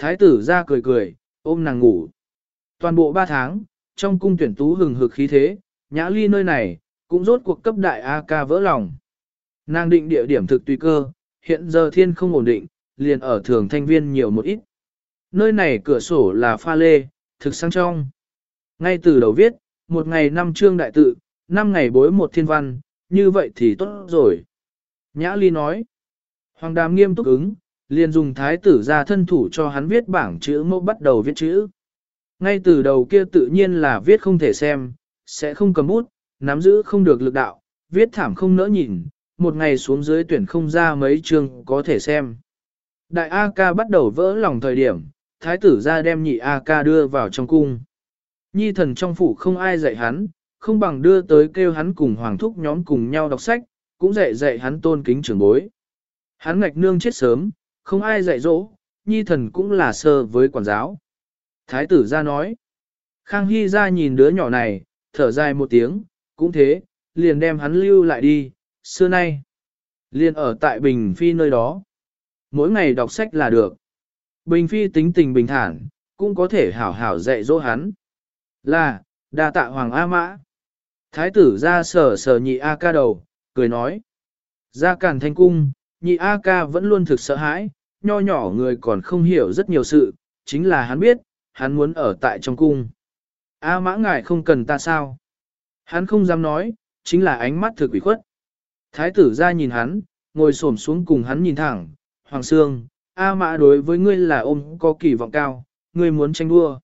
Thái tử ra cười cười, ôm nàng ngủ. Toàn bộ 3 tháng, trong cung tuyển tú hừng hực khí thế, Nhã Ly nơi này, cũng rốt cuộc cấp đại A ca vỡ lòng. Nàng định địa điểm thực tùy cơ, hiện giờ thiên không ổn định, liền ở thường thanh viên nhiều một ít. Nơi này cửa sổ là pha lê, thực sang trong. Ngay từ đầu viết, 1 ngày 5 chương đại tự, 5 ngày bối 1 thiên văn, như vậy thì tốt rồi. Nhã Ly nói, Hoàng Đàm nghiêm túc ứng, liền dùng thái tử ra thân thủ cho hắn viết bảng chữ mẫu bắt đầu viết chữ. Ngay từ đầu kia tự nhiên là viết không thể xem, sẽ không cầm bút, nắm giữ không được lực đạo, viết thảm không nỡ nhìn, một ngày xuống dưới tuyển không ra mấy chương có thể xem. Đại A ca bắt đầu vỡ lòng thời điểm, thái tử ra đem nhị A ca đưa vào trong cung. Nhi thần trong phủ không ai dạy hắn, không bằng đưa tới kêu hắn cùng hoàng thúc nhóm cùng nhau đọc sách, cũng dạy hắn tôn kính trưởng bối. Hắn ngạch nương chết sớm, không ai dạy dỗ, nhi thần cũng là sơ với quản giáo. Thái tử ra nói, Khang Hy ra nhìn đứa nhỏ này, thở dài một tiếng, cũng thế, liền đem hắn lưu lại đi, xưa nay. Liền ở tại Bình Phi nơi đó. Mỗi ngày đọc sách là được. Bình Phi tính tình bình thản, cũng có thể hảo hảo dạy dỗ hắn. Là, đa tạ Hoàng A Mã. Thái tử ra sờ nhị A ca đầu, cười nói. Ra Càn Thanh Cung, nhị A ca vẫn luôn thực sợ hãi, nho nhỏ người còn không hiểu rất nhiều sự, chính là hắn biết, hắn muốn ở tại trong cung. A Mã ngài không cần ta sao? Hắn không dám nói, chính là ánh mắt thực ủy khuất. Thái tử ra nhìn hắn, ngồi xổm xuống cùng hắn nhìn thẳng, Hoàng Sương, A Mã đối với ngươi là ôm có kỳ vọng cao, ngươi muốn tranh đua.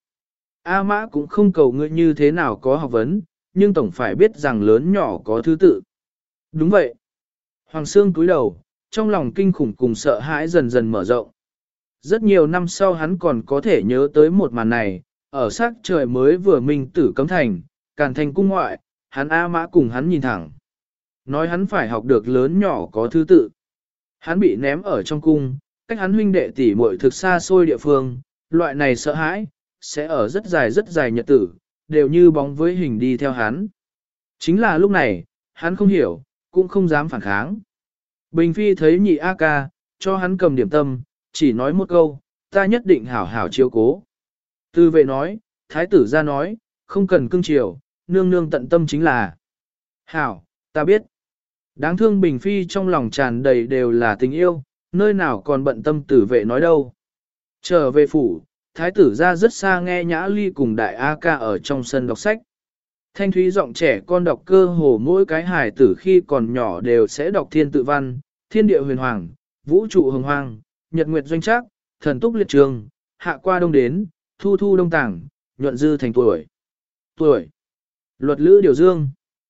A Mã cũng không cầu ngươi như thế nào có học vấn, nhưng tổng phải biết rằng lớn nhỏ có thứ tự. Đúng vậy. Hoàng Sương cúi đầu, trong lòng kinh khủng cùng sợ hãi dần dần mở rộng. Rất nhiều năm sau hắn còn có thể nhớ tới một màn này, ở sắc trời mới vừa minh tử cấm thành, Càn Thành cung ngoại, hắn A Mã cùng hắn nhìn thẳng. Nói hắn phải học được lớn nhỏ có thứ tự. Hắn bị ném ở trong cung, cách hắn huynh đệ tỷ muội thực xa xôi địa phương, loại này sợ hãi, sẽ ở rất dài nhật tử, đều như bóng với hình đi theo hắn. Chính là lúc này, hắn không hiểu, cũng không dám phản kháng. Bình Phi thấy nhị A ca, cho hắn cầm điểm tâm, chỉ nói một câu, ta nhất định hảo hảo chiếu cố. Tư vệ nói, thái tử ra nói, không cần cưng chiều, nương nương tận tâm chính là. Hảo, ta biết. Đáng thương Bình Phi trong lòng tràn đầy đều là tình yêu, nơi nào còn bận tâm tử vệ nói đâu. Trở về phủ, thái tử ra rất xa nghe Nhã Ly cùng đại A ca ở trong sân đọc sách. Thanh thúy giọng trẻ con đọc cơ hồ mỗi cái hài tử khi còn nhỏ đều sẽ đọc thiên tự văn, thiên địa huyền hoàng, vũ trụ hồng hoàng, nhật nguyệt doanh trác, thần túc liệt trường, hạ qua đông đến, thu thu đông tảng, nhuận dư thành tuổi. Tuổi. Luật lữ điều dương.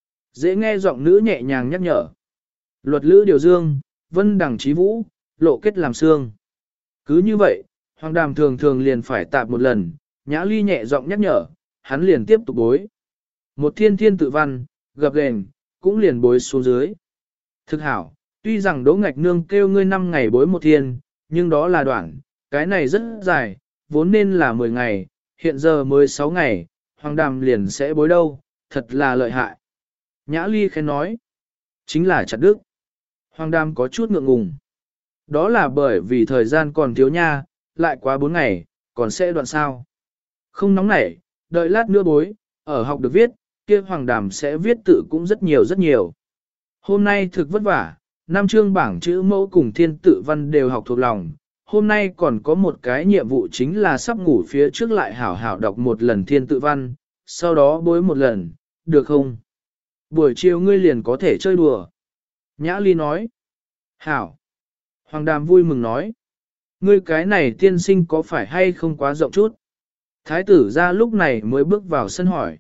Dễ nghe giọng nữ nhẹ nhàng nhắc nhở. Luật lữ điều dương, vân đẳng trí vũ, lộ kết làm xương. Cứ như vậy, Hoàng Đàm thường thường liền phải tạp một lần, Nhã Ly nhẹ giọng nhắc nhở, hắn liền tiếp tục bối. Một thiên tự văn, gập ghềnh, cũng liền bối xuống dưới. Thực hảo, tuy rằng Đỗ Ngạch Nương kêu ngươi 5 ngày bối một thiên, nhưng đó là đoạn, cái này rất dài, vốn nên là 10 ngày, hiện giờ mới 6 ngày, Hoàng Đàm liền sẽ bối đâu, thật là lợi hại. Nhã Ly khen nói, chính là chặt đức. Hoàng Đàm có chút ngượng ngùng. Đó là bởi vì thời gian còn thiếu nha, lại quá 4 ngày, còn sẽ đoạn sao. Không nóng nảy, đợi lát nữa bối, ở học được viết, kia Hoàng Đàm sẽ viết tự cũng rất nhiều. Hôm nay thực vất vả, 5 chương bảng chữ mẫu cùng thiên tự văn đều học thuộc lòng. Hôm nay còn có một cái nhiệm vụ chính là sắp ngủ phía trước lại hảo hảo đọc một lần thiên tự văn, sau đó bối một lần, được không? Buổi chiều ngươi liền có thể chơi đùa. Nhã Ly nói. Hảo. Hoàng Đàm vui mừng nói. Ngươi cái này tiên sinh có phải hay không quá rộng chút? Thái tử ra lúc này mới bước vào sân hỏi.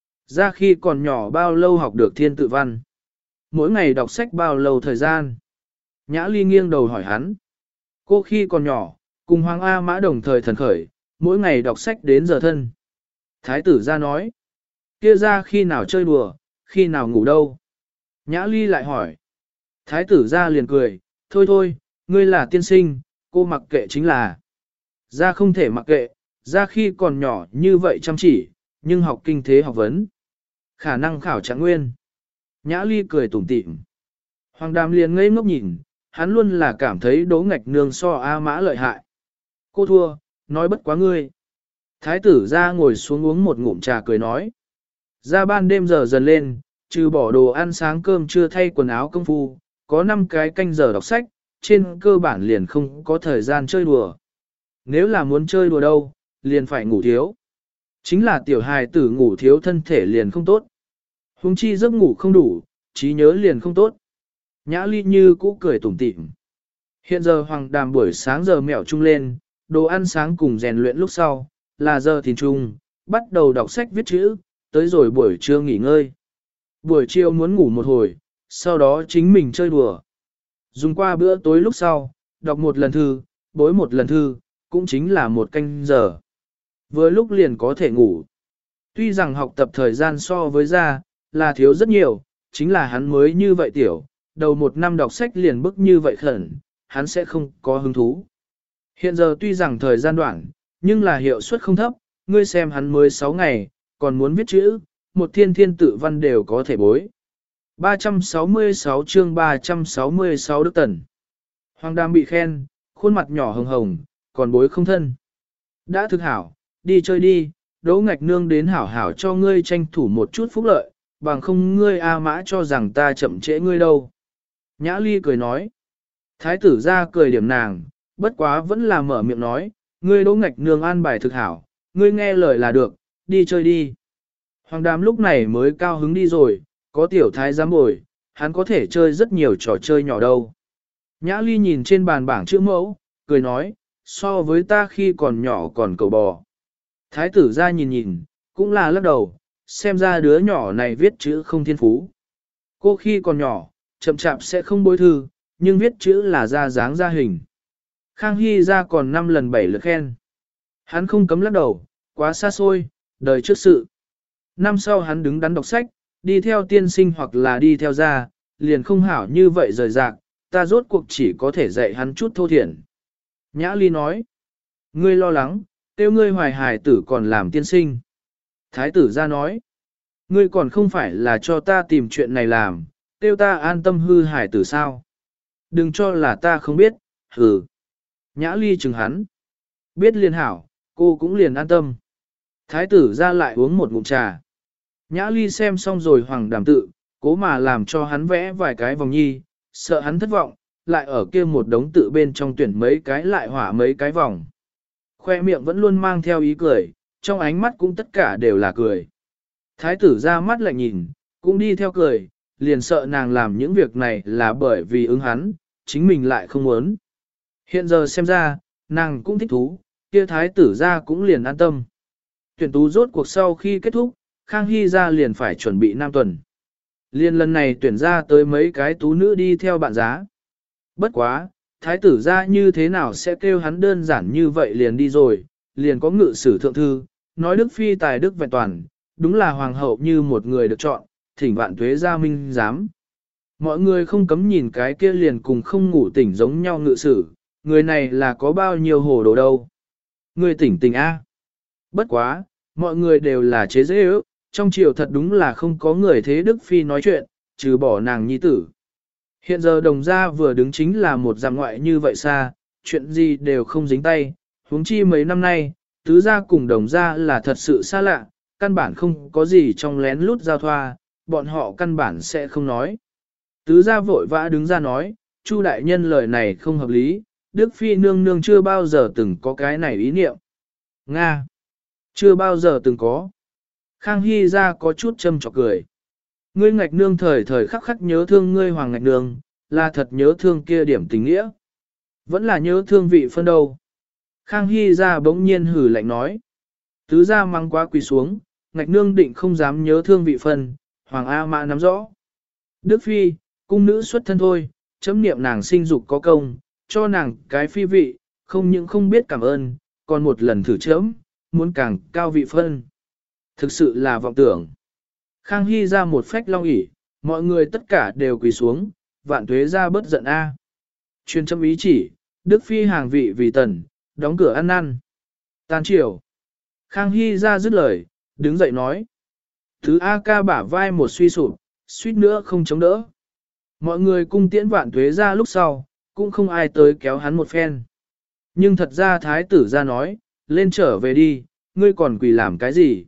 Ra khi còn nhỏ bao lâu học được thiên tự văn? Mỗi ngày đọc sách bao lâu thời gian? Nhã Ly nghiêng đầu hỏi hắn. Cô khi còn nhỏ, cùng Hoàng A Mã đồng thời thần khởi, mỗi ngày đọc sách đến giờ thân. Thái tử ra nói. Kia ra khi nào chơi đùa, khi nào ngủ đâu? Nhã Ly lại hỏi. Thái tử ra liền cười, thôi, ngươi là tiên sinh, cô mặc kệ chính là. Ra không thể mặc kệ, ra khi còn nhỏ như vậy chăm chỉ, nhưng học kinh thế học vấn. Khả năng khảo trạng nguyên. Nhã Ly cười tủm tỉm. Hoàng Đàm liền ngây ngốc nhìn, hắn luôn là cảm thấy Đỗ Ngạch Nương so A Mã lợi hại. Cô thua, nói bất quá ngươi. Thái tử ra ngồi xuống uống một ngụm trà cười nói. Ra ban đêm giờ dần lên, trừ bỏ đồ ăn sáng cơm chưa thay quần áo công phu, có 5 cái canh giờ đọc sách, trên cơ bản liền không có thời gian chơi đùa. Nếu là muốn chơi đùa đâu, liền phải ngủ thiếu. Chính là tiểu hài tử ngủ thiếu thân thể liền không tốt. Huống chi giấc ngủ không đủ, trí nhớ liền không tốt. Nhã Ly như cũ cười tủm tỉm. Hiện giờ Hoàng Đàm buổi sáng giờ mẹo chung lên, đồ ăn sáng cùng rèn luyện lúc sau, là giờ thìn chung, bắt đầu đọc sách viết chữ, tới rồi buổi trưa nghỉ ngơi. Buổi chiều muốn ngủ một hồi, sau đó chính mình chơi đùa. Dùng qua bữa tối lúc sau, đọc một lần thư, bối một lần thư, cũng chính là một canh giờ. Vừa lúc liền có thể ngủ. Tuy rằng học tập thời gian so với ra, là thiếu rất nhiều, chính là hắn mới như vậy tiểu, đầu một năm đọc sách liền bức như vậy khẩn, hắn sẽ không có hứng thú. Hiện giờ tuy rằng thời gian đoạn, nhưng là hiệu suất không thấp, ngươi xem hắn mới 6 ngày, còn muốn viết chữ, một thiên thiên tự văn đều có thể bối. 366 chương 366 Đức Tần. Hoàng Đàm bị khen, khuôn mặt nhỏ hồng hồng, còn bối không thân. Đã thực hảo, đi chơi đi, Đỗ Ngạch Nương đến hảo hảo cho ngươi tranh thủ một chút phúc lợi, bằng không ngươi A Mã cho rằng ta chậm trễ ngươi đâu. Nhã Ly cười nói. Thái tử ra cười điểm nàng, bất quá vẫn là mở miệng nói, ngươi Đỗ Ngạch Nương an bài thực hảo, ngươi nghe lời là được, đi chơi đi. Hoàng Đàm lúc này mới cao hứng đi rồi, có tiểu thái giám bồi, hắn có thể chơi rất nhiều trò chơi nhỏ đâu. Nhã Ly nhìn trên bàn bảng chữ mẫu, cười nói, so với ta khi còn nhỏ còn cầu bò. Thái tử ra nhìn nhìn, cũng là lắc đầu, xem ra đứa nhỏ này viết chữ không thiên phú. Cô khi còn nhỏ, chậm chạp sẽ không bối thư, nhưng viết chữ là ra dáng ra hình. Khang Hy ra còn 5 lần 7 lượt khen. Hắn không cấm lắc đầu, quá xa xôi, đời trước sự. Năm sau hắn đứng đắn đọc sách, đi theo tiên sinh hoặc là đi theo gia, liền không hảo như vậy rời rạc, ta rốt cuộc chỉ có thể dạy hắn chút thô thiển. Nhã Ly nói, ngươi lo lắng, tiêu ngươi hoài hài tử còn làm tiên sinh. Thái tử ra nói, ngươi còn không phải là cho ta tìm chuyện này làm, tiêu ta an tâm hư hài tử sao. Đừng cho là ta không biết, hừ. Nhã Ly chừng hắn, biết liền hảo, cô cũng liền an tâm. Thái tử ra lại uống một ngụm trà. Nhã Ly xem xong rồi Hoàng Đàm tự, cố mà làm cho hắn vẽ vài cái vòng nhi, sợ hắn thất vọng, lại ở kia một đống tự bên trong tuyển mấy cái lại hỏa mấy cái vòng. Khoe miệng vẫn luôn mang theo ý cười, trong ánh mắt cũng tất cả đều là cười. Thái tử ra mắt lại nhìn, cũng đi theo cười, liền sợ nàng làm những việc này là bởi vì ứng hắn, chính mình lại không muốn. Hiện giờ xem ra, nàng cũng thích thú, kia thái tử ra cũng liền an tâm. Tuyển tú rốt cuộc sau khi kết thúc, Khang Hy ra liền phải chuẩn bị nam tuần. Liên lần này tuyển ra tới mấy cái tú nữ đi theo bạn giá. Bất quá, thái tử ra như thế nào sẽ kêu hắn đơn giản như vậy liền đi rồi, liền có ngự sử thượng thư, nói Đức Phi tài đức vẹn toàn, đúng là hoàng hậu như một người được chọn, thỉnh vạn tuế gia minh giám. Mọi người không cấm nhìn cái kia liền cùng không ngủ tỉnh giống nhau ngự sử, người này là có bao nhiêu hồ đồ đâu. Người tỉnh tỉnh A. Bất quá, mọi người đều là chế dễ ước, trong triều thật đúng là không có người thế Đức Phi nói chuyện, trừ bỏ nàng nhi tử. Hiện giờ đồng gia vừa đứng chính là một giam ngoại như vậy xa, chuyện gì đều không dính tay, huống chi mấy năm nay, tứ gia cùng đồng gia là thật sự xa lạ, căn bản không có gì trong lén lút giao thoa, bọn họ căn bản sẽ không nói. Tứ gia vội vã đứng ra nói, Chu đại nhân lời này không hợp lý, Đức Phi nương nương chưa bao giờ từng có cái này ý niệm. Nga! Chưa bao giờ từng có. Khang Hy ra có chút châm chọc cười. Ngươi Ngạch Nương thời thời khắc khắc nhớ thương ngươi Hoàng Ngạch Nương, là thật nhớ thương kia điểm tình nghĩa. Vẫn là nhớ thương vị phân đâu. Khang Hy ra bỗng nhiên hử lạnh nói. Tứ ra mang quá quỳ xuống, Ngạch Nương định không dám nhớ thương vị phân, Hoàng A Mã nắm rõ. Đức Phi, cung nữ xuất thân thôi, chấm niệm nàng sinh dục có công, cho nàng cái phi vị, không những không biết cảm ơn, còn một lần thử chấm, muốn càng cao vị phân. Thực sự là vọng tưởng. Khang Hy ra một phách long ỉ, mọi người tất cả đều quỳ xuống, vạn tuế ra bớt giận A. Chuyên châm ý chỉ, Đức Phi hàng vị vì tần, đóng cửa ăn năn. Tan chiều. Khang Hy ra dứt lời, đứng dậy nói. Thứ A ca bả vai một suy sụp, suýt nữa không chống đỡ. Mọi người cung tiễn vạn tuế ra lúc sau, cũng không ai tới kéo hắn một phen. Nhưng thật ra thái tử ra nói, lên trở về đi, ngươi còn quỳ làm cái gì?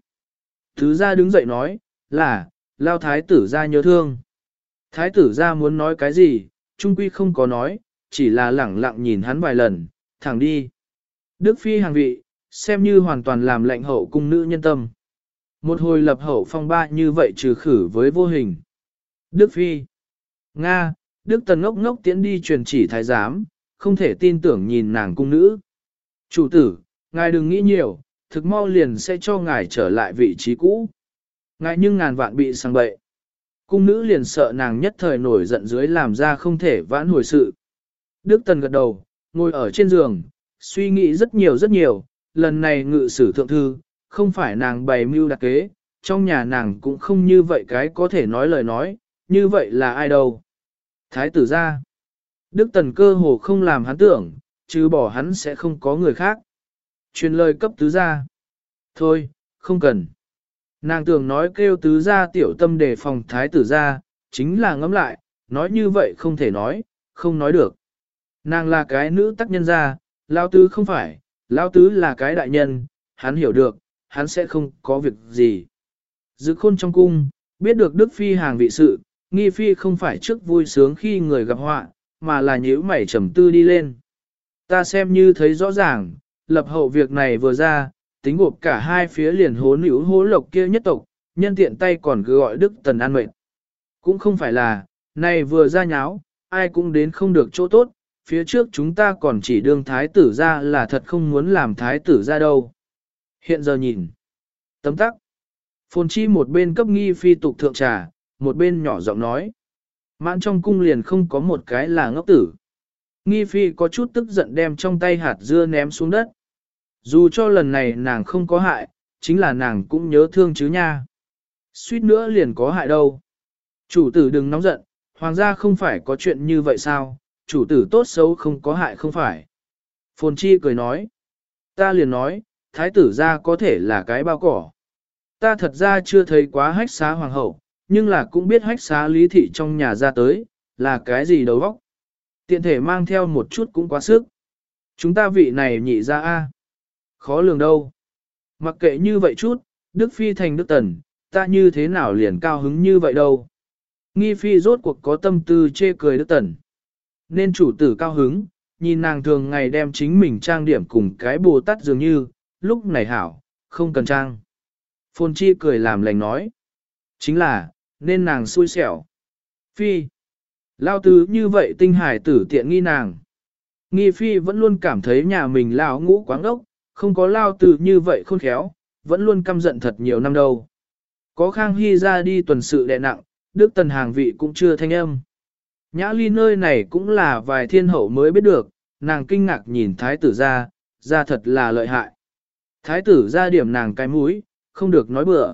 Tứ gia đứng dậy nói, là, lao thái tử gia nhớ thương. Thái tử gia muốn nói cái gì, trung quy không có nói, chỉ là lẳng lặng nhìn hắn vài lần, thẳng đi. Đức phi hàng vị, xem như hoàn toàn làm lệnh hậu cung nữ nhân tâm. Một hồi lập hậu phong ba như vậy trừ khử với vô hình. Đức phi, Nga, Đức tần ngốc ngốc tiễn đi truyền chỉ thái giám, không thể tin tưởng nhìn nàng cung nữ. Chủ tử, ngài đừng nghĩ nhiều, thực mau liền sẽ cho ngài trở lại vị trí cũ. Ngài nhưng ngàn vạn bị sang bậy. Cung nữ liền sợ nàng nhất thời nổi giận dưới làm ra không thể vãn hồi sự. Đức tần gật đầu, ngồi ở trên giường, suy nghĩ rất nhiều, lần này ngự sử thượng thư, không phải nàng bày mưu đặc kế, trong nhà nàng cũng không như vậy cái có thể nói lời nói, như vậy là ai đâu. Thái tử ra, Đức tần cơ hồ không làm hắn tưởng, chứ bỏ hắn sẽ không có người khác. Truyền lời cấp tứ gia. Thôi, không cần. Nàng tưởng nói kêu tứ gia tiểu tâm đề phòng thái tử gia, chính là ngẫm lại, nói như vậy không thể nói, không nói được. Nàng là cái nữ tác nhân gia, lao tứ không phải, lao tứ là cái đại nhân, hắn hiểu được, hắn sẽ không có việc gì. Dự khôn trong cung, biết được Đức Phi hàng vị sự, nghi Phi không phải trước vui sướng khi người gặp họa, mà là nhíu mày trầm tư đi lên. Ta xem như thấy rõ ràng, lập hậu việc này vừa ra, tính gộp cả hai phía liền hố nữ hố lộc kia nhất tộc, nhân tiện tay còn cứ gọi Đức Tần an mệnh. Cũng không phải là, này vừa ra nháo, ai cũng đến không được chỗ tốt, phía trước chúng ta còn chỉ đương thái tử ra là thật không muốn làm thái tử ra đâu. Hiện giờ nhìn, tấm tắc, Phồn Chi một bên cấp nghi phi tục thượng trà, một bên nhỏ giọng nói. Mãn trong cung liền không có một cái là ngốc tử. Nghi phi có chút tức giận đem trong tay hạt dưa ném xuống đất. Dù cho lần này nàng không có hại, chính là nàng cũng nhớ thương chứ nha. Suýt nữa liền có hại đâu. Chủ tử đừng nóng giận, hoàng gia không phải có chuyện như vậy sao, chủ tử tốt xấu không có hại không phải. Phồn Chi cười nói. Ta liền nói, thái tử gia có thể là cái bao cỏ. Ta thật ra chưa thấy quá hách xá hoàng hậu, nhưng là cũng biết hách xá lý thị trong nhà ra tới, là cái gì đầu óc. Tiện thể mang theo một chút cũng quá sức. Chúng ta vị này nhị ra a, khó lường đâu. Mặc kệ như vậy chút, Đức Phi thành Đức Tần, ta như thế nào liền cao hứng như vậy đâu. Nghi Phi rốt cuộc có tâm tư chê cười Đức Tần. Nên chủ tử cao hứng, nhìn nàng thường ngày đem chính mình trang điểm cùng cái Bồ Tát dường như, lúc này hảo, không cần trang. Phồn Chi cười làm lành nói. Chính là, nên nàng xui xẻo. Phi. Lao tứ như vậy tinh hải tử tiện nghi nàng. Nghi Phi vẫn luôn cảm thấy nhà mình lao ngũ quáng ốc, không có lao tứ như vậy khôn khéo, vẫn luôn căm giận thật nhiều năm đâu. Có Khang Hy ra đi tuần sự đè nặng, Đức Tần hàng vị cũng chưa thanh âm. Nhã Ly nơi này cũng là vài thiên hậu mới biết được, nàng kinh ngạc nhìn thái tử ra thật là lợi hại. Thái tử ra điểm nàng cái mũi, không được nói bừa.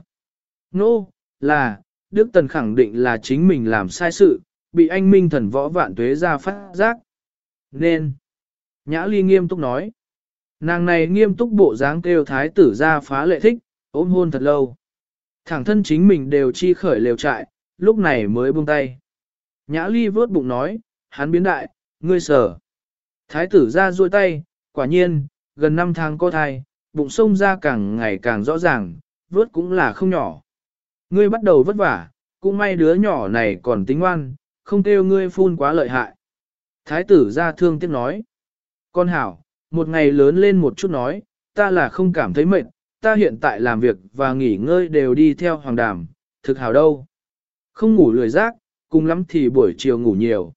Nô, là, Đức Tần khẳng định là chính mình làm sai sự, bị anh minh thần võ vạn tuế ra phát giác. Nên, Nhã Ly nghiêm túc nói. Nàng này nghiêm túc bộ dáng kêu thái tử ra phá lệ thích, ôm hôn thật lâu. Thẳng thân chính mình đều chi khởi lều trại, lúc này mới buông tay. Nhã Ly vớt bụng nói, hắn biến đại, ngươi sở. Thái tử ra duỗi tay, quả nhiên, gần 5 tháng có thai, bụng sông ra càng ngày càng rõ ràng, vớt cũng là không nhỏ. Ngươi bắt đầu vất vả, cũng may đứa nhỏ này còn tính ngoan, không kêu ngươi phun quá lợi hại. Thái tử ra thương tiếc nói. Con hảo, một ngày lớn lên một chút nói, ta là không cảm thấy mệt, ta hiện tại làm việc và nghỉ ngơi đều đi theo hoàng đàm, thực hảo đâu. Không ngủ lười giác, cùng lắm thì buổi chiều ngủ nhiều.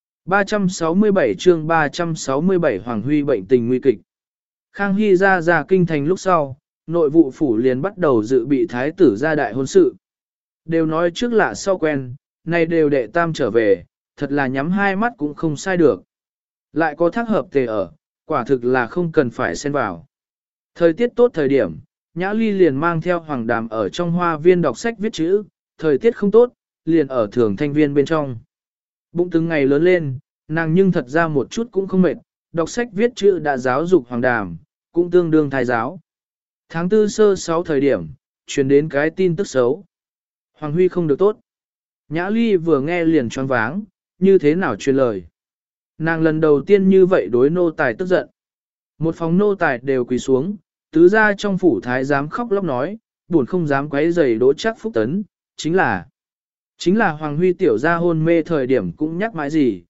367 chương 367 Hoàng Huy bệnh tình nguy kịch. Khang Hy ra kinh thành lúc sau, nội vụ phủ liền bắt đầu dự bị thái tử gia đại hôn sự. Đều nói trước lạ sau quen, này đều đệ tam trở về, thật là nhắm hai mắt cũng không sai được. Lại có thác hợp tề ở, quả thực là không cần phải xen vào. Thời tiết tốt thời điểm, Nhã Ly liền mang theo Hoàng Đàm ở trong hoa viên đọc sách viết chữ, thời tiết không tốt, liền ở thường thanh viên bên trong. Bụng từng ngày lớn lên, nàng nhưng thật ra một chút cũng không mệt, đọc sách viết chữ đã giáo dục Hoàng Đàm, cũng tương đương thái giáo. Tháng 4 sơ 6 thời điểm, truyền đến cái tin tức xấu. Hoàng Huy không được tốt. Nhã Ly vừa nghe liền choáng váng, như thế nào truyền lời. Nàng lần đầu tiên như vậy đối nô tài tức giận. Một phòng nô tài đều quỳ xuống, tứ gia trong phủ thái giám khóc lóc nói, buồn không dám quấy rầy Đỗ Trác Phúc Tấn, chính là Hoàng Huy tiểu gia hôn mê thời điểm cũng nhắc mãi gì,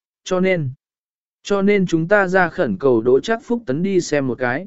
cho nên chúng ta ra khẩn cầu Đỗ Trác Phúc Tấn đi xem một cái,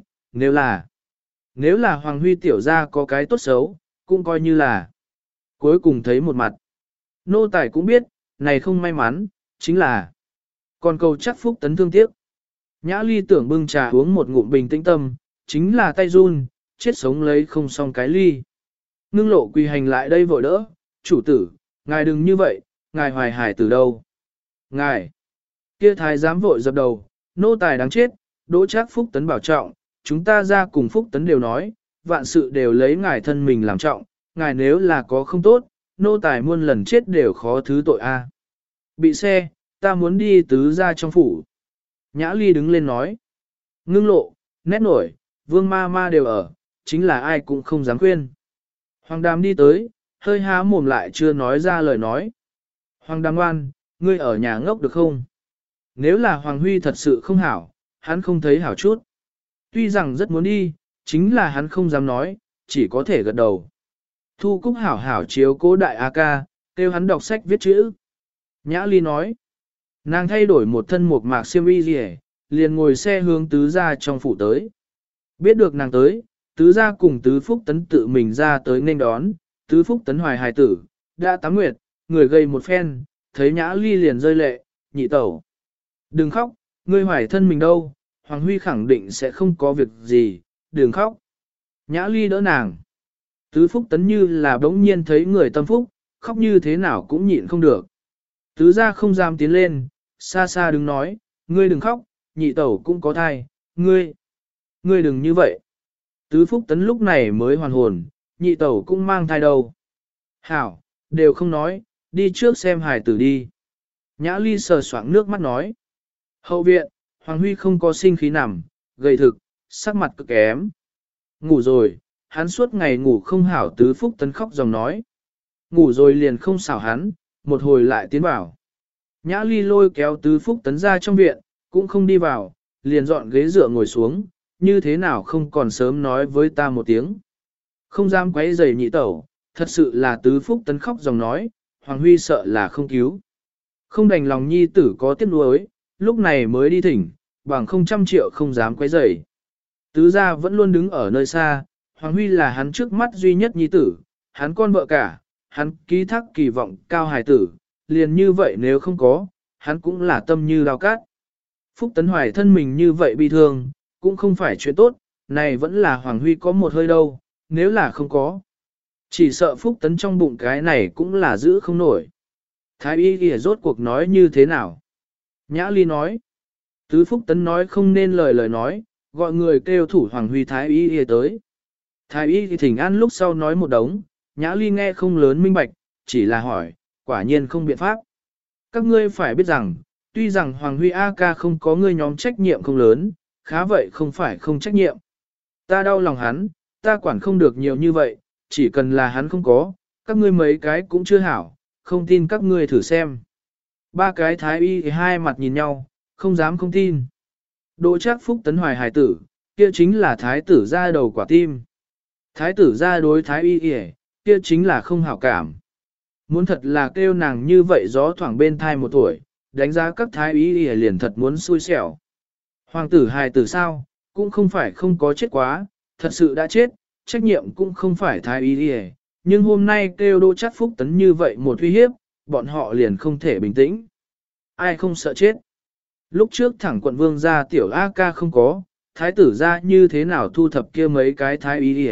nếu là Hoàng Huy tiểu gia có cái tốt xấu, cũng coi như là cuối cùng thấy một mặt. Nô tài cũng biết, này không may mắn, chính là còn cầu Trác Phúc Tấn thương tiếc. Nhã Ly tưởng bưng trà uống một ngụm bình tĩnh tâm, chính là tay run, chết sống lấy không xong cái ly. Ngưng Lộ quỳ hành lại đây vội đỡ, chủ tử, ngài đừng như vậy, ngài hoài hải từ đâu. Ngài, kia thái giám vội dập đầu, nô tài đáng chết, Đỗ Trác Phúc Tấn bảo trọng, chúng ta ra cùng Phúc Tấn đều nói, vạn sự đều lấy ngài thân mình làm trọng, ngài nếu là có không tốt, nô tài muôn lần chết đều khó thứ tội a. Bị xe, ta muốn đi tứ ra trong phủ. Nhã Ly đứng lên nói. Ngưng Lộ, nét nổi, vương ma ma đều ở, chính là ai cũng không dám khuyên. Hoàng Đàm đi tới, hơi há mồm lại chưa nói ra lời nói. Hoàng Đàm ngoan, ngươi ở nhà ngốc được không? Nếu là Hoàng Huy thật sự không hảo, hắn không thấy hảo chút. Tuy rằng rất muốn đi, chính là hắn không dám nói, chỉ có thể gật đầu. Thu Cúc hảo hảo chiếu cố đại A ca, kêu hắn đọc sách viết chữ. Nhã Ly nói. Nàng thay đổi một thân mộc mạc xiêm y gì liền ngồi xe hướng tứ gia trong phủ tới. Biết được nàng tới, tứ gia cùng tứ Phúc Tấn tự mình ra tới nên đón, tứ Phúc Tấn hoài hài tử, đã tám nguyệt, người gây một phen, thấy Nhã Ly liền rơi lệ, nhị tẩu. Đừng khóc, ngươi hoài thân mình đâu, Hoàng Huy khẳng định sẽ không có việc gì, đừng khóc. Nhã Ly đỡ nàng. Tứ Phúc Tấn như là bỗng nhiên thấy người tâm phúc, khóc như thế nào cũng nhịn không được. Tứ gia không dám tiến lên, xa xa đứng nói, ngươi đừng khóc, nhị tẩu cũng có thai, ngươi đừng như vậy. Tứ Phúc Tấn lúc này mới hoàn hồn, nhị tẩu cũng mang thai đâu. Hảo, đều không nói, đi trước xem hài tử đi. Nhã Ly sờ soạng nước mắt nói. Hậu viện, Hoàng Huy không có sinh khí nằm, gầy thực, sắc mặt cực kém. Ngủ rồi, hắn suốt ngày ngủ không hảo. Tứ Phúc Tấn khóc dòng nói. Ngủ rồi liền không xảo hắn, một hồi lại tiến vào. Nhã Ly lôi kéo Tứ Phúc Tấn ra trong viện, cũng không đi vào, liền dọn ghế dựa ngồi xuống, như thế nào không còn sớm nói với ta một tiếng. Không dám quấy rầy nhị tẩu, thật sự là Tứ Phúc Tấn khóc dòng nói, Hoàng Huy sợ là không cứu. Không đành lòng nhi tử có tiếc nuối, lúc này mới đi thỉnh, bằng 100 triệu không dám quấy rầy. Tứ gia vẫn luôn đứng ở nơi xa, Hoàng Huy là hắn trước mắt duy nhất nhi tử, hắn con vợ cả, hắn ký thác kỳ vọng cao hài tử, liền như vậy nếu không có, hắn cũng là tâm như đao cát. Phúc Tấn hoài thân mình như vậy bi thương, cũng không phải chuyện tốt, này vẫn là Hoàng Huy có một hơi đâu, nếu là không có. Chỉ sợ Phúc Tấn trong bụng cái này cũng là giữ không nổi. Thái y kìa rốt cuộc nói như thế nào? Nhã Ly nói. Tứ Phúc Tấn nói không nên lời nói, gọi người kêu thủ Hoàng Huy Thái y kìa tới. Thái y thì thỉnh an lúc sau nói một đống, Nhã Ly nghe không lớn minh bạch, chỉ là hỏi, quả nhiên không biện pháp. Các ngươi phải biết rằng, tuy rằng Hoàng Huy A ca không có ngươi nhóm trách nhiệm không lớn, khá vậy không phải không trách nhiệm. Ta đau lòng hắn, ta quản không được nhiều như vậy, chỉ cần là hắn không có, các ngươi mấy cái cũng chưa hảo, không tin các ngươi thử xem. Ba cái thái y thì hai mặt nhìn nhau, không dám không tin. Đỗ Trác Phúc Tấn hoài hài tử, kia chính là thái tử ra đầu quả tim. Thái tử ra đối thái y kia chính là không hảo cảm. Muốn thật là kêu nàng như vậy gió thoảng bên thai một tuổi, đánh giá các thái y liền thật muốn xui xẻo. Hoàng tử hài tử sao, cũng không phải không có chết quá, thật sự đã chết, trách nhiệm cũng không phải thái y nhưng hôm nay kêu Đỗ Trác Phúc Tấn như vậy một uy hiếp, bọn họ liền không thể bình tĩnh. Ai không sợ chết? Lúc trước thẳng quận vương gia tiểu A ca không có, thái tử ra như thế nào thu thập kia mấy cái thái y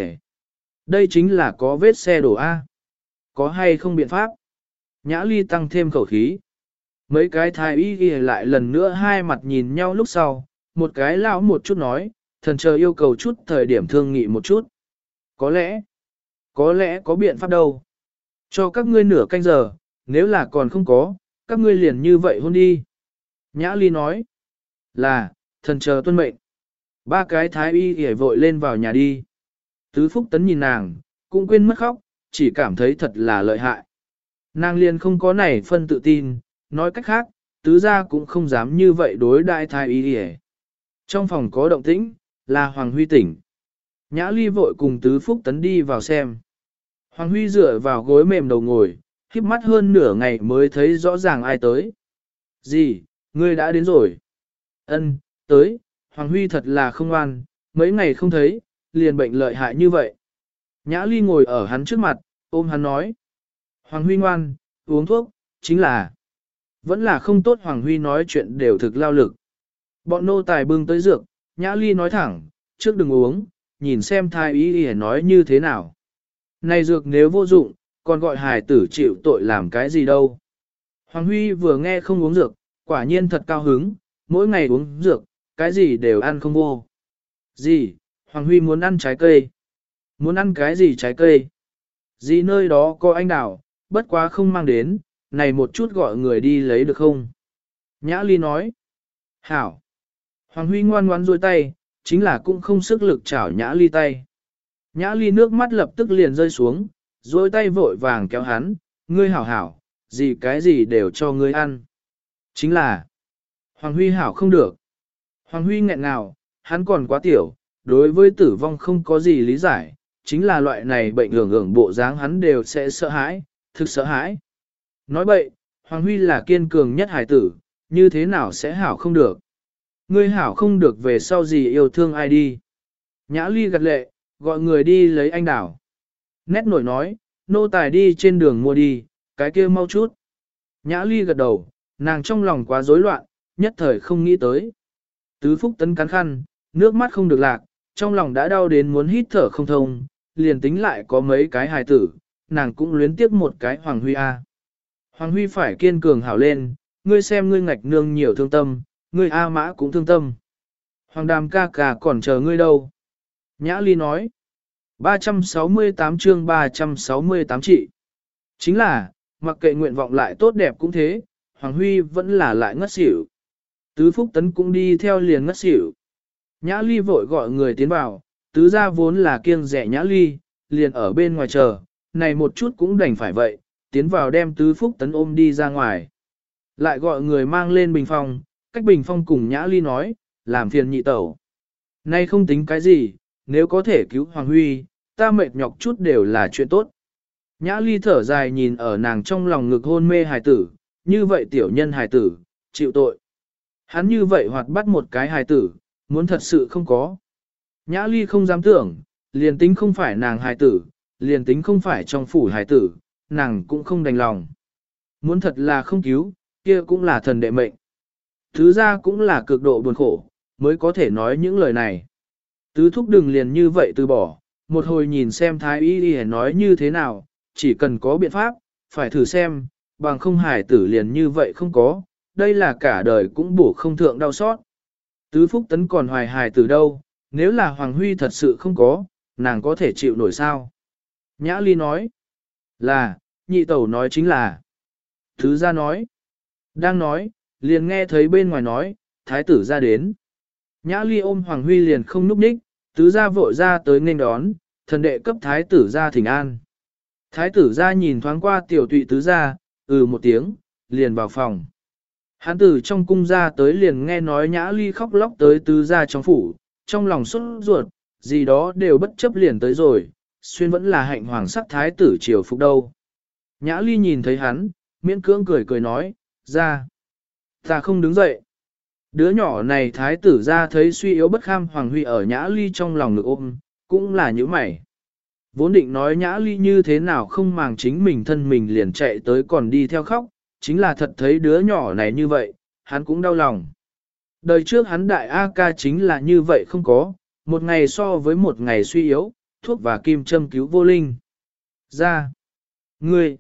đây chính là có vết xe đổ A. Có hay không biện pháp? Nhã Ly tăng thêm khẩu khí. Mấy cái thái y lại lần nữa hai mặt nhìn nhau lúc sau, một cái lão một chút nói, thần chờ yêu cầu chút thời điểm thương nghị một chút. Có lẽ có biện pháp đâu. Cho các ngươi nửa canh giờ, nếu là còn không có, các ngươi liền như vậy hôn đi. Nhã Ly nói, là, thần chờ tuân mệnh. Ba cái thái y ghề vội lên vào nhà đi. Tứ Phúc Tấn nhìn nàng, cũng quên mất khóc, chỉ cảm thấy thật là lợi hại. Nàng liền không có này phân tự tin, nói cách khác, tứ gia cũng không dám như vậy đối đại thái y ghề. Trong phòng có động tĩnh, là Hoàng Huy tỉnh. Nhã Ly vội cùng Tứ Phúc Tấn đi vào xem. Hoàng Huy dựa vào gối mềm đầu ngồi, híp mắt hơn nửa ngày mới thấy rõ ràng ai tới. Gì, ngươi đã đến rồi? Ân, tới, Hoàng Huy thật là không ngoan, mấy ngày không thấy, liền bệnh lợi hại như vậy. Nhã Ly ngồi ở hắn trước mặt, ôm hắn nói. Hoàng Huy ngoan, uống thuốc, chính là. Vẫn là không tốt. Hoàng Huy nói chuyện đều thực lao lực. Bọn nô tài bưng tới dược, Nhã Ly nói thẳng, trước đừng uống, nhìn xem thái y nói như thế nào. Này dược nếu vô dụng, còn gọi hài tử chịu tội làm cái gì đâu. Hoàng Huy vừa nghe không uống dược, quả nhiên thật cao hứng, mỗi ngày uống dược, cái gì đều ăn không vô. Gì, Hoàng Huy muốn ăn trái cây. Muốn ăn cái gì trái cây? Gì nơi đó có anh đào, bất quá không mang đến, này một chút gọi người đi lấy được không? Nhã Ly nói. Hảo. Hoàng Huy ngoan ngoãn duỗi tay, chính là cũng không sức lực chảo Nhã Ly tay. Nhã Ly nước mắt lập tức liền rơi xuống, duỗi tay vội vàng kéo hắn, ngươi hảo hảo, gì cái gì đều cho ngươi ăn. Chính là, Hoàng Huy hảo không được. Hoàng Huy nghẹn ngào, hắn còn quá tiểu, đối với tử vong không có gì lý giải, chính là loại này bệnh hưởng bộ dáng hắn đều sẽ sợ hãi, thực sợ hãi. Nói bậy, Hoàng Huy là kiên cường nhất hải tử, như thế nào sẽ hảo không được. Ngươi hảo không được về sau gì yêu thương ai đi. Nhã Ly gật lệ, gọi người đi lấy anh đảo. Nét nổi nói, nô tài đi trên đường mua đi, cái kia mau chút. Nhã Ly gật đầu, nàng trong lòng quá rối loạn, nhất thời không nghĩ tới. Tứ Phúc Tấn cắn khăn, nước mắt không được lạc, trong lòng đã đau đến muốn hít thở không thông, liền tính lại có mấy cái hài tử, nàng cũng luyến tiếc một cái Hoàng Huy A. Hoàng Huy phải kiên cường hảo lên, ngươi xem ngươi ngạch nương nhiều thương tâm, ngươi A Mã cũng thương tâm. Hoàng Đàm ca ca còn chờ ngươi đâu. Nhã Ly nói, 368 chương 368 trị. Chính là, mặc kệ nguyện vọng lại tốt đẹp cũng thế, Hoàng Huy vẫn là lại ngất xỉu. Tứ Phúc Tấn cũng đi theo liền ngất xỉu. Nhã Ly vội gọi người tiến vào, tứ gia vốn là kiêng rẻ Nhã Ly, liền ở bên ngoài chờ, này một chút cũng đành phải vậy, tiến vào đem Tứ Phúc Tấn ôm đi ra ngoài. Lại gọi người mang lên bình phong, cách bình phong cùng Nhã Ly nói, làm phiền nhị tẩu. Nay không tính cái gì, nếu có thể cứu Hoàng Huy, ta mệt nhọc chút đều là chuyện tốt. Nhã Ly thở dài nhìn ở nàng trong lòng ngực hôn mê hài tử, như vậy tiểu nhân hài tử, chịu tội. Hắn như vậy hoạt bắt một cái hài tử, muốn thật sự không có. Nhã Ly không dám tưởng, liền tính không phải nàng hài tử, liền tính không phải trong phủ hài tử, nàng cũng không đành lòng. Muốn thật là không cứu, kia cũng là thần đệ mệnh. Thứ ra cũng là cực độ buồn khổ, mới có thể nói những lời này. Tứ thúc đừng liền như vậy từ bỏ, một hồi nhìn xem thái y y nói như thế nào, chỉ cần có biện pháp, phải thử xem, bằng không hài tử liền như vậy không có, đây là cả đời cũng bổ không thượng đau xót. Tứ Phúc Tấn còn hoài hài tử đâu, nếu là Hoàng Huy thật sự không có, nàng có thể chịu nổi sao? Nhã Ly nói, là, nhị tẩu nói chính là. Thứ gia nói, đang nói, liền nghe thấy bên ngoài nói, thái tử ra đến. Nhã Ly ôm Hoàng Huy liền không núp ních, tứ gia vội ra tới nghênh đón, thần đệ cấp thái tử ra thỉnh an. Thái tử ra nhìn thoáng qua tiểu tụy tứ gia, một tiếng, liền vào phòng. Hắn tử trong cung ra tới liền nghe nói Nhã Ly khóc lóc tới tứ gia trong phủ, trong lòng xuất ruột, gì đó đều bất chấp liền tới rồi, xuyên vẫn là hạnh hoàng sắc thái tử triều phục đâu. Nhã Ly nhìn thấy hắn, miễn cưỡng cười cười nói, ra. Ta không đứng dậy. Đứa nhỏ này thái tử ra thấy suy yếu bất kham Hoàng Huy ở Nhã Ly trong lòng ngực ôm, cũng là như mày. Vốn định nói Nhã Ly như thế nào không màng chính mình thân mình liền chạy tới còn đi theo khóc, chính là thật thấy đứa nhỏ này như vậy, hắn cũng đau lòng. Đời trước hắn đại A ca chính là như vậy không có, một ngày so với một ngày suy yếu, thuốc và kim châm cứu vô linh. Ra, ngươi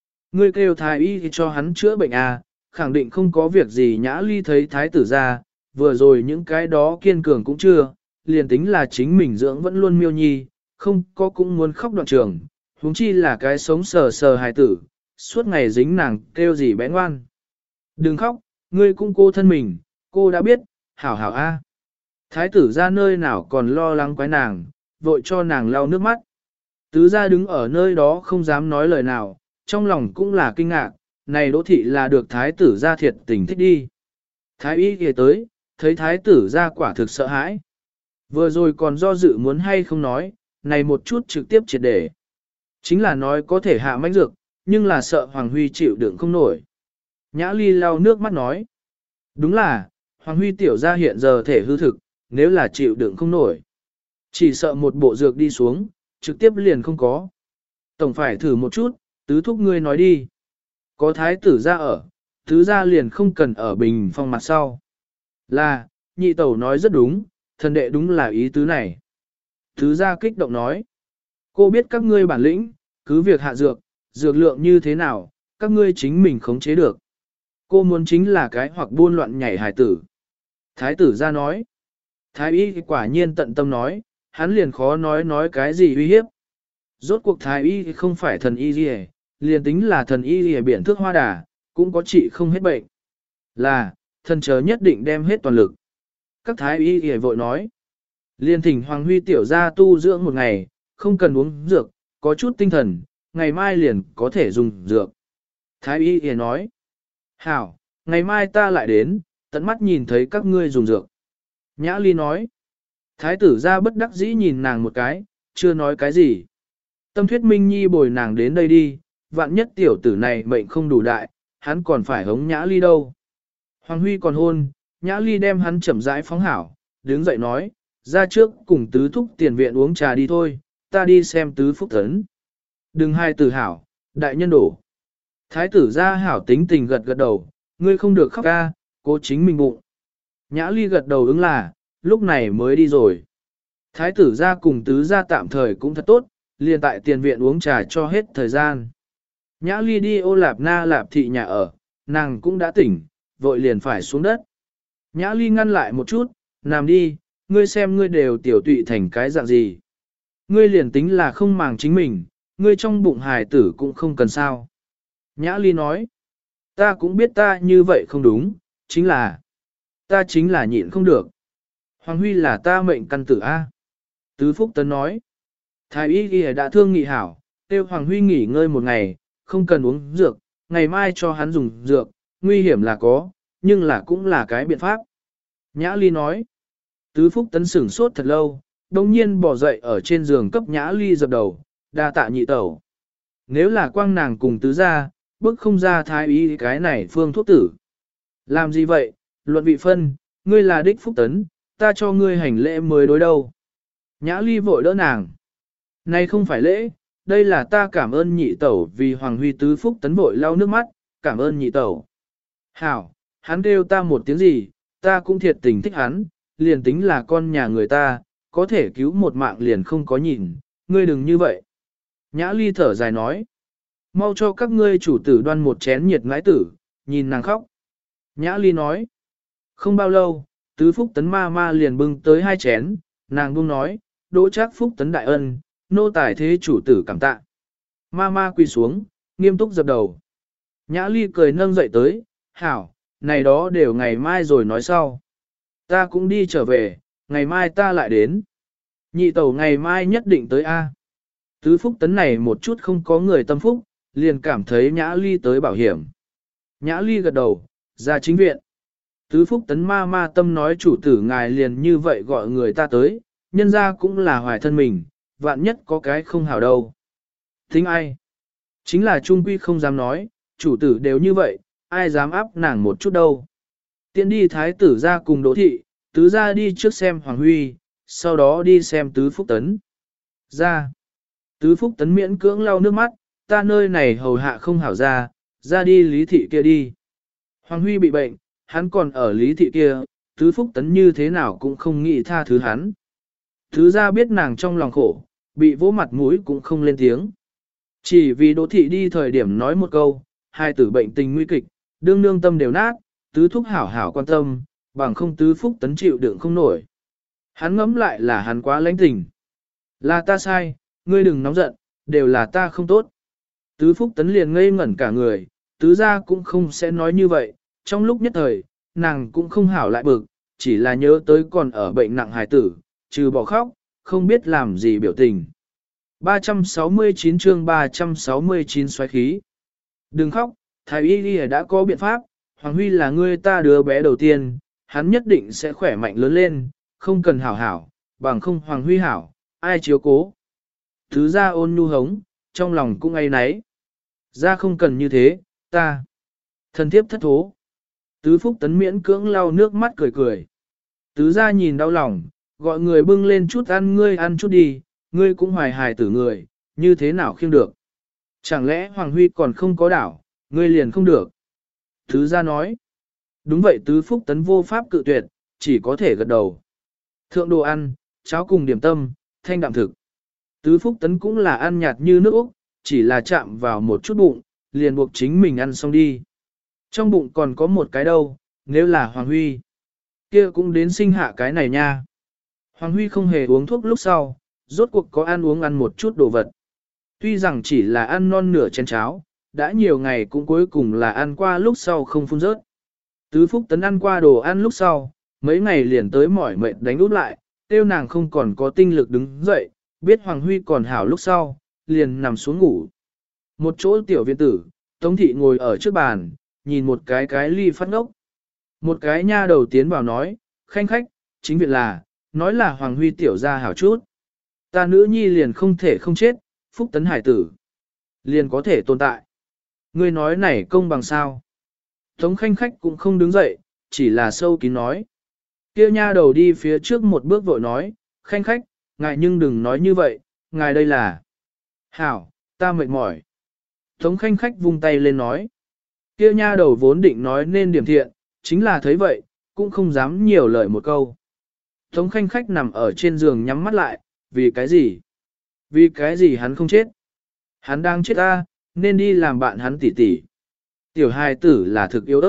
kêu thái y cho hắn chữa bệnh à, khẳng định không có việc gì. Nhã Ly thấy thái tử ra, vừa rồi những cái đó kiên cường cũng chưa, liền tính là chính mình dưỡng vẫn luôn miêu nhi, không có cũng muốn khóc đoạn trường, huống chi là cái sống sờ sờ hài tử, suốt ngày dính nàng kêu gì bé ngoan. Đừng khóc, ngươi cũng cô thân mình, cô đã biết, hảo hảo a. Thái tử ra nơi nào còn lo lắng quái nàng, vội cho nàng lau nước mắt. Tứ gia đứng ở nơi đó không dám nói lời nào, trong lòng cũng là kinh ngạc, này đỗ thị là được thái tử ra thiệt tình thích đi. Thái y kìa tới, thấy thái tử ra quả thực sợ hãi. Vừa rồi còn do dự muốn hay không nói, này một chút trực tiếp triệt để. Chính là nói có thể hạ mãnh dược, nhưng là sợ Hoàng Huy chịu đựng không nổi. Nhã Ly lau nước mắt nói. Đúng là, Hoàng Huy tiểu ra hiện giờ thể hư thực, nếu là chịu đựng không nổi. Chỉ sợ một bộ dược đi xuống, trực tiếp liền không có. Tổng phải thử một chút, tứ thúc ngươi nói đi. Có thái tử ra ở, tứ ra liền không cần ở bình phong mặt sau. Là, nhị tẩu nói rất đúng, thần đệ đúng là ý tứ này. Tứ ra kích động nói. Cô biết các ngươi bản lĩnh, cứ việc hạ dược, dược lượng như thế nào, các ngươi chính mình khống chế được. Cô muốn chính là cái hoặc buôn loạn nhảy hài tử. Thái tử ra nói. Thái y quả nhiên tận tâm nói, hắn liền khó nói cái gì uy hiếp. Rốt cuộc thái y không phải thần y gì, liền tính là thần y gì biển thước hoa đà, cũng có trị không hết bệnh. Là, thần chớ nhất định đem hết toàn lực. Các thái y gì vội nói. Liền thỉnh Hoàng Huy tiểu ra tu dưỡng một ngày, không cần uống dược, có chút tinh thần, ngày mai liền có thể dùng dược. Thái y gì nói. Hảo, ngày mai ta lại đến, tận mắt nhìn thấy các ngươi dùng dược. Nhã Ly nói. Thái tử ra bất đắc dĩ nhìn nàng một cái, chưa nói cái gì. Tâm thuyết Minh Nhi bồi nàng đến đây đi, vạn nhất tiểu tử này mệnh không đủ đại, hắn còn phải hống Nhã Ly đâu. Hoàng Huy còn hôn, Nhã Ly đem hắn chậm rãi phóng hảo, đứng dậy nói, ra trước cùng tứ thúc tiền viện uống trà đi thôi, ta đi xem tứ phúc tấn. Đừng hai tử hảo, đại nhân đổ. Thái tử ra hảo tính tình gật gật đầu, ngươi không được khóc ca, cố chính mình bụng. Nhã Ly gật đầu ứng là, lúc này mới đi rồi. Thái tử ra cùng tứ ra tạm thời cũng thật tốt, liền tại tiền viện uống trà cho hết thời gian. Nhã Ly đi ô lạp na lạp thị nhà ở, nàng cũng đã tỉnh, vội liền phải xuống đất. Nhã Ly ngăn lại một chút, nằm đi, ngươi xem ngươi đều tiểu tụy thành cái dạng gì. Ngươi liền tính là không màng chính mình, ngươi trong bụng hài tử cũng không cần sao. Nhã Ly nói, ta cũng biết ta như vậy không đúng, ta chính là nhịn không được. Hoàng Huy là ta mệnh căn tử A. Tứ Phúc Tấn nói, thái y ghi đã thương nghị hảo, kêu Hoàng Huy nghỉ ngơi một ngày, không cần uống dược, ngày mai cho hắn dùng dược, nguy hiểm là có, nhưng là cũng là cái biện pháp. Nhã Ly nói, Tứ Phúc Tấn sửng sốt thật lâu, đồng nhiên bỏ dậy ở trên giường cấp Nhã Ly dập đầu, đa tạ nhị tẩu. Nếu là quang nàng cùng tứ ra, bước không ra thái y cái này phương thuốc tử. Làm gì vậy, luận vị phân, ngươi là đích Phúc Tấn, ta cho ngươi hành lễ mới đối đâu. Nhã Ly vội đỡ nàng. Này không phải lễ, đây là ta cảm ơn nhị tẩu vì Hoàng Huy Tứ Phúc Tấn vội lau nước mắt, cảm ơn nhị tẩu. Hảo, hắn kêu ta một tiếng gì, ta cũng thiệt tình thích hắn, liền tính là con nhà người ta, có thể cứu một mạng liền không có nhìn, ngươi đừng như vậy. Nhã Ly thở dài nói, mau cho các ngươi chủ tử đoan một chén nhiệt ngãi tử, nhìn nàng khóc. Nhã Ly nói, không bao lâu, Tứ Phúc Tấn ma ma liền bưng tới 2 chén, nàng buông nói, đỗ Trác Phúc Tấn đại ân, nô tài thế chủ tử cảm tạ. Ma ma quỳ xuống, nghiêm túc dập đầu. Nhã Ly cười nâng dậy tới, hảo, này đó đều ngày mai rồi nói sau. Ta cũng đi trở về, ngày mai ta lại đến. Nhị tẩu ngày mai nhất định tới A. Tứ Phúc Tấn này một chút không có người tâm phúc, liền cảm thấy Nhã Ly tới bảo hiểm. Nhã Ly gật đầu, ra chính viện. Tứ Phúc Tấn ma ma tâm nói chủ tử ngài liền như vậy gọi người ta tới, nhân ra cũng là hoài thân mình, vạn nhất có cái không hảo đâu. Thính ai? Chính là Trung Quy không dám nói, chủ tử đều như vậy, ai dám áp nàng một chút đâu. Tiện đi thái tử ra cùng Đỗ thị, tứ ra đi trước xem Hoàng Huy, sau đó đi xem Tứ Phúc Tấn. Ra. Tứ Phúc Tấn miễn cưỡng lau nước mắt, ta nơi này hầu hạ không hảo ra đi Lý thị kia đi. Hoàng Huy bị bệnh, hắn còn ở Lý thị kia, Tứ Phúc Tấn như thế nào cũng không nghĩ tha thứ hắn. Thứ ra biết nàng trong lòng khổ, bị vỗ mặt mũi cũng không lên tiếng. Chỉ vì Đỗ thị đi thời điểm nói một câu, hai tử bệnh tình nguy kịch, đương nương tâm đều nát, Tứ Thúc hảo hảo quan tâm, bằng không Tứ Phúc Tấn chịu đựng không nổi. Hắn ngẫm lại là hắn quá lãnh tình. Là ta sai, ngươi đừng nóng giận, đều là ta không tốt. Tứ Phúc Tấn liền ngây ngẩn cả người, tứ gia cũng không sẽ nói như vậy, trong lúc nhất thời, nàng cũng không hảo lại bực, chỉ là nhớ tới còn ở bệnh nặng hài tử, trừ bỏ khóc, không biết làm gì biểu tình. 369 chương 369 xoáy khí. Đừng khóc, thái y đã có biện pháp, Hoàng Huy là ngươi ta đứa bé đầu tiên, hắn nhất định sẽ khỏe mạnh lớn lên, không cần hảo hảo, bằng không Hoàng Huy hảo, ai chiếu cố. Tứ gia ôn nhu hống, trong lòng cũng ấy náy. Ra không cần như thế, ta. Thần thiếp thất thố. Tứ Phúc Tấn miễn cưỡng lau nước mắt cười cười. Tứ gia nhìn đau lòng, gọi người bưng lên chút ăn, ngươi ăn chút đi, ngươi cũng hoài hài tử người, như thế nào khiêng được. Chẳng lẽ Hoàng Huy còn không có đảo, ngươi liền không được. Tứ gia nói. Đúng vậy, Tứ Phúc Tấn vô pháp cự tuyệt, chỉ có thể gật đầu. Thượng đồ ăn, cháo cùng điểm tâm, thanh đạm thực. Tứ Phúc Tấn cũng là ăn nhạt như nước Úc, chỉ là chạm vào một chút bụng, liền buộc chính mình ăn xong đi. Trong bụng còn có một cái đâu, nếu là Hoàng Huy, kia cũng đến sinh hạ cái này nha. Hoàng Huy không hề uống thuốc lúc sau, rốt cuộc có ăn uống ăn một chút đồ vật. Tuy rằng chỉ là ăn non nửa chén cháo, đã nhiều ngày cũng cuối cùng là ăn qua lúc sau không phun rớt. Tứ Phúc Tấn ăn qua đồ ăn lúc sau, mấy ngày liền tới mỏi mệt đánh úp lại, tiêu nàng không còn có tinh lực đứng dậy, biết Hoàng Huy còn hảo lúc sau, liền nằm xuống ngủ. Một chỗ tiểu viện tử, Tống thị ngồi ở trước bàn, nhìn một cái ly phát ngốc. Một cái nha đầu tiến vào nói, khanh khách, chính viện là, nói là Hoàng Huy tiểu ra hảo chút. Ta nữ nhi liền không thể không chết, Phúc Tấn hải tử, liền có thể tồn tại. Ngươi nói này công bằng sao? Tống khanh khách cũng không đứng dậy, chỉ là sâu kín nói. Kia nha đầu đi phía trước một bước vội nói, khanh khách, ngài nhưng đừng nói như vậy, ngài đây là. Hảo, ta mệt mỏi. Tống khanh khách vung tay lên nói. Kia nha đầu vốn định nói nên điểm thiện, chính là thấy vậy, cũng không dám nhiều lời một câu. Tống khanh khách nằm ở trên giường nhắm mắt lại, vì cái gì? Vì cái gì hắn không chết? Hắn đang chết ta, nên đi làm bạn hắn tỉ tỉ. Tiểu hài tử là thực yếu ớt.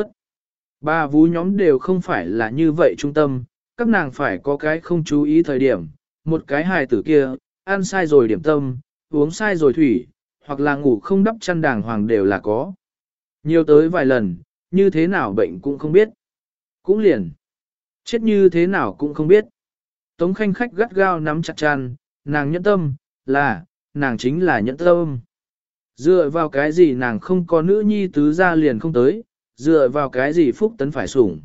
Ba vú nhóm đều không phải là như vậy trung tâm, các nàng phải có cái không chú ý thời điểm. Một cái hài tử kia, ăn sai rồi điểm tâm, uống sai rồi thủy, hoặc là ngủ không đắp chăn đàng hoàng đều là có. Nhiều tới vài lần, như thế nào bệnh cũng không biết. Cũng liền. Chết như thế nào cũng không biết. Tống khanh khách gắt gao nắm chặt chăn, nàng nhẫn tâm, là, nàng chính là nhẫn tâm. Dựa vào cái gì nàng không có nữ nhi tứ gia liền không tới, dựa vào cái gì Phúc Tấn phải sủng.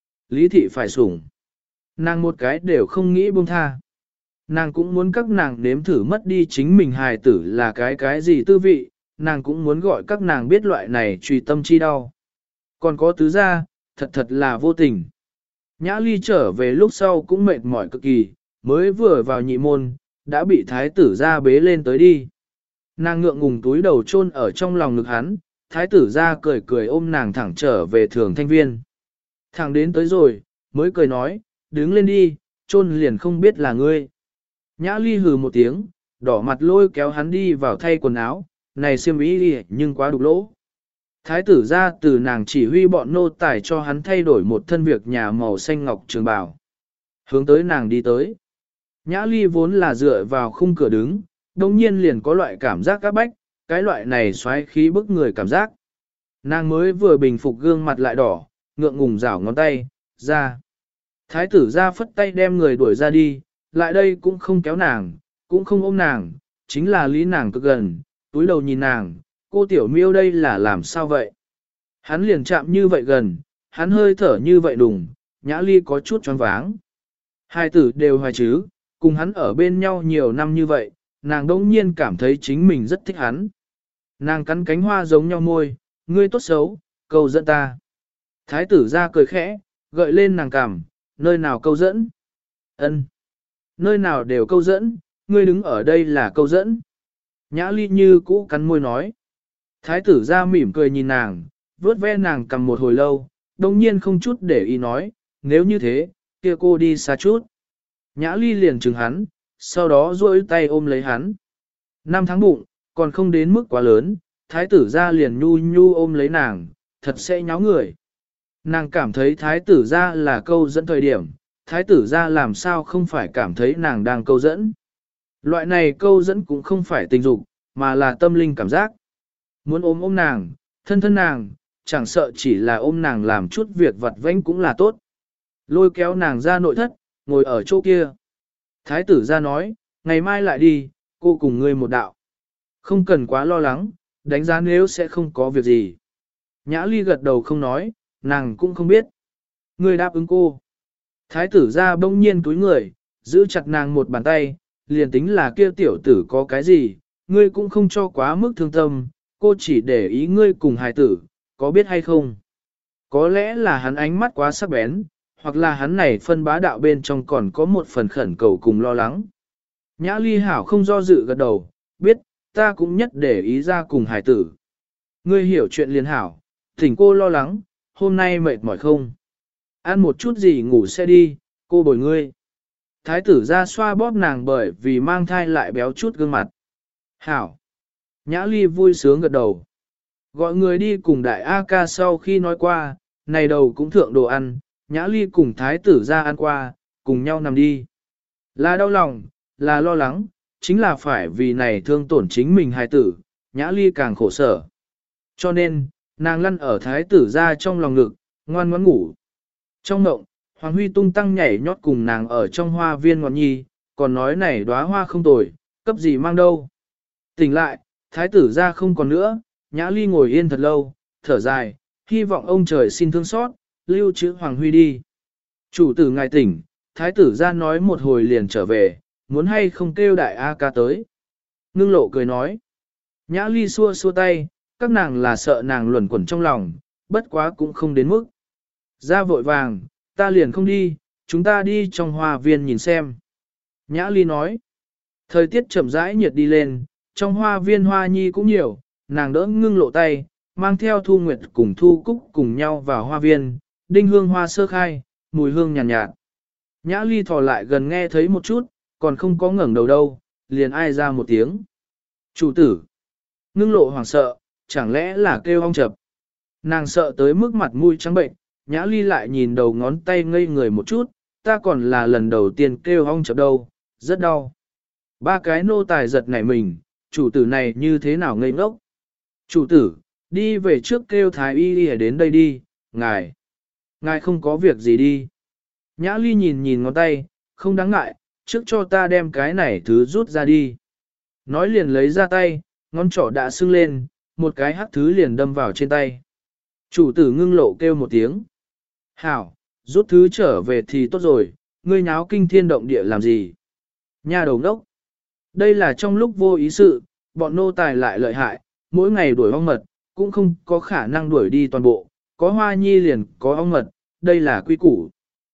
Lý thị phải sủng. Nàng một cái đều không nghĩ buông tha. Nàng cũng muốn các nàng nếm thử mất đi chính mình hài tử là cái gì tư vị, nàng cũng muốn gọi các nàng biết loại này truy tâm chi đau. Còn có tứ gia, thật là vô tình. Nhã Ly trở về lúc sau cũng mệt mỏi cực kỳ, mới vừa vào nhị môn, đã bị thái tử gia bế lên tới đi. Nàng ngượng ngùng túi đầu chôn ở trong lòng ngực hắn, thái tử gia cười cười ôm nàng thẳng trở về Thường Thanh Viên. Thẳng đến tới rồi, mới cười nói, đứng lên đi, chôn liền không biết là ngươi. Nhã Ly hừ một tiếng, đỏ mặt lôi kéo hắn đi vào thay quần áo, này xiêm y đi nhưng quá đục lỗ. Thái tử ra từ nàng chỉ huy bọn nô tài cho hắn thay đổi một thân việc nhà màu xanh ngọc trường bào. Hướng tới nàng đi tới. Nhã Ly vốn là dựa vào khung cửa đứng, đồng nhiên liền có loại cảm giác áp bách, cái loại này xoáy khí bức người cảm giác. Nàng mới vừa bình phục gương mặt lại đỏ, ngượng ngùng rảo ngón tay, ra. Thái tử ra phất tay đem người đuổi ra đi, lại đây cũng không kéo nàng, cũng không ôm nàng, chính là lý nàng cực gần, túi đầu nhìn nàng, cô tiểu miêu đây là làm sao vậy? Hắn liền chạm như vậy gần, hắn hơi thở như vậy đùng, Nhã Ly có chút choáng váng. Hai tử đều hoài chứ, cùng hắn ở bên nhau nhiều năm như vậy, nàng đông nhiên cảm thấy chính mình rất thích hắn. Nàng cắn cánh hoa giống nhau môi, ngươi tốt xấu, câu dẫn ta. Thái tử ra cười khẽ, gợi lên nàng cằm, nơi nào câu dẫn? Ân, nơi nào đều câu dẫn, ngươi đứng ở đây là câu dẫn. Nhã Ly như cũ cắn môi nói. Thái tử ra mỉm cười nhìn nàng, vuốt ve nàng cầm một hồi lâu, đồng nhiên không chút để ý nói, nếu như thế, kia cô đi xa chút. Nhã Ly liền chừng hắn, sau đó duỗi tay ôm lấy hắn. 5 tháng bụng, còn không đến mức quá lớn, thái tử ra liền nhu nhu ôm lấy nàng, thật sẽ nháo người. Nàng cảm thấy thái tử ra là câu dẫn thời điểm, thái tử ra làm sao không phải cảm thấy nàng đang câu dẫn. Loại này câu dẫn cũng không phải tình dục, mà là tâm linh cảm giác. Muốn ôm nàng, thân nàng, chẳng sợ chỉ là ôm nàng làm chút việc vặt vãnh cũng là tốt. Lôi kéo nàng ra nội thất, ngồi ở chỗ kia. Thái tử ra nói, ngày mai lại đi, cô cùng ngươi một đạo. Không cần quá lo lắng, đánh giá nếu sẽ không có việc gì. Nhã Ly gật đầu không nói, nàng cũng không biết. Ngươi đáp ứng cô. Thái tử ra bỗng nhiên túi người, giữ chặt nàng một bàn tay, liền tính là kia tiểu tử có cái gì, ngươi cũng không cho quá mức thương tâm, cô chỉ để ý ngươi cùng hài tử, có biết hay không? Có lẽ là hắn ánh mắt quá sắc bén, hoặc là hắn này phân bá đạo bên trong còn có một phần khẩn cầu cùng lo lắng. Nhã ly hảo không do dự gật đầu, biết, ta cũng nhất để ý ra cùng hài tử. Ngươi hiểu chuyện liền hảo, thỉnh cô lo lắng, hôm nay mệt mỏi không? Ăn một chút gì ngủ sẽ đi, cô bồi ngươi. Thái tử ra xoa bóp nàng bởi vì mang thai lại béo chút gương mặt. Hảo. Nhã ly vui sướng gật đầu. Gọi người đi cùng đại A ca sau khi nói qua, này đầu cũng thượng đồ ăn, nhã ly cùng thái tử ra ăn qua, cùng nhau nằm đi. Là đau lòng, là lo lắng, chính là phải vì này thương tổn chính mình hài tử, nhã ly càng khổ sở. Cho nên, nàng lăn ở thái tử ra trong lòng ngực, ngoan ngoãn ngủ. Trong mộng, Hoàng Huy tung tăng nhảy nhót cùng nàng ở trong hoa viên ngọn nhi, còn nói này đóa hoa không tồi, cấp gì mang đâu. Tỉnh lại, thái tử ra không còn nữa, nhã ly ngồi yên thật lâu, thở dài, hy vọng ông trời xin thương xót, lưu trữ Hoàng Huy đi. Chủ tử ngài tỉnh, thái tử ra nói một hồi liền trở về, muốn hay không kêu đại A ca tới. Ngưng lộ cười nói, nhã ly xua xua tay, các nàng là sợ nàng luẩn quẩn trong lòng, bất quá cũng không đến mức. Ra vội vàng, ta liền không đi, chúng ta đi trong hoa viên nhìn xem. Nhã ly nói, thời tiết chậm rãi nhiệt đi lên, trong hoa viên hoa nhi cũng nhiều, nàng đỡ ngưng lộ tay, mang theo Thu Nguyệt cùng Thu Cúc cùng nhau vào hoa viên, đinh hương hoa sơ khai, mùi hương nhàn nhạt. Nhã ly thò lại gần nghe thấy một chút, còn không có ngẩng đầu đâu, liền ai ra một tiếng. Chủ tử, ngưng lộ hoảng sợ, chẳng lẽ là kêu ong chập. Nàng sợ tới mức mặt mũi trắng bệnh, nhã ly lại nhìn đầu ngón tay ngây người một chút, ta còn là lần đầu tiên kêu ong chập đâu, rất đau. Ba cái nô tài giật nảy mình, chủ tử này như thế nào ngây ngốc. Chủ tử, đi về trước kêu thái y đi đến đây đi, ngài không có việc gì đi. Nhã ly nhìn ngón tay, không đáng ngại, trước cho ta đem cái này thứ rút ra đi. Nói liền lấy ra tay, ngón trỏ đã sưng lên, một cái hắc thứ liền đâm vào trên tay. Chủ tử ngưng lộ kêu một tiếng. Hảo, rút thứ trở về thì tốt rồi, ngươi nháo kinh thiên động địa làm gì? Nha đầu đốc. Đây là trong lúc vô ý sự, bọn nô tài lại lợi hại, mỗi ngày đuổi ong mật, cũng không có khả năng đuổi đi toàn bộ, có hoa nhi liền có ong mật, đây là quy củ.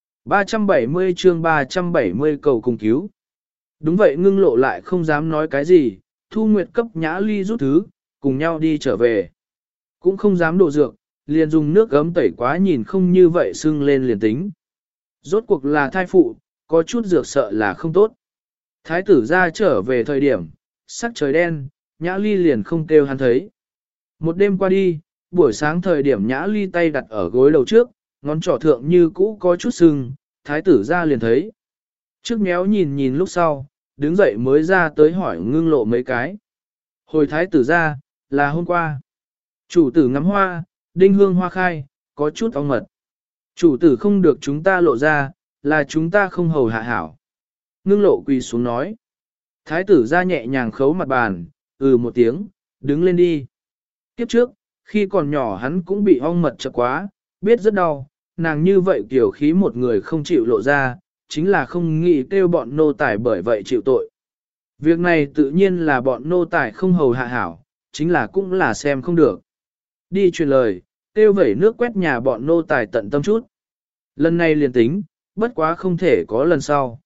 370 chương 370 cầu cùng cứu. Đúng vậy ngưng lộ lại không dám nói cái gì, Thu Nguyệt cấp nhã ly rút thứ, cùng nhau đi trở về. Cũng không dám đổ dược, liền dùng nước gấm tẩy quá nhìn không như vậy sưng lên liền tính. Rốt cuộc là thai phụ, có chút dược sợ là không tốt. Thái tử ra trở về thời điểm, sắc trời đen, nhã ly liền không kêu hắn thấy. Một đêm qua đi, buổi sáng thời điểm nhã ly tay đặt ở gối đầu trước, ngón trỏ thượng như cũ có chút sưng, thái tử ra liền thấy. Trước méo nhìn lúc sau, đứng dậy mới ra tới hỏi ngưng lộ mấy cái. Hồi thái tử ra, là hôm qua. Chủ tử ngắm hoa, đinh hương hoa khai, có chút ong mật. Chủ tử không được chúng ta lộ ra, là chúng ta không hầu hạ hảo. Ngưng lộ quỳ xuống nói. Thái tử ra nhẹ nhàng khấu mặt bàn, một tiếng, đứng lên đi. Kiếp trước, khi còn nhỏ hắn cũng bị ong mật chật quá, biết rất đau, nàng như vậy kiểu khí một người không chịu lộ ra, chính là không nghĩ kêu bọn nô tài bởi vậy chịu tội. Việc này tự nhiên là bọn nô tài không hầu hạ hảo, chính là cũng là xem không được. Đi truyền lời, kêu vẩy nước quét nhà bọn nô tài tận tâm chút. Lần này liền tính, bất quá không thể có lần sau.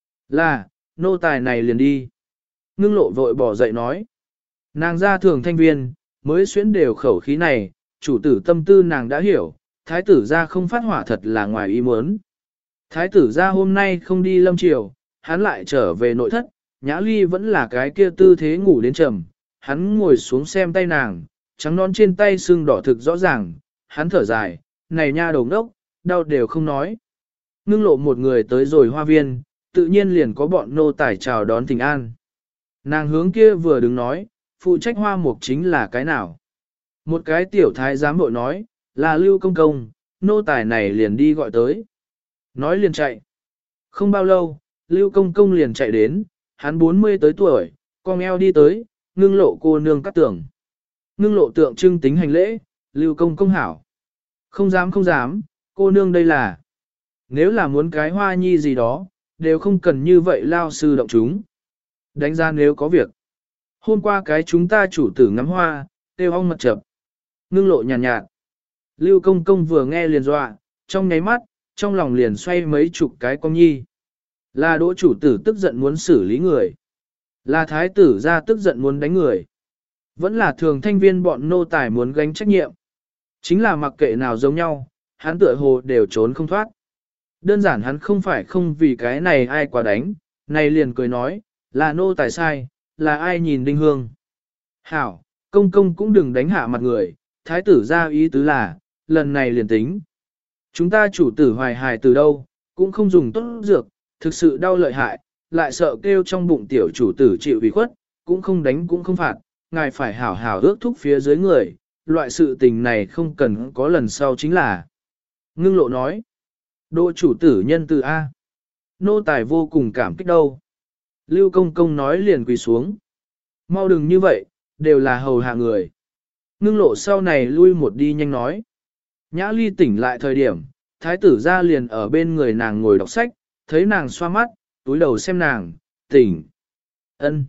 Là, nô tài này liền đi. Ngưng lộ vội bỏ dậy nói. Nàng ra thường thanh viên, mới xuyến đều khẩu khí này, chủ tử tâm tư nàng đã hiểu, thái tử ra không phát hỏa thật là ngoài ý muốn. Thái tử ra hôm nay không đi lâm triều, hắn lại trở về nội thất, nhã ly vẫn là cái kia tư thế ngủ đến trầm, hắn ngồi xuống xem tay nàng, trắng non trên tay sưng đỏ thực rõ ràng, hắn thở dài, này nha đầu ngốc, đau đều không nói. Ngưng lộ một người tới rồi hoa viên, tự nhiên liền có bọn nô tài chào đón thỉnh an. Nàng hướng kia vừa đứng nói, phụ trách hoa mục chính là cái nào. Một cái tiểu thái giám vội nói, là Lưu Công Công, nô tài này liền đi gọi tới. Nói liền chạy. Không bao lâu, Lưu Công Công liền chạy đến, hắn 40 tới tuổi, con eo đi tới, ngưng lộ cô nương cắt tưởng. Ngưng lộ tượng trưng tính hành lễ, Lưu Công Công hảo. Không dám, cô nương đây là. Nếu là muốn cái hoa nhi gì đó, đều không cần như vậy lao sư động chúng. Đánh ra nếu có việc. Hôm qua cái chúng ta chủ tử ngắm hoa, tiêu ong mật chập. Ngưng lộ nhàn nhạt. Lưu công công vừa nghe liền dọa, trong nháy mắt, trong lòng liền xoay mấy chục cái con nhi. Là đỗ chủ tử tức giận muốn xử lý người. Là thái tử ra tức giận muốn đánh người. Vẫn là thường thanh viên bọn nô tài muốn gánh trách nhiệm. Chính là mặc kệ nào giống nhau, hắn tựa hồ đều trốn không thoát. Đơn giản hắn không phải không vì cái này ai quá đánh, này liền cười nói, là nô tài sai, là ai nhìn đinh hương. Hảo, công công cũng đừng đánh hạ mặt người, thái tử ra ý tứ là, lần này liền tính. Chúng ta chủ tử hoài hài từ đâu, cũng không dùng tốt dược, thực sự đau lợi hại, lại sợ kêu trong bụng tiểu chủ tử chịu ủy khuất, cũng không đánh cũng không phạt, ngài phải hảo hảo ước thúc phía dưới người, loại sự tình này không cần có lần sau chính là. Ngưng lộ nói, đỗ chủ tử nhân từ A. Nô tài vô cùng cảm kích đâu. Lưu công công nói liền quỳ xuống. Mau đừng như vậy, đều là hầu hạ người. Ngưng lộ sau này lui một đi nhanh nói. Nhã ly tỉnh lại thời điểm, thái tử ra liền ở bên người nàng ngồi đọc sách, thấy nàng xoa mắt, túi đầu xem nàng, tỉnh. Ân,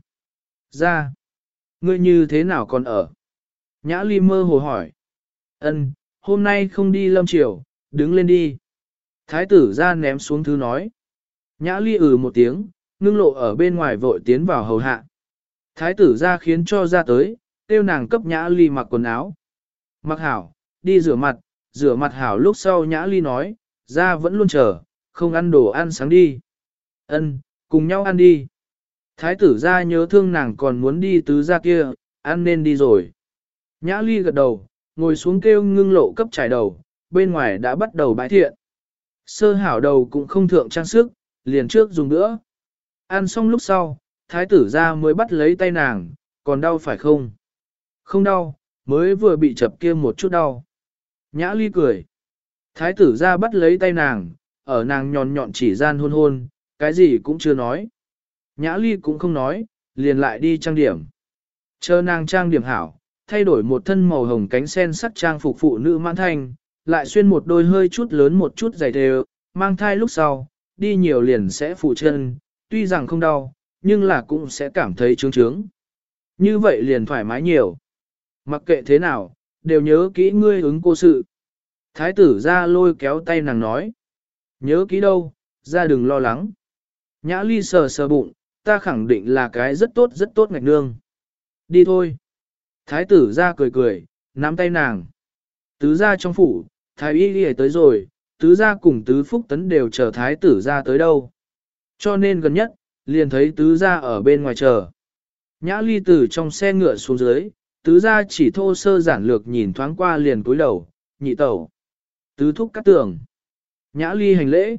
ra. Ngươi như thế nào còn ở? Nhã ly mơ hồ hỏi. Ân, hôm nay không đi lâm triều, đứng lên đi. Thái tử ra ném xuống thứ nói. Nhã ly một tiếng, ngưng lộ ở bên ngoài vội tiến vào hầu hạ. Thái tử ra khiến cho ra tới, tiêu nàng cấp nhã ly mặc quần áo. Mặc hảo, đi rửa mặt hảo lúc sau nhã ly nói, ra vẫn luôn chờ, không ăn đồ ăn sáng đi. Ân, cùng nhau ăn đi. Thái tử ra nhớ thương nàng còn muốn đi tứ ra kia, ăn nên đi rồi. Nhã ly gật đầu, ngồi xuống kêu ngưng lộ cấp trải đầu, bên ngoài đã bắt đầu bãi thiện. Sơ hảo đầu cũng không thượng trang sức, liền trước dùng nữa. Ăn xong lúc sau, thái tử ra mới bắt lấy tay nàng, còn đau phải không? Không đau, mới vừa bị chập kia một chút đau. Nhã ly cười. Thái tử ra bắt lấy tay nàng, ở nàng nhọn nhọn chỉ gian hôn hôn, cái gì cũng chưa nói. Nhã ly cũng không nói, liền lại đi trang điểm. Chờ nàng trang điểm hảo, thay đổi một thân màu hồng cánh sen sắc trang phục phụ nữ mãn thanh, lại xuyên một đôi hơi chút lớn một chút giày đều, mang thai lúc sau, đi nhiều liền sẽ phụ chân, tuy rằng không đau, nhưng là cũng sẽ cảm thấy trướng trướng. Như vậy liền thoải mái nhiều. Mặc kệ thế nào, đều nhớ kỹ ngươi ứng cô sự. Thái tử ra lôi kéo tay nàng nói. Nhớ kỹ đâu, ra đừng lo lắng. Nhã ly sờ sờ bụng, ta khẳng định là cái rất tốt ngạch nương. Đi thôi. Thái tử ra cười cười, nắm tay nàng. Tứ ra trong phủ, thái y đi tới rồi, tứ ra cùng tứ phúc tấn đều chờ thái tử ra tới đâu. Cho nên gần nhất, liền thấy tứ ra ở bên ngoài chờ. Nhã ly từ trong xe ngựa xuống dưới, tứ ra chỉ thô sơ giản lược nhìn thoáng qua liền cúi đầu, nhị tẩu. Tứ thúc cắt tường. Nhã ly hành lễ.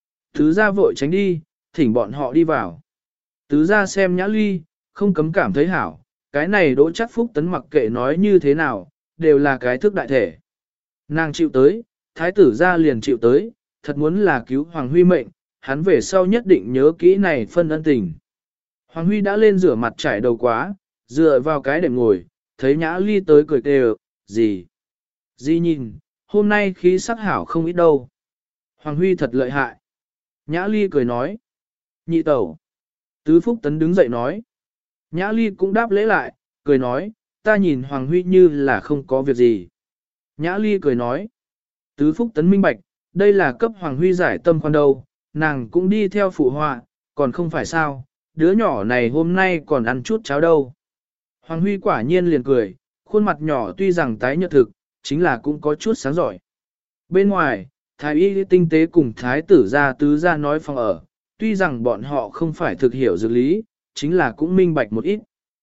Tứ ra vội tránh đi, thỉnh bọn họ đi vào. Tứ ra xem nhã ly, không cấm cảm thấy hảo, cái này đỗ chắc phúc tấn mặc kệ nói như thế nào, đều là cái thức đại thể. Nàng chịu tới, thái tử ra liền chịu tới, thật muốn là cứu Hoàng Huy mệnh, hắn về sau nhất định nhớ kỹ này phân ân tình. Hoàng Huy đã lên rửa mặt trải đầu quá, dựa vào cái đệm ngồi, thấy nhã ly tới cười kêu, gì? Di nhìn, hôm nay khí sắc hảo không ít đâu. Hoàng Huy thật lợi hại. Nhã ly cười nói. Nhị tẩu. Tứ Phúc Tấn đứng dậy nói. Nhã ly cũng đáp lễ lại, cười nói, ta nhìn Hoàng Huy như là không có việc gì. Nhã ly cười nói. Tứ Phúc Tấn minh bạch, đây là cấp Hoàng Huy giải tâm khoan đâu, nàng cũng đi theo phụ họa, còn không phải sao, đứa nhỏ này hôm nay còn ăn chút cháo đâu. Hoàng Huy quả nhiên liền cười, khuôn mặt nhỏ tuy rằng tái nhợt thực, chính là cũng có chút sáng giỏi. Bên ngoài, thái y tinh tế cùng thái tử gia tứ gia nói phòng ở, tuy rằng bọn họ không phải thực hiểu dược lý, chính là cũng minh bạch một ít.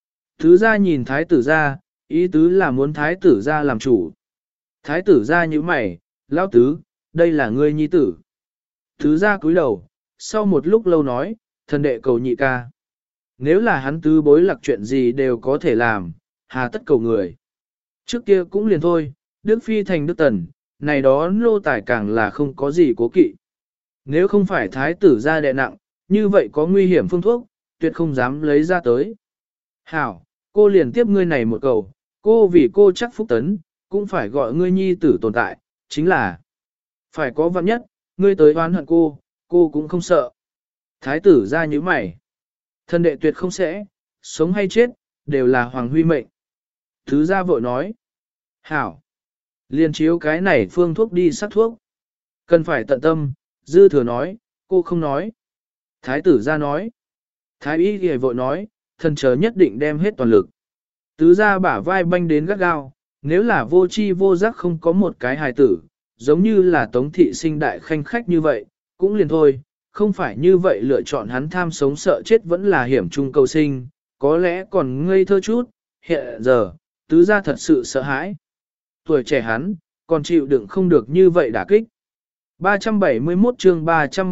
Tứ gia nhìn thái tử gia, ý tứ là muốn thái tử gia làm chủ. Thái tử gia như mày, lão tứ, đây là ngươi nhi tử. Tứ gia cúi đầu, sau một lúc lâu nói, thần đệ cầu nhị ca. Nếu là hắn tứ bối lạc chuyện gì đều có thể làm, hà tất cầu người. Trước kia cũng liền thôi, Đức Phi thành Đức Tần, này đó nô tài càng là không có gì cố kỵ. Nếu không phải thái tử ra đè nặng, như vậy có nguy hiểm phương thuốc, tuyệt không dám lấy ra tới. Hảo, cô liền tiếp ngươi này một cầu, cô vì cô chắc phúc tấn, cũng phải gọi ngươi nhi tử tồn tại, chính là phải có vạn nhất, ngươi tới oán hận cô cũng không sợ. Thái tử ra như mày. Thân đệ tuyệt không sẽ, sống hay chết, đều là Hoàng Huy mệnh. Thứ gia vội nói. Hảo. Liền chiếu cái này phương thuốc đi sắc thuốc. Cần phải tận tâm, dư thừa nói, cô không nói. Thái tử ra nói. Thái y thì vội nói, thần chờ nhất định đem hết toàn lực. Tứ gia bả vai banh đến gắt gao, nếu là vô chi vô giác không có một cái hài tử, giống như là tống thị sinh đại khanh khách như vậy, cũng liền thôi, không phải như vậy lựa chọn hắn tham sống sợ chết vẫn là hiểm trung cầu sinh, có lẽ còn ngây thơ chút, hiện giờ, tứ gia thật sự sợ hãi. Tuổi trẻ hắn, còn chịu đựng không được như vậy đả kích. 371 chương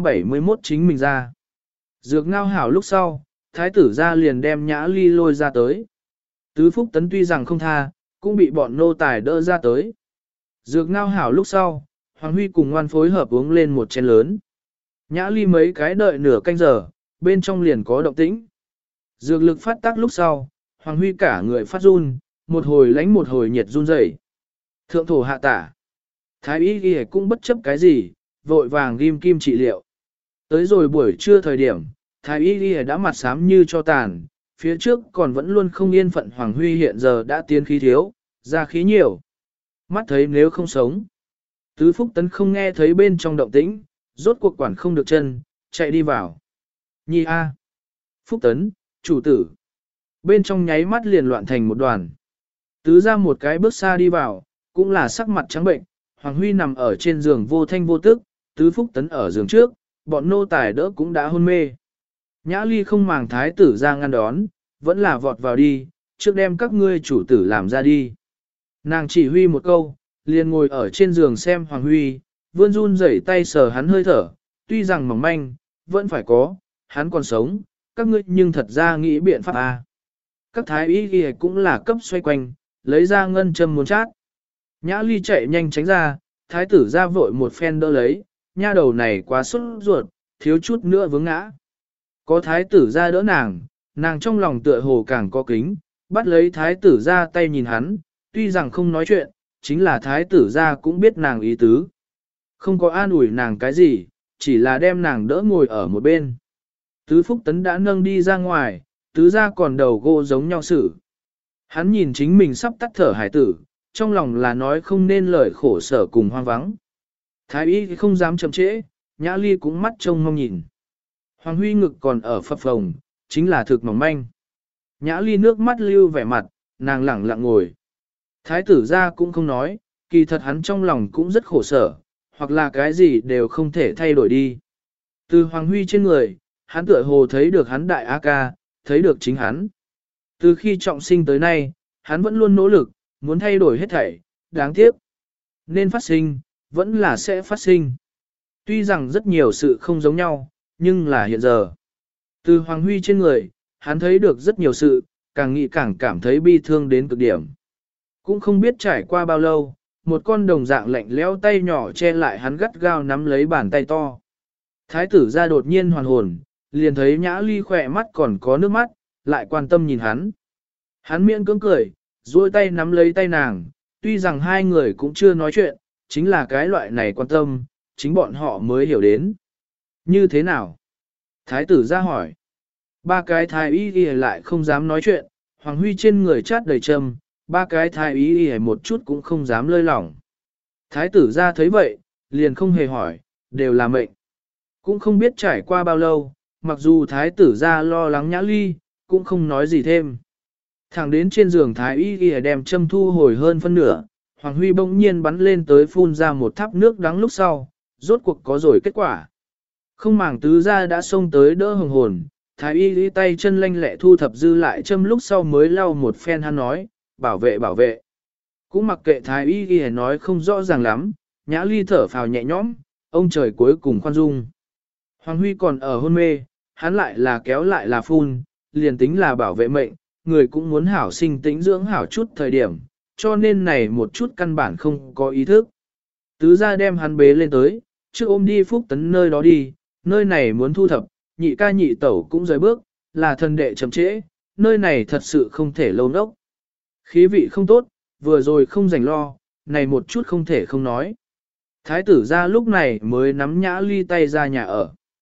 371 chính mình ra. Dược ngao hảo lúc sau, thái tử ra liền đem Nhã Ly lôi ra tới. Tứ Phúc Tấn tuy rằng không tha, cũng bị bọn nô tài đỡ ra tới. Dược ngao hảo lúc sau, Hoàng Huy cùng ngoan phối hợp uống lên một chén lớn. Nhã Ly mấy cái đợi nửa canh giờ, bên trong liền có động tĩnh. Dược lực phát tác lúc sau, Hoàng Huy cả người phát run, một hồi lánh một hồi nhiệt run rẩy. Thượng thổ hạ tả. Thái y ghi cũng bất chấp cái gì, vội vàng ghim kim trị liệu. Tới rồi buổi trưa thời điểm, Thái y ghi đã mặt xám như cho tàn, phía trước còn vẫn luôn không yên phận. Hoàng Huy hiện giờ đã tiến khí thiếu, ra khí nhiều. Mắt thấy nếu không sống. Tứ Phúc Tấn không nghe thấy bên trong động tĩnh, rốt cuộc quản không được chân, chạy đi vào. Nhi A. Phúc Tấn, chủ tử. Bên trong nháy mắt liền loạn thành một đoàn. Tứ ra một cái bước xa đi vào, cũng là sắc mặt trắng bệnh. Hoàng Huy nằm ở trên giường vô thanh vô tức, Tứ Phúc Tấn ở giường trước, bọn nô tài đỡ cũng đã hôn mê. Nhã Ly không màng thái tử ra ngăn đón, vẫn là vọt vào đi, trước đem các ngươi chủ tử làm ra đi. Nàng chỉ huy một câu, liền ngồi ở trên giường xem Hoàng Huy, vươn run rẩy tay sờ hắn hơi thở, tuy rằng mỏng manh, vẫn phải có, hắn còn sống, các ngươi nhưng thật ra nghĩ biện pháp à. Các thái y ghi cũng là cấp xoay quanh, lấy ra ngân châm muốn chát. Nhã Ly chạy nhanh tránh ra, thái tử ra vội một phen đỡ lấy, nha đầu này quá sốt ruột, thiếu chút nữa vướng ngã. Có thái tử ra đỡ nàng, nàng trong lòng tựa hồ càng có kính, bắt lấy thái tử ra tay nhìn hắn, tuy rằng không nói chuyện, chính là thái tử ra cũng biết nàng ý tứ. Không có an ủi nàng cái gì, chỉ là đem nàng đỡ ngồi ở một bên. Tứ Phúc Tấn đã nâng đi ra ngoài, tứ ra còn đầu gỗ giống nhau xử. Hắn nhìn chính mình sắp tắt thở hải tử, trong lòng là nói không nên lời khổ sở cùng hoang vắng. Thái y không dám chậm trễ, Nhã Ly cũng mắt trông mong nhìn. Hoàng Huy ngực còn ở phập phồng, chính là thực mỏng manh. Nhã Ly nước mắt lưu vẻ mặt, nàng lẳng lặng ngồi. Thái tử ra cũng không nói, kỳ thật hắn trong lòng cũng rất khổ sở, hoặc là cái gì đều không thể thay đổi đi. Từ Hoàng Huy trên người, hắn tựa hồ thấy được hắn đại A ca, thấy được chính hắn. Từ khi trọng sinh tới nay, hắn vẫn luôn nỗ lực, muốn thay đổi hết thảy, đáng tiếc. Nên phát sinh, vẫn là sẽ phát sinh. Tuy rằng rất nhiều sự không giống nhau, nhưng là hiện giờ. Từ Hoàng Huy trên người, hắn thấy được rất nhiều sự, càng nghĩ càng cảm thấy bi thương đến cực điểm. Cũng không biết trải qua bao lâu, một con đồng dạng lạnh lẽo tay nhỏ che lại hắn gắt gao nắm lấy bàn tay to. Thái tử ra đột nhiên hoàn hồn, liền thấy Nhã Ly khỏe mắt còn có nước mắt, lại quan tâm nhìn hắn. Hắn miễn cưỡng cười, duỗi tay nắm lấy tay nàng, tuy rằng hai người cũng chưa nói chuyện, chính là cái loại này quan tâm, chính bọn họ mới hiểu đến. Như thế nào? Thái tử ra hỏi. Ba cái thái y y lại không dám nói chuyện, Hoàng Huy trên người chát đầy châm, ba cái thái y y một chút cũng không dám lơi lỏng. Thái tử ra thấy vậy, liền không hề hỏi, đều là mệnh. Cũng không biết trải qua bao lâu, mặc dù thái tử ra lo lắng Nhã Ly, cũng không nói gì thêm. Thẳng đến trên giường thái y y đem châm thu hồi hơn phân nửa, Hoàng Huy bỗng nhiên bắn lên tới phun ra một tháp nước đắng lúc sau, rốt cuộc có rồi kết quả. Không màng tứ ra đã xông tới đỡ hồng hồn, thái y y tay chân lanh lẹ thu thập dư lại châm lúc sau mới lau một phen hắn nói, bảo vệ bảo vệ. Cũng mặc kệ thái y y nói không rõ ràng lắm, Nhã Ly thở phào nhẹ nhõm, ông trời cuối cùng khoan dung. Hoàng Huy còn ở hôn mê, hắn lại là kéo lại là phun, liền tính là bảo vệ mệnh, người cũng muốn hảo sinh tĩnh dưỡng hảo chút thời điểm, cho nên này một chút căn bản không có ý thức. Tứ ra đem hắn bế lên tới, trước ôm đi Phúc Tấn nơi đó đi, nơi này muốn thu thập, nhị ca nhị tẩu cũng rời bước, là thần đệ chậm trễ, nơi này thật sự không thể lâu nốc. Khí vị không tốt, vừa rồi không rảnh lo, này một chút không thể không nói. Thái tử ra lúc này mới nắm Nhã Ly tay ra nhà ở.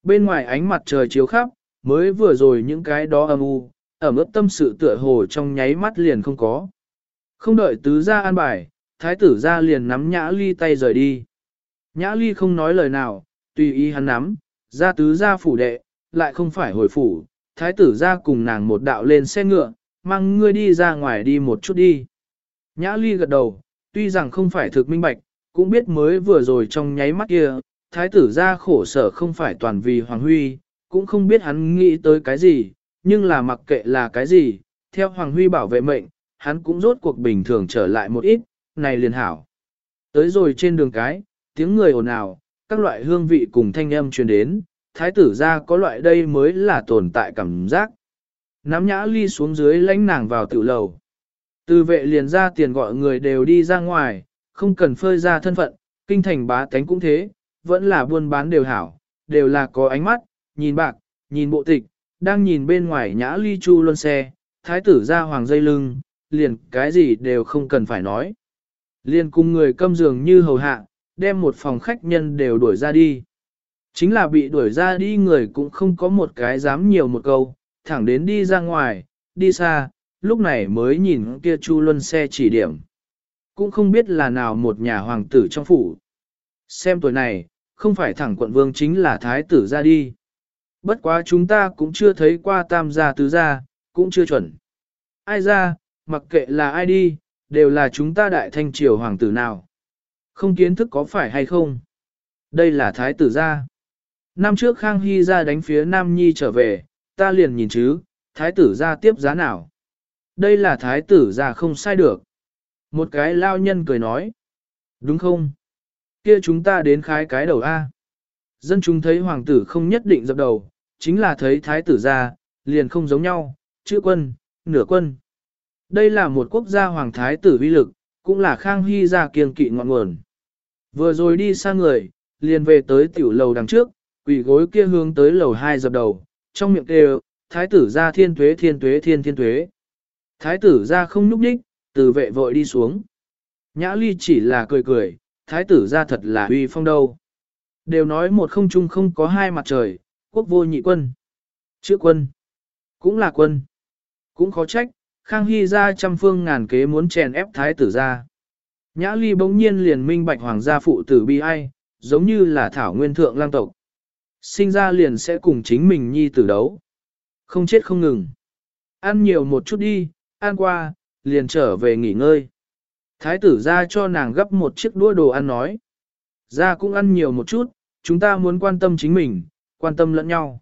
Bên ngoài ánh mặt trời chiếu khắp, mới vừa rồi những cái đó âm u, ẩm ướt tâm sự tựa hồ trong nháy mắt liền không có. Không đợi tứ gia an bài, thái tử gia liền nắm Nhã Ly tay rời đi. Nhã Ly không nói lời nào, tùy ý hắn nắm, ra tứ gia phủ đệ, lại không phải hồi phủ, thái tử gia cùng nàng một đạo lên xe ngựa, mang ngươi đi ra ngoài đi một chút đi. Nhã Ly gật đầu, tuy rằng không phải thực minh bạch, cũng biết mới vừa rồi trong nháy mắt kia, thái tử gia khổ sở không phải toàn vì Hoàng Huy, cũng không biết hắn nghĩ tới cái gì, nhưng là mặc kệ là cái gì, theo Hoàng Huy bảo vệ mệnh, hắn cũng rốt cuộc bình thường trở lại một ít, này liền hảo. Tới rồi trên đường cái, tiếng người ồn ào, các loại hương vị cùng thanh âm truyền đến, thái tử gia có loại đây mới là tồn tại cảm giác. Nắm Nhã Ly xuống dưới lãnh nàng vào tiểu lầu. Từ vệ liền ra tiền gọi người đều đi ra ngoài, không cần phơi ra thân phận, kinh thành bá tánh cũng thế, vẫn là buôn bán đều hảo, đều là có ánh mắt, nhìn bạc, nhìn bộ tịch, đang nhìn bên ngoài Nhã Ly chu luân xe, thái tử ra hoàng dây lưng, liền cái gì đều không cần phải nói. Liền cùng người câm giường như hầu hạ, đem một phòng khách nhân đều đuổi ra đi. Chính là bị đuổi ra đi người cũng không có một cái dám nhiều một câu, thẳng đến đi ra ngoài, đi xa, lúc này mới nhìn kia chu luân xe chỉ điểm. Cũng không biết là nào một nhà hoàng tử trong phủ. Xem tuổi này, không phải thẳng quận vương chính là thái tử ra đi. Bất quá chúng ta cũng chưa thấy qua tam gia tứ gia, cũng chưa chuẩn. Ai ra, mặc kệ là ai đi, đều là chúng ta đại thanh triều hoàng tử nào. Không kiến thức có phải hay không? Đây là thái tử gia. Năm trước Khang Hy ra đánh phía Nam Nhi trở về, ta liền nhìn chứ, thái tử gia tiếp giá nào. Đây là thái tử gia không sai được. Một cái lao nhân cười nói. Đúng không? Kia chúng ta đến khái cái đầu A. Dân chúng thấy hoàng tử không nhất định dập đầu, chính là thấy thái tử gia, liền không giống nhau, chữ quân, nửa quân. Đây là một quốc gia hoàng thái tử uy lực, cũng là Khang Hy gia kiêng kỵ ngọn nguồn. Vừa rồi đi xa người, liền về tới tiểu lầu đằng trước, quỷ gối kia hướng tới lầu 2 dập đầu, trong miệng kêu, thái tử gia thiên tuế thiên tuế thiên thiên tuế. Thái tử gia không nhúc nhích, từ vệ vội đi xuống. Nhã Ly chỉ là cười cười, thái tử gia thật là uy phong đâu. Đều nói một không chung không có hai mặt trời, quốc vô nhị quân. Chữ quân, cũng là quân. Cũng khó trách, Khang Hy gia trăm phương ngàn kế muốn chèn ép thái tử gia. Nhã Ly bỗng nhiên liền minh bạch hoàng gia phụ tử bi ai, giống như là thảo nguyên thượng lang tộc. Sinh ra liền sẽ cùng chính mình nhi tử đấu. Không chết không ngừng. Ăn nhiều một chút đi, ăn qua, liền trở về nghỉ ngơi. Thái tử ra cho nàng gấp một chiếc đũa đồ ăn nói. Ra cũng ăn nhiều một chút, chúng ta muốn quan tâm chính mình, quan tâm lẫn nhau.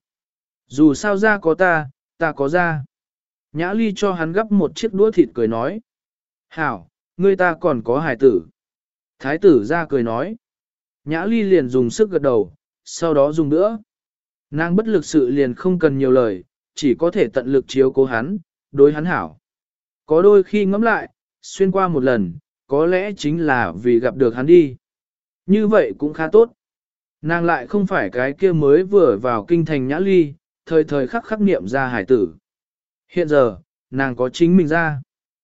Dù sao ra có ta có ra. Nhã Ly cho hắn gấp một chiếc đũa thịt cười nói. Hảo, ngươi ta còn có hài tử. Thái tử ra cười nói. Nhã Ly liền dùng sức gật đầu, sau đó dùng nữa. Nàng bất lực sự liền không cần nhiều lời, chỉ có thể tận lực chiếu cố hắn, đối hắn hảo. Có đôi khi ngẫm lại, xuyên qua một lần, có lẽ chính là vì gặp được hắn đi. Như vậy cũng khá tốt. Nàng lại không phải cái kia mới vừa vào kinh thành Nhã Ly, thời thời khắc khắc niệm ra hải tử. Hiện giờ, nàng có chính mình ra.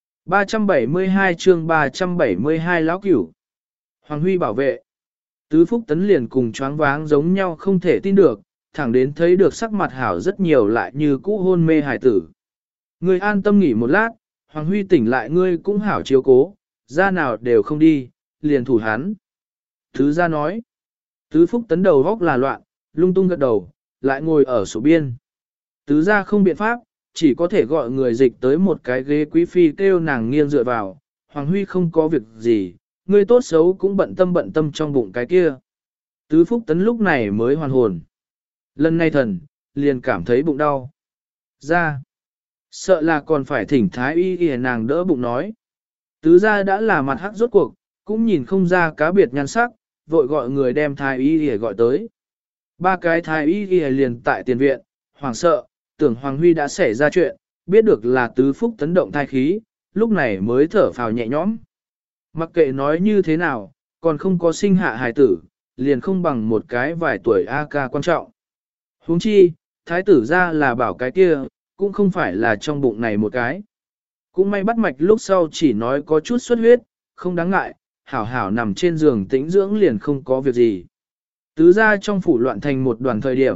372 chương 372 lão cửu. Hoàng Huy bảo vệ. Tứ Phúc Tấn liền cùng choáng váng giống nhau không thể tin được, thẳng đến thấy được sắc mặt hảo rất nhiều lại như cũ hôn mê hải tử. Ngươi an tâm nghỉ một lát, Hoàng Huy tỉnh lại ngươi cũng hảo chiếu cố, ra nào đều không đi, liền thủ hắn. Thứ ra nói. Tứ Phúc Tấn đầu góc là loạn, lung tung gật đầu, lại ngồi ở sổ biên. Tứ ra không biện pháp, chỉ có thể gọi người dịch tới một cái ghế quý phi kêu nàng nghiêng dựa vào. Hoàng Huy không có việc gì, ngươi tốt xấu cũng bận tâm trong bụng cái kia. Tứ Phúc Tấn lúc này mới hoàn hồn. Lần này thần, liền cảm thấy bụng đau. Ra, sợ là còn phải thỉnh thái y y nàng đỡ bụng nói. Tứ ra đã là mặt hắc rốt cuộc, cũng nhìn không ra cá biệt nhan sắc, vội gọi người đem thái y y gọi tới. Ba cái thái y y liền tại tiền viện, hoàng sợ, tưởng Hoàng Huy đã xảy ra chuyện, biết được là Tứ Phúc Tấn động thai khí, lúc này mới thở phào nhẹ nhõm. Mặc kệ nói như thế nào, còn không có sinh hạ hài tử, liền không bằng một cái vài tuổi A ca quan trọng. Huống chi, thái tử ra là bảo cái kia, cũng không phải là trong bụng này một cái. Cũng may bắt mạch lúc sau chỉ nói có chút xuất huyết, không đáng ngại, hảo hảo nằm trên giường tĩnh dưỡng liền không có việc gì. Tứ ra trong phủ loạn thành một đoàn thời điểm,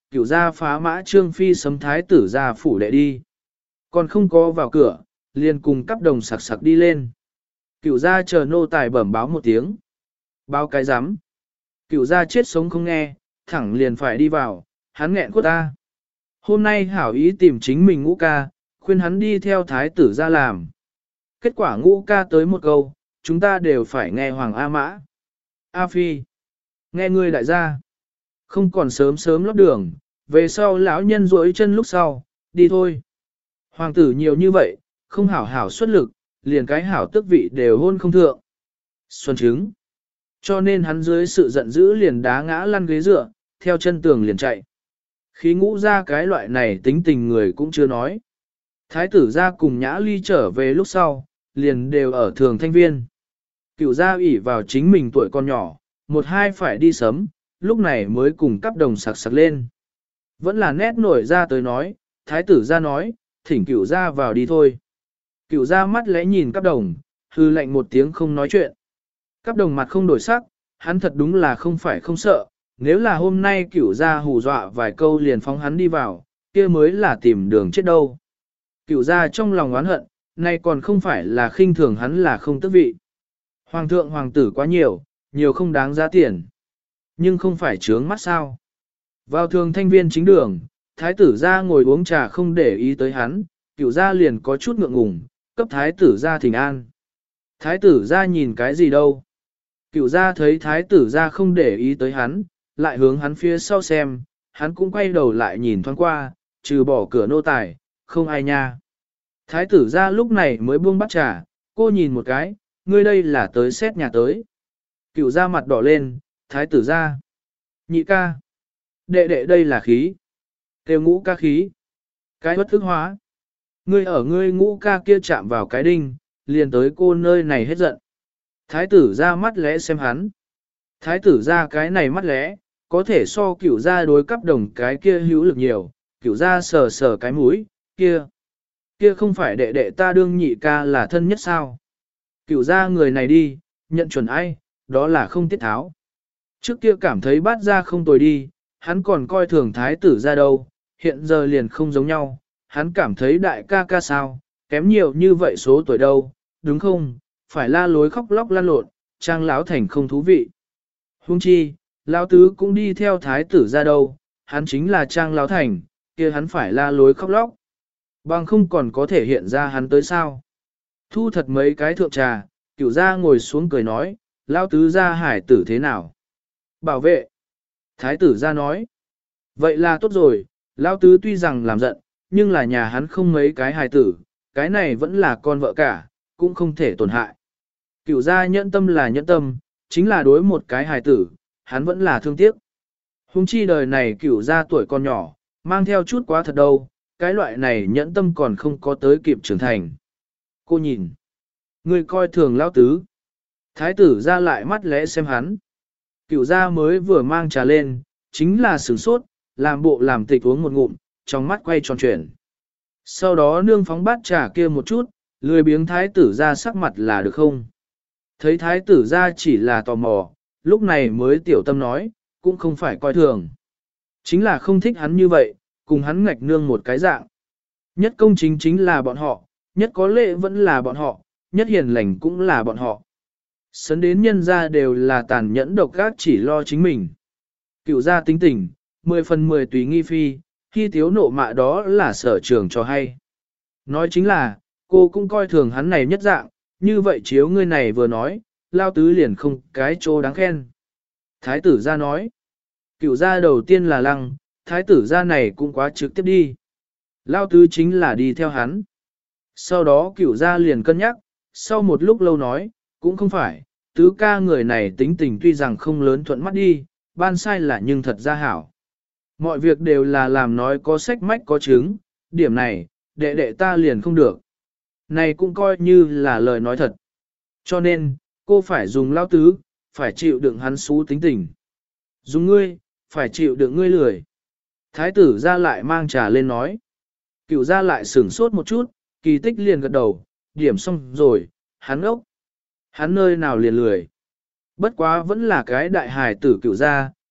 cửu gia phá mã trương phi sấm thái tử ra phủ đệ đi. Còn không có vào cửa, liền cùng cắp đồng sặc sặc đi lên. Cửu gia chờ nô tài bẩm báo một tiếng. Báo cái rắm Cửu gia chết sống không nghe, thẳng liền phải đi vào, hắn nghẹn cốt ta. Hôm nay hảo ý tìm chính mình Ngũ ca, khuyên hắn đi theo thái tử ra làm. Kết quả Ngũ ca tới một câu, chúng ta đều phải nghe Hoàng A Mã. A Phi, nghe ngươi đại gia. Không còn sớm sớm lót đường, về sau lão nhân duỗi chân lúc sau, đi thôi. Hoàng tử nhiều như vậy, không hảo hảo xuất lực, liền cái hảo tước vị đều hôn không thượng. Xuân chứng. Cho nên hắn dưới sự giận dữ liền đá ngã lăn ghế dựa, theo chân tường liền chạy. Khí Ngũ ra cái loại này tính tình người cũng chưa nói. Thái tử ra cùng Nhã Ly trở về lúc sau, liền đều ở thường thanh viên. Cửu gia ủy vào chính mình tuổi còn nhỏ, một hai phải đi sớm, lúc này mới cùng cắp đồng sặc sặc lên. Vẫn là nét nổi ra tới nói, thái tử ra nói, thỉnh cửu gia vào đi thôi. Cửu gia mắt lẽ nhìn cắp đồng, hư lạnh một tiếng không nói chuyện. Cắp đồng mặt không đổi sắc, hắn thật đúng là không phải không sợ, nếu là hôm nay cửu gia hù dọa vài câu liền phóng hắn đi vào, kia mới là tìm đường chết đâu. Cửu gia trong lòng oán hận, nay còn không phải là khinh thường hắn là không tước vị. Hoàng thượng hoàng tử quá nhiều, nhiều không đáng giá tiền. Nhưng không phải trướng mắt sao. Vào thường thanh viên chính đường, thái tử ra ngồi uống trà không để ý tới hắn, cửu gia liền có chút ngượng ngùng, cấp thái tử ra thỉnh an. Thái tử ra nhìn cái gì đâu. Cửu gia thấy thái tử ra không để ý tới hắn, lại hướng hắn phía sau xem, hắn cũng quay đầu lại nhìn thoáng qua, trừ bỏ cửa nô tài, không ai nha. Thái tử ra lúc này mới buông bắt trà, cô nhìn một cái, ngươi đây là tới xét nhà tới. Cửu gia mặt đỏ lên, thái tử ra. Nhị ca. Đệ đệ đây là khí. Kêu Ngũ ca khí. Cái bất thức hóa. Ngươi ở ngươi Ngũ ca kia chạm vào cái đinh, liền tới cô nơi này hết giận. Thái tử ra mắt lẽ xem hắn. Thái tử ra cái này mắt lẽ, có thể so cửu gia đối cấp đồng cái kia hữu lực nhiều, cửu gia sờ sờ cái mũi, kia. Kia không phải đệ đệ ta đương nhị ca là thân nhất sao. Cửu gia người này đi, nhận chuẩn ai, đó là không tiết tháo. Trước kia cảm thấy bát gia không tồi đi, hắn còn coi thường thái tử ra đâu, hiện giờ liền không giống nhau, hắn cảm thấy đại ca ca sao, kém nhiều như vậy số tuổi đâu, đúng không, phải la lối khóc lóc lan lộn, trang lão thành không thú vị. Huống chi, lão tứ cũng đi theo thái tử ra đâu, hắn chính là trang lão thành, kia hắn phải la lối khóc lóc. Bằng không còn có thể hiện ra hắn tới sao. Thu thật mấy cái thượng trà, cửu gia ngồi xuống cười nói, lão tứ gia hải tử thế nào? Bảo vệ. Thái tử gia nói. Vậy là tốt rồi, lão tứ tuy rằng làm giận, nhưng là nhà hắn không mấy cái hài tử, cái này vẫn là con vợ cả, cũng không thể tổn hại. Cửu gia nhẫn tâm là nhẫn tâm, chính là đối một cái hài tử, hắn vẫn là thương tiếc. Hùng chi đời này cửu gia tuổi còn nhỏ, mang theo chút quá thật đâu, cái loại này nhẫn tâm còn không có tới kịp trưởng thành. Cô nhìn, người coi thường lão tứ. Thái tử ra lại mắt lẽ xem hắn. Cửu gia mới vừa mang trà lên, chính là sửng sốt, làm bộ làm tịch uống một ngụm, trong mắt quay tròn chuyển. Sau đó nương phóng bát trà kia một chút, lười biếng thái tử ra sắc mặt là được không? Thấy thái tử ra chỉ là tò mò, lúc này mới tiểu tâm nói, cũng không phải coi thường. Chính là không thích hắn như vậy, cùng hắn ngạch nương một cái dạng. Nhất công chính chính là bọn họ, nhất có lệ vẫn là bọn họ, nhất hiền lành cũng là bọn họ. Sấn đến nhân ra đều là tàn nhẫn độc ác chỉ lo chính mình. Cựu gia tính tình, 10 phần 10 tùy nghi phi, khi thiếu nộ mạ đó là sở trường cho hay. Nói chính là, cô cũng coi thường hắn này nhất dạng, như vậy chiếu ngươi này vừa nói, lao tứ liền không cái chỗ đáng khen. Thái tử gia nói, cựu gia đầu tiên là lăng, thái tử gia này cũng quá trực tiếp đi. Lao tứ chính là đi theo hắn. Sau đó cựu gia liền cân nhắc, sau một lúc lâu nói, cũng không phải, tứ ca người này tính tình tuy rằng không lớn thuận mắt đi, ban sai là nhưng thật ra hảo. Mọi việc đều là làm nói có sách mách có chứng, điểm này, đệ đệ ta liền không được. Này cũng coi như là lời nói thật. Cho nên, cô phải dùng lao tứ, phải chịu đựng hắn xú tính tình. Dùng ngươi, phải chịu đựng ngươi lười. Thái tử ra lại mang trà lên nói. Cựu ra lại sửng sốt một chút, kỳ tích liền gật đầu, điểm xong rồi, hắn ốc. Hắn nơi nào liền lười. Bất quá vẫn là cái đại hài tử cựu ra,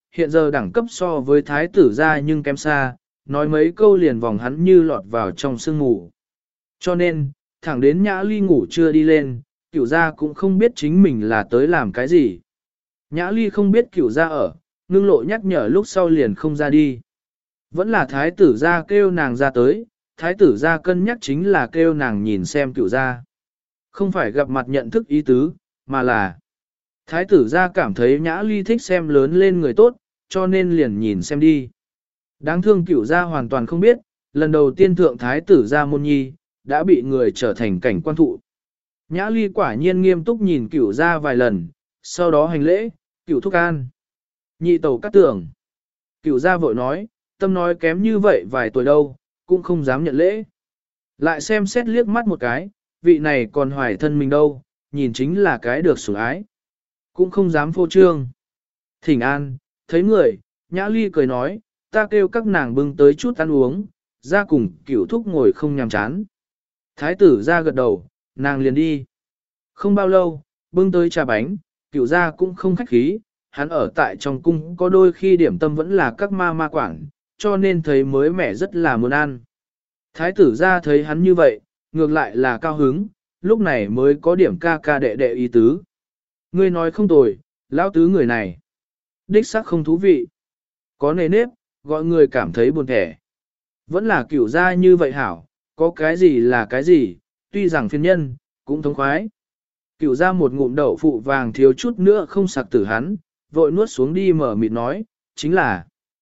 hiện giờ đẳng cấp so với thái tử gia nhưng kém xa, nói mấy câu liền vòng hắn như lọt vào trong sương mù. Cho nên, thẳng đến Nhã Ly ngủ chưa đi lên, Cửu gia cũng không biết chính mình là tới làm cái gì. Nhã Ly không biết Cửu gia ở, ngưng lộ nhắc nhở lúc sau liền không ra đi. Vẫn là thái tử gia kêu nàng ra tới, thái tử gia cân nhắc chính là kêu nàng nhìn xem Cửu gia. Không phải gặp mặt nhận thức ý tứ, mà là thái tử gia cảm thấy Nhã Ly thích xem lớn lên người tốt, cho nên liền nhìn xem đi. Đáng thương Cửu gia hoàn toàn không biết, lần đầu tiên thượng thái tử gia môn nhi, đã bị người trở thành cảnh quan thụ. Nhã Ly quả nhiên nghiêm túc nhìn Cửu gia vài lần, sau đó hành lễ, Cửu thúc an. Nhị tẩu cắt tưởng. Cửu gia vội nói, tâm nói kém như vậy vài tuổi đâu, cũng không dám nhận lễ. Lại xem xét liếc mắt một cái, vị này còn hoài thân mình đâu, nhìn chính là cái được sủng ái. Cũng không dám phô trương. Thỉnh an, thấy người, Nhã Ly cười nói, ta kêu các nàng bưng tới chút ăn uống, ra cùng Cửu thúc ngồi không nhàm chán. Thái tử ra gật đầu, nàng liền đi. Không bao lâu, bưng tới trà bánh, Cửu gia cũng không khách khí, hắn ở tại trong cung có đôi khi điểm tâm vẫn là các ma ma quản, cho nên thấy mới mẻ rất là muốn ăn. Thái tử ra thấy hắn như vậy, ngược lại là cao hứng, lúc này mới có điểm ca ca đệ đệ ý tứ. Ngươi nói không tồi, lão tứ người này. Đích xác không thú vị. Có nề nếp, gọi người cảm thấy buồn thẻ. Vẫn là Cửu gia như vậy hảo, có cái gì là cái gì, tuy rằng phiền nhân, cũng thống khoái. Cửu gia một ngụm đậu phụ vàng thiếu chút nữa không sặc tử hắn, vội nuốt xuống đi mở mịt nói, chính là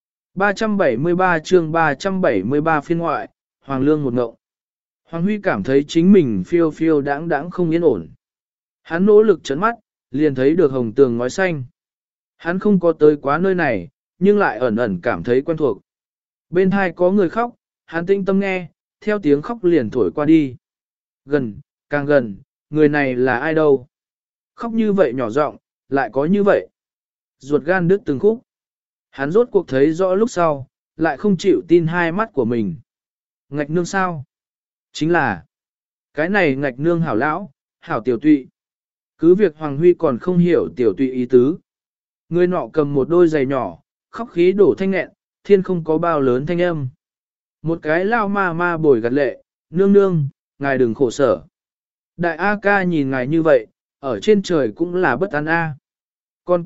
373 chương 373 phiên ngoại, Hoàng Lương một ngộng. Hoàng Huy cảm thấy chính mình phiêu phiêu đãng đãng không yên ổn. Hắn nỗ lực chấn mắt, liền thấy được hồng tường ngói xanh. Hắn không có tới quá nơi này, nhưng lại ẩn ẩn cảm thấy quen thuộc. Bên hai có người khóc, hắn tinh tâm nghe, theo tiếng khóc liền thổi qua đi. Gần, càng gần, người này là ai đâu? Khóc như vậy nhỏ giọng, lại có như vậy. Ruột gan đứt từng khúc. Hắn rốt cuộc thấy rõ lúc sau, lại không chịu tin hai mắt của mình. Ngạch nương sao? Chính là, cái này ngạch nương hảo lão, hảo tiểu tụy. Cứ việc Hoàng Huy còn không hiểu tiểu tụy ý tứ. Người nọ cầm một đôi giày nhỏ, khóc khí đổ thanh nghẹn, thiên không có bao lớn thanh âm. Một cái lao ma ma bồi gật lệ, nương nương, ngài đừng khổ sở. Đại A ca nhìn ngài như vậy, ở trên trời cũng là bất an A. Con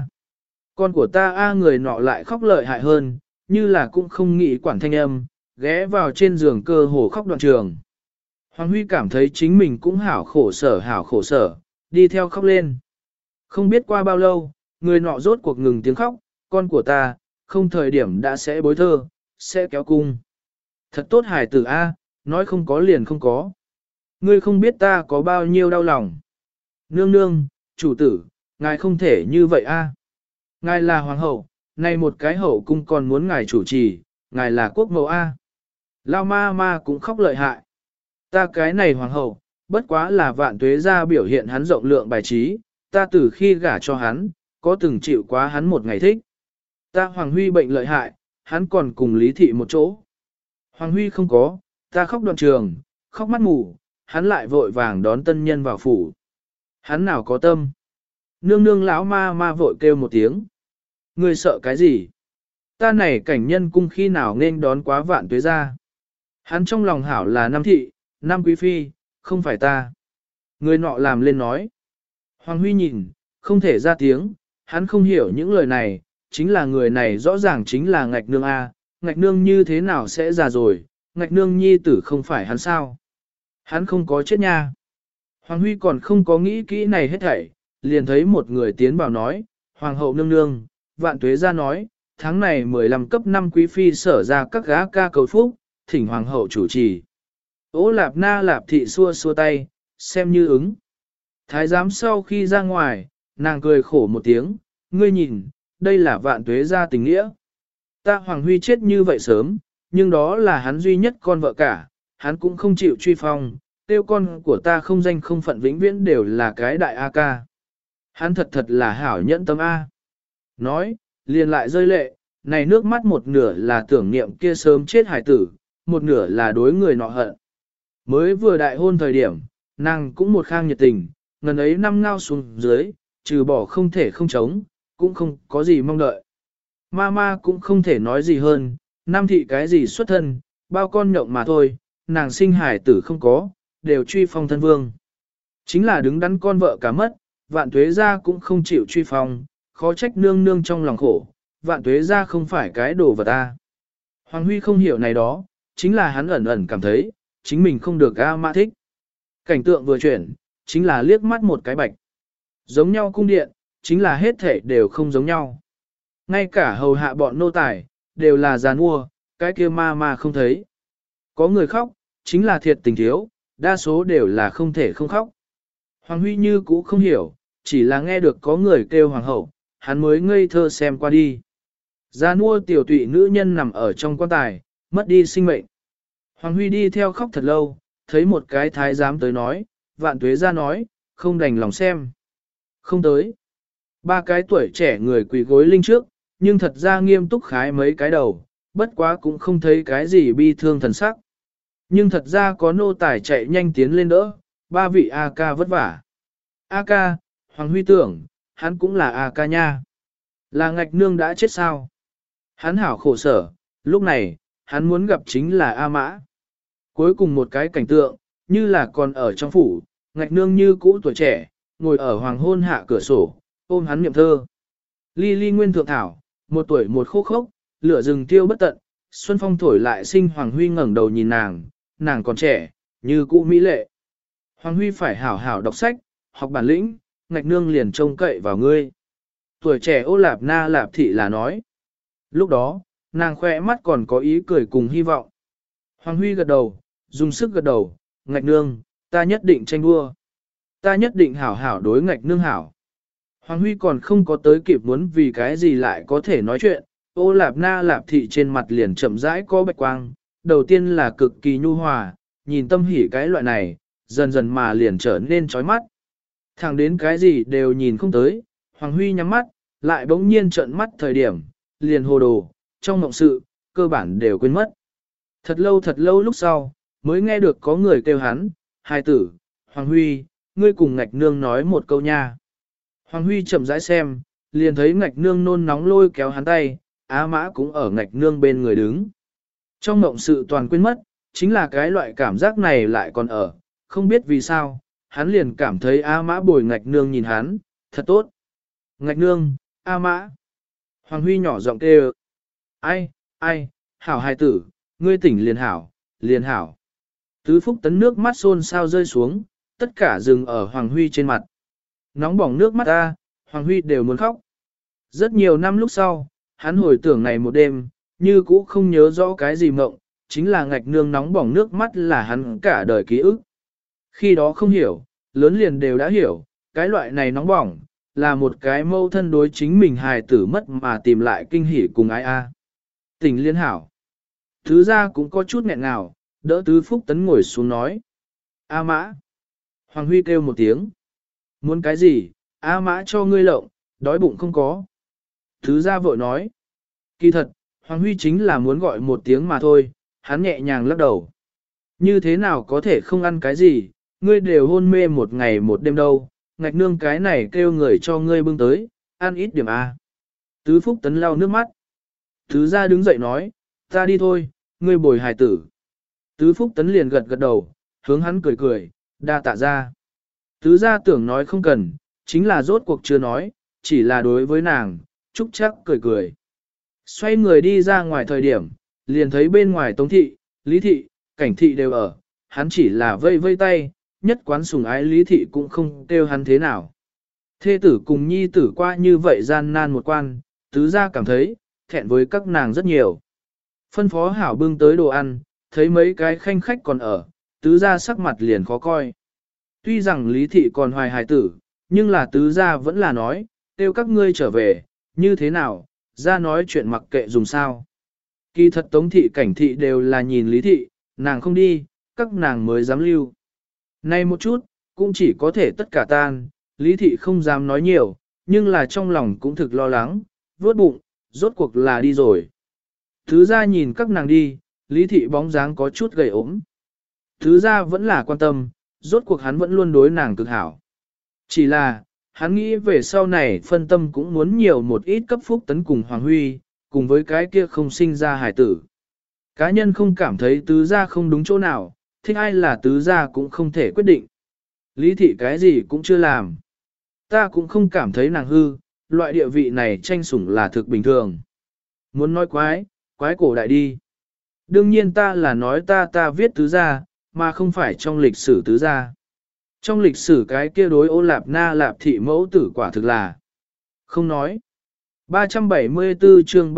của ta A người nọ lại khóc lợi hại hơn, như là cũng không nghĩ quản thanh âm, ghé vào trên giường cơ hồ khóc đoạn trường. Hoàng Huy cảm thấy chính mình cũng hảo khổ sở, đi theo khóc lên. Không biết qua bao lâu, người nọ rốt cuộc ngừng tiếng khóc, con của ta, không thời điểm đã sẽ bối thơ, sẽ kéo cung. Thật tốt hài tử A, nói không có liền không có. Ngươi không biết ta có bao nhiêu đau lòng. Nương nương, chủ tử, ngài không thể như vậy A. Ngài là hoàng hậu, nay một cái hậu cung còn muốn ngài chủ trì, ngài là quốc mẫu A. Lao ma ma cũng khóc lợi hại. Ta cái này hoàng hậu, bất quá là vạn tuế ra biểu hiện hắn rộng lượng bài trí, ta từ khi gả cho hắn, có từng chịu quá hắn một ngày thích. Ta Hoàng Huy bệnh lợi hại, hắn còn cùng Lý Thị một chỗ. Hoàng Huy không có, ta khóc đoạn trường, khóc mắt mù, hắn lại vội vàng đón tân nhân vào phủ. Hắn nào có tâm. Nương nương lão ma ma vội kêu một tiếng. Ngươi sợ cái gì? Ta này cảnh nhân cung khi nào nên đón quá vạn tuế ra. Hắn trong lòng hảo là Nam Thị, Nam Quý Phi, không phải ta. Người nọ làm lên nói. Hoàng Huy nhìn, không thể ra tiếng, hắn không hiểu những lời này, chính là người này rõ ràng chính là ngạch nương A, ngạch nương như thế nào sẽ già rồi, ngạch nương nhi tử không phải hắn sao. Hắn không có chết nha. Hoàng Huy còn không có nghĩ kỹ này hết thảy, liền thấy một người tiến vào nói, Hoàng hậu nương nương, vạn tuế ra nói, tháng này 15 cấp 5 quý phi sở ra các gá ca cầu phúc, thỉnh Hoàng hậu chủ trì. Ô lạp na lạp thị xua xua tay, xem như ứng. Thái giám sau khi ra ngoài, nàng cười khổ một tiếng, ngươi nhìn, đây là vạn tuế ra tình nghĩa. Ta Hoàng Huy chết như vậy sớm, nhưng đó là hắn duy nhất con vợ cả, hắn cũng không chịu truy phong, tiêu con của ta không danh không phận vĩnh viễn đều là cái đại A ca. Hắn thật thật là hảo nhẫn tâm A. Nói, liền lại rơi lệ, này nước mắt một nửa là tưởng niệm kia sớm chết hải tử, một nửa là đối người nọ hận. Mới vừa đại hôn thời điểm, nàng cũng một khang nhiệt tình, ngần ấy năm ngao xuống dưới, trừ bỏ không thể không chống, cũng không có gì mong đợi. Mama cũng không thể nói gì hơn, Nam thị cái gì xuất thân, bao con nhộng mà thôi, nàng sinh hải tử không có, đều truy phong thân vương. Chính là đứng đắn con vợ cả mất, vạn tuế gia cũng không chịu truy phong, khó trách nương nương trong lòng khổ, vạn tuế gia không phải cái đồ vật ta. Hoàng Huy không hiểu này đó, chính là hắn ẩn ẩn cảm thấy, chính mình không được A Mã thích. Cảnh tượng vừa chuyển, chính là liếc mắt một cái bạch. Giống nhau cung điện, chính là hết thể đều không giống nhau. Ngay cả hầu hạ bọn nô tài, đều là giàn mua, cái kia ma không thấy. Có người khóc, chính là thiệt tình thiếu, đa số đều là không thể không khóc. Hoàng Huy như cũ không hiểu, chỉ là nghe được có người kêu hoàng hậu, hắn mới ngây thơ xem qua đi. Giàn mua tiểu tụy nữ nhân nằm ở trong quan tài, mất đi sinh mệnh. Hoàng Huy đi theo khóc thật lâu, thấy một cái thái giám tới nói, vạn tuế ra nói, không đành lòng xem. Không tới. Ba cái tuổi trẻ người quỳ gối linh trước, nhưng thật ra nghiêm túc khái mấy cái đầu, bất quá cũng không thấy cái gì bi thương thần sắc. Nhưng thật ra có nô tài chạy nhanh tiến lên đỡ, ba vị A ca vất vả. A ca, Hoàng Huy tưởng, hắn cũng là A ca nha. Là ngạch nương đã chết sao? Hắn hảo khổ sở, lúc này, hắn muốn gặp chính là A mã. Cuối cùng một cái cảnh tượng, như là còn ở trong phủ, ngạch nương như cũ tuổi trẻ, ngồi ở hoàng hôn hạ cửa sổ, ôm hắn niệm thơ. Ly ly nguyên thượng thảo, một tuổi một khô khốc, lửa rừng tiêu bất tận, xuân phong thổi lại sinh Hoàng Huy ngẩng đầu nhìn nàng còn trẻ, như cũ mỹ lệ. Hoàng Huy phải hảo hảo đọc sách, học bản lĩnh, ngạch nương liền trông cậy vào ngươi. Tuổi trẻ ô lạp na lạp thị là nói. Lúc đó, nàng khoe mắt còn có ý cười cùng hy vọng. Hoàng Huy gật đầu, dùng sức gật đầu, ngạch nương, ta nhất định tranh đua. Ta nhất định hảo hảo đối ngạch nương hảo. Hoàng Huy còn không có tới kịp muốn vì cái gì lại có thể nói chuyện, ô lạp na lạp thị trên mặt liền chậm rãi có bạch quang, đầu tiên là cực kỳ nhu hòa, nhìn tâm hỉ cái loại này, dần dần mà liền trở nên chói mắt. Thẳng đến cái gì đều nhìn không tới, Hoàng Huy nhắm mắt, lại bỗng nhiên trợn mắt thời điểm, liền hồ đồ, trong mộng sự, cơ bản đều quên mất. Thật lâu lúc sau, mới nghe được có người kêu hắn, hài tử, Hoàng Huy, ngươi cùng ngạch nương nói một câu nha. Hoàng Huy chậm rãi xem, liền thấy ngạch nương nôn nóng lôi kéo hắn tay, Á Mã cũng ở ngạch nương bên người đứng. Trong mộng sự toàn quên mất, chính là cái loại cảm giác này lại còn ở, không biết vì sao, hắn liền cảm thấy Á Mã bồi ngạch nương nhìn hắn, thật tốt. Ngạch nương, Á Mã. Hoàng Huy nhỏ giọng kêu. Ai, hảo hài tử, ngươi tỉnh liền hảo, liền hảo. Tứ Phúc Tấn nước mắt xôn sao rơi xuống, tất cả dừng ở Hoàng Huy trên mặt. Nóng bỏng nước mắt ta, Hoàng Huy đều muốn khóc. Rất nhiều năm lúc sau, hắn hồi tưởng này một đêm, như cũ không nhớ rõ cái gì mộng, chính là ngạch nương nóng bỏng nước mắt là hắn cả đời ký ức. Khi đó không hiểu, lớn liền đều đã hiểu, cái loại này nóng bỏng, là một cái mâu thân đối chính mình hài tử mất mà tìm lại kinh hỉ cùng ai a. Tình liên hảo. Thứ ra cũng có chút nghẹn ngào, đỡ Tứ Phúc Tấn ngồi xuống nói. A Mã. Hoàng Huy kêu một tiếng. Muốn cái gì, A Mã cho ngươi lộng, đói bụng không có. Thứ ra vội nói. Kỳ thật, Hoàng Huy chính là muốn gọi một tiếng mà thôi, hắn nhẹ nhàng lắc đầu. Như thế nào có thể không ăn cái gì, ngươi đều hôn mê một ngày một đêm đâu, ngạch nương cái này kêu người cho ngươi bưng tới, ăn ít điểm A. Tứ Phúc Tấn lau nước mắt. Thứ ra đứng dậy nói, ta đi thôi, ngươi bồi hài tử. Tứ Phúc Tấn liền gật gật đầu, hướng hắn cười cười, đa tạ ra. Tứ ra tưởng nói không cần, chính là rốt cuộc chưa nói, chỉ là đối với nàng, Trúc chắc cười cười. Xoay người đi ra ngoài thời điểm, liền thấy bên ngoài Tống thị, Lý thị, Cảnh thị đều ở, hắn chỉ là vây vây tay, nhất quán sủng ái Lý thị cũng không kêu hắn thế nào. Thê tử cùng nhi tử qua như vậy gian nan một quan, tứ ra cảm thấy, thẹn với các nàng rất nhiều. Phân phó hảo bưng tới đồ ăn, thấy mấy cái khanh khách còn ở, tứ ra sắc mặt liền khó coi. Tuy rằng Lý thị còn hoài hài tử, nhưng là tứ ra vẫn là nói, kêu các ngươi trở về, như thế nào, ra nói chuyện mặc kệ dùng sao. Kỳ thật Tống thị Cảnh thị đều là nhìn Lý thị, nàng không đi, các nàng mới dám lưu. Nay một chút, cũng chỉ có thể tất cả tan, Lý thị không dám nói nhiều, nhưng là trong lòng cũng thực lo lắng, vuốt bụng, rốt cuộc là đi rồi. Thứ ra nhìn các nàng đi, Lý thị bóng dáng có chút gầy ốm. Thứ ra vẫn là quan tâm, rốt cuộc hắn vẫn luôn đối nàng cực hảo. Chỉ là, hắn nghĩ về sau này phân tâm cũng muốn nhiều một ít cấp Phúc Tấn cùng Hoàng Huy, cùng với cái kia không sinh ra hài tử. Cá nhân không cảm thấy tứ gia không đúng chỗ nào, thích ai là tứ gia cũng không thể quyết định. Lý thị cái gì cũng chưa làm. Ta cũng không cảm thấy nàng hư, loại địa vị này tranh sủng là thực bình thường. Muốn nói quái, quái cổ đại đi. Đương nhiên ta là nói ta viết tứ gia, mà không phải trong lịch sử tứ gia. Trong lịch sử cái kia đối Ô Lạp Na Lạp thị mẫu tử quả thực là không nói. 374 chương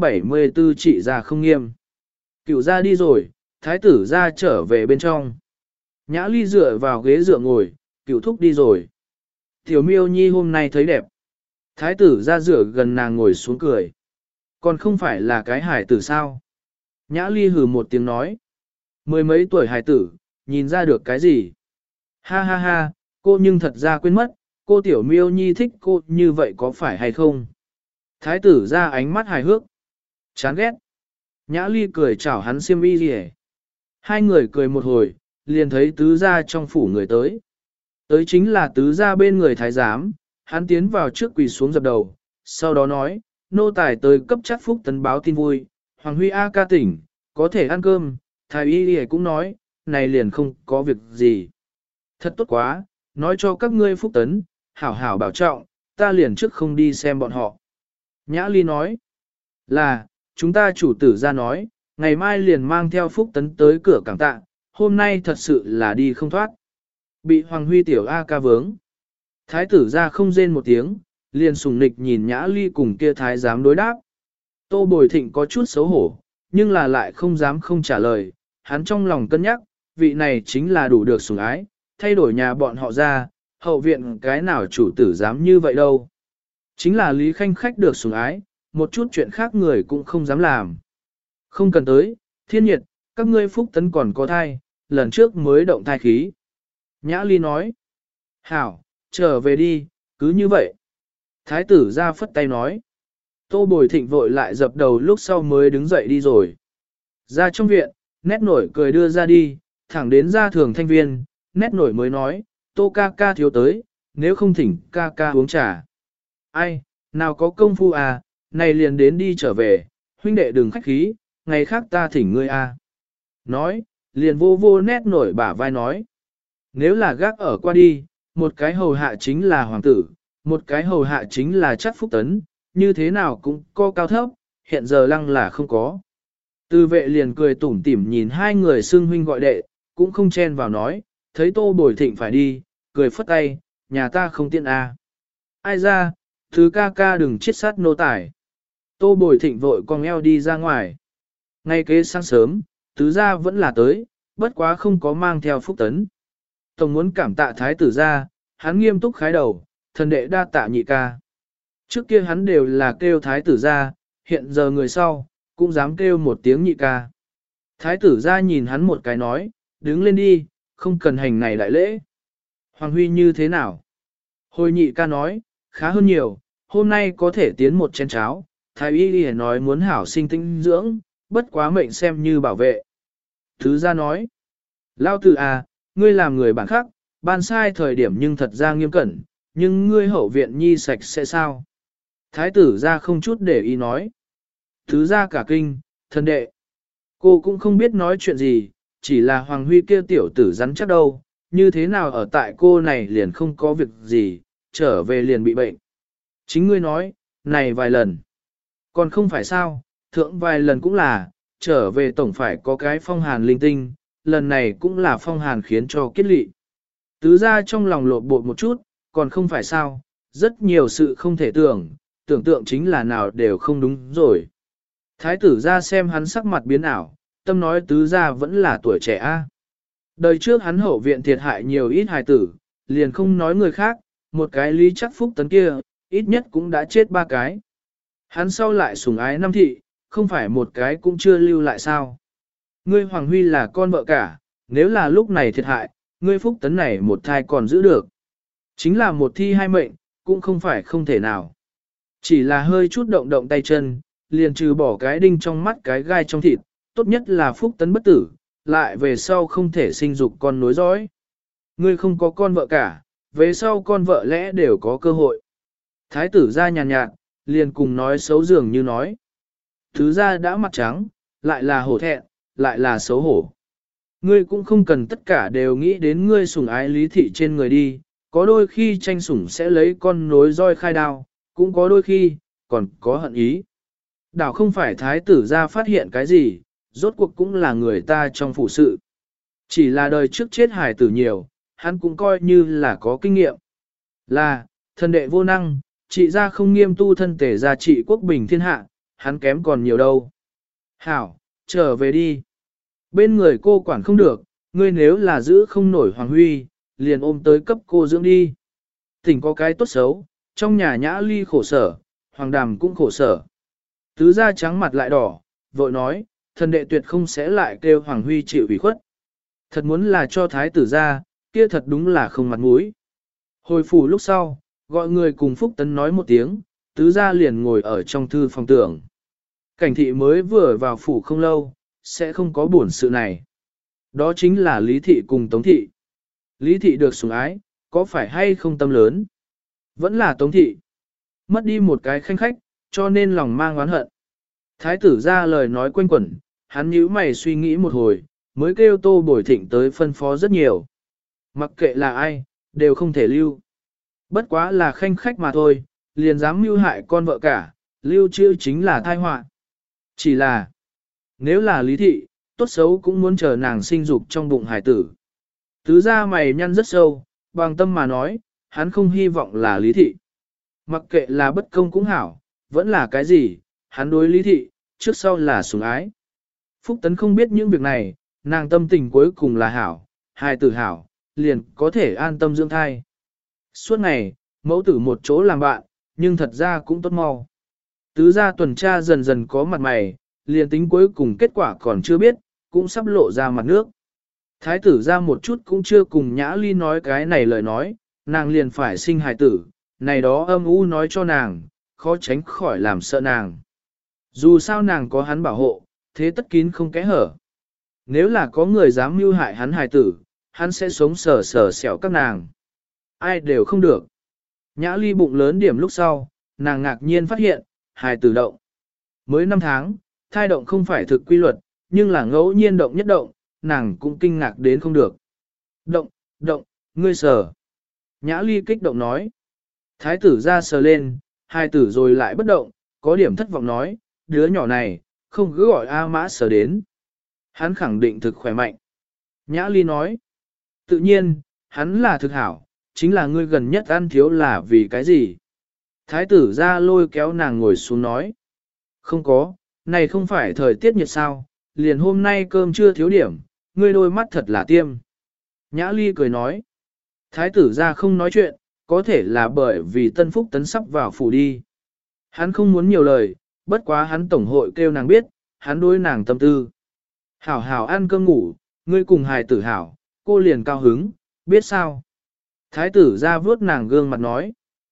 374 trị gia không nghiêm. Cựu gia đi rồi, thái tử gia trở về bên trong. Nhã Ly dựa vào ghế dựa ngồi, cựu thúc đi rồi. Tiểu Miêu Nhi hôm nay thấy đẹp. Thái tử gia dựa gần nàng ngồi xuống cười. Còn không phải là cái hải tử sao? Nhã Ly hừ một tiếng nói. Mười mấy tuổi hải tử, nhìn ra được cái gì? Ha ha ha, cô nhưng thật ra quên mất, cô Tiểu Miêu Nhi thích cô như vậy có phải hay không? Thái tử ra ánh mắt hài hước. Chán ghét. Nhã Ly cười chào hắn xiêm y gì hết. Hai người cười một hồi, liền thấy tứ gia trong phủ người tới. Tới chính là tứ gia bên người thái giám, hắn tiến vào trước quỳ xuống dập đầu, sau đó nói, nô tài tới cấp chắc phúc tấn báo tin vui, Hoàng Huy A ca tỉnh, có thể ăn cơm, thái y cũng nói, này liền không có việc gì. Thật tốt quá, nói cho các ngươi phúc tấn, hảo hảo bảo trọng, ta liền trước không đi xem bọn họ. Nhã Ly nói, là, chúng ta chủ tử ra nói, ngày mai liền mang theo phúc tấn tới cửa cảng tạ, hôm nay thật sự là đi không thoát. Bị Hoàng Huy tiểu A ca vướng. Thái tử ra không rên một tiếng, liền sùng nịch nhìn Nhã Ly cùng kia thái giám đối đáp. Tô Bồi Thịnh có chút xấu hổ, nhưng là lại không dám không trả lời, hắn trong lòng cân nhắc, vị này chính là đủ được sủng ái, thay đổi nhà bọn họ ra, hậu viện cái nào chủ tử dám như vậy đâu. Chính là Lý Khanh khách được sủng ái, một chút chuyện khác người cũng không dám làm. Không cần tới, thiên nhiệt, các ngươi phúc tấn còn có thai, lần trước mới động thai khí. Nhã Ly nói, hảo, trở về đi, cứ như vậy. Thái tử ra phất tay nói, Tô Bồi Thịnh vội lại dập đầu lúc sau mới đứng dậy đi rồi. Ra trong viện, nét nổi cười đưa ra đi, thẳng đến ra thường thanh viên, nét nổi mới nói, Tô ca ca thiếu tới, nếu không thỉnh ca ca uống trà. Ai, nào có công phu à, này liền đến đi trở về, huynh đệ đừng khách khí, ngày khác ta thỉnh ngươi à. Nói, liền vô vô nét nổi bả vai nói. Nếu là gác ở qua đi, một cái hầu hạ chính là hoàng tử, một cái hầu hạ chính là chắc phúc tấn, như thế nào cũng có cao thấp, hiện giờ lăng là không có. Tư vệ liền cười tủm tỉm nhìn hai người xưng huynh gọi đệ, cũng không chen vào nói, thấy Tô Bồi Thịnh phải đi, cười phất tay, nhà ta không tiện à. Ai ra, thứ ca ca đừng chết sát nô tài. Tô Bồi Thịnh vội cong eo đi ra ngoài. Ngay kế sáng sớm, tứ gia vẫn là tới, bất quá không có mang theo phúc tấn. Tổng muốn cảm tạ thái tử gia, hắn nghiêm túc khái đầu, thần đệ đa tạ nhị ca. Trước kia hắn đều là kêu thái tử gia, hiện giờ người sau, cũng dám kêu một tiếng nhị ca. Thái tử gia nhìn hắn một cái nói, đứng lên đi, không cần hành này đại lễ. Hoàng Huy như thế nào? Hồi nhị ca nói, khá hơn nhiều, hôm nay có thể tiến một chén cháo, thái y đi nói muốn hảo sinh tinh dưỡng, bất quá mệnh xem như bảo vệ. Thứ gia nói, lao tử à, ngươi làm người bản khắc, ban sai thời điểm nhưng thật ra nghiêm cẩn, nhưng ngươi hậu viện nhi sạch sẽ sao? Thái tử gia không chút để ý nói. Thứ gia cả kinh, thân đệ. Cô cũng không biết nói chuyện gì, chỉ là Hoàng Huy kia tiểu tử rắn chắc đâu, như thế nào ở tại cô này liền không có việc gì, trở về liền bị bệnh. Chính ngươi nói, này vài lần. Còn không phải sao, thượng vài lần cũng là, trở về tổng phải có cái phong hàn linh tinh, lần này cũng là phong hàn khiến cho kết lị. Tứ ra trong lòng lộn bột một chút, còn không phải sao, rất nhiều sự không thể tưởng, tưởng tượng chính là nào đều không đúng rồi. Thái tử ra xem hắn sắc mặt biến ảo, tâm nói tứ ra vẫn là tuổi trẻ a. Đời trước hắn hậu viện thiệt hại nhiều ít hài tử, liền không nói người khác, một cái lý chắc phúc tấn kia, ít nhất cũng đã chết ba cái. Hắn sau lại sủng ái năm thị, không phải một cái cũng chưa lưu lại sao. Ngươi Hoàng Huy là con vợ cả, nếu là lúc này thiệt hại, ngươi phúc tấn này một thai còn giữ được. Chính là một thi hai mệnh, cũng không phải không thể nào. Chỉ là hơi chút động động tay chân, liền trừ bỏ cái đinh trong mắt cái gai trong thịt, tốt nhất là phúc tấn bất tử, lại về sau không thể sinh dục con nối dõi. Ngươi không có con vợ cả, về sau con vợ lẽ đều có cơ hội. Thái tử ra nhàn nhạt, liền cùng nói xấu dường như nói. Thứ ra đã mặt trắng, lại là hổ thẹn, lại là xấu hổ. Ngươi cũng không cần tất cả đều nghĩ đến ngươi sủng ái Lý thị trên người đi, có đôi khi tranh sủng sẽ lấy con nối roi khai đao, cũng có đôi khi, còn có hận ý. Đảo không phải thái tử ra phát hiện cái gì, rốt cuộc cũng là người ta trong phủ sự. Chỉ là đời trước chết hài tử nhiều, hắn cũng coi như là có kinh nghiệm. Là, thần đệ vô năng, trị ra không nghiêm tu thân thể gia trị quốc bình thiên hạ, hắn kém còn nhiều đâu. Hảo, trở về đi. Bên người cô quản không được, ngươi nếu là giữ không nổi Hoàng Huy, liền ôm tới cấp cô dưỡng đi. Tỉnh có cái tốt xấu, trong nhà Nhã Ly khổ sở, Hoàng Đàm cũng khổ sở. Tứ gia trắng mặt lại đỏ, vội nói, thần đệ tuyệt không sẽ lại kêu Hoàng Huy chịu ủy khuất. Thật muốn là cho thái tử ra, kia thật đúng là không mặt mũi. Hồi phủ lúc sau, gọi người cùng Phúc Tấn nói một tiếng, tứ gia liền ngồi ở trong thư phòng tưởng. Cảnh thị mới vừa vào phủ không lâu, sẽ không có buồn sự này. Đó chính là Lý thị cùng Tống thị. Lý thị được sủng ái, có phải hay không tâm lớn? Vẫn là Tống thị. Mất đi một cái khanh khách, cho nên lòng mang oán hận. Thái tử ra lời nói quanh quẩn, hắn nhíu mày suy nghĩ một hồi, mới kêu Tô Bồi Thịnh tới phân phó rất nhiều. Mặc kệ là ai, đều không thể lưu. Bất quá là khanh khách mà thôi, liền dám mưu hại con vợ cả, lưu trữ chính là tai họa. Chỉ là, nếu là Lý thị, tốt xấu cũng muốn chờ nàng sinh dục trong bụng hải tử. Tứ ra mày nhăn rất sâu, bằng tâm mà nói, hắn không hy vọng là Lý thị. Mặc kệ là bất công cũng hảo, vẫn là cái gì, hắn đối Lý thị, trước sau là sủng ái. Phúc Tấn không biết những việc này, nàng tâm tình cuối cùng là hảo, hài tử hảo, liền có thể an tâm dưỡng thai. Suốt ngày, mẫu tử một chỗ làm bạn, nhưng thật ra cũng tốt mau. Tứ gia tuần tra dần dần có mặt mày, liền tính cuối cùng kết quả còn chưa biết, cũng sắp lộ ra mặt nước. Thái tử ra một chút cũng chưa cùng Nhã Ly nói cái này lời nói, nàng liền phải sinh hài tử, này đó âm u nói cho nàng, khó tránh khỏi làm sợ nàng. Dù sao nàng có hắn bảo hộ, thế tất kín không kẽ hở. Nếu là có người dám mưu hại hắn hài tử, hắn sẽ sống sờ sờ sẹo các nàng. Ai đều không được. Nhã Ly bụng lớn điểm lúc sau, nàng ngạc nhiên phát hiện, hài tử động. Mới 5 tháng, thai động không phải thực quy luật, nhưng là ngẫu nhiên động nhất động, nàng cũng kinh ngạc đến không được. Động, ngươi sờ. Nhã Ly kích động nói. Thái tử ra sờ lên, hài tử rồi lại bất động, có điểm thất vọng nói, đứa nhỏ này, không cứ gọi A Mã sờ đến. Hắn khẳng định thực khỏe mạnh. Nhã Ly nói. Tự nhiên, hắn là thực hảo, chính là ngươi gần nhất ăn thiếu là vì cái gì? Thái tử ra lôi kéo nàng ngồi xuống nói. Không có, này không phải thời tiết nhiệt sao, liền hôm nay cơm chưa thiếu điểm, ngươi đôi mắt thật là tiêm. Nhã Ly cười nói. Thái tử ra không nói chuyện, có thể là bởi vì Tân Phúc Tấn sắp vào phủ đi. Hắn không muốn nhiều lời, bất quá hắn tổng hội kêu nàng biết, hắn đối nàng tâm tư. Hảo hảo ăn cơm ngủ, ngươi cùng hài tử hảo, cô liền cao hứng, biết sao? Thái tử ra vuốt nàng gương mặt nói.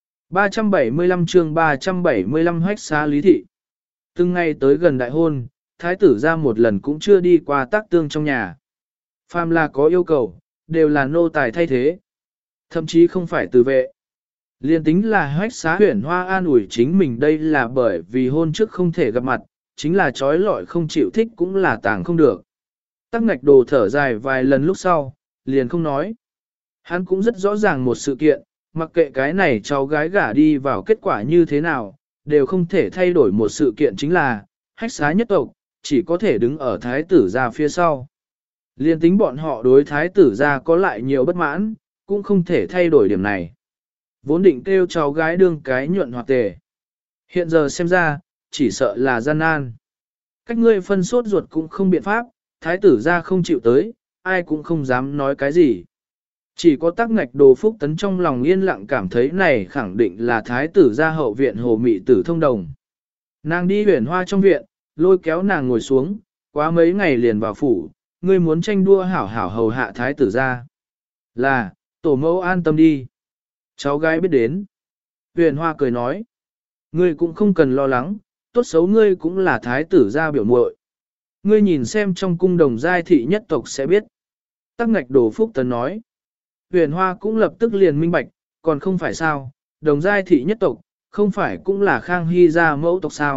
375 chương 375 hách xá Lý thị. Từng ngày tới gần đại hôn, thái tử ra một lần cũng chưa đi qua tác tương trong nhà. Phàm là có yêu cầu, đều là nô tài thay thế. Thậm chí không phải từ vệ. Liên tính là hách xá huyển hoa an ủi chính mình đây là bởi vì hôn trước không thể gặp mặt, chính là trói lọi không chịu thích cũng là tàng không được. Tắc ngạch đồ thở dài vài lần lúc sau, liền không nói. Hắn cũng rất rõ ràng một sự kiện, mặc kệ cái này cháu gái gả đi vào kết quả như thế nào, đều không thể thay đổi một sự kiện chính là, hách xá nhất tộc, chỉ có thể đứng ở thái tử gia phía sau. Liên tính bọn họ đối thái tử gia có lại nhiều bất mãn, cũng không thể thay đổi điểm này. Vốn định kêu cháu gái đương cái nhuận hoạt tề. Hiện giờ xem ra, chỉ sợ là gian nan. Cách ngươi phân sốt ruột cũng không biện pháp, thái tử gia không chịu tới, ai cũng không dám nói cái gì. Chỉ có tắc ngạch đồ Phúc Tấn trong lòng yên lặng cảm thấy này khẳng định là thái tử gia hậu viện hồ mị tử thông đồng. Nàng đi huyển hoa trong viện, lôi kéo nàng ngồi xuống, quá mấy ngày liền vào phủ, ngươi muốn tranh đua hảo hảo hầu hạ thái tử gia. Là, tổ mẫu an tâm đi. Cháu gái biết đến. Huyền hoa cười nói. Ngươi cũng không cần lo lắng, tốt xấu ngươi cũng là thái tử gia biểu muội. Ngươi nhìn xem trong cung đồng giai thị nhất tộc sẽ biết. Tắc ngạch đồ Phúc Tấn nói. Huyền hoa cũng lập tức liền minh bạch, còn không phải sao, đồng giai thị nhất tộc, không phải cũng là Khang Hy gia mẫu tộc sao,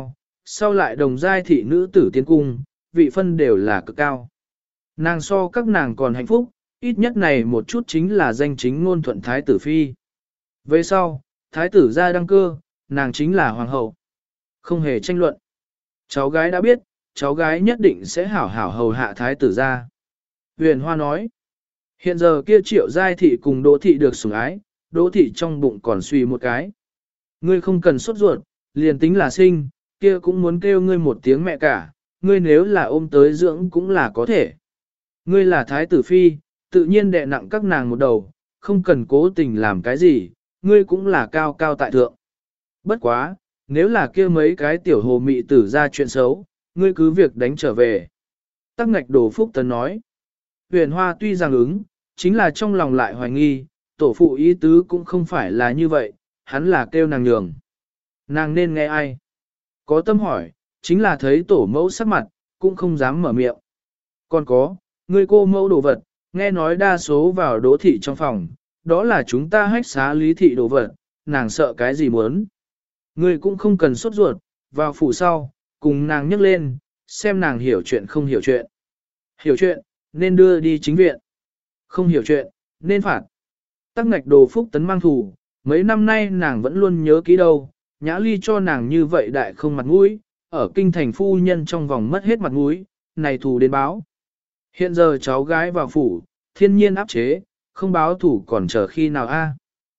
sau lại đồng giai thị nữ tử tiến cung, vị phân đều là cực cao. Nàng so các nàng còn hạnh phúc, ít nhất này một chút chính là danh chính ngôn thuận thái tử phi. Về sau, thái tử ra đăng cơ, nàng chính là hoàng hậu. Không hề tranh luận. Cháu gái đã biết, cháu gái nhất định sẽ hảo hảo hầu hạ thái tử ra. Huyền Hoa nói, hiện giờ kia Triệu Giai thị cùng Đỗ thị được sủng ái, Đỗ thị trong bụng còn suy một cái. Ngươi không cần sốt ruột, liền tính là sinh, kia cũng muốn kêu ngươi một tiếng mẹ cả, ngươi nếu là ôm tới dưỡng cũng là có thể. Ngươi là thái tử phi, tự nhiên đè nặng các nàng một đầu, không cần cố tình làm cái gì, ngươi cũng là cao cao tại thượng. Bất quá, nếu là kia mấy cái tiểu hồ mị tử ra chuyện xấu, ngươi cứ việc đánh trở về. Tắc Ngạch Đồ Phúc Tấn nói, Huyền Hoa tuy rằng ứng, chính là trong lòng lại hoài nghi, tổ phụ ý tứ cũng không phải là như vậy, hắn là kêu nàng nhường. Nàng nên nghe ai? Có tâm hỏi, chính là thấy tổ mẫu sắc mặt, cũng không dám mở miệng. Còn có, ngươi cô mẫu đồ vật, nghe nói đa số vào Đỗ thị trong phòng, đó là chúng ta hách xá Lý thị đồ vật, nàng sợ cái gì muốn. Ngươi cũng không cần sốt ruột, vào phủ sau, cùng nàng nhắc lên, xem nàng hiểu chuyện không hiểu chuyện. Hiểu chuyện, nên đưa đi chính viện. Không hiểu chuyện, nên phạt. Tắc Ngạch Đồ Phúc Tấn mang thù, mấy năm nay nàng vẫn luôn nhớ kỹ đâu, Nhã Ly cho nàng như vậy đại không mặt mũi, ở kinh thành phu nhân trong vòng mất hết mặt mũi, này thù đến báo. Hiện giờ cháu gái vào phủ, thiên nhiên áp chế, không báo thủ còn chờ khi nào a?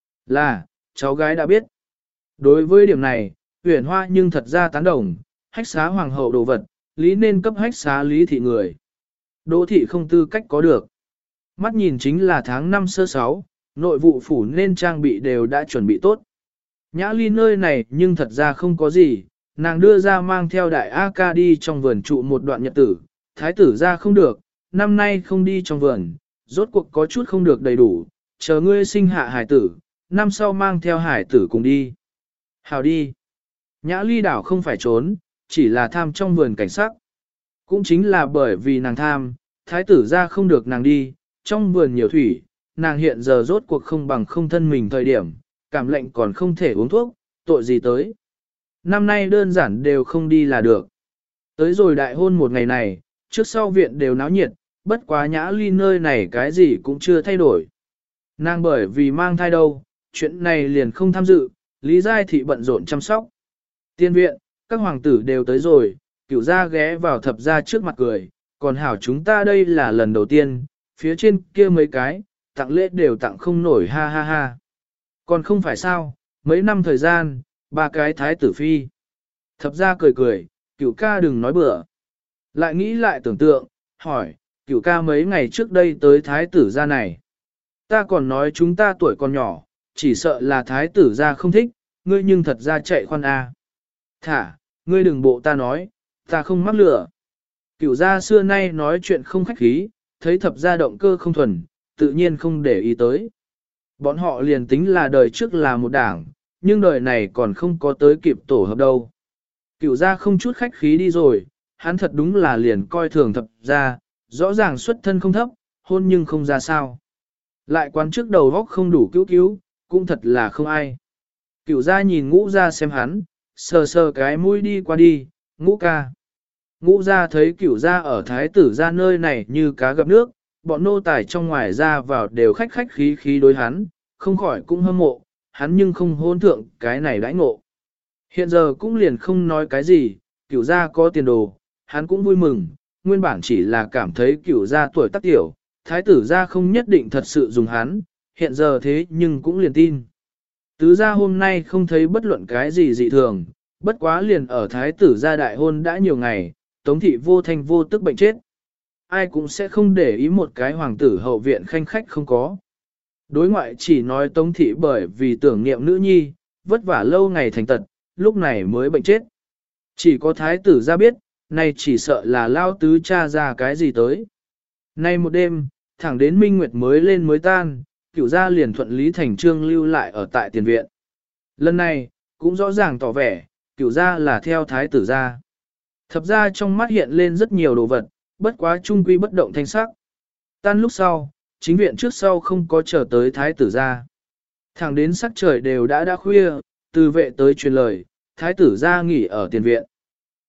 Là, cháu gái đã biết. Đối với điểm này, Huyền Hoa nhưng thật ra tán đồng, hách xá hoàng hậu đồ vật, lý nên cấp hách xá Lý thị người. Đỗ thị không tư cách có được. Mắt nhìn chính là tháng 5 sơ 6, nội vụ phủ nên trang bị đều đã chuẩn bị tốt. Nhã Ly nơi này nhưng thật ra không có gì, nàng đưa ra mang theo đại A ca đi trong vườn trụ một đoạn nhật tử, thái tử ra không được, năm nay không đi trong vườn, rốt cuộc có chút không được đầy đủ, chờ ngươi sinh hạ hải tử, năm sau mang theo hải tử cùng đi. Hào đi. Nhã Ly đảo không phải trốn, chỉ là tham trong vườn cảnh sắc. Cũng chính là bởi vì nàng tham, thái tử ra không được nàng đi, trong vườn nhiều thủy, nàng hiện giờ rốt cuộc không bằng không thân mình thời điểm, cảm lạnh còn không thể uống thuốc, tội gì tới. Năm nay đơn giản đều không đi là được. Tới rồi đại hôn một ngày này, trước sau viện đều náo nhiệt, bất quá Nhã Ly nơi này cái gì cũng chưa thay đổi. Nàng bởi vì mang thai đâu, chuyện này liền không tham dự, Lý Giai thị bận rộn chăm sóc. Tiên viện, các hoàng tử đều tới rồi, Cửu gia ghé vào thập gia trước mặt cười, còn hảo chúng ta đây là lần đầu tiên, phía trên kia mấy cái, tặng lễ đều tặng không nổi ha ha ha. Còn không phải sao, mấy năm thời gian, ba cái thái tử phi. Thập gia cười cười, Cửu ca đừng nói bừa. Lại nghĩ lại tưởng tượng, hỏi, Cửu ca mấy ngày trước đây tới thái tử gia này. Ta còn nói chúng ta tuổi còn nhỏ, chỉ sợ là thái tử gia không thích, ngươi nhưng thật ra chạy khoan a. Thả, ngươi đừng bộ ta nói, ta không mắc lửa. Cửu gia xưa nay nói chuyện không khách khí, thấy thập gia động cơ không thuần, tự nhiên không để ý tới. Bọn họ liền tính là đời trước là một đảng, nhưng đời này còn không có tới kịp tổ hợp đâu. Cửu gia không chút khách khí đi rồi, hắn thật đúng là liền coi thường thập gia, rõ ràng xuất thân không thấp, hôn nhưng không ra sao. Lại quán trước đầu góc không đủ cứu, cũng thật là không ai. Cửu gia nhìn Ngũ gia xem hắn, sờ sờ cái mũi đi qua đi, Ngũ ca. Ngũ gia thấy Cửu gia ở thái tử gia nơi này như cá gặp nước, bọn nô tài trong ngoài ra vào đều khách khách khí khí đối hắn, không khỏi cũng hâm mộ, hắn nhưng không hôn thượng cái này đãi ngộ. Hiện giờ cũng liền không nói cái gì, Cửu gia có tiền đồ, hắn cũng vui mừng, nguyên bản chỉ là cảm thấy Cửu gia tuổi tác tiểu, thái tử gia không nhất định thật sự dùng hắn, hiện giờ thế nhưng cũng liền tin. Tứ gia hôm nay không thấy bất luận cái gì dị thường, bất quá liền ở thái tử gia đại hôn đã nhiều ngày, Tống thị vô thanh vô tức bệnh chết. Ai cũng sẽ không để ý một cái hoàng tử hậu viện khanh khách không có. Đối ngoại chỉ nói Tống thị bởi vì tưởng niệm nữ nhi, vất vả lâu ngày thành tật, lúc này mới bệnh chết. Chỉ có thái tử gia biết, này chỉ sợ là lao tứ cha ra cái gì tới. Nay một đêm, thẳng đến minh nguyệt mới lên mới tan, Cửu gia liền thuận lý thành trương lưu lại ở tại tiền viện. Lần này, cũng rõ ràng tỏ vẻ, Cửu gia là theo thái tử gia. Thập gia trong mắt hiện lên rất nhiều đồ vật, bất quá trung quy bất động thanh sắc. Tan lúc sau, chính viện trước sau không có chờ tới thái tử gia. Thẳng đến sắc trời đều đã khuya, từ vệ tới truyền lời, thái tử gia nghỉ ở tiền viện.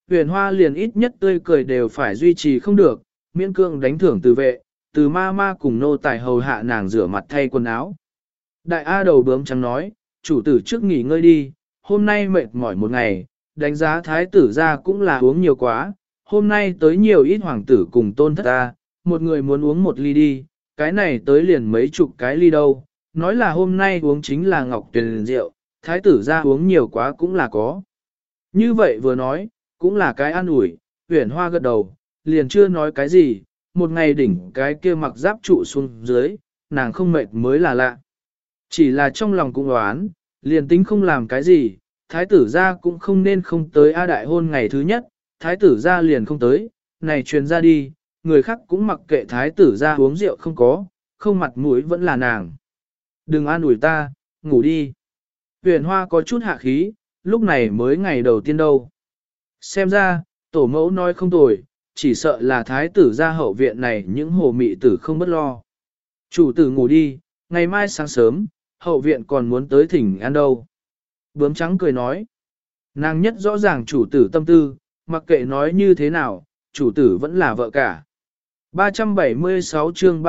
Huyền Hoa liền ít nhất tươi cười đều phải duy trì không được, miễn cương đánh thưởng từ vệ, từ ma ma cùng nô tài hầu hạ nàng rửa mặt thay quần áo. Đại A đầu bướm trắng nói, chủ tử trước nghỉ ngơi đi, hôm nay mệt mỏi một ngày, đánh giá thái tử ra cũng là uống nhiều quá, hôm nay tới nhiều ít hoàng tử cùng tôn thất ta, một người muốn uống một ly đi, cái này tới liền mấy chục cái ly đâu, nói là hôm nay uống chính là ngọc tuyền rượu, thái tử ra uống nhiều quá cũng là có. Như vậy vừa nói, cũng là cái an ủi, Huyền Hoa gật đầu, liền chưa nói cái gì, một ngày đỉnh cái kia mặc giáp trụ xuống dưới, nàng không mệt mới là lạ. Chỉ là trong lòng cũng đoán, liền tính không làm cái gì, thái tử gia cũng không nên không tới A đại hôn ngày thứ nhất, thái tử gia liền không tới, này truyền ra đi, người khác cũng mặc kệ thái tử gia uống rượu không có, không mặt mũi vẫn là nàng. Đừng an ủi ta, ngủ đi. Huyền Hoa có chút hạ khí, lúc này mới ngày đầu tiên đâu. Xem ra, tổ mẫu nói không tồi, chỉ sợ là thái tử gia hậu viện này những hồ mị tử không bất lo. Chủ tử ngủ đi, ngày mai sáng sớm, hậu viện còn muốn tới thỉnh ăn đâu. Bướm trắng cười nói, nàng nhất rõ ràng chủ tử tâm tư, mặc kệ nói như thế nào, chủ tử vẫn là vợ cả. 376 chương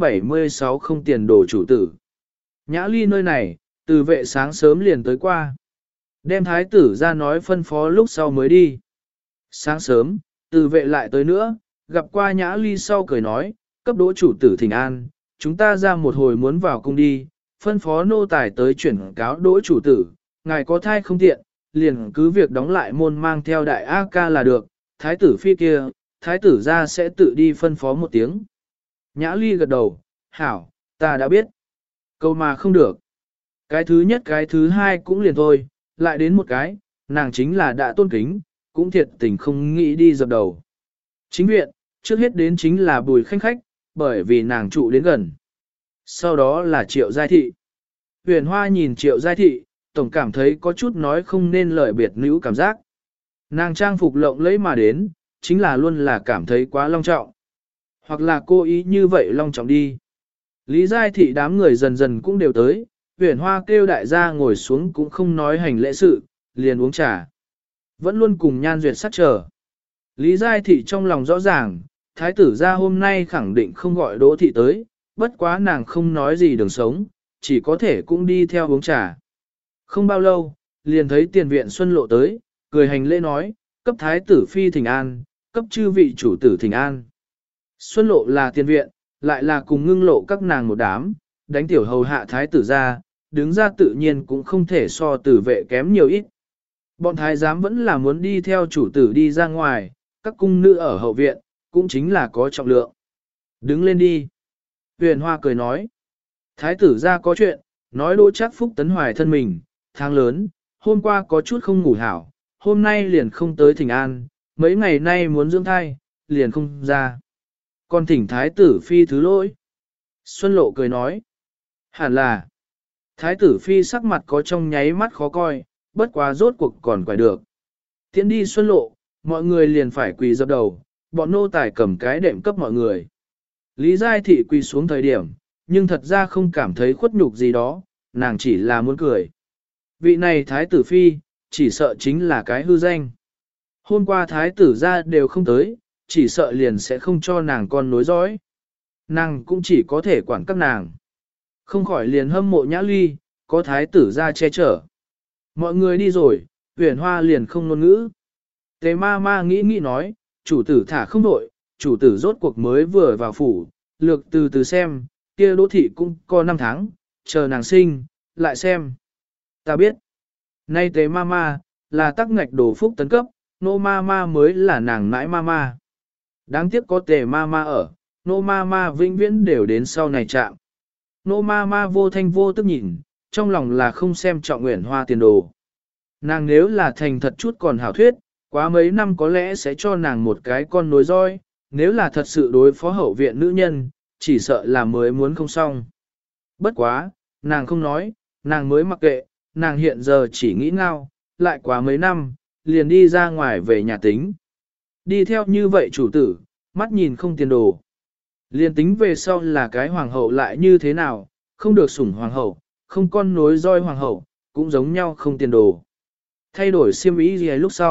376 không tiền đồ chủ tử. Nhã Ly nơi này, từ vệ sáng sớm liền tới qua. Đem thái tử ra nói phân phó lúc sau mới đi. Sáng sớm, từ vệ lại tới nữa, gặp qua Nhã Ly sau cười nói, cấp đỗ chủ tử thỉnh an, chúng ta ra một hồi muốn vào cung đi, phân phó nô tài tới chuyển cáo đỗ chủ tử, ngài có thai không tiện, liền cứ việc đóng lại môn mang theo đại A ca là được, thái tử phi kia, thái tử ra sẽ tự đi phân phó một tiếng. Nhã Ly gật đầu, hảo, ta đã biết. Câu mà không được. Cái thứ nhất cái thứ hai cũng liền thôi, lại đến một cái, nàng chính là đã tôn kính, cũng thiệt tình không nghĩ đi dập đầu. Chính viện, trước hết đến chính là Bùi Khanh khách, bởi vì nàng trụ đến gần. Sau đó là Triệu Giai Thị. Huyền Hoa nhìn Triệu Giai Thị, tổng cảm thấy có chút nói không nên lời biệt nữ cảm giác. Nàng trang phục lộng lẫy mà đến, chính là luôn là cảm thấy quá long trọng. Hoặc là cô ý như vậy long trọng đi. Lý Giai Thị đám người dần dần cũng đều tới, Huyền Hoa kêu đại gia ngồi xuống cũng không nói hành lễ sự, liền uống trà. Vẫn luôn cùng Nhan Duyệt sắc chờ. Lý Giai Thị trong lòng rõ ràng, thái tử gia hôm nay khẳng định không gọi Đỗ Thị tới, bất quá nàng không nói gì đường sống, chỉ có thể cũng đi theo uống trà. Không bao lâu, liền thấy tiền viện Xuân Lộ tới, cười hành lễ nói, cấp thái tử phi thỉnh an, cấp chư vị chủ tử thỉnh an. Xuân Lộ là tiền viện, lại là cùng Ngưng Lộ các nàng một đám, đánh tiểu hầu hạ thái tử ra, đứng ra tự nhiên cũng không thể so tử vệ kém nhiều ít. Bọn thái giám vẫn là muốn đi theo chủ tử đi ra ngoài, các cung nữ ở hậu viện, cũng chính là có trọng lượng. Đứng lên đi. Huyền Hoa cười nói. Thái tử ra có chuyện, nói Đỗ Trác Phúc tấn hoài thân mình, tháng lớn, hôm qua có chút không ngủ hảo, hôm nay liền không tới thỉnh an, mấy ngày nay muốn dưỡng thai, liền không ra. Còn thỉnh thái tử phi thứ lỗi. Xuân Lộ cười nói. Hẳn là. Thái tử phi sắc mặt có trong nháy mắt khó coi, bất quá rốt cuộc còn quải được. Tiến đi Xuân Lộ, mọi người liền phải quỳ dập đầu, bọn nô tài cầm cái đệm cấp mọi người. Lý Giai Thị quỳ xuống thời điểm, nhưng thật ra không cảm thấy khuất nhục gì đó, nàng chỉ là muốn cười. Vị này thái tử phi, chỉ sợ chính là cái hư danh. Hôm qua thái tử ra đều không tới, chỉ sợ liền sẽ không cho nàng con nối dõi. Nàng cũng chỉ có thể quản các nàng. Không khỏi liền hâm mộ Nhã Ly, có thái tử ra che chở. Mọi người đi rồi, Huyền Hoa liền không ngôn ngữ. Tế ma ma nghĩ nghĩ nói, chủ tử thả không đội, chủ tử rốt cuộc mới vừa vào phủ, lược từ từ xem, kia Đỗ Thị cũng có 5 tháng, chờ nàng sinh, lại xem. Ta biết, nay tế ma ma, là tắc ngạch đồ phúc tấn cấp, nô ma ma mới là nàng nãi ma ma. Đáng tiếc có tề ma ma ở, nô ma ma vĩnh viễn đều đến sau này chạm. Nô ma ma vô thanh vô tức nhìn, trong lòng là không xem trọng Uyển Hoa tiền đồ. Nàng nếu là thành thật chút còn hảo thuyết, quá mấy năm có lẽ sẽ cho nàng một cái con nối roi, nếu là thật sự đối phó hậu viện nữ nhân, chỉ sợ là mới muốn không xong. Bất quá, nàng không nói, nàng mới mặc kệ, nàng hiện giờ chỉ nghĩ ngao, lại quá mấy năm, liền đi ra ngoài về nhà tính. Đi theo như vậy chủ tử, mắt nhìn không tiền đồ. Liền tính về sau là cái hoàng hậu lại như thế nào, không được sủng hoàng hậu, không con nối roi hoàng hậu, cũng giống nhau không tiền đồ. Thay đổi xiêm ý gì lúc sau,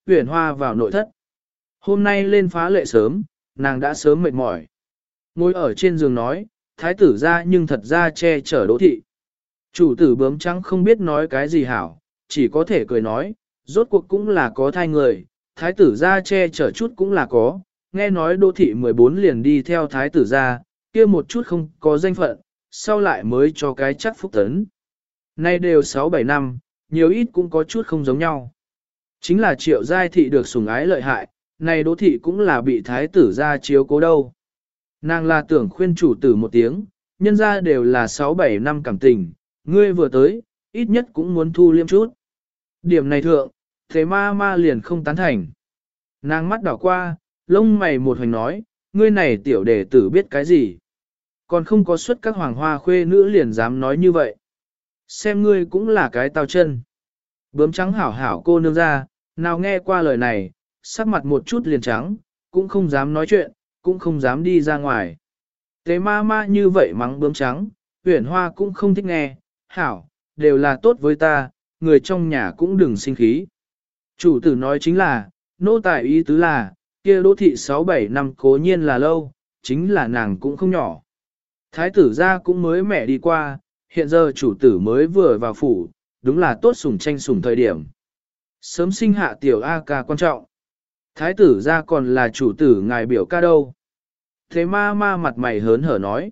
Uyển Hoa vào nội thất. Hôm nay lên phá lệ sớm, nàng đã sớm mệt mỏi. Ngồi ở trên giường nói, thái tử ra nhưng thật ra che chở Đỗ thị. Chủ tử bướm trắng không biết nói cái gì hảo, chỉ có thể cười nói, rốt cuộc cũng là có thai người, thái tử ra che chở chút cũng là có, nghe nói Đỗ thị 14 liền đi theo thái tử ra, kia một chút không có danh phận, sau lại mới cho cái chắc phúc tấn. Nay đều 6-7 năm, nhiều ít cũng có chút không giống nhau. Chính là Triệu Giai thị được sủng ái lợi hại, này Đỗ thị cũng là bị thái tử ra chiếu cố đâu. Nàng là tưởng khuyên chủ tử một tiếng, nhân ra đều là 6-7 năm cảm tình, ngươi vừa tới, ít nhất cũng muốn thu liêm chút. Điểm này thượng, thế ma liền không tán thành. Nàng mắt đảo qua, lông mày một hoành nói, ngươi này tiểu đệ tử biết cái gì. Còn không có xuất các hoàng hoa khuê nữ liền dám nói như vậy. Xem ngươi cũng là cái tao chân. Bướm trắng hảo hảo cô nương ra, nào nghe qua lời này, sắc mặt một chút liền trắng, cũng không dám nói chuyện, cũng không dám đi ra ngoài. Tế ma như vậy mắng bướm trắng, Uyển Hoa cũng không thích nghe, hảo, đều là tốt với ta, người trong nhà cũng đừng sinh khí. Chủ tử nói chính là, nô tài ý tứ là, kia Đỗ thị 6-7 năm cố nhiên là lâu, chính là nàng cũng không nhỏ. Thái tử gia cũng mới mẹ đi qua, hiện giờ chủ tử mới vừa vào phủ, đúng là tốt sủng tranh sủng thời điểm. Sớm sinh hạ tiểu A ca quan trọng. Thái tử gia còn là chủ tử ngài biểu ca đâu. Thế ma mặt mày hớn hở nói.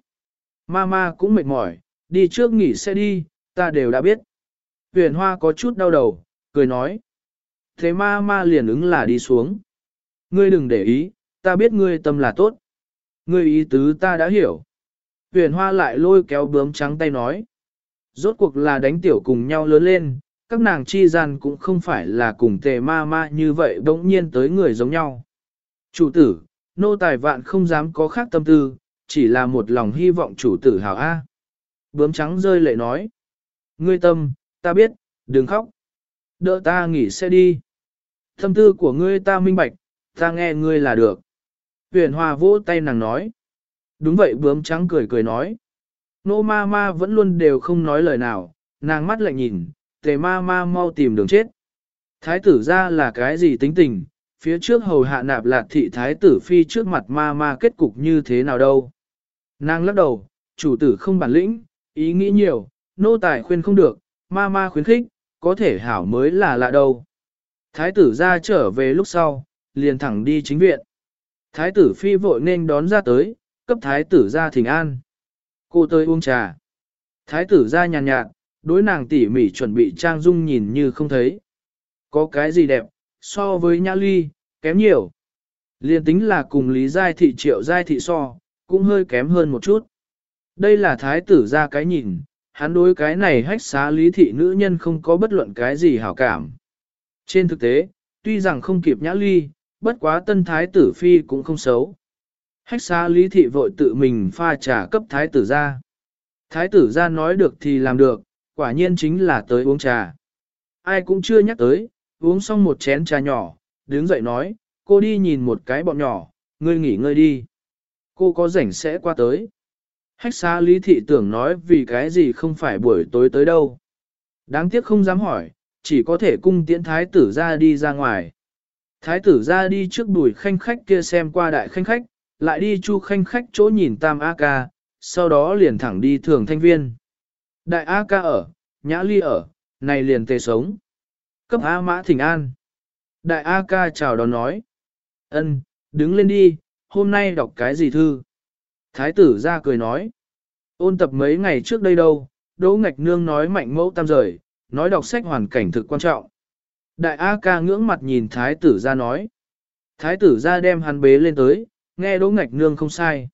Ma cũng mệt mỏi, đi trước nghỉ sẽ đi, ta đều đã biết. Huyền Hoa có chút đau đầu, cười nói. Thế ma liền ứng là đi xuống. Ngươi đừng để ý, ta biết ngươi tâm là tốt. Ngươi ý tứ ta đã hiểu. Huyền Hoa lại lôi kéo bướm trắng tay nói. Rốt cuộc là đánh tiểu cùng nhau lớn lên, các nàng chi gian cũng không phải là cùng tề ma như vậy bỗng nhiên tới người giống nhau. Chủ tử, nô tài vạn không dám có khác tâm tư, chỉ là một lòng hy vọng chủ tử hảo A. Bướm trắng rơi lệ nói. Ngươi tâm, ta biết, đừng khóc. Đỡ ta nghỉ sẽ đi. Tâm tư của ngươi ta minh bạch, ta nghe ngươi là được. Huyền Hoa vỗ tay nàng nói. Đúng vậy bướm trắng cười nói. Nô ma vẫn luôn đều không nói lời nào, nàng mắt lại nhìn, tề ma mau tìm đường chết. Thái tử ra là cái gì tính tình, phía trước hầu hạ nạp lạt thị thái tử phi trước mặt ma kết cục như thế nào đâu. Nàng lắc đầu, chủ tử không bản lĩnh, ý nghĩ nhiều, nô tài khuyên không được, ma khuyến khích, có thể hảo mới là lạ đâu. Thái tử ra trở về lúc sau, liền thẳng đi chính viện. Thái tử phi vội nên đón ra tới, cấp thái tử ra thỉnh an. Cô tới uống trà. Thái tử ra nhàn nhạt, đối nàng tỉ mỉ chuẩn bị trang dung nhìn như không thấy. Có cái gì đẹp, so với Nhã Ly, kém nhiều. Liên tính là cùng Lý Giai Thị Triệu Giai Thị so, cũng hơi kém hơn một chút. Đây là thái tử ra cái nhìn, hắn đối cái này hách xá Lý Thị nữ nhân không có bất luận cái gì hảo cảm. Trên thực tế, tuy rằng không kịp Nhã Ly, bất quá tân thái tử phi cũng không xấu. Hách xá Lý Thị vội tự mình pha trà cấp thái tử ra. Thái tử ra nói được thì làm được, quả nhiên chính là tới uống trà. Ai cũng chưa nhắc tới, uống xong một chén trà nhỏ, đứng dậy nói, cô đi nhìn một cái bọn nhỏ, ngươi nghỉ ngơi đi. Cô có rảnh sẽ qua tới. Hách xá Lý Thị tưởng nói vì cái gì không phải buổi tối tới đâu. Đáng tiếc không dám hỏi, chỉ có thể cung tiễn thái tử ra đi ra ngoài. Thái tử ra đi trước Bùi Khanh khách kia xem qua Đại Khanh khách, lại đi Chu Khanh khách chỗ nhìn Tam A Ca, sau đó liền thẳng đi Thường Thanh Viên. Đại A Ca ở, Nhã Ly ở, này liền tề sống. Cấp A Mã thỉnh an. Đại A Ca chào đón nói. Ân, đứng lên đi, hôm nay đọc cái gì thư? Thái tử ra cười nói. Ôn tập mấy ngày trước đây đâu, Đỗ Ngạch Nương nói mạnh mẫu tam rời, nói đọc sách hoàn cảnh thực quan trọng. Đại A Ca ngưỡng mặt nhìn thái tử ra nói. Thái tử ra đem hắn bế lên tới, nghe Đỗ Ngạch Nương không sai.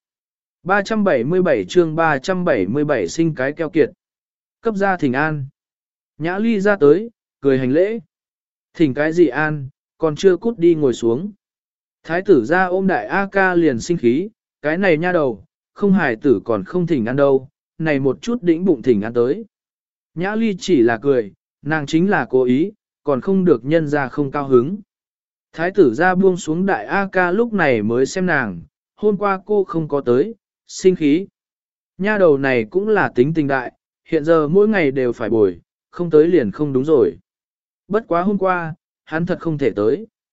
377 chương 377 sinh cái keo kiệt. Cấp ra thỉnh an. Nhã Ly ra tới, cười hành lễ. Thỉnh cái gì an, còn chưa cút đi ngồi xuống. Thái tử ra ôm đại A Ca liền sinh khí, cái này nha đầu, không hài tử còn không thỉnh ăn đâu, này một chút đĩnh bụng thỉnh ăn tới. Nhã Ly chỉ là cười, nàng chính là cố ý, còn không được nhân ra không cao hứng. Thái tử ra buông xuống đại A Ca lúc này mới xem nàng, hôm qua cô không có tới, sinh khí. Nha đầu này cũng là tính tình đại, hiện giờ mỗi ngày đều phải bồi, không tới liền không đúng rồi. Bất quá hôm qua, hắn thật không thể tới.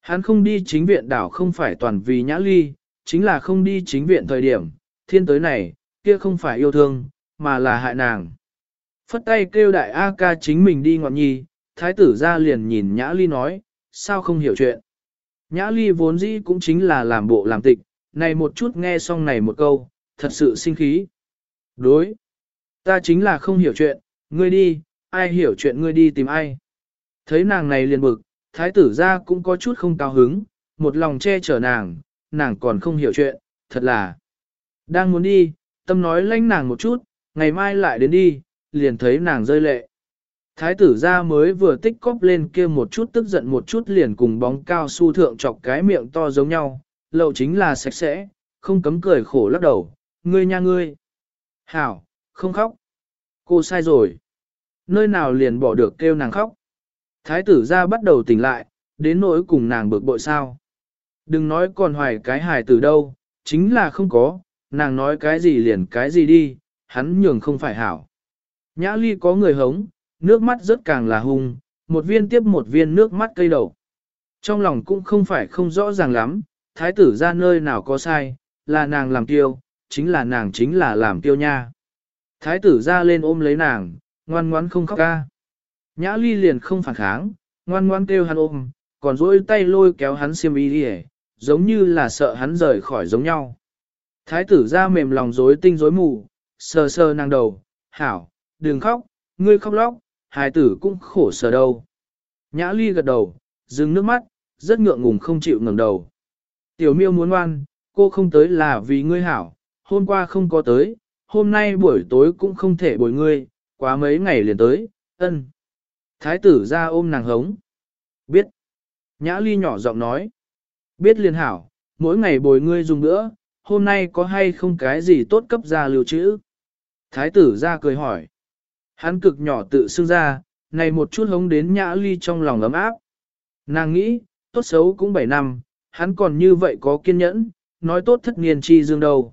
Hắn không đi chính viện đảo không phải toàn vì Nhã Ly, chính là không đi chính viện thời điểm, thiên tới này, kia không phải yêu thương, mà là hại nàng. Phất tay kêu đại A ca chính mình đi ngọn nhi, thái tử ra liền nhìn Nhã Ly nói, sao không hiểu chuyện. Nhã Ly vốn dĩ cũng chính là làm bộ làm tịch, này một chút nghe xong này một câu, thật sự sinh khí. Đối, ta chính là không hiểu chuyện, ngươi đi, ai hiểu chuyện ngươi đi tìm ai. Thấy nàng này liền bực, thái tử ra cũng có chút không cao hứng, một lòng che chở nàng còn không hiểu chuyện, thật là. Đang muốn đi, tâm nói lánh nàng một chút, ngày mai lại đến đi, liền thấy nàng rơi lệ. Thái tử ra mới vừa tích cóp lên kia một chút tức giận một chút liền cùng bóng cao su thượng chọc cái miệng to giống nhau, lậu chính là sạch sẽ, không cấm cười khổ lắc đầu, ngươi nha ngươi. Hảo, không khóc. Cô sai rồi. Nơi nào liền bỏ được kêu nàng khóc. Thái tử ra bắt đầu tỉnh lại, đến nỗi cùng nàng bực bội sao. Đừng nói còn hoài cái hài tử đâu, chính là không có, nàng nói cái gì liền cái gì đi, hắn nhường không phải hảo. Nhã Ly có người hống, nước mắt rất càng là hung, một viên tiếp một viên nước mắt cây đầu. Trong lòng cũng không phải không rõ ràng lắm, thái tử ra nơi nào có sai, là nàng làm tiêu, chính là làm tiêu nha. Thái tử ra lên ôm lấy nàng, ngoan ngoãn không khóc ca. Nhã Ly liền không phản kháng, ngoan ngoan kêu hắn ôm, còn duỗi tay lôi kéo hắn xiêm y đi giống như là sợ hắn rời khỏi giống nhau. Thái tử ra mềm lòng rối tinh rối mù, sờ sờ nàng đầu, hảo, đừng khóc, ngươi khóc lóc, hài tử cũng khổ sở đâu. Nhã Ly gật đầu, dừng nước mắt, rất ngượng ngùng không chịu ngẩng đầu. Tiểu miêu muốn ngoan, cô không tới là vì ngươi hảo, hôm qua không có tới, hôm nay buổi tối cũng không thể bồi ngươi, quá mấy ngày liền tới, ân. Thái tử ra ôm nàng hống. Biết. Nhã Ly nhỏ giọng nói. Biết liền hảo, mỗi ngày bồi ngươi dùng nữa, hôm nay có hay không cái gì tốt cấp ra lưu trữ. Thái tử ra cười hỏi. Hắn cực nhỏ tự xưng ra, này một chút hống đến Nhã Ly trong lòng ấm áp. Nàng nghĩ, tốt xấu cũng 7 năm, hắn còn như vậy có kiên nhẫn, nói tốt thất niên chi dương đâu.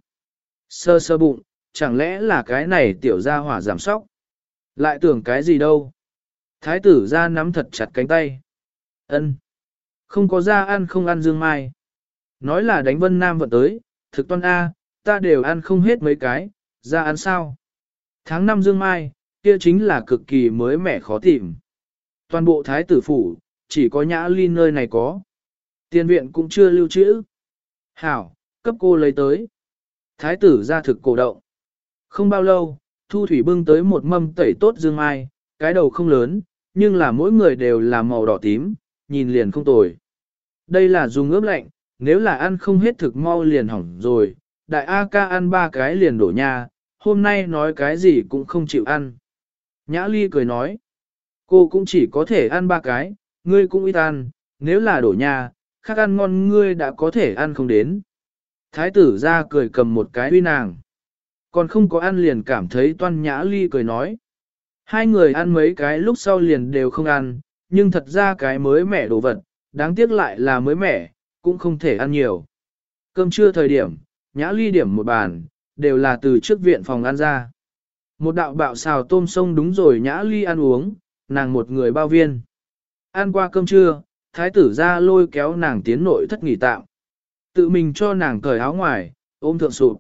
Sơ sơ bụng, chẳng lẽ là cái này tiểu gia hỏa giảm sóc. Lại tưởng cái gì đâu. Thái tử ra nắm thật chặt cánh tay. Ân, không có ra ăn không ăn dương mai. Nói là đánh Vân Nam vận tới, thực toan A, ta đều ăn không hết mấy cái, ra ăn sao. Tháng 5 dương mai, kia chính là cực kỳ mới mẻ khó tìm. Toàn bộ thái tử phủ, chỉ có Nhã Ly nơi này có. Tiền viện cũng chưa lưu trữ. Hảo, cấp cô lấy tới. Thái tử ra thực cổ động. Không bao lâu, Thu Thủy bưng tới một mâm tẩy tốt dương mai, cái đầu không lớn, nhưng là mỗi người đều là màu đỏ tím, nhìn liền không tồi. Đây là dùng ướp lạnh, nếu là ăn không hết thực mau liền hỏng rồi, đại A ca ăn 3 cái liền đổ nha, hôm nay nói cái gì cũng không chịu ăn. Nhã Ly cười nói, cô cũng chỉ có thể ăn 3 cái, ngươi cũng ít ăn, nếu là đổ nha, khác ăn ngon ngươi đã có thể ăn không đến. Thái tử ra cười cầm một cái uy nàng. Còn không có ăn liền cảm thấy toan. Nhã Ly cười nói. Hai người ăn mấy cái lúc sau liền đều không ăn, nhưng thật ra cái mới mẻ đồ vật, đáng tiếc lại là mới mẻ, cũng không thể ăn nhiều. Cơm trưa thời điểm, Nhã Ly điểm một bàn, đều là từ trước viện phòng ăn ra. Một đạo bạo xào tôm sông đúng rồi Nhã Ly ăn uống, nàng một người bao viên. Ăn qua cơm trưa, thái tử ra lôi kéo nàng tiến nội thất nghỉ tạm. Tự mình cho nàng cởi áo ngoài, ôm thượng sụp.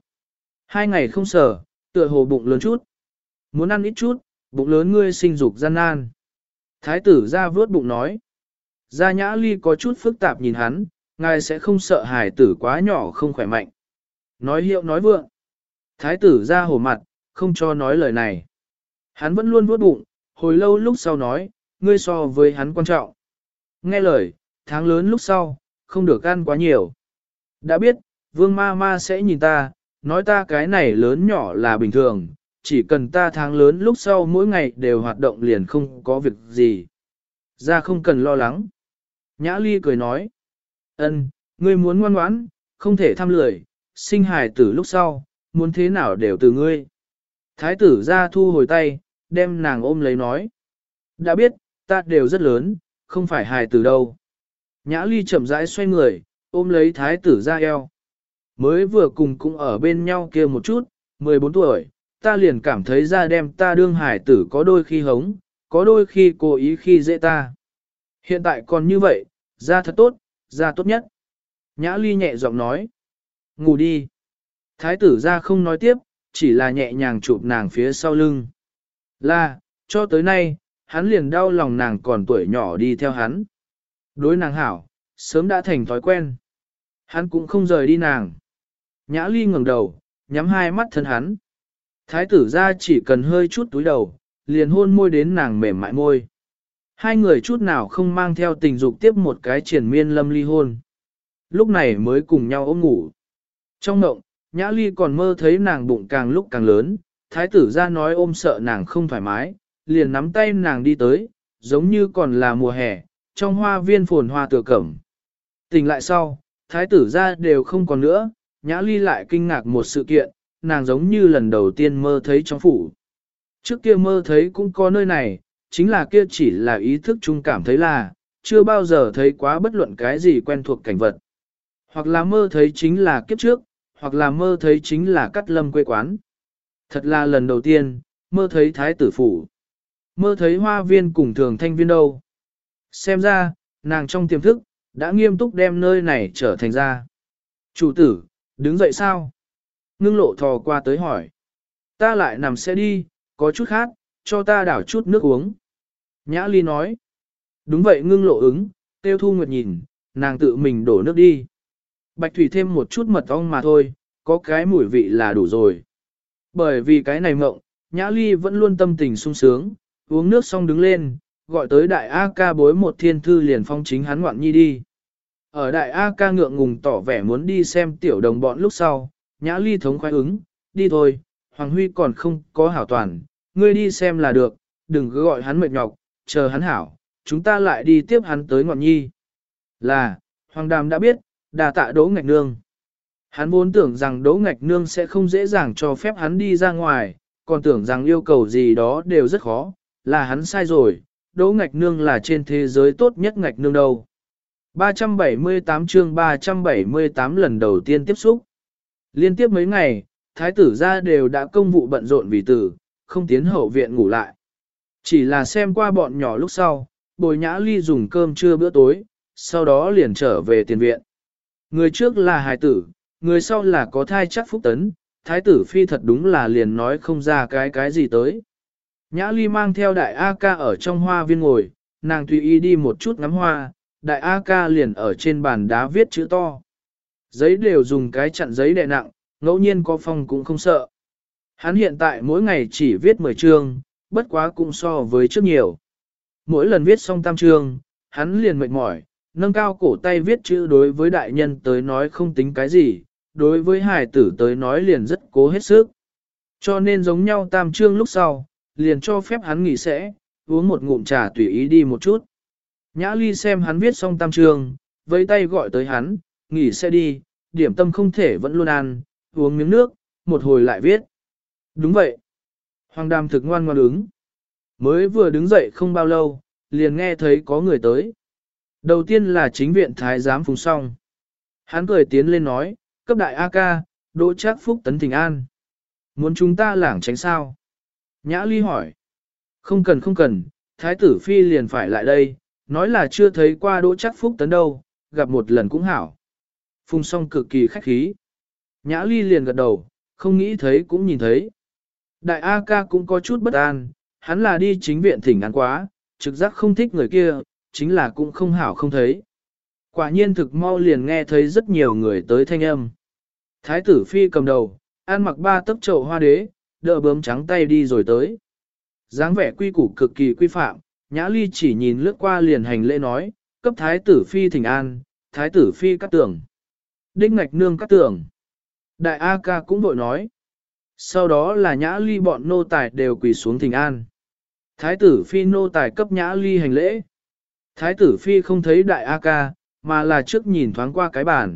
2 ngày không sờ, tựa hồ bụng lớn chút. Muốn ăn ít chút, bụng lớn ngươi sinh dục gian nan. Thái tử ra vớt bụng nói. Gia Nhã Ly có chút phức tạp nhìn hắn, ngài sẽ không sợ hài tử quá nhỏ không khỏe mạnh. Nói hiệu nói vượng. Thái tử ra hổ mặt, không cho nói lời này. Hắn vẫn luôn vuốt bụng, hồi lâu lúc sau nói, ngươi so với hắn quan trọng. Nghe lời, tháng lớn lúc sau, không được ăn quá nhiều. Đã biết, vương ma ma sẽ nhìn ta, nói ta cái này lớn nhỏ là bình thường, chỉ cần ta tháng lớn lúc sau mỗi ngày đều hoạt động liền không có việc gì. Ra không cần lo lắng. Nhã Ly cười nói, ân, ngươi muốn ngoan ngoãn, không thể tham lười, sinh hài tử lúc sau, muốn thế nào đều từ ngươi. Thái tử ra thu hồi tay, đem nàng ôm lấy nói, đã biết, ta đều rất lớn, không phải hài tử đâu. Nhã Ly chậm rãi xoay người, ôm lấy thái tử ra eo. Mới vừa cùng cũng ở bên nhau kia một chút, 14 tuổi, ta liền cảm thấy ra đem ta đương hải tử có đôi khi hống, có đôi khi cố ý khi dễ ta. Hiện tại còn như vậy, ra thật tốt, Ra tốt nhất. Nhã ly nhẹ giọng nói. Ngủ đi. Thái tử ra không nói tiếp, chỉ là nhẹ nhàng chụp nàng phía sau lưng. Là, cho tới nay, hắn liền đau lòng nàng còn tuổi nhỏ đi theo hắn. Đối nàng hảo, sớm đã thành thói quen. Hắn cũng không rời đi nàng. Nhã ly ngẩng đầu, nhắm hai mắt thân hắn. Thái tử ra chỉ cần hơi chút túi đầu, liền hôn môi đến nàng mềm mại môi. Hai người chút nào không mang theo tình dục tiếp một cái triền miên lâm ly hôn. Lúc này mới cùng nhau ôm ngủ. Trong mộng, Nhã ly còn mơ thấy nàng bụng càng lúc càng lớn, thái tử ra nói ôm sợ nàng không thoải mái, liền nắm tay nàng đi tới, giống như còn là mùa hè, trong hoa viên phồn hoa tựa cẩm. Tỉnh lại sau, thái tử ra đều không còn nữa, Nhã ly lại kinh ngạc một sự kiện, nàng giống như lần đầu tiên mơ thấy trong phủ. Trước kia mơ thấy cũng có nơi này, chính là kia chỉ là ý thức chung cảm thấy là, chưa bao giờ thấy quá bất luận cái gì quen thuộc cảnh vật. Hoặc là mơ thấy chính là kiếp trước, hoặc là mơ thấy chính là cắt lâm quê quán. Thật là lần đầu tiên, mơ thấy thái tử phủ. Mơ thấy hoa viên cùng thường thanh viên đâu. Xem ra, nàng trong tiềm thức, đã nghiêm túc đem nơi này trở thành ra. Chủ tử, đứng dậy sao? Ngưng lộ thò qua tới hỏi. Ta lại nằm sẽ đi, có chút khát, cho ta đảo chút nước uống. Nhã ly nói. Đúng vậy ngưng lộ ứng, tiêu thu nguyệt nhìn, nàng tự mình đổ nước đi. Bạch thủy thêm một chút mật ong mà thôi, có cái mùi vị là đủ rồi. Bởi vì cái này mộng, Nhã ly vẫn luôn tâm tình sung sướng, uống nước xong đứng lên, gọi tới đại A ca bối một thiên thư liền phong chính hắn ngoạn nhi đi. Ở đại A ca ngượng ngùng tỏ vẻ muốn đi xem tiểu đồng bọn lúc sau, Nhã ly thống khoái ứng, đi thôi, Hoàng Huy còn không có hảo toàn, ngươi đi xem là được, đừng cứ gọi hắn mệt nhọc, chờ hắn hảo, chúng ta lại đi tiếp hắn tới ngoạn nhi. Là, Hoàng Đàm đã biết, đà tạ Đỗ Ngạch Nương. Hắn vốn tưởng rằng Đỗ Ngạch Nương sẽ không dễ dàng cho phép hắn đi ra ngoài, còn tưởng rằng yêu cầu gì đó đều rất khó, là hắn sai rồi, Đỗ Ngạch Nương là trên thế giới tốt nhất Ngạch Nương đâu. 378 chương 378 lần đầu tiên tiếp xúc. Liên tiếp mấy ngày, thái tử gia đều đã công vụ bận rộn vì tử, không tiến hậu viện ngủ lại. Chỉ là xem qua bọn nhỏ lúc sau, Bồi Nhã ly dùng cơm trưa bữa tối, sau đó liền trở về tiền viện. Người trước là hài tử, người sau là có thai chắc phúc tấn, thái tử phi thật đúng là liền nói không ra cái gì tới. Nhã ly mang theo đại A ca ở trong hoa viên ngồi, nàng tùy ý đi một chút ngắm hoa, đại A ca liền ở trên bàn đá viết chữ to. Giấy đều dùng cái chặn giấy đè nặng, ngẫu nhiên có phong cũng không sợ. Hắn hiện tại mỗi ngày chỉ viết 10 chương, bất quá cũng so với trước nhiều. Mỗi lần viết xong tam chương, hắn liền mệt mỏi, nâng cao cổ tay viết chữ đối với đại nhân tới nói không tính cái gì, đối với hài tử tới nói liền rất cố hết sức. Cho nên giống nhau tam chương lúc sau, liền cho phép hắn nghỉ sẽ, uống một ngụm trà tùy ý đi một chút. Nhã ly xem hắn viết xong tam chương, với tay gọi tới hắn, nghỉ sẽ đi, điểm tâm không thể vẫn luôn ăn, uống miếng nước, một hồi lại viết. Đúng vậy. Hoàng Đàm thực ngoan ngoan ứng. Mới vừa đứng dậy không bao lâu, liền nghe thấy có người tới. Đầu tiên là chính viện thái giám Phùng Song. Hắn cười tiến lên nói, cấp đại A ca, Đỗ Trác Phúc tấn thỉnh an. Muốn chúng ta lảng tránh sao? Nhã ly hỏi. Không cần, thái tử phi liền phải lại đây, nói là chưa thấy qua Đỗ Trác Phúc tấn đâu, gặp một lần cũng hảo. Phùng Song cực kỳ khách khí. Nhã ly liền gật đầu, không nghĩ thấy cũng nhìn thấy. Đại A ca cũng có chút bất an, hắn là đi chính viện thỉnh an quá, trực giác không thích người kia, chính là cũng không hảo không thấy. Quả nhiên thực mau liền nghe thấy rất nhiều người tới thanh âm. Thái tử phi cầm đầu, ăn mặc 3 tấc chậu hoa đế, đỡ bướm trắng tay đi rồi tới. dáng vẻ quy củ cực kỳ quy phạm, Nhã ly chỉ nhìn lướt qua liền hành lễ nói, cấp thái tử phi thỉnh an, thái tử phi cắt tưởng. Đinh Ngạch Nương cắt tưởng. Đại A ca cũng vội nói. Sau đó là Nhã ly bọn nô tài đều quỳ xuống thỉnh an. Thái tử phi nô tài cấp Nhã ly hành lễ. Thái tử phi không thấy đại A ca, mà là trước nhìn thoáng qua cái bàn.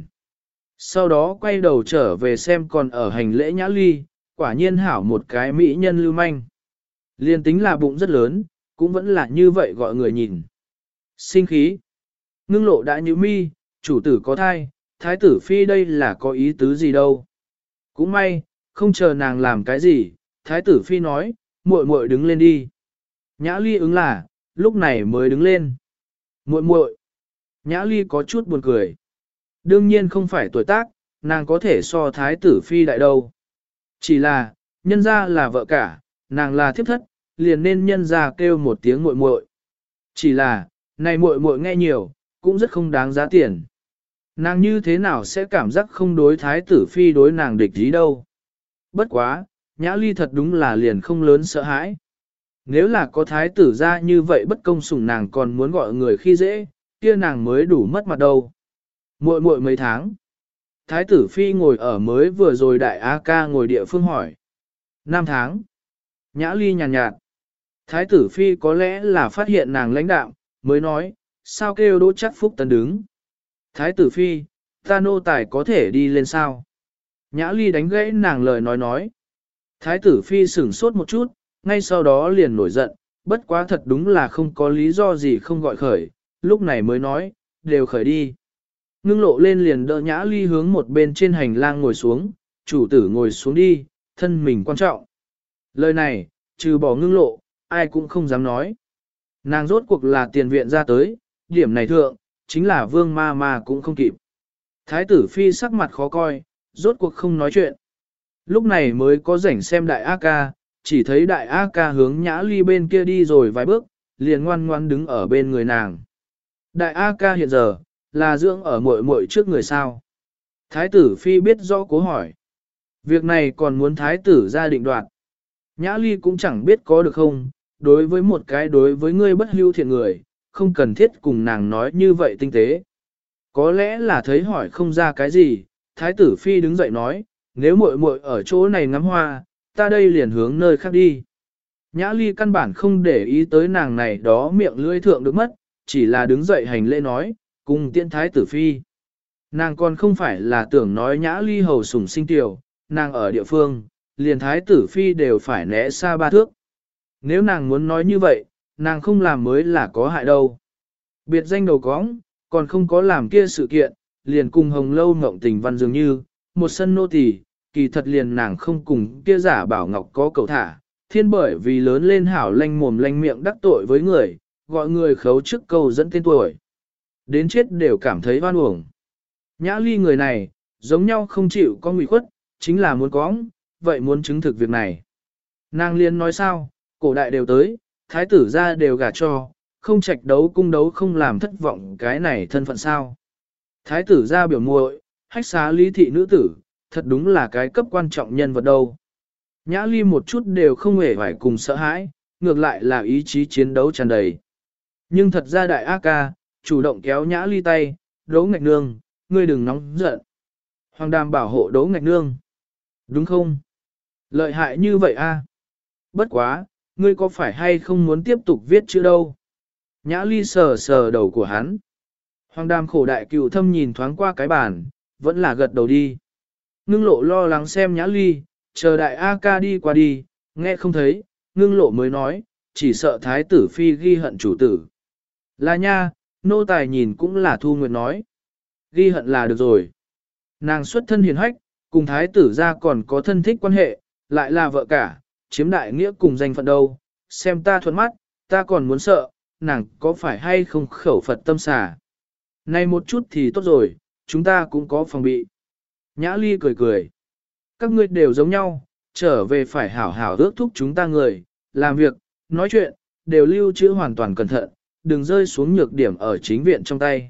Sau đó quay đầu trở về xem còn ở hành lễ Nhã ly, quả nhiên hảo một cái mỹ nhân lưu manh. Liên tính là bụng rất lớn, cũng vẫn là như vậy gọi người nhìn. Sinh khí. Ngưng lộ đã nhíu mi, chủ tử có thai, thái tử phi đây là có ý tứ gì đâu. Cũng may, không chờ nàng làm cái gì, thái tử phi nói, muội muội đứng lên đi. Nhã ly ứng là, lúc này mới đứng lên. Muội muội. Nhã Ly có chút buồn cười. Đương nhiên không phải tuổi tác, nàng có thể so thái tử phi đại đâu. Chỉ là, nhân ra là vợ cả, nàng là thiếp thất, liền nên nhân ra kêu một tiếng muội muội. Chỉ là, này muội muội nghe nhiều, cũng rất không đáng giá tiền. Nàng như thế nào sẽ cảm giác không đối thái tử phi đối nàng địch ý đâu. Bất quá, Nhã Ly thật đúng là liền không lớn sợ hãi. Nếu là có thái tử ra như vậy bất công sủng nàng còn muốn gọi người khi dễ, kia nàng mới đủ mất mặt đâu. Muội muội mấy tháng. Thái tử phi ngồi ở mới vừa rồi đại A ca ngồi địa phương hỏi. 5 tháng. Nhã Ly nhàn nhạt. Thái tử phi có lẽ là phát hiện nàng lãnh đạm, mới nói, sao kêu Đỗ Trác Phúc Tấn đứng. Thái tử phi, ta nô tài có thể đi lên sao? Nhã Ly đánh gãy nàng lời nói. Thái tử phi sửng sốt một chút, ngay sau đó liền nổi giận, bất quá thật đúng là không có lý do gì không gọi khởi, lúc này mới nói, đều khởi đi. Ngưng lộ lên liền đỡ Nhã Ly hướng một bên trên hành lang ngồi xuống, chủ tử ngồi xuống đi, thân mình quan trọng. Lời này, trừ bỏ ngưng lộ, ai cũng không dám nói. Nàng rốt cuộc là tiền viện ra tới, điểm này thượng, chính là vương ma ma cũng không kịp. Thái tử phi sắc mặt khó coi, rốt cuộc không nói chuyện. Lúc này mới có rảnh xem đại A ca, chỉ thấy đại A ca hướng Nhã Ly bên kia đi rồi vài bước, liền ngoan ngoan đứng ở bên người nàng. Đại A ca hiện giờ, là dưỡng ở muội muội trước người sao. Thái tử phi biết rõ cố hỏi. Việc này còn muốn thái tử ra định đoạt. Nhã Ly cũng chẳng biết có được không, đối với một cái đối với ngươi bất hưu thiện người, không cần thiết cùng nàng nói như vậy tinh tế. Có lẽ là thấy hỏi không ra cái gì, thái tử phi đứng dậy nói, nếu muội muội ở chỗ này ngắm hoa, ta đây liền hướng nơi khác đi. Nhã Ly căn bản không để ý tới nàng này đó miệng lưỡi thượng được mất, chỉ là đứng dậy hành lễ nói, cùng tiễn thái tử phi. Nàng còn không phải là tưởng nói Nhã Ly hầu sủng sinh tiểu, nàng ở địa phương, liền thái tử phi đều phải né xa 3 thước. Nếu nàng muốn nói như vậy, nàng không làm mới là có hại đâu. Biệt danh đầu cóng, còn không có làm kia sự kiện, liền cùng hồng lâu mộng tình văn dường như, một sân nô tỳ, kỳ thật liền nàng không cùng kia giả bảo ngọc có cầu thả, thiên bởi vì lớn lên hảo lanh mồm lanh miệng đắc tội với người, gọi người khấu trước câu dẫn tên tuổi. Đến chết đều cảm thấy oan uổng. Nhã Ly người này, giống nhau không chịu có nguy khuất, chính là muốn có, vậy muốn chứng thực việc này. Nàng liên nói sao, cổ đại đều tới, thái tử ra đều gả cho, không trạch đấu cung đấu không làm thất vọng cái này thân phận sao. Thái tử ra biểu muội, hách xá lý thị nữ tử, thật đúng là cái cấp quan trọng nhân vật đâu. Nhã Ly một chút đều không hề phải cùng sợ hãi, ngược lại là ý chí chiến đấu tràn đầy. Nhưng thật ra đại A ca, chủ động kéo Nhã Ly tay, Đỗ Ngạch Nương, ngươi đừng nóng giận. Hoàng Đàm bảo hộ Đỗ Ngạch Nương. Đúng không? Lợi hại như vậy a? Bất quá, ngươi có phải hay không muốn tiếp tục viết chữ đâu? Nhã Ly sờ sờ đầu của hắn. Hoàng Đàm khổ đại cựu thâm nhìn thoáng qua cái bàn, vẫn là gật đầu đi. Ngưng lộ lo lắng xem Nhã Ly, chờ đại A ca đi qua đi, nghe không thấy, ngưng lộ mới nói, chỉ sợ thái tử phi ghi hận chủ tử. Là nha, nô tài nhìn cũng là Thu Nguyệt nói. Ghi hận là được rồi. Nàng xuất thân hiền hách, cùng thái tử ra còn có thân thích quan hệ, lại là vợ cả, chiếm đại nghĩa cùng danh phận đâu. Xem ta thuận mắt, ta còn muốn sợ, nàng có phải hay không khẩu Phật tâm xà. Này một chút thì tốt rồi, chúng ta cũng có phòng bị. Nhã Ly cười cười. Các ngươi đều giống nhau, trở về phải hảo hảo ước thúc chúng ta người, làm việc, nói chuyện, đều lưu trữ hoàn toàn cẩn thận, đừng rơi xuống nhược điểm ở chính viện trong tay.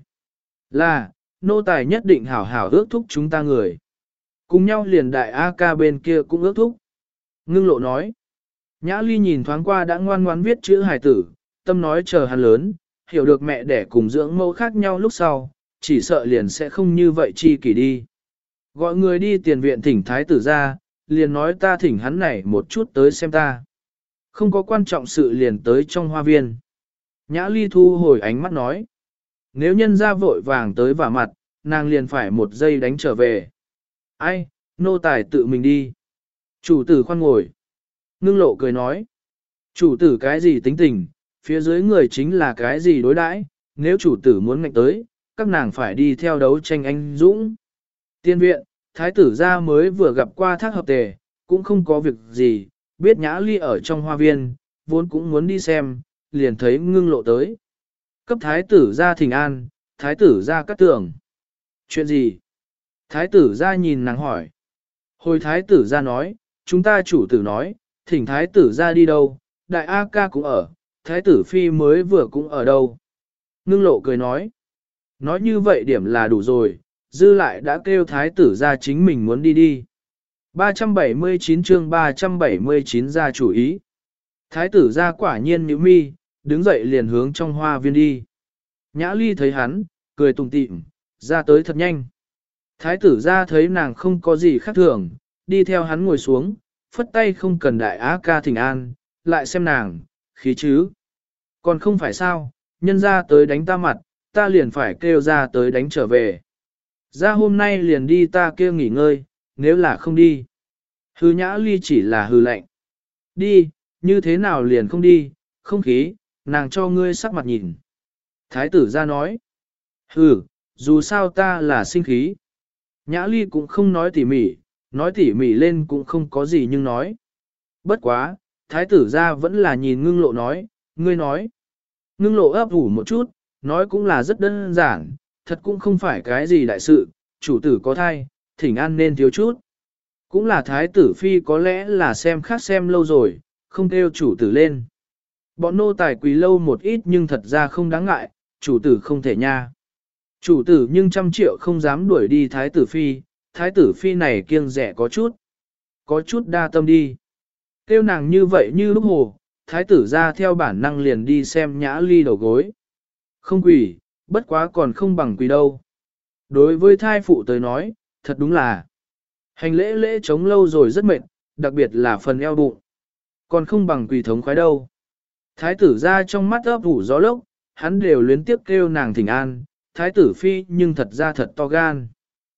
Là, nô tài nhất định hảo hảo ước thúc chúng ta người. Cùng nhau liền đại A ca bên kia cũng ước thúc. Ngưng lộ nói. Nhã Ly nhìn thoáng qua đã ngoan ngoãn viết chữ hài tử, tâm nói chờ hắn lớn, hiểu được mẹ đẻ cùng dưỡng mẫu khác nhau lúc sau, chỉ sợ liền sẽ không như vậy chi kỷ đi. Gọi người đi tiền viện thỉnh thái tử ra, liền nói ta thỉnh hắn này một chút tới xem ta. Không có quan trọng sự liền tới trong hoa viên. Nhã Ly thu hồi ánh mắt nói. Nếu nhân ra vội vàng tới vả mặt, nàng liền phải một giây đánh trở về. Ai, nô tài tự mình đi. Chủ tử khoan ngồi. Ngưng lộ cười nói. Chủ tử cái gì tính tình, phía dưới người chính là cái gì đối đãi, nếu chủ tử muốn ngạnh tới, các nàng phải đi theo đấu tranh anh dũng. Tiên viện, thái tử gia mới vừa gặp qua thác hợp tề, cũng không có việc gì, biết Nhã Ly ở trong hoa viên, vốn cũng muốn đi xem, liền thấy ngưng lộ tới. Cấp thái tử gia thỉnh an, thái tử ra cắt tường. Chuyện gì? Thái tử ra nhìn nàng hỏi. Hồi thái tử ra nói, chúng ta chủ tử nói, thỉnh thái tử ra đi đâu, đại A ca cũng ở, thái tử phi mới vừa cũng ở đâu. Ngưng lộ cười nói. Nói như vậy điểm là đủ rồi, dư lại đã kêu thái tử ra chính mình muốn đi đi. 379 chương 379 ra chủ ý. Thái tử ra quả nhiên nhíu mi, đứng dậy liền hướng trong hoa viên đi. Nhã ly thấy hắn, cười tủm tỉm, ra tới thật nhanh. Thái tử ra thấy nàng không có gì khác thường, đi theo hắn ngồi xuống, phất tay không cần đại á ca thỉnh an, lại xem nàng, khí chứ. Còn không phải sao, nhân ra tới đánh ta mặt, ta liền phải kêu ra tới đánh trở về. Ra hôm nay liền đi ta kêu nghỉ ngơi, nếu là không đi. Hư nhã ly chỉ là hư lạnh. Đi, như thế nào liền không đi, không khí, nàng cho ngươi sắc mặt nhìn. Thái tử ra nói. Hừ, dù sao ta là sinh khí. Nhã ly cũng không nói tỉ mỉ lên cũng không có gì nhưng nói. Bất quá, thái tử ra vẫn là nhìn ngưng lộ nói, ngươi nói. Ngưng lộ ấp ủ một chút, nói cũng là rất đơn giản, thật cũng không phải cái gì đại sự, chủ tử có thai, thỉnh an nên thiếu chút. Cũng là thái tử phi có lẽ là xem khác xem lâu rồi, không kêu chủ tử lên. Bọn nô tài quỳ lâu một ít nhưng thật ra không đáng ngại, chủ tử không thể nha. Chủ tử nhưng 100 triệu không dám đuổi đi thái tử phi này kiêng rẻ có chút đa tâm đi. Kêu nàng như vậy như lúc hồ, thái tử ra theo bản năng liền đi xem nhã ly đầu gối. Không quỳ, bất quá còn không bằng quỳ đâu. Đối với thai phụ tới nói, thật đúng là hành lễ chống lâu rồi rất mệt, đặc biệt là phần eo bụng. Còn không bằng quỳ thống khoái đâu. Thái tử ra trong mắt ấp ủ gió lốc, hắn đều luyến tiếp kêu nàng thỉnh an, thái tử phi nhưng thật ra thật to gan.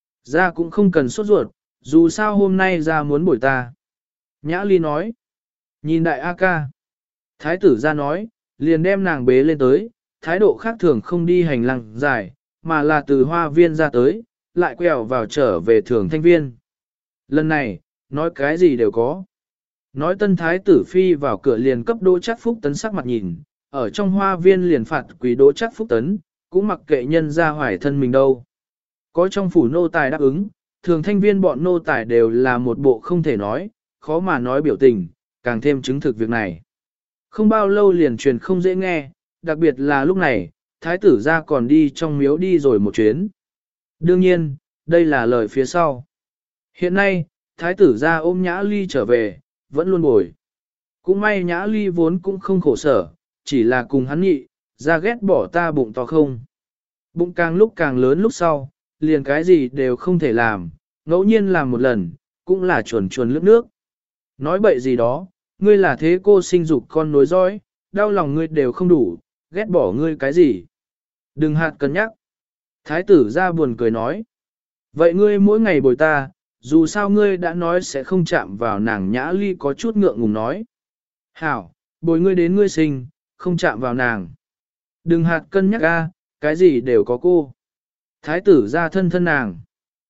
Ra cũng không cần sốt ruột, dù sao hôm nay ra muốn bồi ta. Nhã ly nói. Nhìn đại A ca. Thái tử ra nói, liền đem nàng bế lên tới, thái độ khác thường không đi hành lang dài, mà là từ hoa viên ra tới, lại quẹo vào trở về thường thanh viên. Lần này, nói cái gì đều có. Nói tân thái tử phi vào cửa liền cấp Đỗ Trác Phúc Tấn sắc mặt nhìn, ở trong hoa viên liền phạt quỳ Đỗ Trác Phúc Tấn, cũng mặc kệ nhân ra hoài thân mình đâu. Có trong phủ nô tài đáp ứng, thường thanh viên bọn nô tài đều là một bộ không thể nói, khó mà nói biểu tình, càng thêm chứng thực việc này. Không bao lâu liền truyền không dễ nghe, đặc biệt là lúc này, thái tử ra còn đi trong miếu đi rồi một chuyến. Đương nhiên, đây là lời phía sau. Hiện nay, thái tử ra ôm Nhã Ly trở về, vẫn luôn bồi. Cũng may Nhã Ly vốn cũng không khổ sở, chỉ là cùng hắn nhị, ra ghét bỏ ta bụng to không. Bụng càng lúc càng lớn lúc sau, liền cái gì đều không thể làm, ngẫu nhiên làm một lần, cũng là chuồn chuồn lướt nước. Nói bậy gì đó, ngươi là thế cô sinh dục con nối dõi, đau lòng ngươi đều không đủ, ghét bỏ ngươi cái gì. Đừng hạt cân nhắc. Thái tử ra buồn cười nói. Vậy ngươi mỗi ngày bồi ta, dù sao ngươi đã nói sẽ không chạm vào nàng. Nhã Ly có chút ngượng ngùng nói. Hảo, bồi ngươi đến ngươi sinh, không chạm vào nàng. Đừng hạt cân nhắc a, cái gì đều có cô. Thái tử ra thân thân nàng.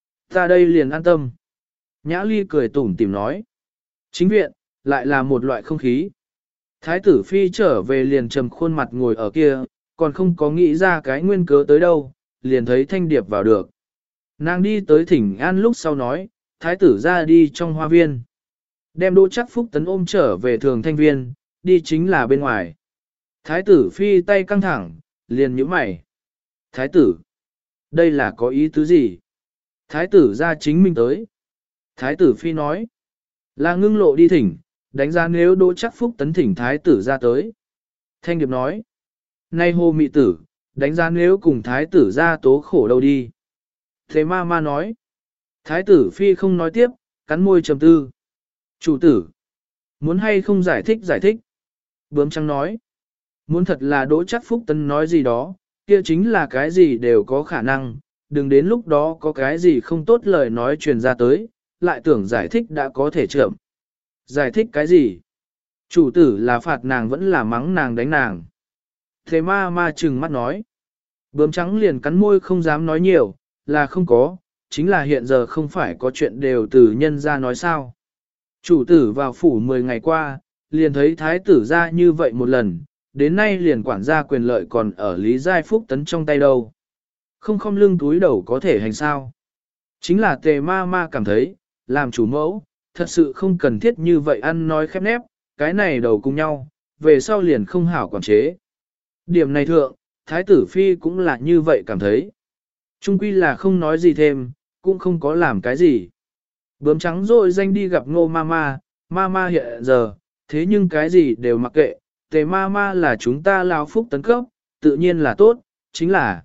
Ta đây liền an tâm. Nhã Ly cười tủm tỉm nói. Chính viện, lại là một loại không khí. Thái tử phi trở về liền trầm khuôn mặt ngồi ở kia, còn không có nghĩ ra cái nguyên cớ tới đâu, liền thấy Thanh Điệp vào được. Nàng đi tới thỉnh an lúc sau nói, thái tử ra đi trong hoa viên. Đem Đỗ Trác Phúc Tấn ôm trở về thường thanh viên, đi chính là bên ngoài. Thái tử phi tay căng thẳng, liền nhíu mày. Thái tử, đây là có ý tứ gì? Thái tử ra chính mình tới. Thái tử phi nói, là ngưng lộ đi thỉnh, đánh giá nếu Đỗ Trác Phúc Tấn thỉnh thái tử ra tới. Thanh Điệp nói, nay hồ mị tử, đánh giá nếu cùng thái tử ra tố khổ đâu đi. Thế ma nói, thái tử phi không nói tiếp, cắn môi trầm tư. Chủ tử, muốn hay không giải thích. Bướm trắng nói, muốn thật là Đỗ Trác Phúc Tấn nói gì đó, kia chính là cái gì đều có khả năng, đừng đến lúc đó có cái gì không tốt lời nói truyền ra tới, lại tưởng giải thích đã có thể chậm. Giải thích cái gì? Chủ tử là phạt nàng vẫn là mắng nàng đánh nàng. Thế ma trừng mắt nói. Bướm trắng liền cắn môi không dám nói nhiều, là không có, chính là hiện giờ không phải có chuyện đều từ nhân ra nói sao. Chủ tử vào phủ 10 ngày qua, liền thấy thái tử ra như vậy một lần, đến nay liền quản gia quyền lợi còn ở Lý Giai Phúc Tấn trong tay đâu. không lưng túi đầu có thể hành sao. Chính là tề ma ma cảm thấy, làm chủ mẫu, thật sự không cần thiết như vậy ăn nói khép nép, cái này đầu cùng nhau, về sau liền không hảo quản chế. Điểm này thượng, thái tử phi cũng là như vậy cảm thấy. Trung quy là không nói gì thêm, cũng không có làm cái gì. Bướm trắng rồi danh đi gặp Ngô Mama, Mama hiện giờ, thế nhưng cái gì đều mặc kệ, tề Mama là chúng ta lao phúc tấn cấp, tự nhiên là tốt, chính là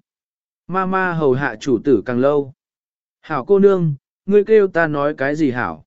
Mama hầu hạ chủ tử càng lâu. Hảo cô nương, ngươi kêu ta nói cái gì hảo?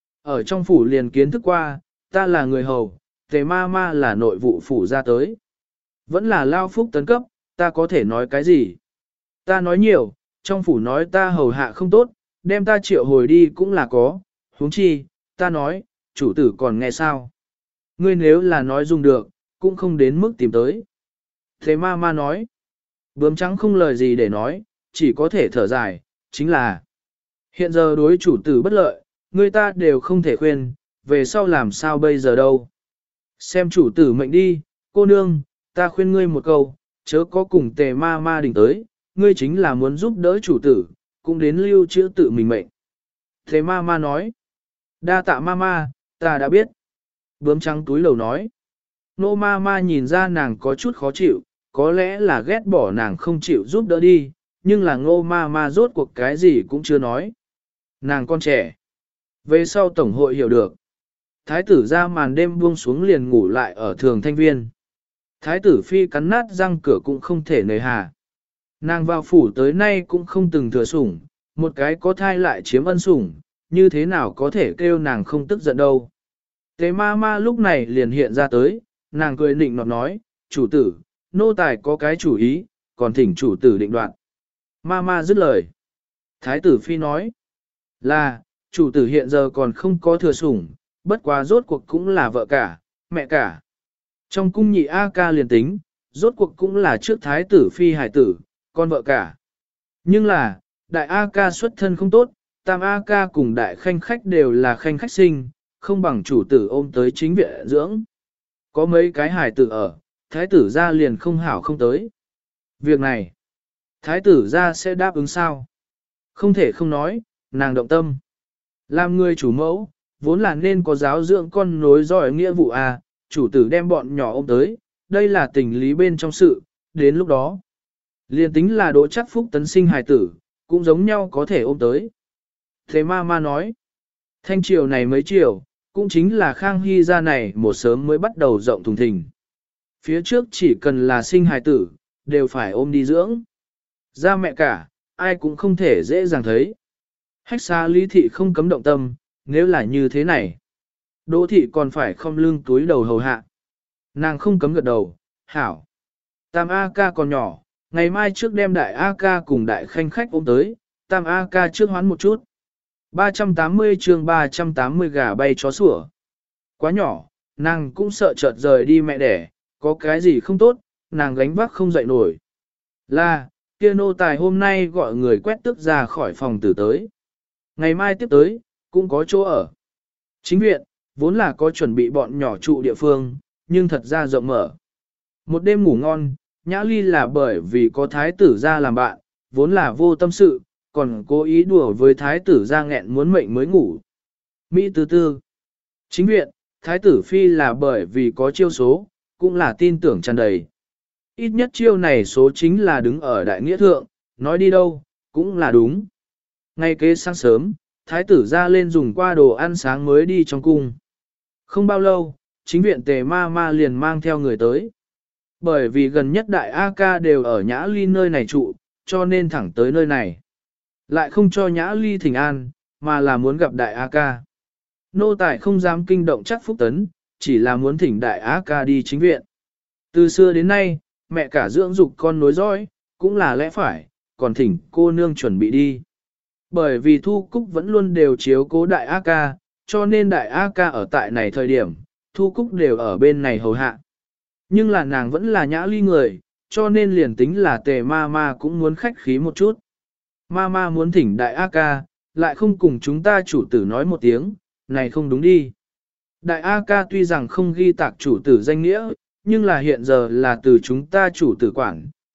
Ở trong phủ liền kiến thức qua, ta là người hầu, tề Mama là nội vụ phủ ra tới. Vẫn là lao phúc tấn cấp, ta có thể nói cái gì? Ta nói nhiều, trong phủ nói ta hầu hạ không tốt, đem ta triệu hồi đi cũng là có, huống chi, ta nói, chủ tử còn nghe sao? Ngươi nếu là nói dùng được, cũng không đến mức tìm tới. Thế ma nói, bướm trắng không lời gì để nói, chỉ có thể thở dài, chính là hiện giờ đối chủ tử bất lợi, người ta đều không thể khuyên, về sau làm sao bây giờ đâu. Xem chủ tử mệnh đi, cô nương, ta khuyên ngươi một câu, chớ có cùng tề ma đỉnh tới, ngươi chính là muốn giúp đỡ chủ tử, cũng đến lưu trữ tự mình mệnh. Thế ma nói, đa tạ ma, ta đã biết. Bướm trắng túi lầu nói, nô ma nhìn ra nàng có chút khó chịu, có lẽ là ghét bỏ nàng không chịu giúp đỡ đi, nhưng là ngô ma rốt cuộc cái gì cũng chưa nói. Nàng con trẻ, về sau tổng hội hiểu được. Thái tử ra màn đêm buông xuống liền ngủ lại ở thường thanh viên. Thái tử phi cắn nát răng cửa cũng không thể nề hà. Nàng vào phủ tới nay cũng không từng thừa sủng, một cái có thai lại chiếm ân sủng, như thế nào có thể kêu nàng không tức giận đâu. Tế ma lúc này liền hiện ra tới, nàng cười nịnh nọt nói, chủ tử, nô tài có cái chủ ý, còn thỉnh chủ tử định đoạt. Ma dứt lời. Thái tử phi nói, là, chủ tử hiện giờ còn không có thừa sủng, bất quá rốt cuộc cũng là vợ cả, mẹ cả. Trong cung nhị A ca liền tính, rốt cuộc cũng là trước thái tử phi hải tử, con vợ cả. Nhưng là, đại A ca xuất thân không tốt, tam A ca cùng đại khanh khách đều là khanh khách sinh, không bằng chủ tử ôm tới chính viện dưỡng. Có mấy cái hải tử ở, thái tử ra liền không hảo không tới. Việc này, thái tử ra sẽ đáp ứng sao? Không thể không nói, nàng động tâm. Làm người chủ mẫu, vốn là nên có giáo dưỡng con nối dõi nghĩa vụ à, chủ tử đem bọn nhỏ ôm tới, đây là tình lý bên trong sự, đến lúc đó. Liên tính là đỗ chắc phúc tấn sinh hài tử, cũng giống nhau có thể ôm tới. Thế ma nói, thanh triều này mấy triều, cũng chính là Khang Hy gia này một sớm mới bắt đầu rộng thùng thình. Phía trước chỉ cần là sinh hài tử, đều phải ôm đi dưỡng. Ra mẹ cả, ai cũng không thể dễ dàng thấy. Hách xa lý thị không cấm động tâm, nếu là như thế này. Đỗ thị còn phải không lưng túi đầu hầu hạ. Nàng không cấm gật đầu, hảo. Tam A ca còn nhỏ, ngày mai trước đem đại A ca cùng đại khanh khách ôm tới, tam A ca trước hoán một chút. 380 chương 380 gà bay chó sủa. Quá nhỏ, nàng cũng sợ chợt rời đi mẹ đẻ, có cái gì không tốt, nàng gánh vác không dậy nổi. Là, kia nô tài hôm nay gọi người quét tước ra khỏi phòng tử tới. Ngày mai tiếp tới, cũng có chỗ ở. Chính viện, vốn là có chuẩn bị bọn nhỏ trụ địa phương, nhưng thật ra rộng mở. Một đêm ngủ ngon, Nhã Ly là bởi vì có thái tử ra làm bạn, vốn là vô tâm sự, còn cố ý đùa với thái tử ra nghẹn muốn mệnh mới ngủ. Mỹ tư tư. Chính viện, thái tử phi là bởi vì có chiêu số, cũng là tin tưởng tràn đầy. Ít nhất chiêu này số chính là đứng ở đại nghĩa thượng, nói đi đâu, cũng là đúng. Ngay kế sáng sớm, thái tử ra lên dùng qua đồ ăn sáng mới đi trong cung. Không bao lâu, chính viện tề ma liền mang theo người tới. Bởi vì gần nhất đại A ca đều ở Nhã Ly nơi này trụ, cho nên thẳng tới nơi này. Lại không cho Nhã Ly thỉnh an, mà là muốn gặp đại A ca. Nô tài không dám kinh động chắc phúc tấn, chỉ là muốn thỉnh đại A ca đi chính viện. Từ xưa đến nay, mẹ cả dưỡng dục con nối dõi, cũng là lẽ phải, còn thỉnh cô nương chuẩn bị đi. Bởi vì Thu Cúc vẫn luôn đều chiếu cố đại A ca, cho nên đại A ca ở tại này thời điểm, Thu Cúc đều ở bên này hầu hạ. Nhưng là nàng vẫn là Nhã Ly người, cho nên liền tính là tề ma cũng muốn khách khí một chút. Ma muốn thỉnh đại A ca, lại không cùng chúng ta chủ tử nói một tiếng, này không đúng đi. Đại A ca tuy rằng không ghi tạc chủ tử danh nghĩa, nhưng là hiện giờ là từ chúng ta chủ tử quản,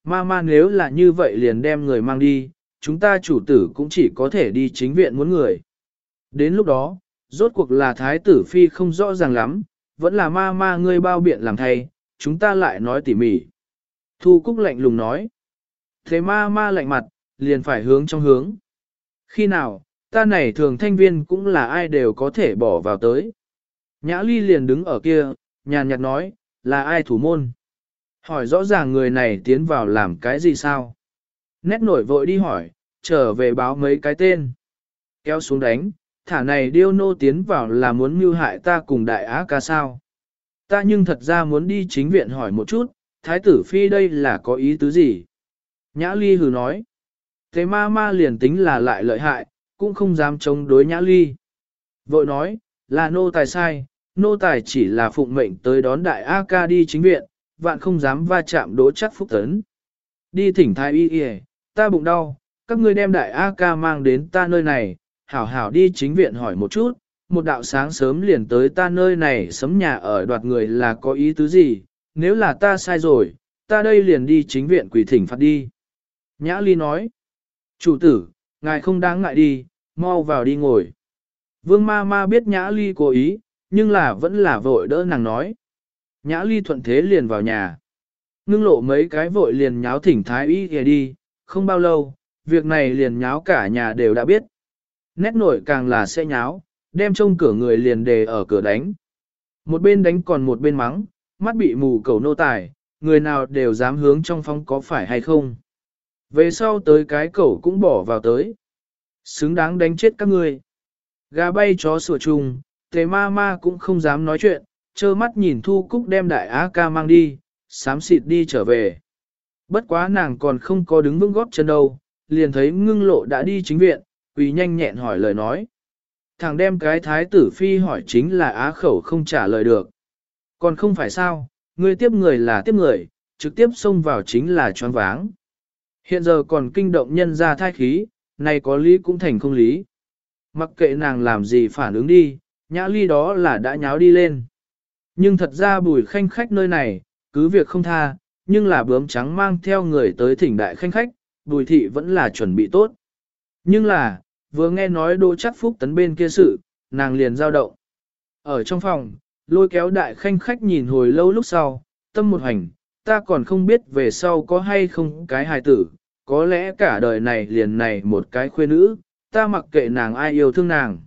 Mama nếu là như vậy liền đem người mang đi, chúng ta chủ tử cũng chỉ có thể đi chính viện muốn người. Đến lúc đó, rốt cuộc là thái tử phi không rõ ràng lắm, vẫn là Mama ngươi bao biện làm thay, chúng ta lại nói tỉ mỉ. Thu Cúc lạnh lùng nói. Thế Mama lạnh mặt, liền phải hướng trong hướng. Khi nào, ta này thường thanh viên cũng là ai đều có thể bỏ vào tới. Nhã Ly liền đứng ở kia, nhàn nhạt nói, là ai thủ môn? Hỏi rõ ràng người này tiến vào làm cái gì sao? Nét nổi vội đi hỏi, trở về báo mấy cái tên. Kéo xuống đánh, thả này điêu nô tiến vào là muốn mưu hại ta cùng đại á ca sao? Ta nhưng thật ra muốn đi chính viện hỏi một chút, thái tử phi đây là có ý tứ gì? Nhã Ly hừ nói. Thế ma liền tính là lại lợi hại, cũng không dám chống đối Nhã Ly. Vội nói, là nô tài sai, nô tài chỉ là phụng mệnh tới đón đại A ca đi chính viện, vạn không dám va chạm Đỗ Trác Phúc Tấn. Đi thỉnh thái y y, ta bụng đau, các ngươi đem đại A ca mang đến ta nơi này, hảo hảo đi chính viện hỏi một chút, một đạo sáng sớm liền tới ta nơi này sấm nhà ở đoạt người là có ý tứ gì, nếu là ta sai rồi, ta đây liền đi chính viện quỳ thỉnh phạt đi. Nhã Ly nói, chủ tử, ngài không đáng ngại đi, mau vào đi ngồi. Vương ma biết Nhã Ly cố ý, nhưng là vẫn là vội đỡ nàng nói. Nhã Ly thuận thế liền vào nhà. Ngưng lộ mấy cái vội liền nháo thỉnh thái y kìa đi, không bao lâu, việc này liền nháo cả nhà đều đã biết. Nét nổi càng là sẽ nháo, đem trông cửa người liền đề ở cửa đánh. Một bên đánh còn một bên mắng, mắt bị mù cầu nô tài, người nào đều dám hướng trong phòng có phải hay không. Về sau tới cái cẩu cũng bỏ vào tới. Xứng đáng đánh chết các ngươi. Gà bay chó sủa chung, Tề ma cũng không dám nói chuyện, trơ mắt nhìn Thu Cúc đem đại á ca mang đi, xám xịt đi trở về. Bất quá nàng còn không có đứng vững góp chân đâu, liền thấy Ngưng Lộ đã đi chính viện, quỳ nhanh nhẹn hỏi lời nói. Thằng đem cái thái tử phi hỏi chính là á khẩu không trả lời được. Còn không phải sao, ngươi tiếp người là tiếp người, trực tiếp xông vào chính là choáng váng. Hiện giờ còn kinh động nhân ra thai khí, này có lý cũng thành không lý. Mặc kệ nàng làm gì phản ứng đi, Nhã Ly đó là đã nháo đi lên. Nhưng thật ra Bùi Khanh khách nơi này, cứ việc không tha, nhưng là bướm trắng mang theo người tới thỉnh đại khanh khách, Bùi thị vẫn là chuẩn bị tốt. Nhưng là, vừa nghe nói Đỗ Trác Phúc Tấn bên kia sự, nàng liền dao động. Ở trong phòng, lôi kéo đại khanh khách nhìn hồi lâu lúc sau, tâm một hành, ta còn không biết về sau có hay không cái hài tử, có lẽ cả đời này liền này một cái khuê nữ, ta mặc kệ nàng ai yêu thương nàng.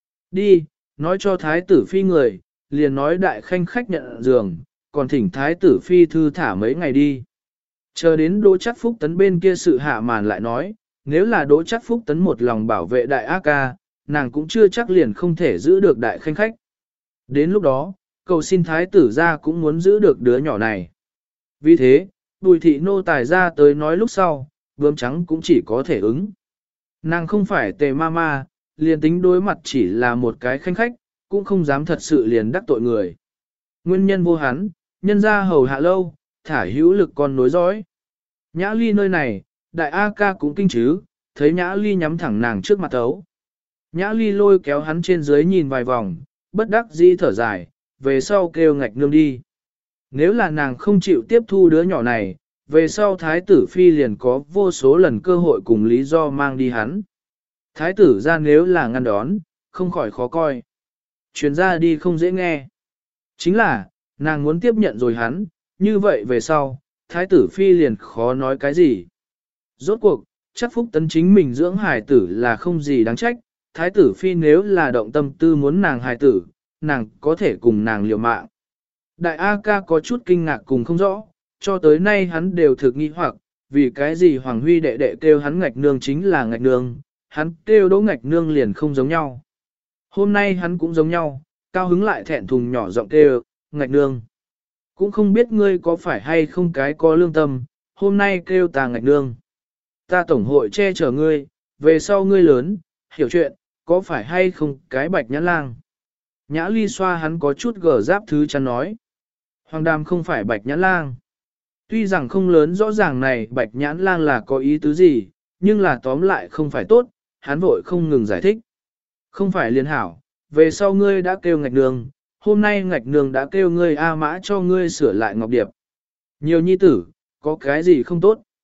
Đi, nói cho thái tử phi người, liền nói đại khanh khách nhận giường, còn thỉnh thái tử phi thư thả mấy ngày đi. Chờ đến Đỗ Trác Phúc Tấn bên kia sự hạ màn lại nói, nếu là Đỗ Trác Phúc Tấn một lòng bảo vệ đại ác ca, nàng cũng chưa chắc liền không thể giữ được đại khanh khách. Đến lúc đó, cầu xin thái tử ra cũng muốn giữ được đứa nhỏ này. Vì thế, Bùi thị nô tài ra tới nói lúc sau, bướm trắng cũng chỉ có thể ứng. Nàng không phải Tề ma, liền tính đối mặt chỉ là một cái khanh khách, cũng không dám thật sự liền đắc tội người. Nguyên nhân vô hắn, nhân ra hầu hạ lâu, thả hữu lực con nối dõi. Nhã Ly nơi này, đại A ca cũng kinh chứ, thấy Nhã Ly nhắm thẳng nàng trước mặt ấu. Nhã Ly lôi kéo hắn trên dưới nhìn vài vòng, bất đắc dĩ thở dài, về sau kêu ngạch nương đi. Nếu là nàng không chịu tiếp thu đứa nhỏ này, về sau thái tử phi liền có vô số lần cơ hội cùng lý do mang đi hắn. Thái tử ra nếu là ngăn đón, không khỏi khó coi. Chuyến ra đi không dễ nghe. Chính là, nàng muốn tiếp nhận rồi hắn, như vậy về sau, thái tử phi liền khó nói cái gì. Rốt cuộc, chắc Phúc Tấn chính mình dưỡng hài tử là không gì đáng trách, thái tử phi nếu là động tâm tư muốn nàng hài tử, nàng có thể cùng nàng liều mạng. Đại A ca có chút kinh ngạc cùng không rõ, cho tới nay hắn đều thực nghi hoặc, vì cái gì Hoàng Huy đệ đệ kêu hắn ngạch nương chính là ngạch nương, hắn kêu Đỗ ngạch nương liền không giống nhau. Hôm nay hắn cũng giống nhau, cao hứng lại thẹn thùng nhỏ giọng kêu, ngạch nương. Cũng không biết ngươi có phải hay không cái có lương tâm, hôm nay kêu ta ngạch nương. Ta tổng hội che chở ngươi, về sau ngươi lớn, hiểu chuyện, có phải hay không cái bạch nhãn lang. Nhã Ly xoa hắn có chút gở giáp thứ chắn nói. Hoàng Đàm không phải bạch nhãn lang. Tuy rằng không lớn rõ ràng này bạch nhãn lang là có ý tứ gì, nhưng là tóm lại không phải tốt, hắn vội không ngừng giải thích. Không phải liên hảo, về sau ngươi đã kêu ngạch nương, hôm nay ngạch nương đã kêu ngươi A Mã cho ngươi sửa lại ngọc điệp. Nhiều nhi tử, có cái gì không tốt?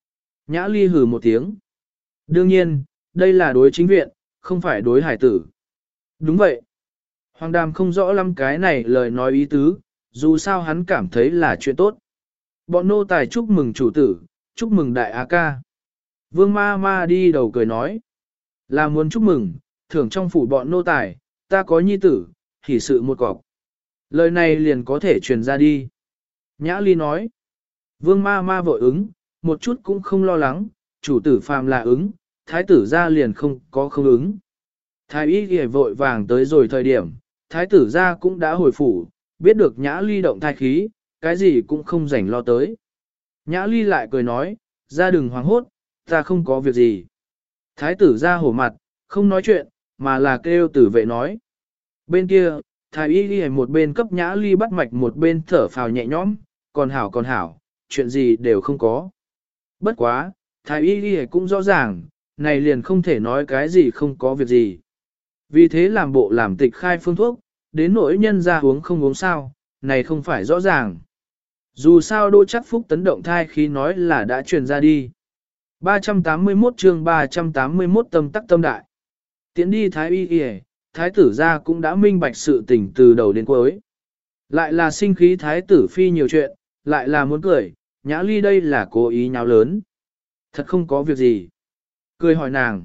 Nhã Ly hừ một tiếng. Đương nhiên, đây là đối chính viện, không phải đối hải tử. Đúng vậy. Hoàng Đàm không rõ lắm cái này lời nói ý tứ, dù sao hắn cảm thấy là chuyện tốt. Bọn nô tài chúc mừng chủ tử, chúc mừng đại á ca. Vương ma ma đi đầu cười nói. Là muốn chúc mừng, thưởng trong phủ bọn nô tài, ta có nhi tử, hỷ sự một cọc. Lời này liền có thể truyền ra đi. Nhã Ly nói. Vương ma ma vội ứng, một chút cũng không lo lắng, chủ tử phàm là ứng, thái tử ra liền không có không ứng. Thái y ghề vội vàng tới rồi thời điểm, thái tử ra cũng đã hồi phủ, biết được Nhã Ly động thai khí, cái gì cũng không rảnh lo tới. Nhã Ly lại cười nói, ra đừng hoảng hốt, ta không có việc gì. Thái tử ra hổ mặt, không nói chuyện, mà là kêu tử vệ nói. Bên kia, thái y ghề một bên cấp Nhã Ly bắt mạch một bên thở phào nhẹ nhõm, còn hảo, chuyện gì đều không có. Bất quá, thái y ghề cũng rõ ràng, này liền không thể nói cái gì không có việc gì. Vì thế làm bộ làm tịch khai phương thuốc, đến nỗi nhân ra uống không uống sao, này không phải rõ ràng. Dù sao Đỗ Chắc Phúc tấn động thai khi nói là đã truyền ra đi. 381 chương 381 tâm tắc tâm đại. Tiến đi thái y y, thái tử ra cũng đã minh bạch sự tình từ đầu đến cuối. Lại là sinh khí thái tử phi nhiều chuyện, lại là muốn cười, Nhã Ly đây là cố ý nháo lớn. Thật không có việc gì. Cười hỏi nàng.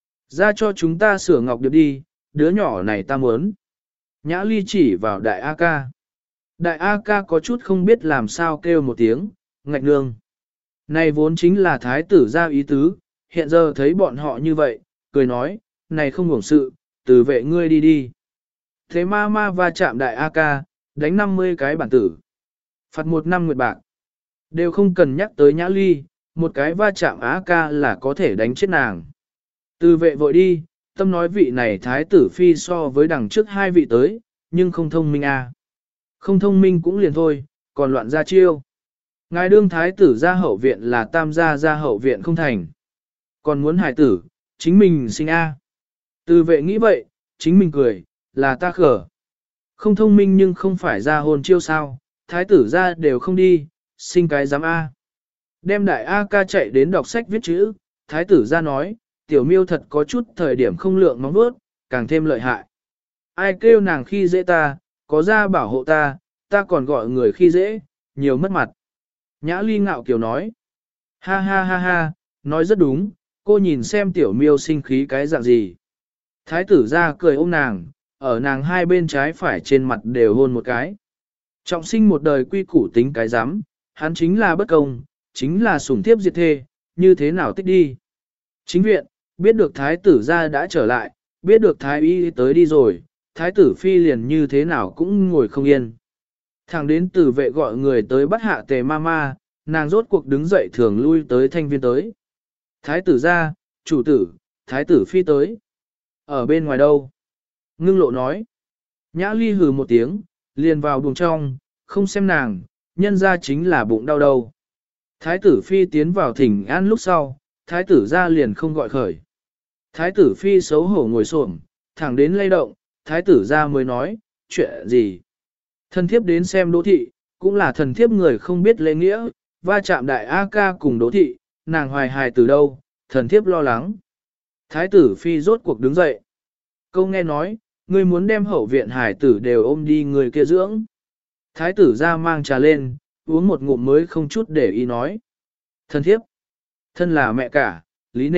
Ra cho chúng ta sửa ngọc điệp đi, đứa nhỏ này ta muốn. Nhã Ly chỉ vào đại A ca. Đại A ca có chút không biết làm sao kêu một tiếng, ngạch nương. Này vốn chính là thái tử ra ý tứ, hiện giờ thấy bọn họ như vậy, cười nói, này không hưởng sự, từ vệ ngươi đi đi. Thế ma ma va chạm đại A ca, đánh 50 cái bản tử. Phạt 1 năm nguyệt bạc. Đều không cần nhắc tới Nhã Ly, một cái va chạm A ca là có thể đánh chết nàng. Từ vệ vội đi, tâm nói vị này thái tử phi so với đằng trước 2 vị tới, nhưng không thông minh à. Không thông minh cũng liền thôi, còn loạn ra chiêu. Ngài đương thái tử ra hậu viện là tam gia ra hậu viện không thành. Còn muốn hài tử, chính mình sinh a. Từ vệ nghĩ vậy, chính mình cười, là ta khở. Không thông minh nhưng không phải ra hôn chiêu sao, thái tử ra đều không đi, sinh cái dám a. Đem đại A ca chạy đến đọc sách viết chữ, thái tử ra nói, tiểu miêu thật có chút thời điểm không lượng móng vuốt, càng thêm lợi hại. Ai kêu nàng khi dễ ta, có ra bảo hộ ta, ta còn gọi người khi dễ, nhiều mất mặt. Nhã Ly ngạo kiều nói. Ha ha ha ha, nói rất đúng, cô nhìn xem tiểu miêu sinh khí cái dạng gì. Thái tử ra cười ôm nàng, ở nàng hai bên trái phải trên mặt đều hôn một cái. Trọng sinh một đời quy củ tính cái giám, hắn chính là bất công, chính là sủng thiếp diệt thê, như thế nào tích đi. Chính viện, biết được thái tử ra đã trở lại, biết được thái y tới đi rồi, thái tử phi liền như thế nào cũng ngồi không yên. Thẳng đến tử vệ gọi người tới bắt hạ tề ma ma, nàng rốt cuộc đứng dậy thường lui tới thanh viên tới. Thái tử ra, chủ tử, thái tử phi tới. Ở bên ngoài đâu? Ngưng lộ nói. Nhã Ly hừ một tiếng, liền vào buồng trong, không xem nàng, nhân ra chính là bụng đau đầu. Thái tử phi tiến vào thỉnh an lúc sau, thái tử ra liền không gọi khởi. Thái tử phi xấu hổ ngồi xổm, thẳng đến lay động, thái tử ra mới nói, chuyện gì? Thần thiếp đến xem Đỗ thị, cũng là thần thiếp người không biết lễ nghĩa, va chạm đại A ca cùng Đỗ thị, nàng hoài hài từ đâu, thần thiếp lo lắng. Thái tử phi rốt cuộc đứng dậy. Câu nghe nói, ngươi muốn đem hậu viện hài tử đều ôm đi người kia dưỡng. Thái tử ra mang trà lên, uống một ngụm mới không chút để ý nói. Thần thiếp, thân là mẹ cả, lý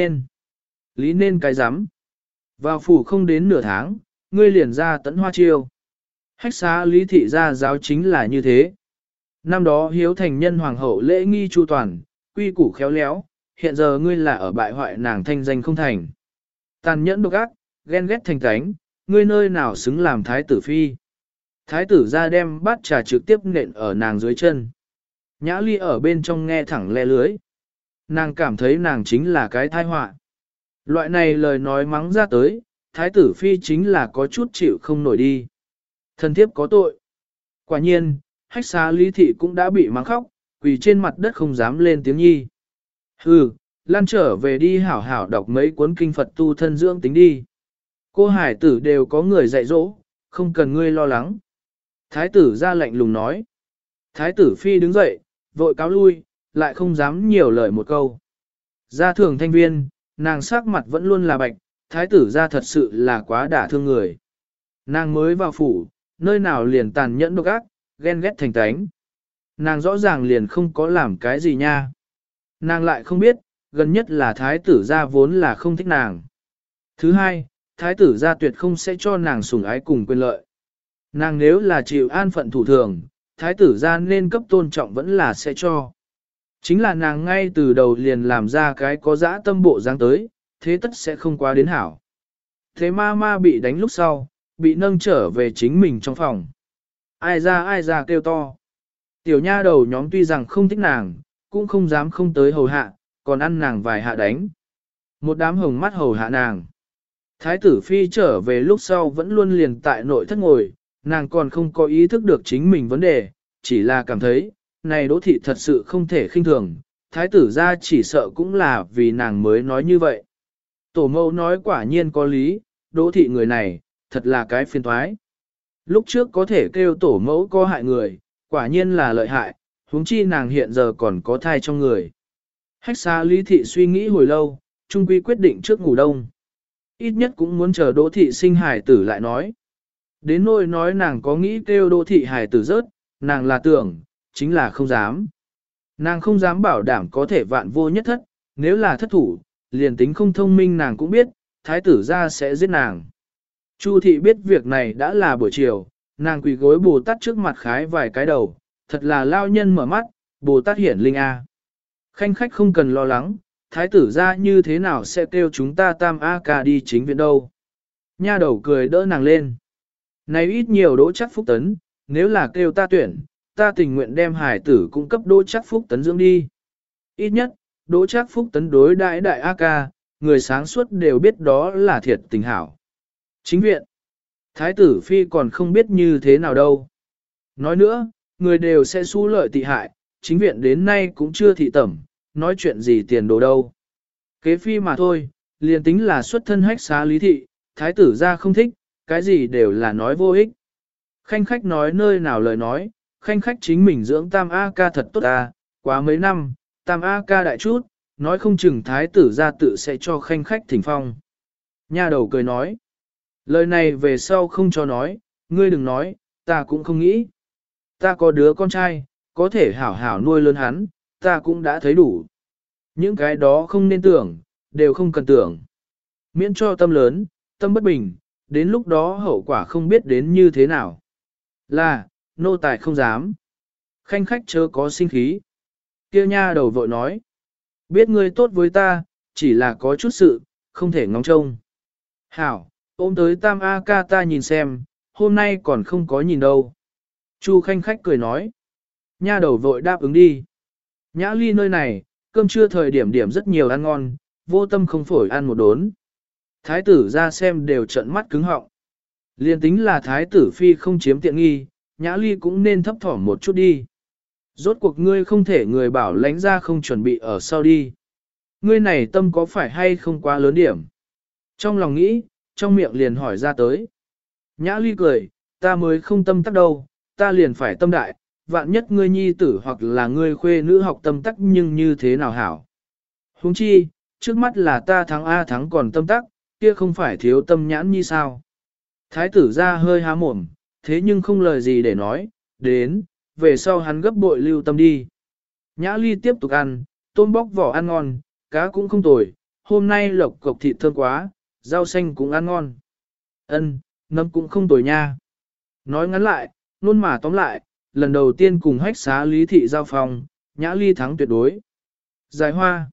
nên cái rắm Vào phủ không đến nửa tháng, ngươi liền ra tấn hoa chiêu. Hách xá lý thị gia giáo chính là như thế. Năm đó hiếu thành nhân hoàng hậu lễ nghi chu toàn, quy củ khéo léo, hiện giờ ngươi là ở bại hoại nàng thanh danh không thành. Tàn nhẫn độc ác, ghen ghét thành tánh, ngươi nơi nào xứng làm thái tử phi. Thái tử ra đem bát trà trực tiếp nện ở nàng dưới chân. Nhã Ly ở bên trong nghe thẳng le lưới. Nàng cảm thấy nàng chính là cái tai họa. Loại này lời nói mắng ra tới, thái tử phi chính là có chút chịu không nổi đi. Thần thiếp có tội. Quả nhiên, hách xá lý thị cũng đã bị mắng khóc, quỳ trên mặt đất không dám lên tiếng nhi. Hừ, lan trở về đi hảo hảo đọc mấy cuốn kinh Phật tu thân dưỡng tính đi. Cô hải tử đều có người dạy dỗ, không cần ngươi lo lắng. Thái tử ra lạnh lùng nói. Thái tử phi đứng dậy, vội cáo lui, lại không dám nhiều lời một câu. Gia thường thanh viên, nàng sắc mặt vẫn luôn là bạch, thái tử gia thật sự là quá đả thương người. Nàng mới vào phủ, nơi nào liền tàn nhẫn độc ác, ghen ghét thành tánh. Nàng rõ ràng liền không có làm cái gì nha. Nàng lại không biết, gần nhất là thái tử gia vốn là không thích nàng. Thứ hai, thái tử gia tuyệt không sẽ cho nàng sủng ái cùng quyền lợi. Nàng nếu là chịu an phận thủ thường, thái tử gia nên cấp tôn trọng vẫn là sẽ cho. Chính là nàng ngay từ đầu liền làm ra cái có dã tâm bộ dáng tới, thế tất sẽ không quá đến hảo. Thế ma bị đánh lúc sau, bị nâng trở về chính mình trong phòng. Ai ra kêu to. Tiểu nha đầu nhóm tuy rằng không thích nàng, cũng không dám không tới hầu hạ, còn ăn nàng vài hạ đánh. Một đám hồng mắt hầu hạ nàng. Thái tử phi trở về lúc sau vẫn luôn liền tại nội thất ngồi, nàng còn không có ý thức được chính mình vấn đề, chỉ là cảm thấy, này đỗ thị thật sự không thể khinh thường, thái tử ra chỉ sợ cũng là vì nàng mới nói như vậy. Tổ mẫu nói quả nhiên có lý, đỗ thị người này, thật là cái phiền toái. Lúc trước có thể kêu tổ mẫu có hại người, quả nhiên là lợi hại, huống chi nàng hiện giờ còn có thai trong người. Hách xa lý thị suy nghĩ hồi lâu, trung quy quyết định trước ngủ đông. Ít nhất cũng muốn chờ đỗ thị sinh hài tử lại nói. Đến nỗi nói nàng có nghĩ kêu đỗ thị hài tử rớt, nàng là tưởng, chính là không dám. Nàng không dám bảo đảm có thể vạn vô nhất thất, nếu là thất thủ, liền tính không thông minh nàng cũng biết, thái tử ra sẽ giết nàng. Chu thị biết việc này đã là buổi chiều, nàng quỳ gối Bồ Tát trước mặt khái vài cái đầu, thật là lao nhân mở mắt, Bồ Tát hiển linh A. Khanh khách không cần lo lắng, thái tử ra như thế nào sẽ kêu chúng ta tam A ca đi chính viện đâu. Nha đầu cười đỡ nàng lên. Này ít nhiều đỗ chắc phúc tấn, nếu là kêu ta tuyển, ta tình nguyện đem hải tử cung cấp đỗ chắc phúc tấn dưỡng đi. Ít nhất, đỗ chắc phúc tấn đối đại đại A ca, người sáng suốt đều biết đó là thiệt tình hảo. Chính viện, thái tử phi còn không biết như thế nào đâu. Nói nữa, người đều sẽ xú lợi tị hại, chính viện đến nay cũng chưa thị tẩm, nói chuyện gì tiền đồ đâu. Kế phi mà thôi, liền tính là xuất thân hách xá lý thị, thái tử ra không thích, cái gì đều là nói vô ích. Khanh khách nói nơi nào lời nói, khanh khách chính mình dưỡng tam A ca thật tốt à, quá mấy năm, tam A ca đại chút, nói không chừng thái tử ra tự sẽ cho khanh khách thỉnh phong. Nha đầu cười nói, lời này về sau không cho nói, ngươi đừng nói, ta cũng không nghĩ. Ta có đứa con trai, có thể hảo hảo nuôi lớn hắn, ta cũng đã thấy đủ. Những cái đó không nên tưởng, đều không cần tưởng. Miễn cho tâm lớn, tâm bất bình, đến lúc đó hậu quả không biết đến như thế nào. Là, nô tài không dám. Khanh khách chớ có sinh khí. Kia nha đầu vội nói. Biết ngươi tốt với ta, chỉ là có chút sự, không thể ngóng trông. Hảo, ôm tới tam A ca ta nhìn xem, hôm nay còn không có nhìn đâu. Chu khanh khách cười nói. Nha đầu vội đáp ứng đi. Nhã ly nơi này, cơm trưa thời điểm điểm rất nhiều ăn ngon, vô tâm không phổi ăn một đốn. Thái tử ra xem đều trận mắt cứng họng. Liên tính là thái tử phi không chiếm tiện nghi, nhã ly cũng nên thấp thỏm một chút đi. Rốt cuộc ngươi không thể người bảo lãnh ra không chuẩn bị ở sau đi. Ngươi này tâm có phải hay không quá lớn điểm? Trong lòng nghĩ, trong miệng liền hỏi ra tới. Nhã ly cười, ta mới không tâm tắc đâu, ta liền phải tâm đại, vạn nhất ngươi nhi tử hoặc là ngươi khuê nữ học tâm tắc nhưng như thế nào hảo. Huống chi, trước mắt là ta thắng A thắng còn tâm tắc, kia không phải thiếu tâm nhãn như sao. Thái tử ra hơi há mồm, thế nhưng không lời gì để nói, đến, về sau hắn gấp bội lưu tâm đi. Nhã ly tiếp tục ăn, tôm bóc vỏ ăn ngon, cá cũng không tồi, hôm nay lộc cộc thịt thơm quá, rau xanh cũng ăn ngon. Ân, nấm cũng không tồi nha. Nói ngắn lại, luôn mà tóm lại, lần đầu tiên cùng hách xá lý thị giao phòng, nhã ly thắng tuyệt đối. Giải hoa.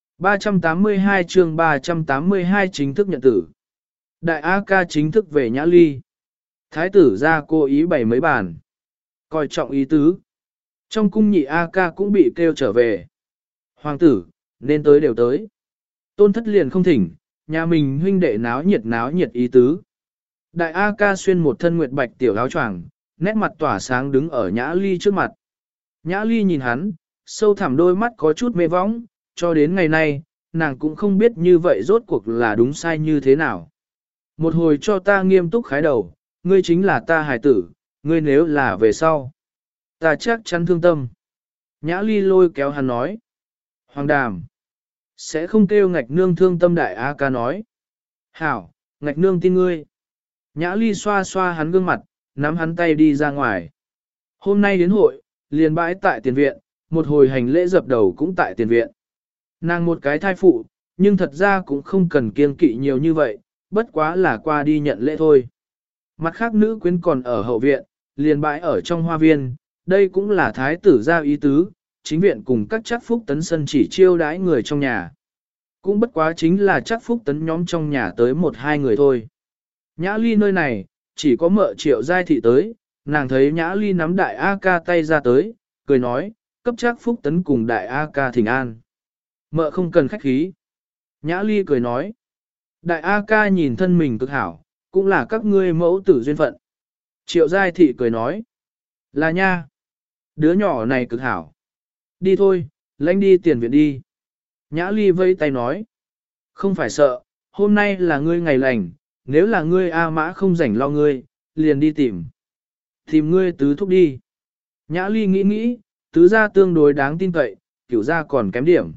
382 chương 382 chính thức nhận tử. Đại A ca chính thức về nhã ly. Thái tử ra cố ý bày mấy bàn. Coi trọng ý tứ. Trong cung nhị A ca cũng bị kêu trở về. Hoàng tử, nên tới đều tới. Tôn thất liền không thỉnh, nhà mình huynh đệ náo nhiệt ý tứ. Đại A ca xuyên một thân nguyệt bạch tiểu áo choàng, nét mặt tỏa sáng đứng ở nhã ly trước mặt. Nhã ly nhìn hắn, sâu thẳm đôi mắt có chút mê võng, cho đến ngày nay, nàng cũng không biết như vậy rốt cuộc là đúng sai như thế nào. Một hồi cho ta nghiêm túc khái đầu, ngươi chính là ta hài tử, ngươi nếu là về sau. Ta chắc chắn thương tâm. Nhã ly lôi kéo hắn nói. Hoàng đàm. Sẽ không kêu ngạch nương thương tâm đại A ca nói. Hảo, ngạch nương tin ngươi. Nhã ly xoa xoa hắn gương mặt, nắm hắn tay đi ra ngoài. Hôm nay đến hội, liền bãi tại tiền viện, một hồi hành lễ dập đầu cũng tại tiền viện. Nàng một cái thai phụ, nhưng thật ra cũng không cần kiêng kỵ nhiều như vậy, bất quá là qua đi nhận lễ thôi. Mặt khác nữ quyến còn ở hậu viện, liền bãi ở trong hoa viên, đây cũng là thái tử gia ý tứ, chính viện cùng các chắc phúc tấn sân chỉ chiêu đãi người trong nhà. Cũng bất quá chính là chắc phúc tấn nhóm trong nhà tới một hai người thôi. Nhã ly nơi này, chỉ có mợ Triệu Giai Thị tới, nàng thấy Nhã ly nắm đại A ca tay ra tới, cười nói, cấp chắc phúc tấn cùng đại A ca thỉnh an. Mợ không cần khách khí. Nhã ly cười nói, đại A ca nhìn thân mình cực hảo, cũng là các ngươi mẫu tử duyên phận. Triệu Giai Thị cười nói, là nha, đứa nhỏ này cực hảo. Đi thôi, lãnh đi tiền viện đi. Nhã ly vây tay nói, không phải sợ, hôm nay là ngươi ngày lành, nếu là ngươi A mã không rảnh lo ngươi, liền đi tìm. Tìm ngươi tứ thúc đi. Nhã ly nghĩ nghĩ, tứ gia tương đối đáng tin cậy, kiểu gia còn kém điểm.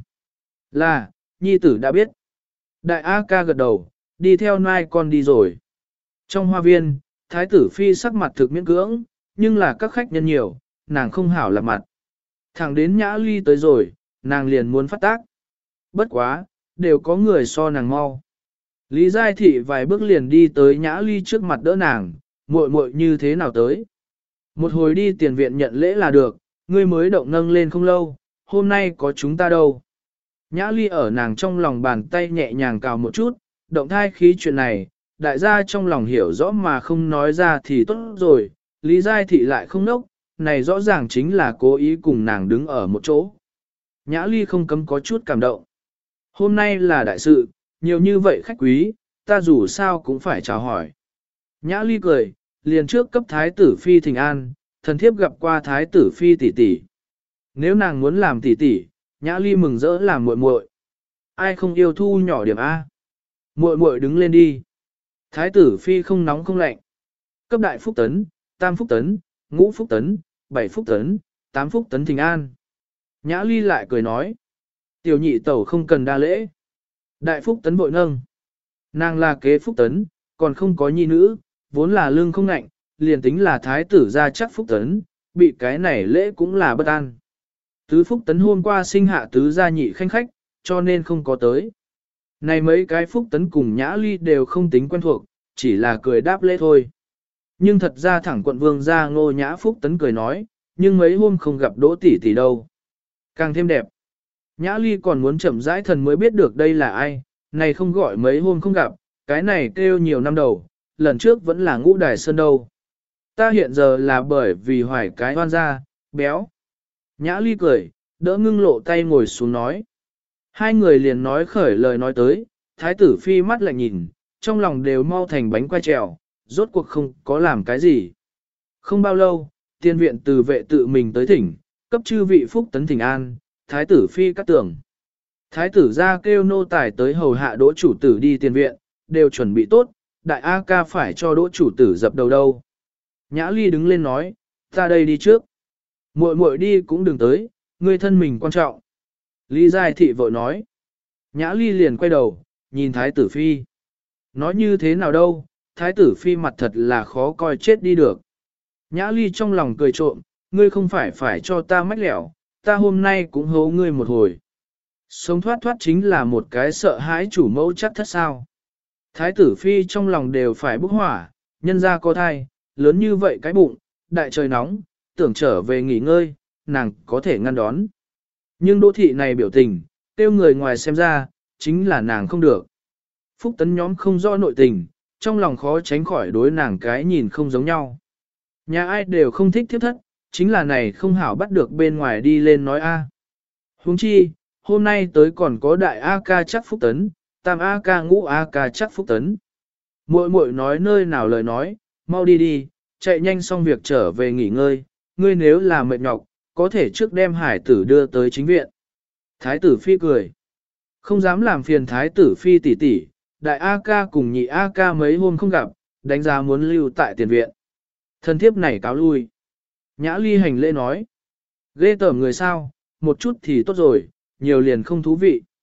Là, nhi tử đã biết. Đại A ca gật đầu, đi theo nai con đi rồi. Trong hoa viên, thái tử phi sắc mặt thực miễn cưỡng, nhưng là các khách nhân nhiều, nàng không hảo lạc mặt. Thẳng đến nhã ly tới rồi, nàng liền muốn phát tác. Bất quá, đều có người so nàng mau. Lý Giai Thị vài bước liền đi tới nhã ly trước mặt đỡ nàng, muội muội như thế nào tới. Một hồi đi tiền viện nhận lễ là được, ngươi mới động nâng lên không lâu, hôm nay có chúng ta đâu. Nhã ly ở nàng trong lòng bàn tay nhẹ nhàng cào một chút, động thai khí chuyện này, đại gia trong lòng hiểu rõ mà không nói ra thì tốt rồi, Lý Giai Thị lại không nốc, này rõ ràng chính là cố ý cùng nàng đứng ở một chỗ. Nhã ly không cấm có chút cảm động. Hôm nay là đại sự, nhiều như vậy khách quý, ta dù sao cũng phải chào hỏi. Nhã ly cười, liền trước cấp thái tử phi thỉnh an, thần thiếp gặp qua thái tử phi tỷ tỷ. Nếu nàng muốn làm tỷ tỷ, nhã ly mừng rỡ làm muội muội. Ai không yêu thu nhỏ điểm A. Muội muội đứng lên đi. Thái tử phi không nóng không lạnh. Cấp đại phúc tấn, tam phúc tấn, ngũ phúc tấn, bảy phúc tấn, tám phúc tấn thỉnh an. Nhã ly lại cười nói. Tiểu nhị tẩu không cần đa lễ. Đại phúc tấn vội nâng. Nàng là kế phúc tấn, còn không có nhi nữ, vốn là lương không ngạnh, liền tính là thái tử ra chắc phúc tấn, bị cái này lễ cũng là bất an. Tứ phúc tấn hôm qua sinh hạ tứ gia nhị khanh khách, cho nên không có tới. Này mấy cái phúc tấn cùng nhã ly đều không tính quen thuộc, chỉ là cười đáp lễ thôi. Nhưng thật ra thẳng quận vương ra ngô nhã phúc tấn cười nói, nhưng mấy hôm không gặp đỗ tỷ tỷ đâu. Càng thêm đẹp. Nhã ly còn muốn chậm rãi thần mới biết được đây là ai, này không gọi mấy hôm không gặp, cái này kêu nhiều năm đầu, lần trước vẫn là Ngũ Đài Sơn đâu. Ta hiện giờ là bởi vì hoài cái hoan ra, béo. Nhã ly cười, đỡ ngưng lộ tay ngồi xuống nói. Hai người liền nói khởi lời nói tới, thái tử phi mắt lại nhìn, trong lòng đều mau thành bánh quay trèo, rốt cuộc không có làm cái gì. Không bao lâu, tiên viện từ vệ tự mình tới thỉnh, cấp chư vị phúc tấn thỉnh an, thái tử phi cắt tưởng. Thái tử ra kêu nô tài tới hầu hạ đỗ chủ tử đi tiền viện, đều chuẩn bị tốt, đại A ca phải cho đỗ chủ tử dập đầu đâu. Nhã ly đứng lên nói, ta đây đi trước. Muội muội đi cũng đừng tới, ngươi thân mình quan trọng. Lý Giai Thị vội nói. Nhã ly liền quay đầu, nhìn thái tử phi. Nói như thế nào đâu, thái tử phi mặt thật là khó coi chết đi được. Nhã ly trong lòng cười trộm, ngươi không phải cho ta mách lẻo, ta hôm nay cũng hố ngươi một hồi. Sống thoát thoát chính là một cái sợ hãi chủ mẫu chắc thất sao. Thái tử phi trong lòng đều phải bốc hỏa, nhân ra có thai, lớn như vậy cái bụng, đại trời nóng, tưởng trở về nghỉ ngơi, nàng có thể ngăn đón. Nhưng đỗ thị này biểu tình, tiêu người ngoài xem ra, chính là nàng không được. Phúc tấn nhóm không rõ nội tình, trong lòng khó tránh khỏi đối nàng cái nhìn không giống nhau. Nhà ai đều không thích thiếp thất, chính là này không hảo bắt được bên ngoài đi lên nói a. Huống chi, hôm nay tới còn có đại A ca chắc phúc tấn, tam A ca ngũ A ca chắc phúc tấn. Muội muội nói nơi nào lời nói, mau đi đi, chạy nhanh xong việc trở về nghỉ ngơi, ngươi nếu là mệt nhọc, có thể trước đem hải tử đưa tới chính viện. Thái tử phi cười. Không dám làm phiền thái tử phi tỷ tỷ, đại A ca cùng nhị A ca mấy hôm không gặp, đánh giá muốn lưu tại tiền viện. Thân thiếp này cáo lui. Nhã ly hành lễ nói. Ghê tởm người sao, một chút thì tốt rồi, nhiều liền không thú vị.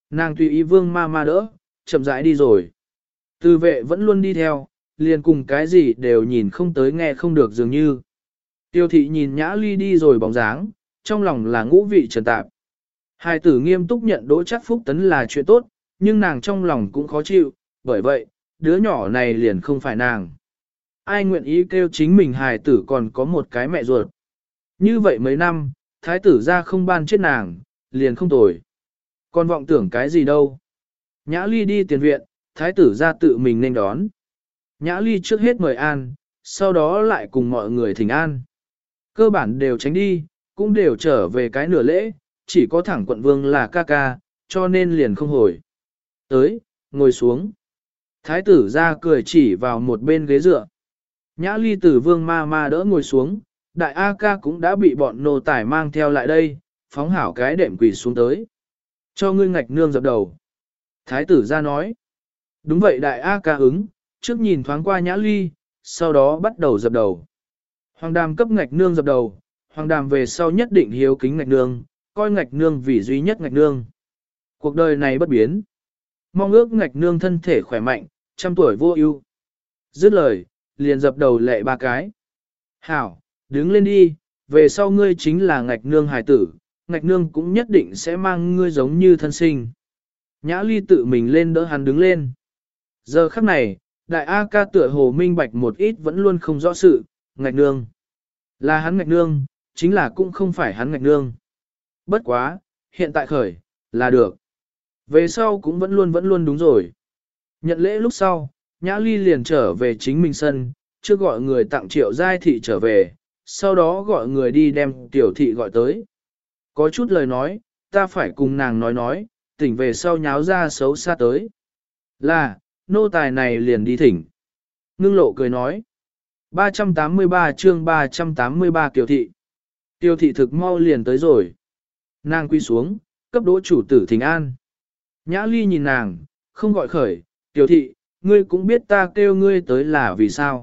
Nàng tùy ý vương ma ma đỡ, chậm rãi đi rồi. Từ vệ vẫn luôn đi theo, liền cùng cái gì đều nhìn không tới nghe không được dường như. Tiêu thị nhìn Nhã Ly đi rồi bóng dáng, trong lòng là ngũ vị trần tạp. Hai tử nghiêm túc nhận Đỗ Trác Phúc Tấn là chuyện tốt, nhưng nàng trong lòng cũng khó chịu, bởi vậy, đứa nhỏ này liền không phải nàng. Ai nguyện ý kêu chính mình hài tử còn có một cái mẹ ruột. Như vậy mấy năm, thái tử ra không ban chết nàng, liền không tồi. Còn vọng tưởng cái gì đâu. Nhã Ly đi tiền viện, thái tử ra tự mình nên đón. Nhã Ly trước hết mời an, sau đó lại cùng mọi người thỉnh an. Cơ bản đều tránh đi, cũng đều trở về cái nửa lễ, chỉ có thẳng quận vương là ca ca, cho nên liền không hồi. Tới, ngồi xuống. Thái tử ra cười chỉ vào một bên ghế dựa. Nhã Ly tử vương ma ma đỡ ngồi xuống, đại A ca cũng đã bị bọn nô tài mang theo lại đây, phóng hảo cái đệm quỳ xuống tới. Cho ngươi ngạch nương dập đầu. Thái tử ra nói. Đúng vậy đại A ca ứng, trước nhìn thoáng qua Nhã Ly, sau đó bắt đầu dập đầu. Hoàng đàm cấp ngạch nương dập đầu, hoàng đàm về sau nhất định hiếu kính ngạch nương, coi ngạch nương vì duy nhất ngạch nương. Cuộc đời này bất biến. Mong ước ngạch nương thân thể khỏe mạnh, trăm tuổi vô ưu. Dứt lời, liền dập đầu lệ ba cái. Hảo, đứng lên đi, về sau ngươi chính là ngạch nương hài tử, ngạch nương cũng nhất định sẽ mang ngươi giống như thân sinh. Nhã Ly tự mình lên đỡ hắn đứng lên. Giờ khắc này, đại A ca tựa hồ minh bạch một ít vẫn luôn không rõ sự, ngạch nương. Là hắn ngạch nương, chính là cũng không phải hắn ngạch nương. Bất quá, hiện tại khởi, là được. Về sau cũng vẫn luôn đúng rồi. Nhận lễ lúc sau, Nhã Ly liền trở về chính mình sân, trước gọi người tặng Triệu Giai Thị trở về, sau đó gọi người đi đem Tiểu Thị gọi tới. Có chút lời nói, ta phải cùng nàng nói, tỉnh về sau nháo ra xấu xa tới. Là, nô tài này liền đi thỉnh. Ngưng Lộ cười nói. 383 chương 383 Tiểu Thị. Tiểu Thị thực mau liền tới rồi. Nàng quy xuống, cấp Đỗ chủ tử thỉnh an. Nhã Ly nhìn nàng, không gọi khởi, Tiểu Thị, ngươi cũng biết ta kêu ngươi tới là vì sao.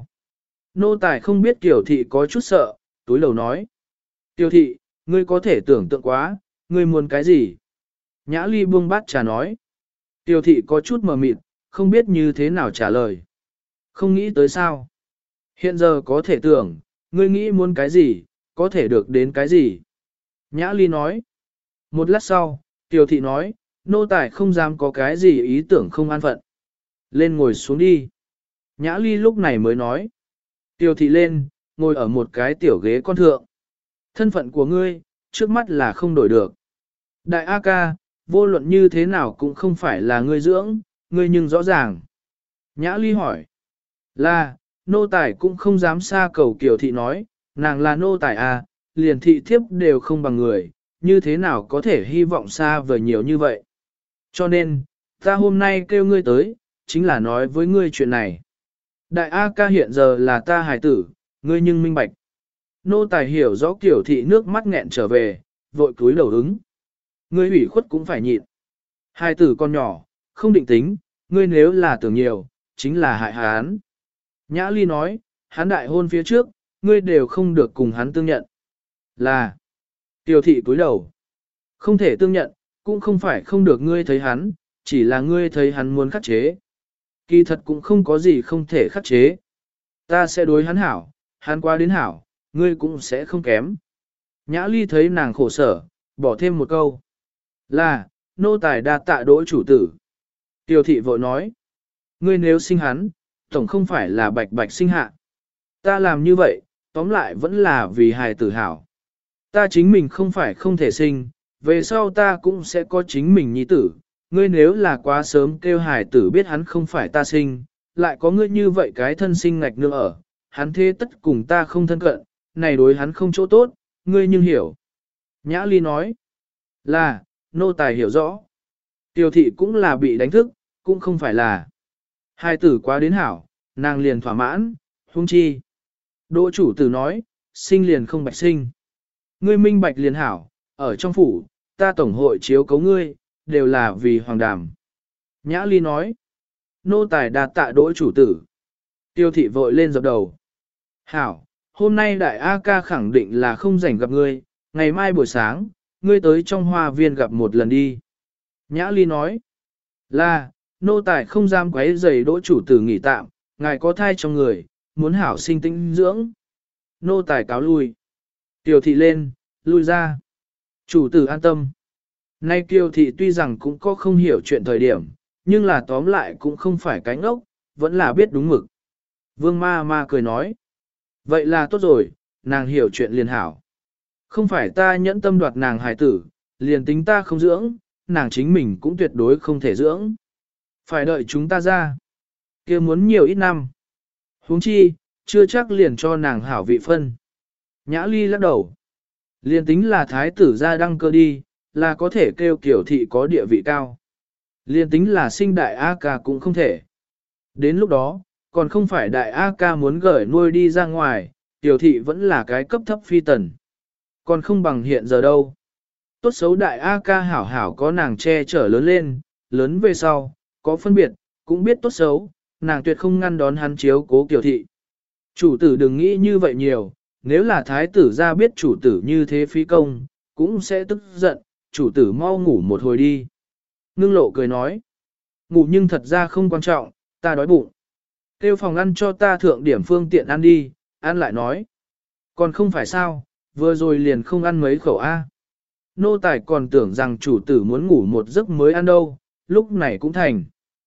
Nô tài không biết Tiểu Thị có chút sợ, túi lầu nói. Tiểu Thị, ngươi có thể tưởng tượng quá, ngươi muốn cái gì? Nhã Ly buông bát trà nói. Tiểu Thị có chút mờ mịt, không biết như thế nào trả lời. Không nghĩ tới sao? Hiện giờ có thể tưởng, ngươi nghĩ muốn cái gì, có thể được đến cái gì? Nhã Ly nói. Một lát sau, Tiểu Thị nói, nô tài không dám có cái gì ý tưởng không an phận. Lên ngồi xuống đi. Nhã Ly lúc này mới nói. Tiểu Thị lên, ngồi ở một cái tiểu ghế con thượng. Thân phận của ngươi, trước mắt là không đổi được. Đại A ca, vô luận như thế nào cũng không phải là ngươi dưỡng, ngươi nhưng rõ ràng. Nhã Ly hỏi. Là, nô tài cũng không dám xa cầu Kiều Thị nói, nàng là nô tài à, liền thị thiếp đều không bằng người, như thế nào có thể hy vọng xa vời nhiều như vậy. Cho nên, ta hôm nay kêu ngươi tới, chính là nói với ngươi chuyện này. Đại A ca hiện giờ là ta hài tử, ngươi nhưng minh bạch. Nô tài hiểu rõ Kiều Thị nước mắt nghẹn trở về, vội cúi đầu ứng. Ngươi ủy khuất cũng phải nhịn. Hài tử con nhỏ, không định tính, ngươi nếu là tưởng nhiều, chính là hại hắn. Nhã Ly nói, hắn đại hôn phía trước, ngươi đều không được cùng hắn tương nhận. Là, Tiểu Thị cúi đầu. Không thể tương nhận, cũng không phải không được ngươi thấy hắn, chỉ là ngươi thấy hắn muốn khắc chế. Kỳ thật cũng không có gì không thể khắc chế. Ta sẽ đối hắn hảo, hắn qua đến hảo, ngươi cũng sẽ không kém. Nhã Ly thấy nàng khổ sở, bỏ thêm một câu. Là, nô tài đa tạ Đỗ chủ tử. Tiểu Thị vội nói. Ngươi nếu sinh hắn, tổng không phải là bạch bạch sinh hạ. Ta làm như vậy, tóm lại vẫn là vì hài tử hảo. Ta chính mình không phải không thể sinh, về sau ta cũng sẽ có chính mình nhi tử. Ngươi nếu là quá sớm kêu hài tử biết hắn không phải ta sinh, lại có ngươi như vậy cái thân sinh ngạch nương ở, hắn thế tất cùng ta không thân cận, này đối hắn không chỗ tốt, ngươi nhưng hiểu. Nhã Ly nói, là, nô tài hiểu rõ. Tiểu Thị cũng là bị đánh thức, cũng không phải là. Hai tử quá đến hảo, nàng liền thỏa mãn, huống chi. Đỗ chủ tử nói, sinh liền không bạch sinh. Ngươi minh bạch liền hảo, ở trong phủ, ta tổng hội chiếu cấu ngươi, đều là vì hoàng đàm. Nhã Ly nói, nô tài đạt tạ Đỗ chủ tử. Tiêu Thị vội lên dập đầu. Hảo, hôm nay đại A ca khẳng định là không rảnh gặp ngươi, ngày mai buổi sáng, ngươi tới trong hoa viên gặp một lần đi. Nhã Ly nói, là, nô tài không dám quấy rầy đỗ chủ tử nghỉ tạm, ngài có thai trong người, muốn hảo sinh tĩnh dưỡng. Nô tài cáo lui. Tiểu thị lên, lui ra. Chủ tử an tâm. Nay kiều thị tuy rằng cũng có không hiểu chuyện thời điểm, nhưng là tóm lại cũng không phải cái ngốc, vẫn là biết đúng mực. Vương ma ma cười nói. Vậy là tốt rồi, nàng hiểu chuyện liền hảo. Không phải ta nhẫn tâm đoạt nàng hài tử, liền tính ta không dưỡng, nàng chính mình cũng tuyệt đối không thể dưỡng. Phải đợi chúng ta ra. Kia muốn nhiều ít năm. Huống chi, chưa chắc liền cho nàng hảo vị phân. Nhã Ly lắc đầu. Liền tính là thái tử ra đăng cơ đi, là có thể kêu kiểu thị có địa vị cao. Liền tính là sinh đại A ca cũng không thể. Đến lúc đó, còn không phải đại A ca muốn gửi nuôi đi ra ngoài, tiểu thị vẫn là cái cấp thấp phi tần. Còn không bằng hiện giờ đâu. Tốt xấu đại A ca hảo hảo có nàng che chở lớn lên, lớn về sau, có phân biệt, cũng biết tốt xấu, nàng tuyệt không ngăn đón hắn chiếu cố kiểu thị. Chủ tử đừng nghĩ như vậy nhiều, nếu là thái tử ra biết chủ tử như thế phí công, cũng sẽ tức giận, chủ tử mau ngủ một hồi đi. Ngưng lộ cười nói, ngủ nhưng thật ra không quan trọng, ta đói bụng. Kêu phòng ăn cho ta thượng điểm phương tiện ăn đi, ăn lại nói. Còn không phải sao, vừa rồi liền không ăn mấy khẩu A. Nô tài còn tưởng rằng chủ tử muốn ngủ một giấc mới ăn đâu, lúc này cũng thành.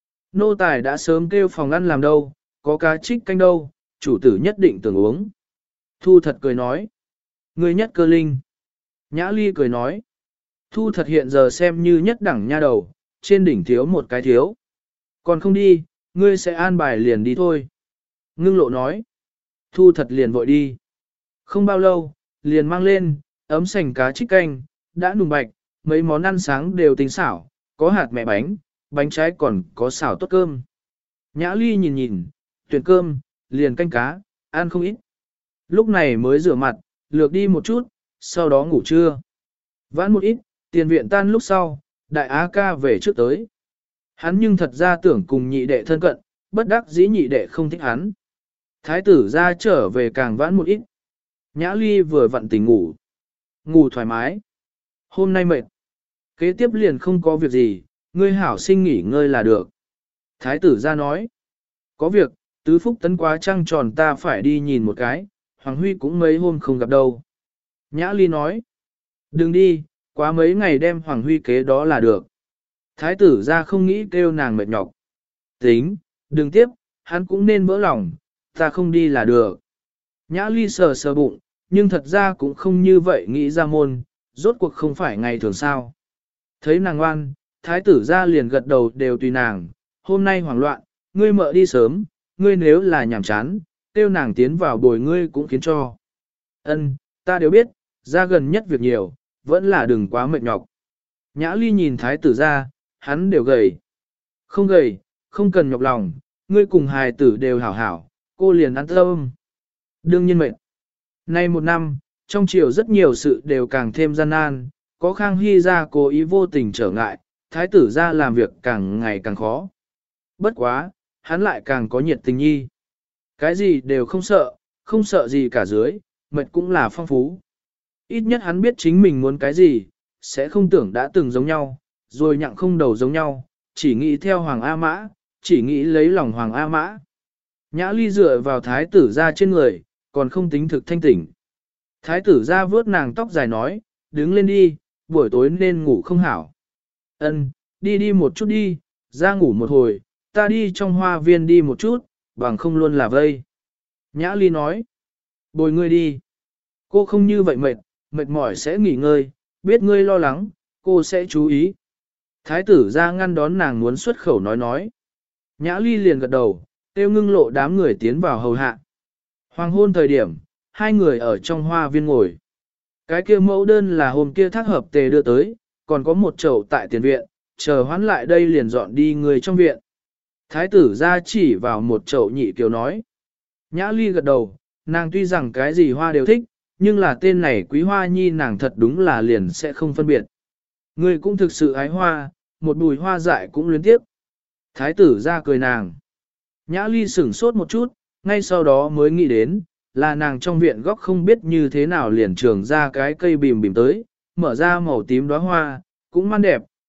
Nô tài đã sớm kêu phòng ăn làm đâu, có cá trích canh đâu, chủ tử nhất định tưởng uống. Thu thật cười nói. Ngươi nhất cơ linh. Nhã Ly cười nói. Thu thật hiện giờ xem như nhất đẳng nha đầu, trên đỉnh thiếu một cái thiếu. Còn không đi, ngươi sẽ an bài liền đi thôi. Ngưng lộ nói. Thu thật liền vội đi. Không bao lâu, liền mang lên, ấm sành cá trích canh, đã nùng bạch, mấy món ăn sáng đều tinh xảo, có hạt mẹ bánh, bánh trái còn có xào tốt cơm. Nhã Ly nhìn nhìn, tuyển cơm, liền canh cá, ăn không ít. Lúc này mới rửa mặt, lược đi một chút, sau đó ngủ trưa. Vãn một ít, tiền viện tan lúc sau, đại á ca về trước tới. Hắn nhưng thật ra tưởng cùng nhị đệ thân cận, bất đắc dĩ nhị đệ không thích hắn. Thái tử ra trở về càng vãn một ít. Nhã Ly vừa vặn tỉnh ngủ. Ngủ thoải mái. Hôm nay mệt. Kế tiếp liền không có việc gì, ngươi hảo sinh nghỉ ngơi là được. Thái tử ra nói. Có việc, tứ phúc tấn quá trăng tròn ta phải đi nhìn một cái, Hoàng Huy cũng mấy hôm không gặp đâu. Nhã Ly nói. Đừng đi, quá mấy ngày đem Hoàng Huy kế đó là được. Thái tử ra không nghĩ kêu nàng mệt nhọc. Tính, đừng tiếp, hắn cũng nên vỡ lòng, ta không đi là được. Nhã Ly sờ sờ bụng, nhưng thật ra cũng không như vậy nghĩ ra môn, rốt cuộc không phải ngày thường sao. Thấy nàng ngoan, thái tử ra liền gật đầu đều tùy nàng, hôm nay hoảng loạn, ngươi mợ đi sớm, ngươi nếu là nhảm chán, tiêu nàng tiến vào bồi ngươi cũng khiến cho. Ân, ta đều biết, ra gần nhất việc nhiều, vẫn là đừng quá mệt nhọc. Nhã Ly nhìn thái tử ra, hắn đều gầy. Không gầy, không cần nhọc lòng, ngươi cùng hài tử đều hảo hảo, cô liền an tâm. Đương nhiên mệt. Nay một năm, trong triều rất nhiều sự đều càng thêm gian nan, có Khang Hy ra cố ý vô tình trở ngại, thái tử ra làm việc càng ngày càng khó. Bất quá, hắn lại càng có nhiệt tình nhi. Cái gì đều không sợ gì cả dưới, mệt cũng là phong phú. Ít nhất hắn biết chính mình muốn cái gì, sẽ không tưởng đã từng giống nhau, rồi nhặng không đầu giống nhau, chỉ nghĩ theo Hoàng A Mã, chỉ nghĩ lấy lòng Hoàng A Mã. Nhã Ly dựa vào thái tử ra trên người, còn không tính thực thanh tỉnh. Thái tử ra vớt nàng tóc dài nói, đứng lên đi, buổi tối nên ngủ không hảo. Ân, đi một chút đi, ra ngủ một hồi, ta đi trong hoa viên đi một chút, bằng không luôn là vây. Nhã Ly nói, bồi ngươi đi. Cô không như vậy mệt mỏi sẽ nghỉ ngơi, biết ngươi lo lắng, cô sẽ chú ý. Thái tử ra ngăn đón nàng muốn xuất khẩu nói. Nhã Ly liền gật đầu, tiêu ngưng lộ đám người tiến vào hầu hạ. Hoàng hôn thời điểm, hai người ở trong hoa viên ngồi. Cái kia mẫu đơn là hôm kia thác hợp tề đưa tới, còn có một chậu tại tiền viện, chờ hoán lại đây liền dọn đi người trong viện. Thái tử ra chỉ vào một chậu nhị kiều nói. Nhã Ly gật đầu, nàng tuy rằng cái gì hoa đều thích, nhưng là tên này quý hoa nhi nàng thật đúng là liền sẽ không phân biệt. Người cũng thực sự ái hoa, một bùi hoa dại cũng luyến tiếp. Thái tử ra cười nàng. Nhã Ly sửng sốt một chút, ngay sau đó mới nghĩ đến, là nàng trong viện góc không biết như thế nào liền trường ra cái cây bìm bìm tới, mở ra màu tím đóa hoa, cũng man đẹp,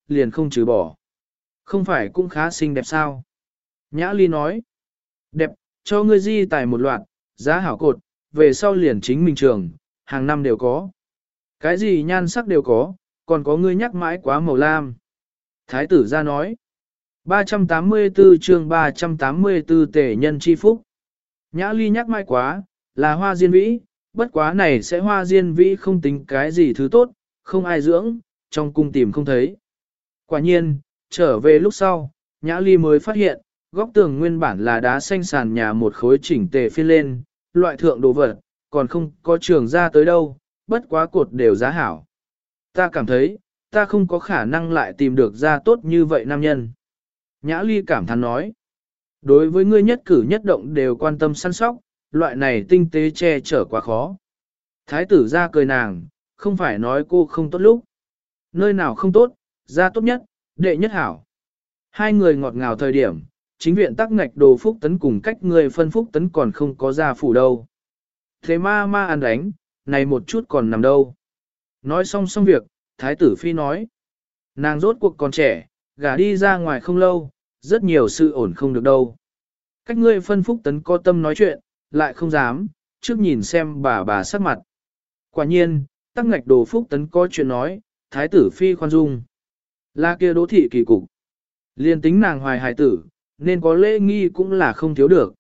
liền không trừ bỏ. Không phải cũng khá xinh đẹp sao? Nhã Ly nói, đẹp, cho ngươi di tài một loạt, giá hảo cột, về sau liền chính mình trường, hàng năm đều có. Cái gì nhan sắc đều có, còn có ngươi nhắc mãi quá màu lam. Thái tử ra nói, 384 chương 384 tể nhân chi phúc. Nhã Ly nhắc mãi quá, là hoa diên vĩ, bất quá này sẽ hoa diên vĩ không tính cái gì thứ tốt, không ai dưỡng, trong cung tìm không thấy. Quả nhiên, trở về lúc sau, Nhã Ly mới phát hiện, góc tường nguyên bản là đá xanh sàn nhà một khối chỉnh tề phiên lên, loại thượng đồ vật, còn không có trường ra tới đâu, bất quá cột đều giá hảo. Ta cảm thấy, ta không có khả năng lại tìm được ra tốt như vậy nam nhân. Nhã Ly cảm thán nói, đối với ngươi nhất cử nhất động đều quan tâm săn sóc, loại này tinh tế che chở quá khó. Thái tử ra cười nàng, không phải nói cô không tốt lúc. Nơi nào không tốt, ra tốt nhất, đệ nhất hảo. Hai người ngọt ngào thời điểm, chính viện tắc ngạch đồ phúc tấn cùng cách người phân phúc tấn còn không có ra phủ đâu. Thế ma ăn đánh, này một chút còn nằm đâu. Nói xong việc, thái tử phi nói. Nàng rốt cuộc còn trẻ, gả đi ra ngoài không lâu, rất nhiều sự ổn không được đâu. Cách ngươi phân phúc tấn có tâm nói chuyện, lại không dám, trước nhìn xem bà sắc mặt. Quả nhiên, tắc ngạch đồ phúc tấn có chuyện nói, thái tử phi khoan dung. Là kia đỗ thị kỳ cục. Liên tính nàng hoài hài tử, nên có lễ nghi cũng là không thiếu được.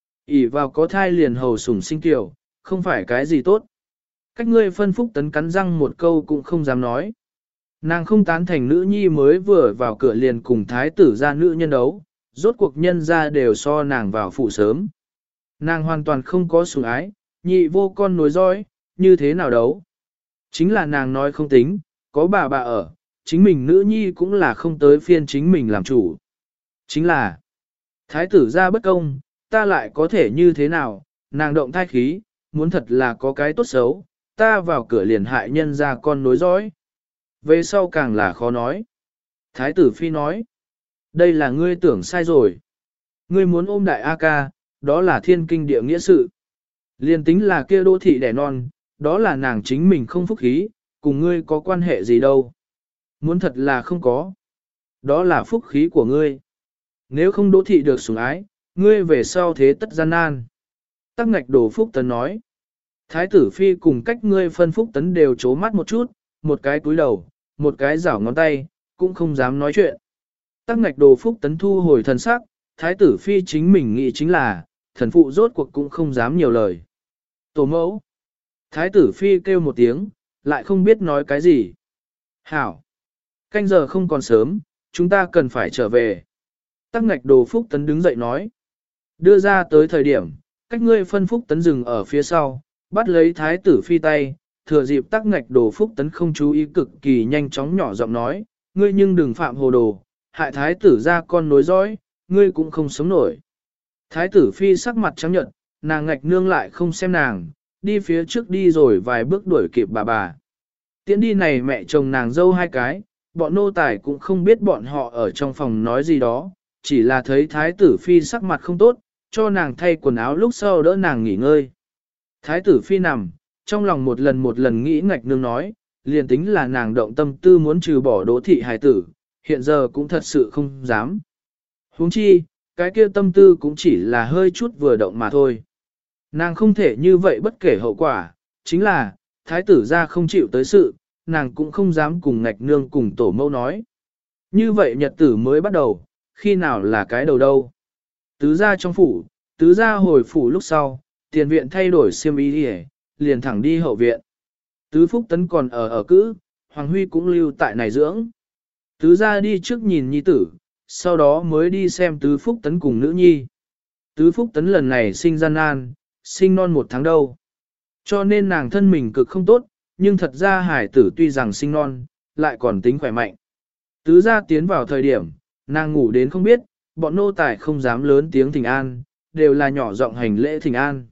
ỷ vào có thai liền hầu sủng sinh tiểu, không phải cái gì tốt. Cách ngươi phân phúc tấn cắn răng một câu cũng không dám nói. Nàng không tán thành nữ nhi mới vừa vào cửa liền cùng thái tử ra nữ nhân đấu, rốt cuộc nhân ra đều so nàng vào phủ sớm. Nàng hoàn toàn không có sủng ái, nhị vô con nối dõi, như thế nào đấu. Chính là nàng nói không tính, có bà ở, chính mình nữ nhi cũng là không tới phiên chính mình làm chủ. Chính là, thái tử ra bất công, ta lại có thể như thế nào, nàng động thai khí, muốn thật là có cái tốt xấu, ta vào cửa liền hại nhân ra con nối dõi. Về sau càng là khó nói. Thái tử phi nói, đây là ngươi tưởng sai rồi. Ngươi muốn ôm đại A ca, đó là thiên kinh địa nghĩa sự. Liên tính là kia đô thị đẻ non, đó là nàng chính mình không phúc khí, cùng ngươi có quan hệ gì đâu. Muốn thật là không có. Đó là phúc khí của ngươi. Nếu không đỗ thị được sủng ái, ngươi về sau thế tất gian nan. Tắc ngạch đồ phúc tấn nói. Thái tử phi cùng cách ngươi phân phúc tấn đều chố mắt một chút, một cái cúi đầu, một cái giảo ngón tay, cũng không dám nói chuyện. Tắc ngạch đồ phúc tấn thu hồi thần sắc, thái tử phi chính mình nghĩ chính là, thần phụ rốt cuộc cũng không dám nhiều lời. Tổ mẫu. Thái tử phi kêu một tiếng, lại không biết nói cái gì. Hảo. Canh giờ không còn sớm, chúng ta cần phải trở về. Tắc ngạch đồ phúc tấn đứng dậy nói. Đưa ra tới thời điểm, cách ngươi phân phúc tấn dừng ở phía sau, bắt lấy thái tử phi tay, thừa dịp tắc ngạch đồ phúc tấn không chú ý cực kỳ nhanh chóng nhỏ giọng nói, ngươi nhưng đừng phạm hồ đồ, hại thái tử ra con nối dõi, ngươi cũng không sống nổi. Thái tử phi sắc mặt trắng nhợt, nàng ngạch nương lại không xem nàng, đi phía trước đi rồi vài bước đuổi kịp bà. Tiễn đi này mẹ chồng nàng dâu hai cái, bọn nô tài cũng không biết bọn họ ở trong phòng nói gì đó, chỉ là thấy thái tử phi sắc mặt không tốt, cho nàng thay quần áo lúc sau đỡ nàng nghỉ ngơi. Thái tử phi nằm, trong lòng một lần nghĩ ngạch nương nói, liền tính là nàng động tâm tư muốn trừ bỏ đỗ thị hài tử, hiện giờ cũng thật sự không dám. Huống chi, cái kia tâm tư cũng chỉ là hơi chút vừa động mà thôi. Nàng không thể như vậy bất kể hậu quả, chính là, thái tử ra không chịu tới sự, nàng cũng không dám cùng ngạch nương cùng tổ mẫu nói. Như vậy nhật tử mới bắt đầu, khi nào là cái đầu đâu. Tứ ra trong phủ, tứ ra hồi phủ lúc sau, tiền viện thay đổi xiêm y đi liền thẳng đi hậu viện. Tứ Phúc Tấn còn ở cữ, Hoàng Huy cũng lưu tại này dưỡng. Tứ ra đi trước nhìn nhi tử, sau đó mới đi xem Tứ Phúc Tấn cùng nữ nhi. Tứ Phúc Tấn lần này sinh gian nan, sinh non 1 tháng đâu. Cho nên nàng thân mình cực không tốt, nhưng thật ra hải tử tuy rằng sinh non, lại còn tính khỏe mạnh. Tứ ra tiến vào thời điểm, nàng ngủ đến không biết, bọn nô tài không dám lớn tiếng thỉnh an, đều là nhỏ giọng hành lễ thỉnh an.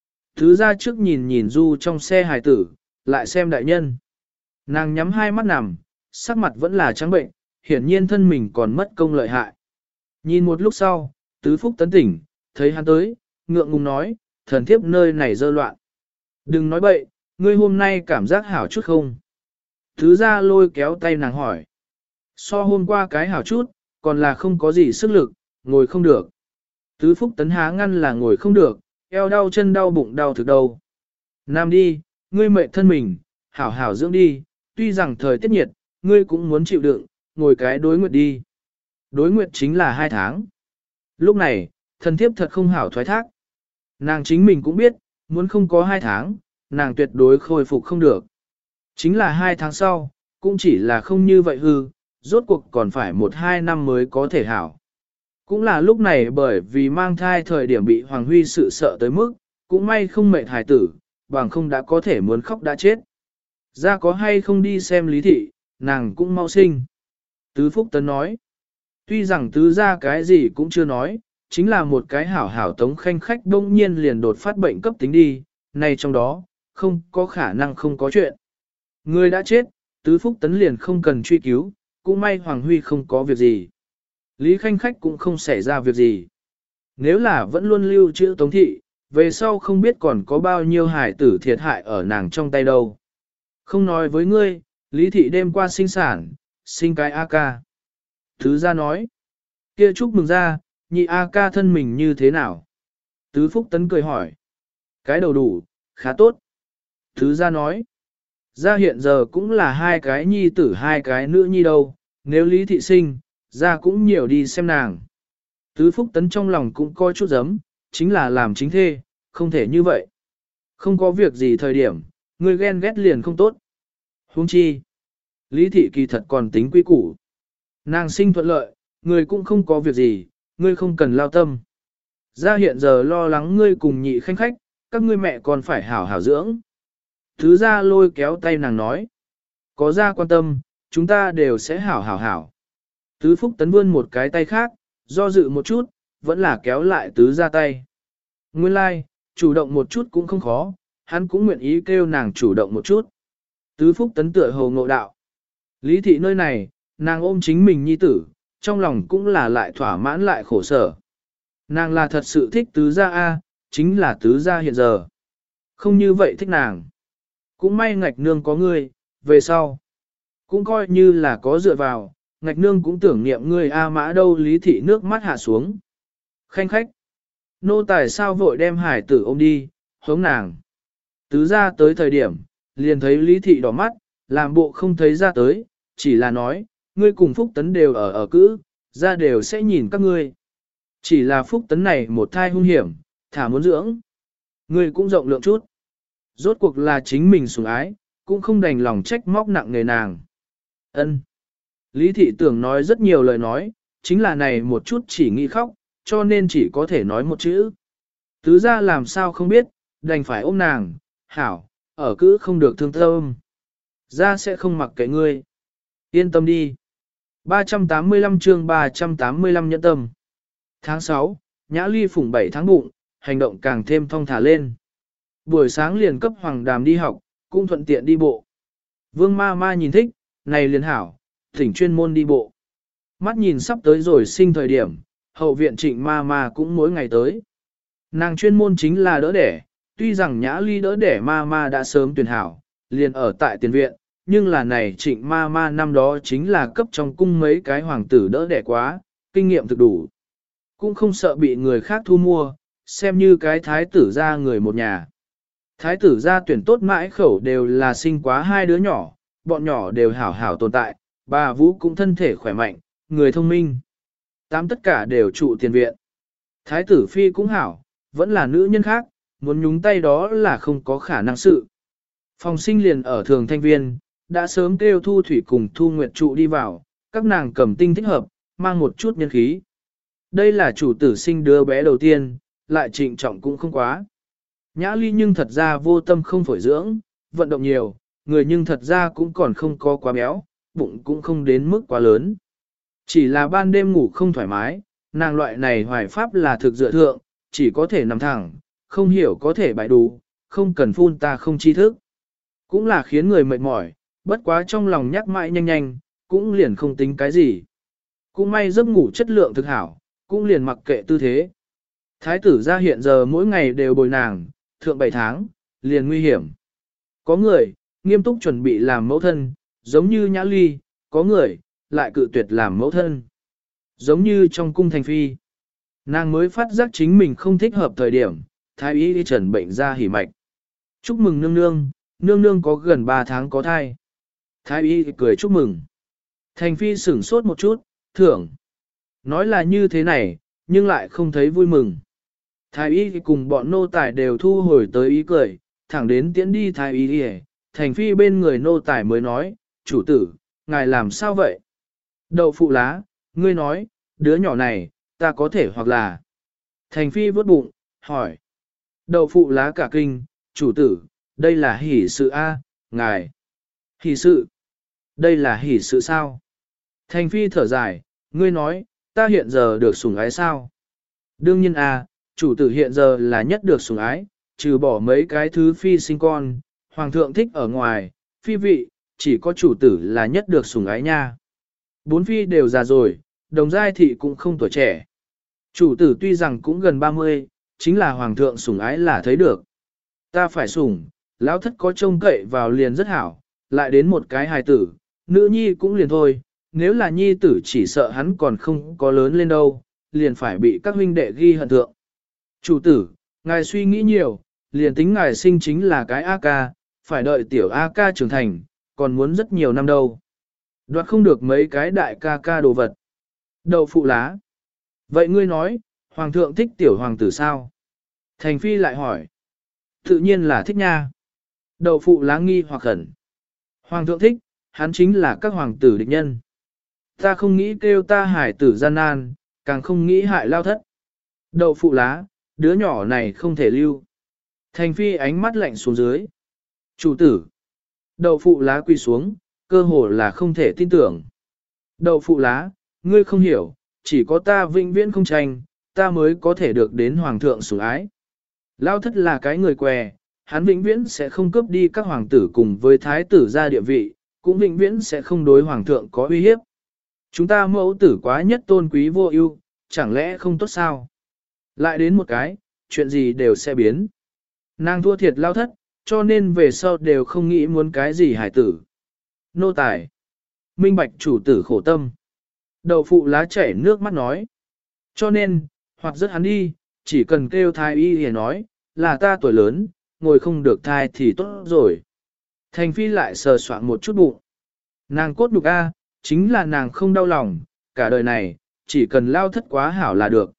Tứ ra trước nhìn du trong xe hải tử, lại xem đại nhân. Nàng nhắm hai mắt nằm, sắc mặt vẫn là trắng bệnh, hiển nhiên thân mình còn mất công lợi hại. Nhìn một lúc sau, Tứ Phúc Tấn tỉnh, thấy hắn tới, ngượng ngùng nói, thần thiếp nơi này dơ loạn. Đừng nói bậy, ngươi hôm nay cảm giác hảo chút không? Tứ ra lôi kéo tay nàng hỏi. So hôm qua cái hảo chút, còn là không có gì sức lực, ngồi không được. Tứ Phúc Tấn há ngăn là ngồi không được, eo đau chân đau bụng đau thực đầu. Nam đi, ngươi mệt thân mình, hảo hảo dưỡng đi, tuy rằng thời tiết nhiệt, ngươi cũng muốn chịu đựng, ngồi cái đối nguyệt đi. Đối nguyệt chính là 2 tháng. Lúc này, thần thiếp thật không hảo thoái thác. Nàng chính mình cũng biết, muốn không có 2 tháng, nàng tuyệt đối khôi phục không được. Chính là 2 tháng sau, cũng chỉ là không như vậy hư, rốt cuộc còn phải 1-2 năm mới có thể hảo. Cũng là lúc này bởi vì mang thai thời điểm bị Hoàng Huy sự sợ tới mức, cũng may không mệt hài tử, bằng không đã có thể muốn khóc đã chết. Ra có hay không đi xem lý thị, nàng cũng mau sinh. Tứ Phúc Tấn nói, tuy rằng tứ ra cái gì cũng chưa nói, chính là một cái hảo hảo tống khanh khách đông nhiên liền đột phát bệnh cấp tính đi, này trong đó, không có khả năng không có chuyện. Người đã chết, Tứ Phúc Tấn liền không cần truy cứu, cũng may Hoàng Huy không có việc gì. Lý Khanh Khách cũng không xảy ra việc gì. Nếu là vẫn luôn lưu trữ Tống Thị, về sau không biết còn có bao nhiêu hải tử thiệt hại ở nàng trong tay đâu. Không nói với ngươi, Lý Thị đêm qua sinh sản, sinh cái A-ca. Tứ gia nói, kia chúc mừng ra, nhị A-ca thân mình như thế nào? Tứ Phúc Tấn cười hỏi, cái đầu đủ, khá tốt. Tứ gia nói, gia hiện giờ cũng là 2 cái nhi tử 2 cái nữ nhi đâu, nếu Lý Thị sinh, gia cũng nhiều đi xem nàng. Tứ Phúc Tấn trong lòng cũng coi chút giấm, chính là làm chính thê, không thể như vậy. Không có việc gì thời điểm, người ghen ghét liền không tốt. Huống chi, Lý Thị kỳ thật còn tính quy củ. Nàng sinh thuận lợi, người cũng không có việc gì, ngươi không cần lao tâm. Gia hiện giờ lo lắng ngươi cùng nhị khanh khách, các ngươi mẹ còn phải hảo hảo dưỡng. Thứ gia lôi kéo tay nàng nói, có gia quan tâm, chúng ta đều sẽ hảo hảo hảo. Tứ Phúc Tấn vươn một cái tay khác, do dự một chút, vẫn là kéo lại tứ gia tay. Nguyên lai, like, chủ động một chút cũng không khó, hắn cũng nguyện ý kêu nàng chủ động một chút. Tứ Phúc Tấn tựa hồ ngộ đạo. Lý thị nơi này, nàng ôm chính mình nhi tử, trong lòng cũng là lại thỏa mãn lại khổ sở. Nàng là thật sự thích tứ gia A, chính là tứ gia hiện giờ. Không như vậy thích nàng. Cũng may ngạch nương có ngươi, về sau. Cũng coi như là có dựa vào, ngạch nương cũng tưởng niệm ngươi A mã đâu. Lý thị nước mắt hạ xuống. Khanh khách. Nô tài sao vội đem hải tử ôm đi, hống nàng. Tứ gia tới thời điểm, liền thấy Lý thị đỏ mắt, làm bộ không thấy ra tới, chỉ là nói, ngươi cùng Phúc Tấn đều ở cữ, ra đều sẽ nhìn các ngươi. Chỉ là Phúc Tấn này một thai hung hiểm, thả muốn dưỡng. Ngươi cũng rộng lượng chút. Rốt cuộc là chính mình sủng ái, cũng không đành lòng trách móc nặng nề nàng. Ân. Lý thị tưởng nói rất nhiều lời nói, chính là này một chút chỉ nghĩ khóc, cho nên chỉ có thể nói một chữ. Tứ ra làm sao không biết, đành phải ôm nàng, hảo, ở cứ không được thương tâm. Ra sẽ không mặc kệ ngươi. Yên tâm đi. 385 chương 385 nhẫn tâm. Tháng 6, Nhã Ly phủng 7 tháng bụng, hành động càng thêm thong thả lên. Buổi sáng liền cấp Hoàng Đàm đi học, cũng thuận tiện đi bộ. Vương ma ma nhìn thích, này liền hảo, thỉnh chuyên môn đi bộ. Mắt nhìn sắp tới rồi sinh thời điểm, hậu viện Trịnh ma ma cũng mỗi ngày tới. Nàng chuyên môn chính là đỡ đẻ, tuy rằng Nhã Ly đỡ đẻ ma ma đã sớm tuyển hảo, liền ở tại tiền viện, nhưng là này Trịnh ma ma năm đó chính là cấp trong cung mấy cái hoàng tử đỡ đẻ quá, kinh nghiệm thực đủ. Cũng không sợ bị người khác thu mua, xem như cái thái tử gia người một nhà. Thái tử gia tuyển tốt mãi khẩu đều là sinh quá 2 đứa nhỏ, bọn nhỏ đều hảo hảo tồn tại, bà Vũ cũng thân thể khỏe mạnh, người thông minh. Tất cả đều trụ tiền viện. Thái tử phi cũng hảo, vẫn là nữ nhân khác, muốn nhúng tay đó là không có khả năng sự. Phòng sinh liền ở thường thanh viên, đã sớm kêu Thu Thủy cùng Thu Nguyệt trụ đi vào, các nàng cầm tinh thích hợp, mang một chút nhân khí. Đây là chủ tử sinh đứa bé đầu tiên, lại trịnh trọng cũng không quá. Nhã Ly nhưng thật ra vô tâm không phổi dưỡng, vận động nhiều, người nhưng thật ra cũng còn không có quá béo, bụng cũng không đến mức quá lớn. Chỉ là ban đêm ngủ không thoải mái, nàng loại này hoài pháp là thực dựa thượng, chỉ có thể nằm thẳng, không hiểu có thể bại đủ, không cần phun ta không tri thức. Cũng là khiến người mệt mỏi, bất quá trong lòng nhắc mãi nhanh nhanh, cũng liền không tính cái gì. Cũng may giấc ngủ chất lượng thực hảo, cũng liền mặc kệ tư thế. Thái tử ra hiện giờ mỗi ngày đều bồi nàng, thượng 7 tháng, liền nguy hiểm. Có người, nghiêm túc chuẩn bị làm mẫu thân, giống như Nhã Ly, có người, lại cự tuyệt làm mẫu thân. Giống như trong cung thành phi. Nàng mới phát giác chính mình không thích hợp thời điểm, thái y trần bệnh ra hỉ mạch. Chúc mừng nương nương, nương nương có gần 3 tháng có thai. Thái y cười chúc mừng. Thành phi sửng sốt một chút, thưởng. Nói là như thế này, nhưng lại không thấy vui mừng. Thái y cùng bọn nô tài đều thu hồi tới ý cười, thẳng đến tiễn đi thái y. Thành phi bên người nô tài mới nói, chủ tử, ngài làm sao vậy? Đậu phụ lá, ngươi nói, đứa nhỏ này, ta có thể hoặc là. Thành phi vớt bụng, hỏi. Đậu phụ lá cả kinh, chủ tử, đây là hỷ sự a, ngài. Hỷ sự? Đây là hỷ sự sao? Thành phi thở dài, ngươi nói, ta hiện giờ được sủng ái sao? Đương nhiên a, chủ tử hiện giờ là nhất được sủng ái, trừ bỏ mấy cái thứ phi sinh con, hoàng thượng thích ở ngoài, phi vị, chỉ có chủ tử là nhất được sủng ái nha. 4 phi đều già rồi, đồng giai thị cũng không tuổi trẻ. Chủ tử tuy rằng cũng gần 30, chính là hoàng thượng sủng ái là thấy được. Ta phải sủng, lão thất có trông cậy vào liền rất hảo, lại đến một cái hài tử, nữ nhi cũng liền thôi, nếu là nhi tử chỉ sợ hắn còn không có lớn lên đâu, liền phải bị các huynh đệ ghi hận thượng. Chủ tử, ngài suy nghĩ nhiều, liền tính ngài sinh chính là cái A ca, phải đợi tiểu A ca trưởng thành, còn muốn rất nhiều năm đâu. Đoạt không được mấy cái đại ca ca đồ vật. Đậu phụ lá. Vậy ngươi nói, hoàng thượng thích tiểu hoàng tử sao? Thành phi lại hỏi. Tự nhiên là thích nha. Đậu phụ lá nghi hoặc khẩn. Hoàng thượng thích, hắn chính là các hoàng tử địch nhân. Ta không nghĩ kêu ta hải tử gian nan, càng không nghĩ hại lao thất. Đậu phụ lá, đứa nhỏ này không thể lưu. Thành phi ánh mắt lạnh xuống dưới. Chủ tử. Đậu phụ lá quỳ xuống, cơ hồ là không thể tin tưởng. Đậu phụ lá, ngươi không hiểu, chỉ có ta vĩnh viễn không tranh, ta mới có thể được đến hoàng thượng sủng ái. Lao thất là cái người què, hắn vĩnh viễn sẽ không cướp đi các hoàng tử cùng với thái tử ra địa vị, cũng vĩnh viễn sẽ không đối hoàng thượng có uy hiếp. Chúng ta mẫu tử quá nhất tôn quý vô ưu, chẳng lẽ không tốt sao? Lại đến một cái, chuyện gì đều sẽ biến. Nàng thua thiệt lao thất, cho nên về sau đều không nghĩ muốn cái gì hải tử. Nô tài. Minh bạch chủ tử khổ tâm. Đậu phụ lá chảy nước mắt nói. Cho nên, hoặc rất hắn đi, chỉ cần kêu thai y thì nói, là ta tuổi lớn, ngồi không được thai thì tốt rồi. Thành phi lại sờ soạn một chút bụng. Nàng cốt đục a, chính là nàng không đau lòng, cả đời này, chỉ cần lao thất quá hảo là được.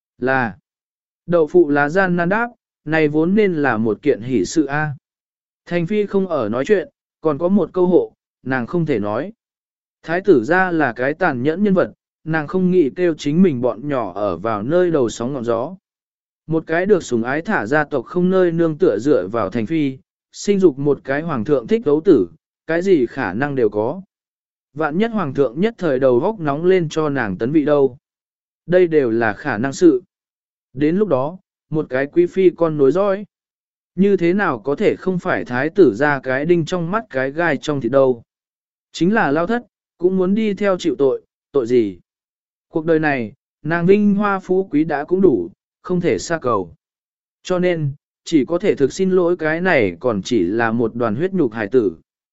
Là. Đậu phụ lá gian nan đáp, này vốn nên là một kiện hỷ sự a. Thành phi không ở nói chuyện, còn có một câu hộ, nàng không thể nói. Thái tử ra là cái tàn nhẫn nhân vật, nàng không nghĩ kêu chính mình bọn nhỏ ở vào nơi đầu sóng ngọn gió. Một cái được sủng ái thả gia tộc không nơi nương tựa dựa vào thành phi, sinh dục một cái hoàng thượng thích đấu tử, cái gì khả năng đều có. Vạn nhất hoàng thượng nhất thời đầu góc nóng lên cho nàng tấn vị đâu. Đây đều là khả năng sự. Đến lúc đó, một cái quý phi con nối dõi. Như thế nào có thể không phải thái tử ra cái đinh trong mắt cái gai trong thịt đâu. Chính là lao thất, cũng muốn đi theo chịu tội, tội gì. Cuộc đời này, nàng vinh hoa phú quý đã cũng đủ, không thể xa cầu. Cho nên, chỉ có thể thực xin lỗi cái này còn chỉ là một đoàn huyết nhục hài tử.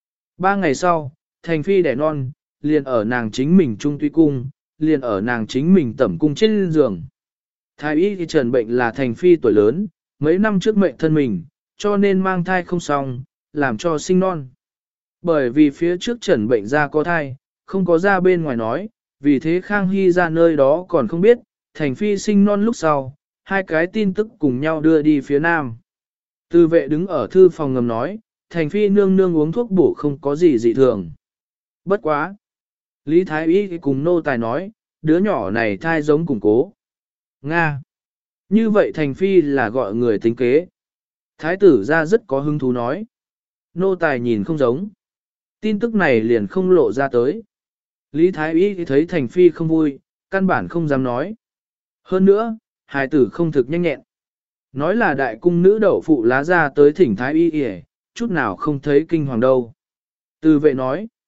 3 ngày sau, thành phi đẻ non, liền ở nàng chính mình trung tuy cung, liền ở nàng chính mình tẩm cung trên giường. Thái y thì trần bệnh là thành phi tuổi lớn, mấy năm trước mệnh thân mình, cho nên mang thai không xong, làm cho sinh non. Bởi vì phía trước trần bệnh ra có thai, không có ra bên ngoài nói, vì thế Khang Hy ra nơi đó còn không biết, thành phi sinh non lúc sau, 2 cái tin tức cùng nhau đưa đi phía nam. Tư vệ đứng ở thư phòng ngầm nói, thành phi nương nương uống thuốc bổ không có gì dị thường. Bất quá. Lý Thái Y cùng nô tài nói, đứa nhỏ này thai giống củng cố. Nga. Như vậy thành phi là gọi người tính kế. Thái tử ra rất có hứng thú nói. Nô tài nhìn không giống. Tin tức này liền không lộ ra tới. Lý Thái Y thấy thành phi không vui, căn bản không dám nói. Hơn nữa, hài tử không thực nhanh nhẹn. Nói là đại cung nữ đậu phụ lá ra tới thỉnh Thái Y chút nào không thấy kinh hoàng đâu. Từ vệ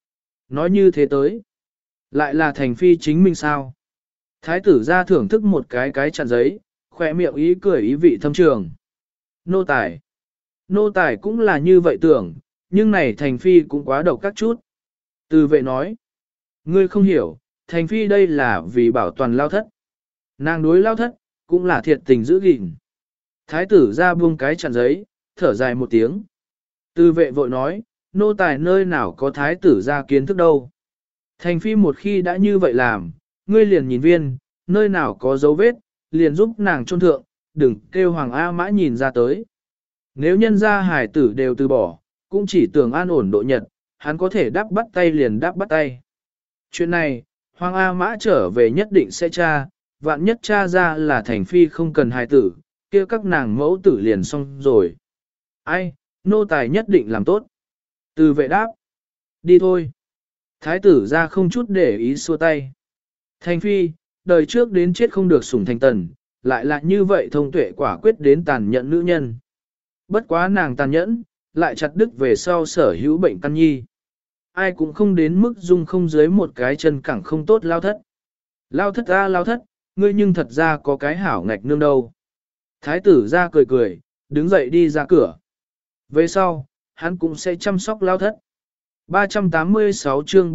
nói như thế tới. Lại là thành phi chính mình sao? Thái tử ra thưởng thức một cái chặn giấy, khỏe miệng ý cười ý vị thâm trường. Nô tài cũng là như vậy tưởng, nhưng này thành phi cũng quá độc các chút. Từ vệ nói, Ngươi không hiểu, thành phi đây là vì bảo toàn lao thất. Nàng đối lao thất, cũng là thiệt tình giữ gìn. Thái tử ra buông cái chặn giấy, thở dài một tiếng. Tư vệ vội nói, nô tài nơi nào có thái tử ra kiến thức đâu. Thành phi một khi đã như vậy làm, ngươi liền nhìn viên, nơi nào có dấu vết, liền giúp nàng chôn thượng, đừng kêu Hoàng A Mã nhìn ra tới. Nếu nhân gia hải tử đều từ bỏ, cũng chỉ tưởng an ổn độ nhật, hắn có thể đáp bắt tay liền đáp bắt tay. Chuyện này, Hoàng A Mã trở về nhất định sẽ tra, vạn nhất tra ra là thành phi không cần hài tử, kia các nàng mẫu tử liền xong rồi. Ai, nô tài nhất định làm tốt. Từ vệ đáp. Đi thôi. Thái tử ra không chút để ý xua tay. Thành phi, đời trước đến chết không được sủng thành tần, lại là như vậy thông tuệ quả quyết đến tàn nhẫn nữ nhân. Bất quá nàng tàn nhẫn, lại chặt đứt về sau sở hữu bệnh căn nhi. Ai cũng không đến mức dung không dưới một cái chân cẳng không tốt lao thất. Lao thất ra lao thất, ngươi nhưng thật ra có cái hảo ngạch nương đâu. Thái tử ra cười cười, đứng dậy đi ra cửa. Về sau, hắn cũng sẽ chăm sóc lao thất. 386 chương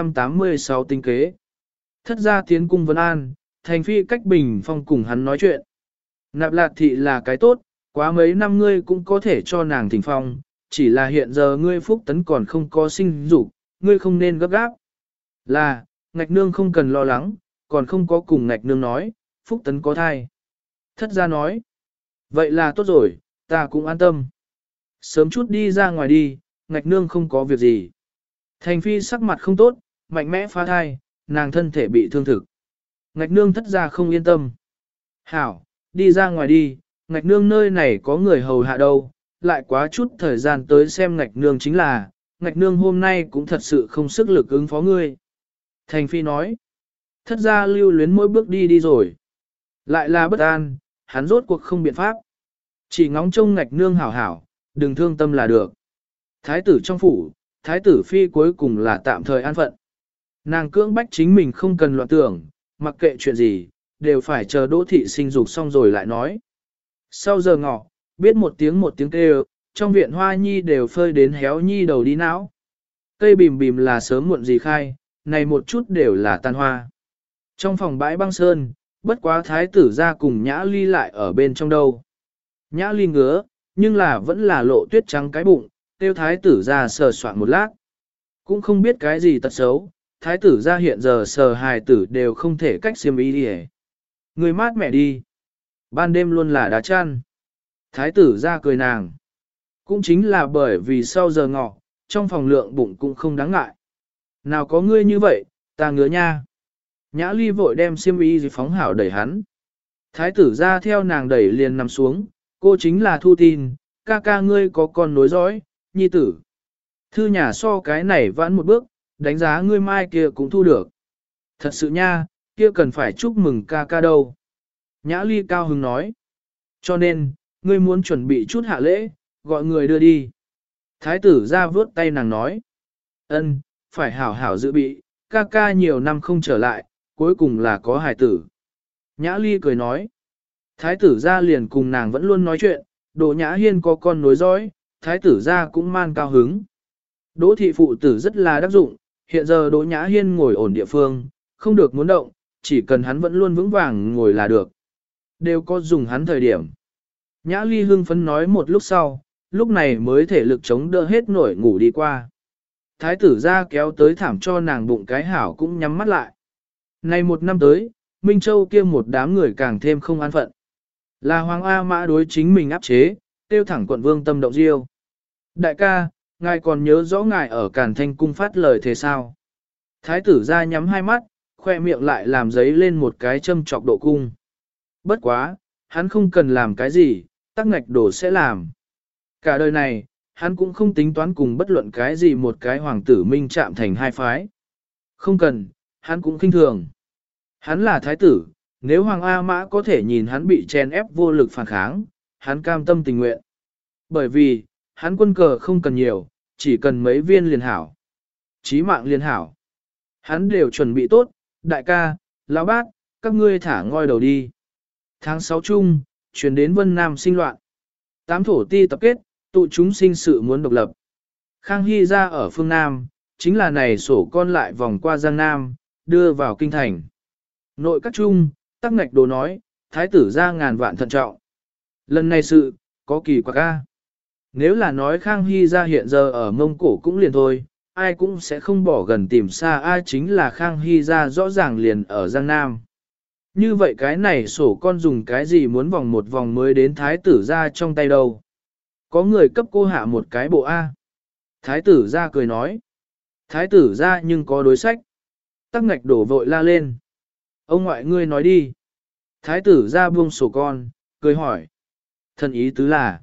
386 tinh kế. Thất gia tiến cung Vân An, thành phi cách bình phong cùng hắn nói chuyện. Nạp Lạc thị là cái tốt, quá mấy năm ngươi cũng có thể cho nàng thỉnh phong, chỉ là hiện giờ ngươi phúc tấn còn không có sinh dục, ngươi không nên gấp gáp. Là, ngạch nương không cần lo lắng, còn không có cùng ngạch nương nói, phúc tấn có thai. Thất gia nói, vậy là tốt rồi, ta cũng an tâm. Sớm chút đi ra ngoài đi, ngạch nương không có việc gì. Thành phi sắc mặt không tốt, mạnh mẽ phá thai, nàng thân thể bị thương thực. Ngạch nương thất gia không yên tâm. Hảo, đi ra ngoài đi, ngạch nương nơi này có người hầu hạ đâu, lại quá chút thời gian tới xem ngạch nương chính là, ngạch nương hôm nay cũng thật sự không sức lực ứng phó ngươi. Thành phi nói, thất gia lưu luyến mỗi bước đi đi rồi. Lại là bất an, hắn rốt cuộc không biện pháp. Chỉ ngóng trông ngạch nương hảo hảo, đừng thương tâm là được. Thái tử trong phủ, thái tử phi cuối cùng là tạm thời an phận. Nàng cưỡng bách chính mình không cần loạn tưởng, mặc kệ chuyện gì, đều phải chờ Đỗ thị sinh dục xong rồi lại nói. Sau giờ ngọ, biết một tiếng kêu, trong viện hoa nhi đều phơi đến héo nhi đầu đi não. Cây bìm bìm là sớm muộn gì khai, này một chút đều là tan hoa. Trong phòng bãi băng sơn, bất quá thái tử ra cùng Nhã Ly lại ở bên trong đâu. Nhã Ly ngứa, nhưng là vẫn là lộ tuyết trắng cái bụng, tiêu thái tử ra sờ soạn một lát. Cũng không biết cái gì tật xấu, thái tử ra hiện giờ sờ hài tử đều không thể cách xiêm ý đi. Người mát mẹ đi. Ban đêm luôn là đá chăn. Thái tử ra cười nàng. Cũng chính là bởi vì sau giờ ngọ, trong phòng lượng bụng cũng không đáng ngại. Nào có ngươi như vậy, ta ngứa nha. Nhã Ly vội đem xiêm y phóng hảo đẩy hắn. Thái tử ra theo nàng đẩy liền nằm xuống, cô chính là Thu Tin, ca ca ngươi có con nối dõi, nhi tử. Thư nhà so cái này vãn một bước, đánh giá ngươi mai kia cũng thu được. Thật sự nha, kia cần phải chúc mừng ca ca đâu. Nhã Ly cao hứng nói. Cho nên, ngươi muốn chuẩn bị chút hạ lễ, gọi người đưa đi. Thái tử ra vớt tay nàng nói. Ân, phải hảo hảo dự bị, ca ca nhiều năm không trở lại, cuối cùng là có hài tử. Nhã Ly cười nói. Thái tử ra liền cùng nàng vẫn luôn nói chuyện, Đỗ Nhã Hiên có con nối dõi, thái tử ra cũng man cao hứng. Đỗ thị phụ tử rất là đắc dụng, hiện giờ Đỗ Nhã Hiên ngồi ổn địa phương, không được muốn động, chỉ cần hắn vẫn luôn vững vàng ngồi là được. Đều có dùng hắn thời điểm. Nhã Ly hưng phấn nói một lúc sau, lúc này mới thể lực chống đỡ hết nổi ngủ đi qua. Thái tử ra kéo tới thảm cho nàng bụng cái hảo cũng nhắm mắt lại. Nay một năm tới, Minh Châu kia một đám người càng thêm không an phận. Là Hoàng A Mã đối chính mình áp chế, tiêu thẳng quận vương tâm động diêu. Đại ca, ngài còn nhớ rõ ngài ở Càn Thanh cung phát lời thế sao? Thái tử ra nhắm hai mắt, khoe miệng lại làm giấy lên một cái châm trọc độ cung. Bất quá, hắn không cần làm cái gì, tắc ngạch đổ sẽ làm. Cả đời này, hắn cũng không tính toán cùng bất luận cái gì một cái hoàng tử minh chạm thành hai phái. Không cần, hắn cũng khinh thường. Hắn là thái tử, nếu Hoàng A Mã có thể nhìn hắn bị chèn ép vô lực phản kháng, hắn cam tâm tình nguyện. Bởi vì, hắn quân cờ không cần nhiều, chỉ cần mấy viên liền hảo. Chí mạng liền hảo. Hắn đều chuẩn bị tốt, đại ca, lão bát, các ngươi thả ngoi đầu đi. Tháng 6 chung, chuyển đến Vân Nam sinh loạn. 8 thổ ti tập kết, tụ chúng sinh sự muốn độc lập. Khang Hy ra ở phương Nam, chính là này sổ con lại vòng qua Giang Nam, đưa vào kinh thành. Nội các trung, Tắc Ngạch Đồ nói, thái tử ra ngàn vạn thận trọng. Lần này sự, có kỳ quặc a. Nếu là nói Khang Hy ra hiện giờ ở Mông Cổ cũng liền thôi, ai cũng sẽ không bỏ gần tìm xa, ai chính là Khang Hy ra rõ ràng liền ở Giang Nam. Như vậy cái này sổ con dùng cái gì muốn vòng một vòng mới đến thái tử ra trong tay đâu. Có người cấp cô hạ một cái bộ A. Thái tử ra cười nói. Thái tử ra nhưng có đối sách. Tắc Ngạch đổ vội la lên. Ông ngoại ngươi nói đi. Thái tử ra buông sổ con, cười hỏi. Thân ý tứ là.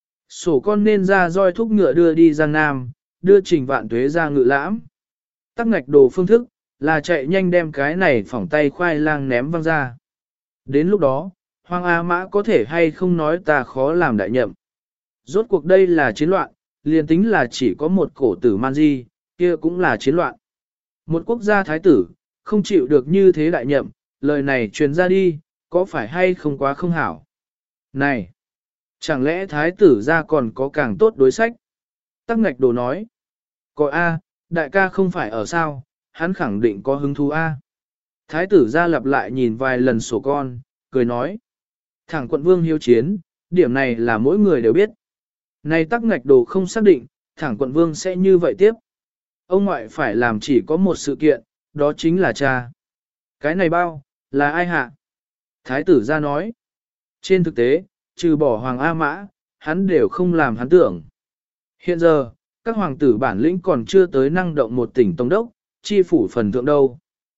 Sổ con nên ra roi thúc ngựa đưa đi Giang Nam, đưa Trình Vạn Tuế ra ngự lãm. Tắc Ngạch đồ phương thức, là chạy nhanh đem cái này phỏng tay khoai lang ném văng ra. Đến lúc đó, Hoàng A Mã có thể hay không nói ta khó làm đại nhậm. Rốt cuộc đây là chiến loạn, liền tính là chỉ có một cổ tử man di, kia cũng là chiến loạn. Một quốc gia thái tử, không chịu được như thế đại nhậm, lời này truyền ra đi, có phải hay không quá không hảo. Này, chẳng lẽ thái tử ra còn có càng tốt đối sách? Tắc Ngạch đồ nói, có A, đại ca không phải ở sao, hắn khẳng định có hứng thú A. Thái tử ra lặp lại nhìn vài lần sổ con, cười nói, thẳng quận vương hiếu chiến, điểm này là mỗi người đều biết. Này Tắc Ngạch đồ không xác định, thẳng quận vương sẽ như vậy tiếp. Ông ngoại phải làm chỉ có một sự kiện, đó chính là cha. Cái này bao, là ai hạ? Thái tử ra nói, trên thực tế, trừ bỏ Hoàng A Mã, hắn đều không làm hắn tưởng. Hiện giờ, các hoàng tử bản lĩnh còn chưa tới năng động một tỉnh tông đốc, chi phủ phần thượng đâu.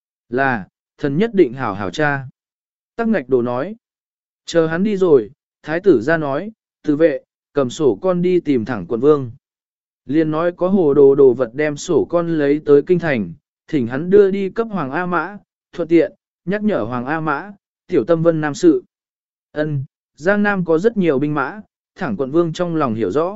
Là, thần nhất định hảo hảo cha. Tắc Ngạch đồ nói, chờ hắn đi rồi, thái tử ra nói, từ vệ, cầm sổ con đi tìm thẳng quận vương. Liên nói có hồ đồ vật đem sổ con lấy tới kinh thành, thỉnh hắn đưa đi cấp Hoàng A Mã, thuận tiện, nhắc nhở Hoàng A Mã, tiểu tâm vân nam sự. Ân, Giang Nam có rất nhiều binh mã, thẳng quận vương trong lòng hiểu rõ.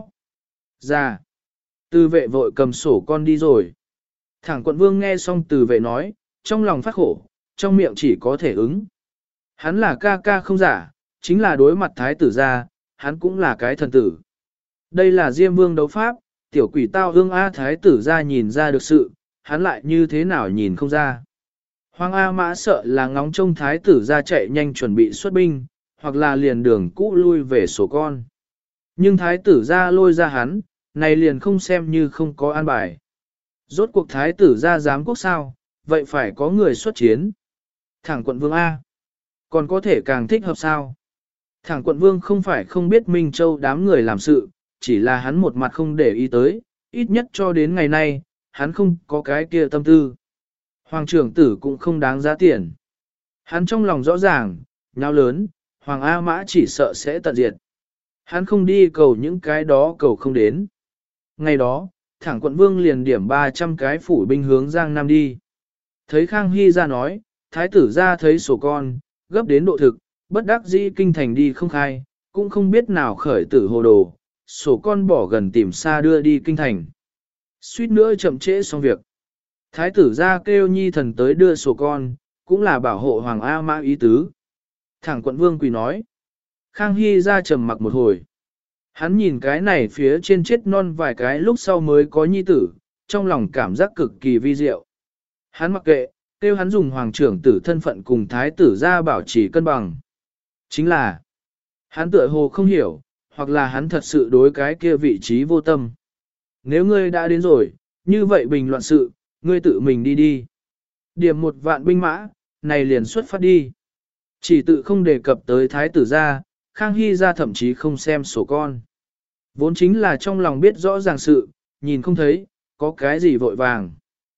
Ra, từ vệ vội cầm sổ con đi rồi. Thẳng quận vương nghe xong từ vệ nói, trong lòng phát khổ, trong miệng chỉ có thể ứng. Hắn là ca ca không giả, chính là đối mặt thái tử ra, hắn cũng là cái thần tử. Đây là Diêm Vương đấu pháp, tiểu quỷ tao ương A thái tử ra nhìn ra được sự, hắn lại như thế nào nhìn không ra. Hoàng A Mã sợ là ngóng trông thái tử ra chạy nhanh chuẩn bị xuất binh, hoặc là liền đường cũ lui về sổ con. Nhưng thái tử ra lôi ra hắn, này liền không xem như không có an bài. Rốt cuộc thái tử ra giám quốc sao, vậy phải có người xuất chiến. Thẳng quận vương A. Còn có thể càng thích hợp sao. Thẳng quận vương không phải không biết Minh Châu đám người làm sự, chỉ là hắn một mặt không để ý tới, ít nhất cho đến ngày nay, hắn không có cái kia tâm tư. Hoàng trưởng tử cũng không đáng giá tiền. Hắn trong lòng rõ ràng, nhau lớn, Hoàng A Mã chỉ sợ sẽ tận diệt. Hắn không đi cầu những cái đó cầu không đến. Ngày đó, thẳng quận vương liền điểm 300 cái phủ binh hướng Giang Nam đi. Thấy Khang Hy ra nói, thái tử ra thấy sổ con, gấp đến độ thực, bất đắc dĩ kinh thành đi không khai, cũng không biết nào khởi tử hồ đồ, sổ con bỏ gần tìm xa đưa đi kinh thành. Suýt nữa chậm trễ xong việc. Thái tử ra kêu nhi thần tới đưa sổ con, cũng là bảo hộ Hoàng A Mã ý tứ. Thẳng quận vương quỳ nói. Khang Hy ra trầm mặc một hồi. Hắn nhìn cái này phía trên chết non vài cái lúc sau mới có nhi tử, trong lòng cảm giác cực kỳ vi diệu. Hắn mặc kệ, kêu hắn dùng hoàng trưởng tử thân phận cùng thái tử ra bảo trì cân bằng. Chính là, hắn tựa hồ không hiểu, hoặc là hắn thật sự đối cái kia vị trí vô tâm. Nếu ngươi đã đến rồi, như vậy bình luận sự, ngươi tự mình đi đi. Điểm 1 vạn binh mã, này liền xuất phát đi. Chỉ tự không đề cập tới thái tử ra, Khang Hy ra thậm chí không xem sổ con. Vốn chính là trong lòng biết rõ ràng sự, nhìn không thấy, có cái gì vội vàng.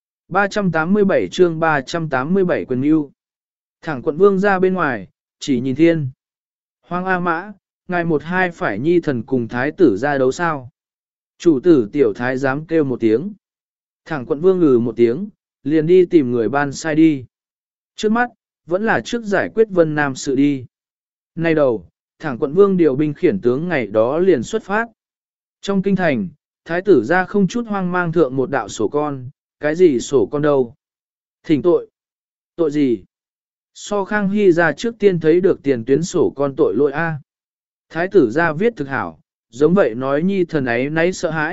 387 chương 387 quyền mưu. Thẳng quận vương ra bên ngoài, chỉ nhìn thiên. Hoàng A Mã, ngài 1-2 phải nhi thần cùng thái tử ra đấu sao. Chủ tử tiểu thái dám kêu một tiếng. Thẳng quận vương ngừ một tiếng, liền đi tìm người ban sai đi. Trước mắt, vẫn là trước giải quyết Vân Nam sự đi. Nay đầu, thẳng quận vương điều binh khiển tướng ngày đó liền xuất phát. Trong kinh thành, thái tử ra không chút hoang mang thượng một đạo sổ con, cái gì sổ con đâu. Thỉnh tội. Tội gì? So Khang Hy ra trước tiên thấy được tiền tuyến sổ con tội lỗi A. Thái tử ra viết thực hảo, giống vậy nói nhi thần ấy nấy sợ hãi,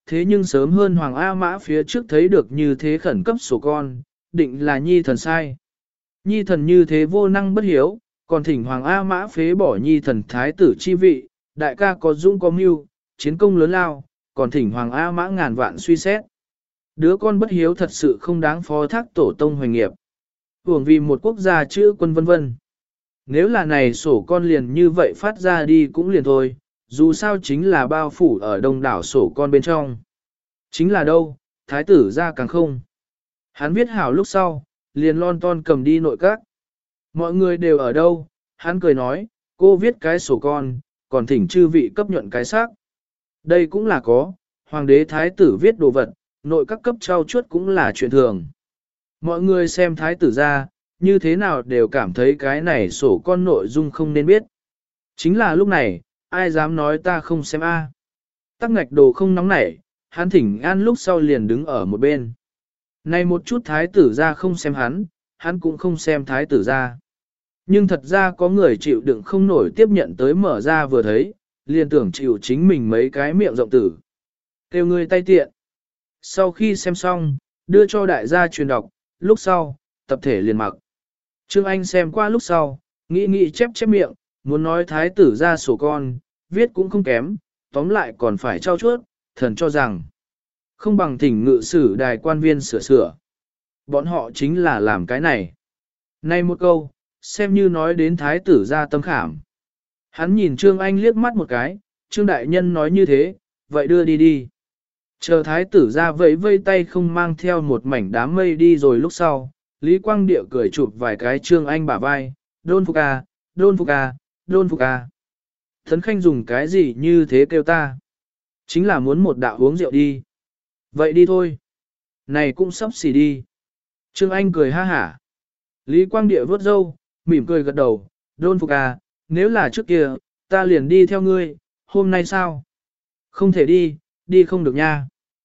thế nhưng sớm hơn Hoàng A Mã phía trước thấy được như thế khẩn cấp sổ con, định là nhi thần sai. Nhi thần như thế vô năng bất hiếu, còn thỉnh Hoàng A Mã phế bỏ nhi thần thái tử chi vị, đại ca có dũng có mưu, chiến công lớn lao, còn thỉnh Hoàng A Mã ngàn vạn suy xét. Đứa con bất hiếu thật sự không đáng phó thác tổ tông hoành nghiệp. Hưởng vì một quốc gia chữ quân vân vân. Nếu là này sổ con liền như vậy phát ra đi cũng liền thôi, dù sao chính là bao phủ ở đông đảo sổ con bên trong. Chính là đâu, thái tử ra càng không. Hắn viết hảo lúc sau, liền lon ton cầm đi nội các. Mọi người đều ở đâu, hắn cười nói, cô viết cái sổ con, còn thỉnh chư vị cấp nhuận cái xác. Đây cũng là có, hoàng đế thái tử viết đồ vật, nội các cấp trao chuốt cũng là chuyện thường. Mọi người xem thái tử ra, như thế nào đều cảm thấy cái này sổ con nội dung không nên biết. Chính là lúc này, ai dám nói ta không xem a? Tắc ngạch đồ không nóng nảy, hắn thỉnh an lúc sau liền đứng ở một bên. Này một chút thái tử ra không xem hắn cũng không xem thái tử ra. Nhưng thật ra có người chịu đựng không nổi tiếp nhận tới mở ra vừa thấy, liền tưởng chịu chính mình mấy cái miệng rộng tử. Kêu người tay tiện. Sau khi xem xong, đưa cho đại gia truyền đọc, lúc sau, tập thể liền mặc. Trương Anh xem qua lúc sau, nghĩ chép miệng, muốn nói thái tử ra sổ con, viết cũng không kém, tóm lại còn phải trao chuốt, thần cho rằng không bằng thỉnh ngự sử đài quan viên sửa. Bọn họ chính là làm cái này. Này một câu, xem như nói đến thái tử ra tâm khảm. Hắn nhìn Trương Anh liếc mắt một cái, Trương Đại Nhân nói như thế, vậy đưa đi. Chờ thái tử ra vẫy tay không mang theo một mảnh đám mây đi rồi lúc sau, Lý Quang Điệu cười chụp vài cái Trương Anh bả vai, đôn phục à. Thấn Khanh dùng cái gì như thế kêu ta? Chính là muốn một đạo uống rượu đi. Vậy đi thôi. Này cũng sắp xỉ đi. Trương Anh cười ha hả. Lý Quang Địa vớt râu, mỉm cười gật đầu, đôn phục à, nếu là trước kia, ta liền đi theo ngươi, hôm nay sao? Không thể đi không được nha.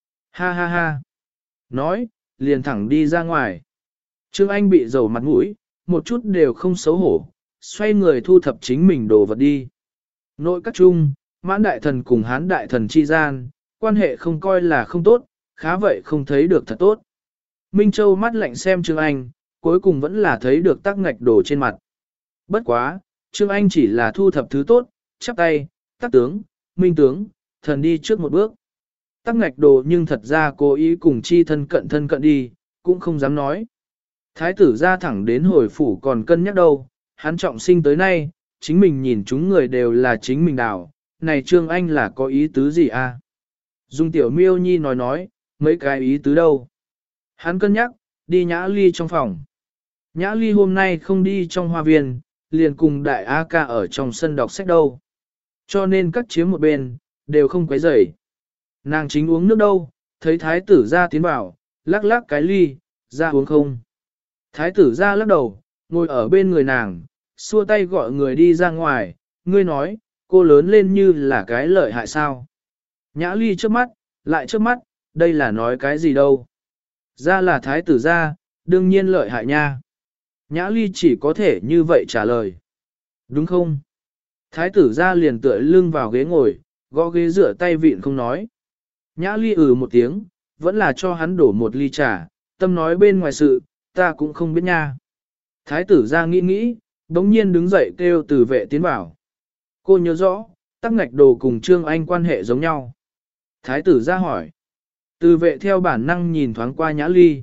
Ha. Nói, liền thẳng đi ra ngoài. Trương Anh bị dầu mặt mũi, một chút đều không xấu hổ, xoay người thu thập chính mình đồ vật đi. Nội các chung, Mãn đại thần cùng Hán đại thần chi gian, quan hệ không coi là không tốt, khá vậy không thấy được thật tốt. Minh Châu mắt lạnh xem Trương Anh, cuối cùng vẫn là thấy được tắc ngạch đồ trên mặt. Bất quá, Trương Anh chỉ là thu thập thứ tốt, chắp tay, tắc tướng, minh tướng, thần đi trước một bước. Tắc ngạch đồ nhưng thật ra cố ý cùng chi thân cận đi, cũng không dám nói. Thái tử ra thẳng đến hồi phủ còn cân nhắc đâu, hắn trọng sinh tới nay, chính mình nhìn chúng người đều là chính mình đảo, này Trương Anh là có ý tứ gì à? Dung tiểu miêu nhi nói, mấy cái ý tứ đâu? Hắn cân nhắc, đi Nhã Ly trong phòng. Nhã Ly hôm nay không đi trong hoa viên, liền cùng đại A ca ở trong sân đọc sách đâu. Cho nên các chiếm một bên, đều không quấy rầy. Nàng chính uống nước đâu, thấy thái tử ra tiến vào, lắc cái ly, ra uống không. Thái tử ra lắc đầu, ngồi ở bên người nàng, xua tay gọi người đi ra ngoài, ngươi nói, cô lớn lên như là cái lợi hại sao. Nhã Ly trước mắt, lại trước mắt, đây là nói cái gì đâu. Ra là thái tử ra, đương nhiên lợi hại nha. Nhã Ly chỉ có thể như vậy trả lời. Đúng không? Thái tử ra liền tựa lưng vào ghế ngồi, gõ ghế rửa tay vịn không nói. Nhã Ly một tiếng, vẫn là cho hắn đổ một ly trà, tâm nói bên ngoài sự, ta cũng không biết nha. Thái tử ra nghĩ, đống nhiên đứng dậy kêu Từ Vệ tiến vào. Cô nhớ rõ, tắc ngạch đồ cùng Trương Anh quan hệ giống nhau. Thái tử ra hỏi. Từ Vệ theo bản năng nhìn thoáng qua Nhã Ly.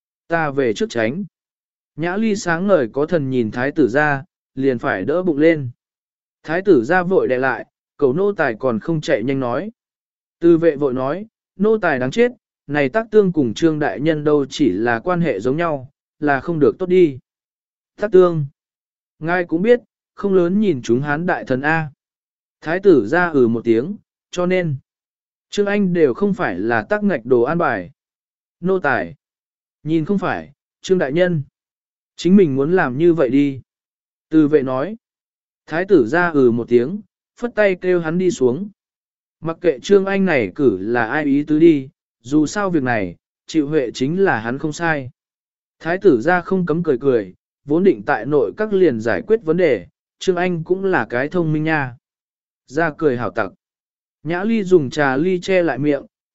Ta về trước tránh. Nhã Ly sáng ngời có thần nhìn thái tử ra, liền phải đỡ bụng lên. Thái tử ra vội đè lại, cầu nô tài còn không chạy nhanh nói. Từ Vệ vội nói, nô tài đáng chết, này tác tương cùng Trương đại nhân đâu chỉ là quan hệ giống nhau, là không được tốt đi. Tác tương. Ngài cũng biết, không lớn nhìn chúng Hán đại thần A. Thái tử ra một tiếng, cho nên. Trương Anh đều không phải là tác ngạch đồ an bài. Nô tài. Nhìn không phải, Trương đại nhân. Chính mình muốn làm như vậy đi. Từ Vệ nói. Thái tử ra một tiếng, phất tay kêu hắn đi xuống. Mặc kệ Trương Anh này cử là ai ý tứ đi, dù sao việc này, chịu huệ chính là hắn không sai. Thái tử ra không cấm cười, vốn định tại nội các liền giải quyết vấn đề, Trương Anh cũng là cái thông minh nha. Ra cười hảo tặc. Nhã Ly dùng trà ly che lại miệng,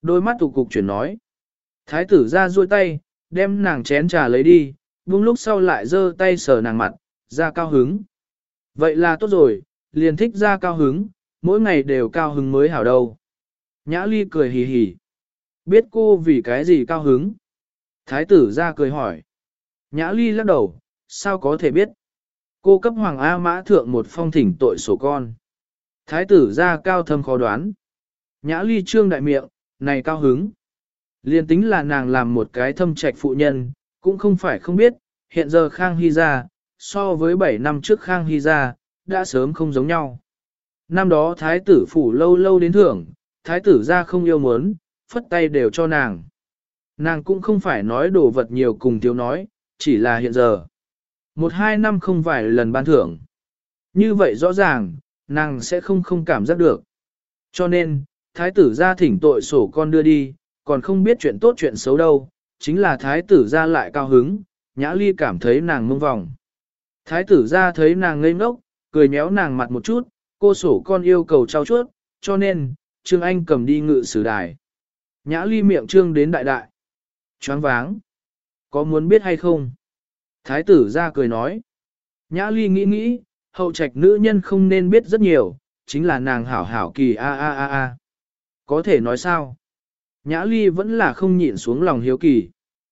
Đôi mắt tụ cục chuyển nói. Thái tử ra duỗi tay, đem nàng chén trà lấy đi, buông lúc sau lại giơ tay sờ nàng mặt, ra cao hứng. Vậy là tốt rồi, liền thích ra cao hứng, mỗi ngày đều cao hứng mới hảo đâu. Nhã Ly cười hì hì. Biết cô vì cái gì cao hứng? Thái tử ra cười hỏi. Nhã Ly lắc đầu, sao có thể biết? Cô cấp Hoàng A Mã thượng một phong thỉnh tội sổ con. Thái tử ra cao thâm khó đoán. Nhã Ly trương đại miệng, này cao hứng. Liên tính là nàng làm một cái thâm trạch phụ nhân, cũng không phải không biết, hiện giờ Khang Hy gia, so với 7 năm trước Khang Hy gia, đã sớm không giống nhau. Năm đó thái tử phủ lâu lâu đến thưởng, thái tử gia không yêu muốn, phất tay đều cho nàng. Nàng cũng không phải nói đồ vật nhiều cùng thiếu nói, chỉ là hiện giờ. 1-2 năm không vài lần ban thưởng. Như vậy rõ ràng, nàng sẽ không cảm giác được. Cho nên, thái tử gia thỉnh tội sổ con đưa đi, còn không biết chuyện tốt chuyện xấu đâu, chính là thái tử gia lại cao hứng, Nhã Ly cảm thấy nàng mông vòng. Thái tử gia thấy nàng ngây ngốc, cười nhéo nàng mặt một chút, cô sổ con yêu cầu trao chuốt, cho nên, Trương Anh cầm đi ngự sử đài. Nhã Ly miệng trương đến đại đại. Choáng váng. Có muốn biết hay không? Thái tử gia cười nói. Nhã Ly nghĩ, hậu trạch nữ nhân không nên biết rất nhiều, chính là nàng hảo hảo kỳ a. Có thể nói sao? Nhã Ly vẫn là không nhịn xuống lòng hiếu kỳ.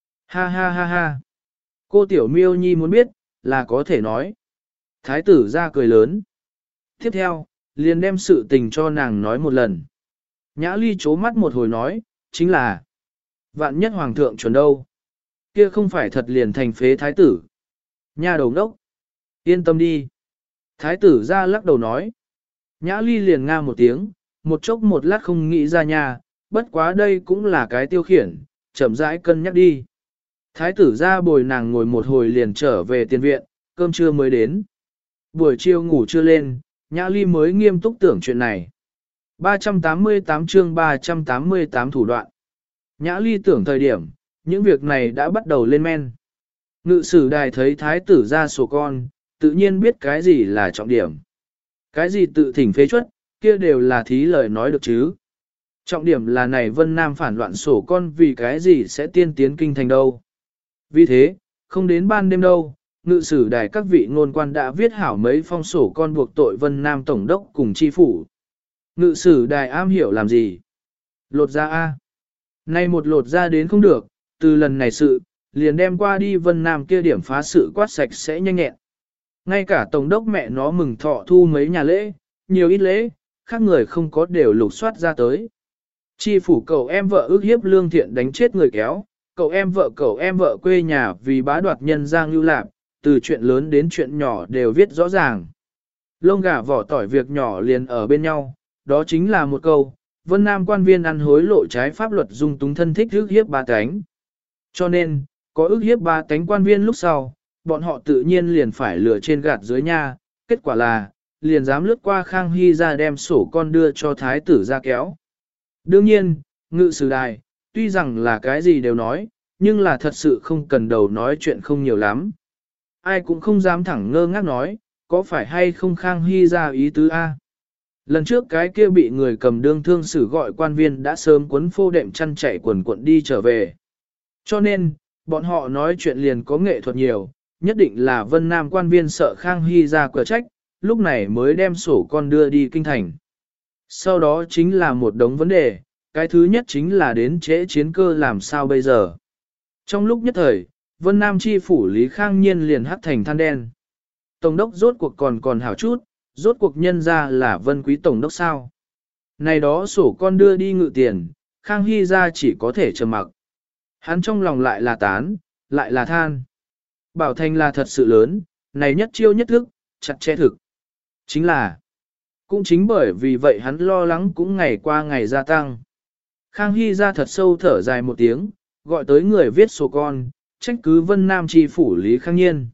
Ha. Cô tiểu miêu nhi muốn biết, là có thể nói. Thái tử ra cười lớn. Tiếp theo, liền đem sự tình cho nàng nói một lần. Nhã Ly chố mắt một hồi nói, chính là vạn nhất hoàng thượng chuẩn đâu. Kia không phải thật liền thành phế thái tử. Nha đầu đốc. Yên tâm đi. Thái tử ra lắc đầu nói. Nhã Ly liền nga một tiếng, một chốc một lát không nghĩ ra nha, bất quá đây cũng là cái tiêu khiển, chậm rãi cân nhắc đi. Thái tử ra bồi nàng ngồi một hồi liền trở về tiền viện, cơm trưa mới đến. Buổi chiều ngủ chưa lên, Nhã Ly mới nghiêm túc tưởng chuyện này. 388 chương 388 thủ đoạn. Nhã Ly tưởng thời điểm, những việc này đã bắt đầu lên men. Ngự sử đài thấy thái tử ra sổ con, tự nhiên biết cái gì là trọng điểm. Cái gì tự thỉnh phế chuất, kia đều là thí lời nói được chứ. Trọng điểm là này Vân Nam phản loạn sổ con vì cái gì sẽ tiên tiến kinh thành đâu. Vì thế, không đến ban đêm đâu, ngự sử đài các vị ngôn quan đã viết hảo mấy phong sổ con buộc tội Vân Nam Tổng đốc cùng chi phủ. Ngự sử đài am hiểu làm gì? Lột ra A. Nay một lột ra đến không được, từ lần này sự, liền đem qua đi Vân Nam kia điểm phá sự quát sạch sẽ nhanh nhẹn. Ngay cả Tổng đốc mẹ nó mừng thọ thu mấy nhà lễ, nhiều ít lễ, khác người không có đều lục soát ra tới. Chi phủ cậu em vợ ước hiếp lương thiện đánh chết người kéo, cậu em vợ quê nhà vì bá đoạt nhân giang lưu lạc, từ chuyện lớn đến chuyện nhỏ đều viết rõ ràng. Lông gà vỏ tỏi việc nhỏ liền ở bên nhau, đó chính là một câu, Vân Nam quan viên ăn hối lộ trái pháp luật dung túng thân thích ước hiếp ba cánh. Cho nên, có ước hiếp ba cánh quan viên lúc sau, bọn họ tự nhiên liền phải lừa trên gạt dưới nha, kết quả là, liền dám lướt qua Khang Hy ra đem sổ con đưa cho thái tử ra kéo. Đương nhiên, ngự sử đài, tuy rằng là cái gì đều nói, nhưng là thật sự không cần đầu nói chuyện không nhiều lắm. Ai cũng không dám thẳng ngơ ngác nói, có phải hay không Khang Hy ra ý tứ A. Lần trước cái kia bị người cầm đương thương xử gọi quan viên đã sớm cuốn phô đệm chăn chạy quần cuộn đi trở về. Cho nên, bọn họ nói chuyện liền có nghệ thuật nhiều, nhất định là Vân Nam quan viên sợ Khang Hy ra cửa trách, lúc này mới đem sổ con đưa đi kinh thành. Sau đó chính là một đống vấn đề, cái thứ nhất chính là đến trễ chiến cơ làm sao bây giờ. Trong lúc nhất thời, Vân Nam chi phủ Lý Khang Nhiên liền hắt thành than đen. Tổng đốc rốt cuộc còn hảo chút, rốt cuộc nhân ra là Vân Quý Tổng đốc sao. Này đó sổ con đưa đi ngự tiền, Khang Hy ra chỉ có thể trầm mặc. Hắn trong lòng lại là tán, lại là than. Bảo Thành là thật sự lớn, này nhất chiêu nhất thức, chặt chẽ thực. Chính là, cũng chính bởi vì vậy hắn lo lắng cũng ngày qua ngày gia tăng. Khang Hy ra thật sâu thở dài một tiếng, gọi tới người viết sổ con, trách cứ Vân Nam chi phủ Lý Khang Nhiên.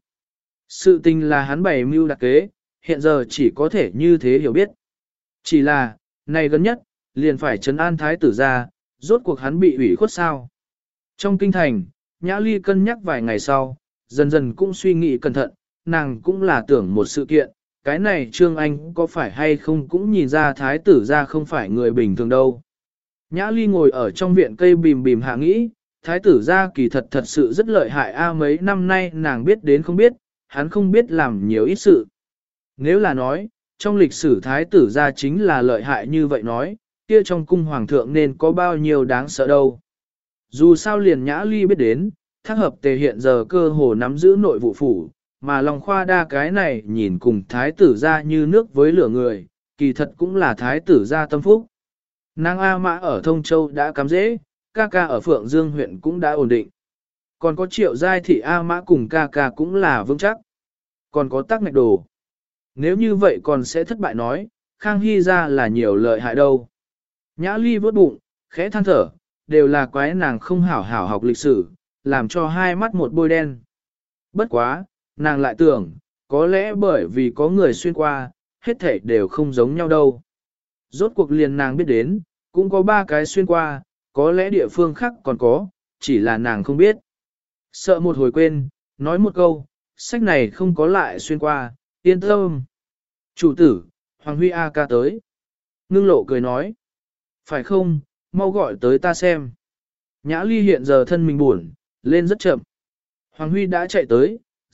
Sự tình là hắn bày mưu đặc kế, hiện giờ chỉ có thể như thế hiểu biết. Chỉ là, này gần nhất, liền phải trấn an thái tử ra, rốt cuộc hắn bị ủy khuất sao. Trong kinh thành, Nhã Ly cân nhắc vài ngày sau, dần dần cũng suy nghĩ cẩn thận, nàng cũng là tưởng một sự kiện, cái này Trương Anh có phải hay không cũng nhìn ra thái tử ra không phải người bình thường đâu. Nhã Ly ngồi ở trong viện cây bìm bìm hạ nghĩ, thái tử gia kỳ thật sự rất lợi hại mấy năm nay nàng biết đến không biết, hắn không biết làm nhiều ít sự. Nếu là nói, trong lịch sử thái tử gia chính là lợi hại như vậy nói, kia trong cung hoàng thượng nên có bao nhiêu đáng sợ đâu. Dù sao liền Nhã Ly biết đến, Thác Hợp Tề hiện giờ cơ hồ nắm giữ nội vụ phủ, mà Long Khoa Đa cái này nhìn cùng thái tử gia như nước với lửa người, kỳ thật cũng là thái tử gia tâm phúc. Nàng A Mã ở Thông Châu đã cắm dễ, ca ca ở Phượng Dương huyện cũng đã ổn định. Còn có Triệu Giai Thị A Mã cùng ca ca cũng là vững chắc. Còn có Tắc Ngạch Đồ. Nếu như vậy còn sẽ thất bại nói, Khang Hy ra là nhiều lợi hại đâu. Nhã Ly vớt bụng, khẽ than thở, đều là quái nàng không hảo hảo học lịch sử, làm cho hai mắt một bôi đen. Bất quá, nàng lại tưởng, có lẽ bởi vì có người xuyên qua, hết thảy đều không giống nhau đâu. Rốt cuộc liền nàng biết đến, cũng có 3 cái xuyên qua, có lẽ địa phương khác còn có, chỉ là nàng không biết. Sợ một hồi quên, nói một câu, sách này không có lại xuyên qua, yên tâm. Chủ tử, Hoàng Huy A ca tới. Ngưng lộ cười nói. Phải không, mau gọi tới ta xem. Nhã Ly hiện giờ thân mình buồn, lên rất chậm. Hoàng Huy đã chạy tới,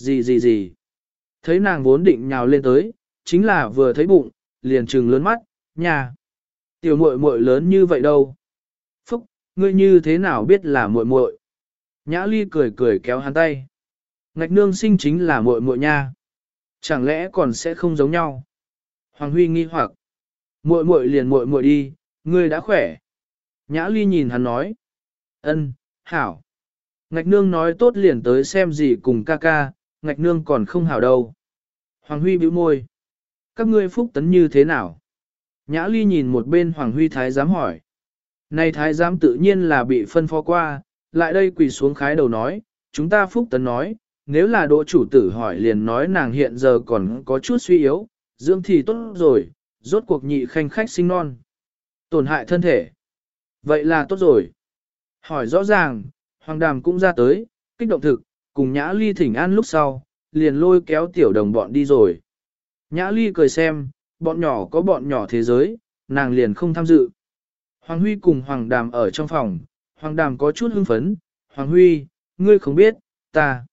gì. Thấy nàng vốn định nhào lên tới, chính là vừa thấy bụng, liền trừng lớn mắt, nhà. Tiểu muội muội lớn như vậy đâu. Phúc, ngươi như thế nào biết là muội muội? Nhã Ly cười kéo hắn tay. Ngạch nương sinh chính là muội muội nha. Chẳng lẽ còn sẽ không giống nhau? Hoàng Huy nghi hoặc. Muội muội liền muội muội đi, ngươi đã khỏe. Nhã Ly nhìn hắn nói. Ân, hảo. Ngạch nương nói tốt liền tới xem gì cùng ca ca, ngạch nương còn không hảo đâu. Hoàng Huy bĩu môi. Các ngươi phúc tấn như thế nào? Nhã Ly nhìn một bên Hoàng Huy thái giám hỏi. Này thái giám tự nhiên là bị phân phó qua, lại đây quỳ xuống khái đầu nói, chúng ta phúc tấn nói, nếu là đỗ chủ tử hỏi liền nói nàng hiện giờ còn có chút suy yếu, dưỡng thì tốt rồi, rốt cuộc nhị khanh khách sinh non. Tổn hại thân thể. Vậy là tốt rồi. Hỏi rõ ràng, Hoàng Đàm cũng ra tới, kích động thực, cùng Nhã Ly thỉnh an lúc sau, liền lôi kéo tiểu đồng bọn đi rồi. Nhã Ly cười xem, bọn nhỏ có bọn nhỏ thế giới, nàng liền không tham dự. Hoàng Huy cùng Hoàng Đàm ở trong phòng, Hoàng Đàm có chút hưng phấn, Hoàng Huy, ngươi không biết, ta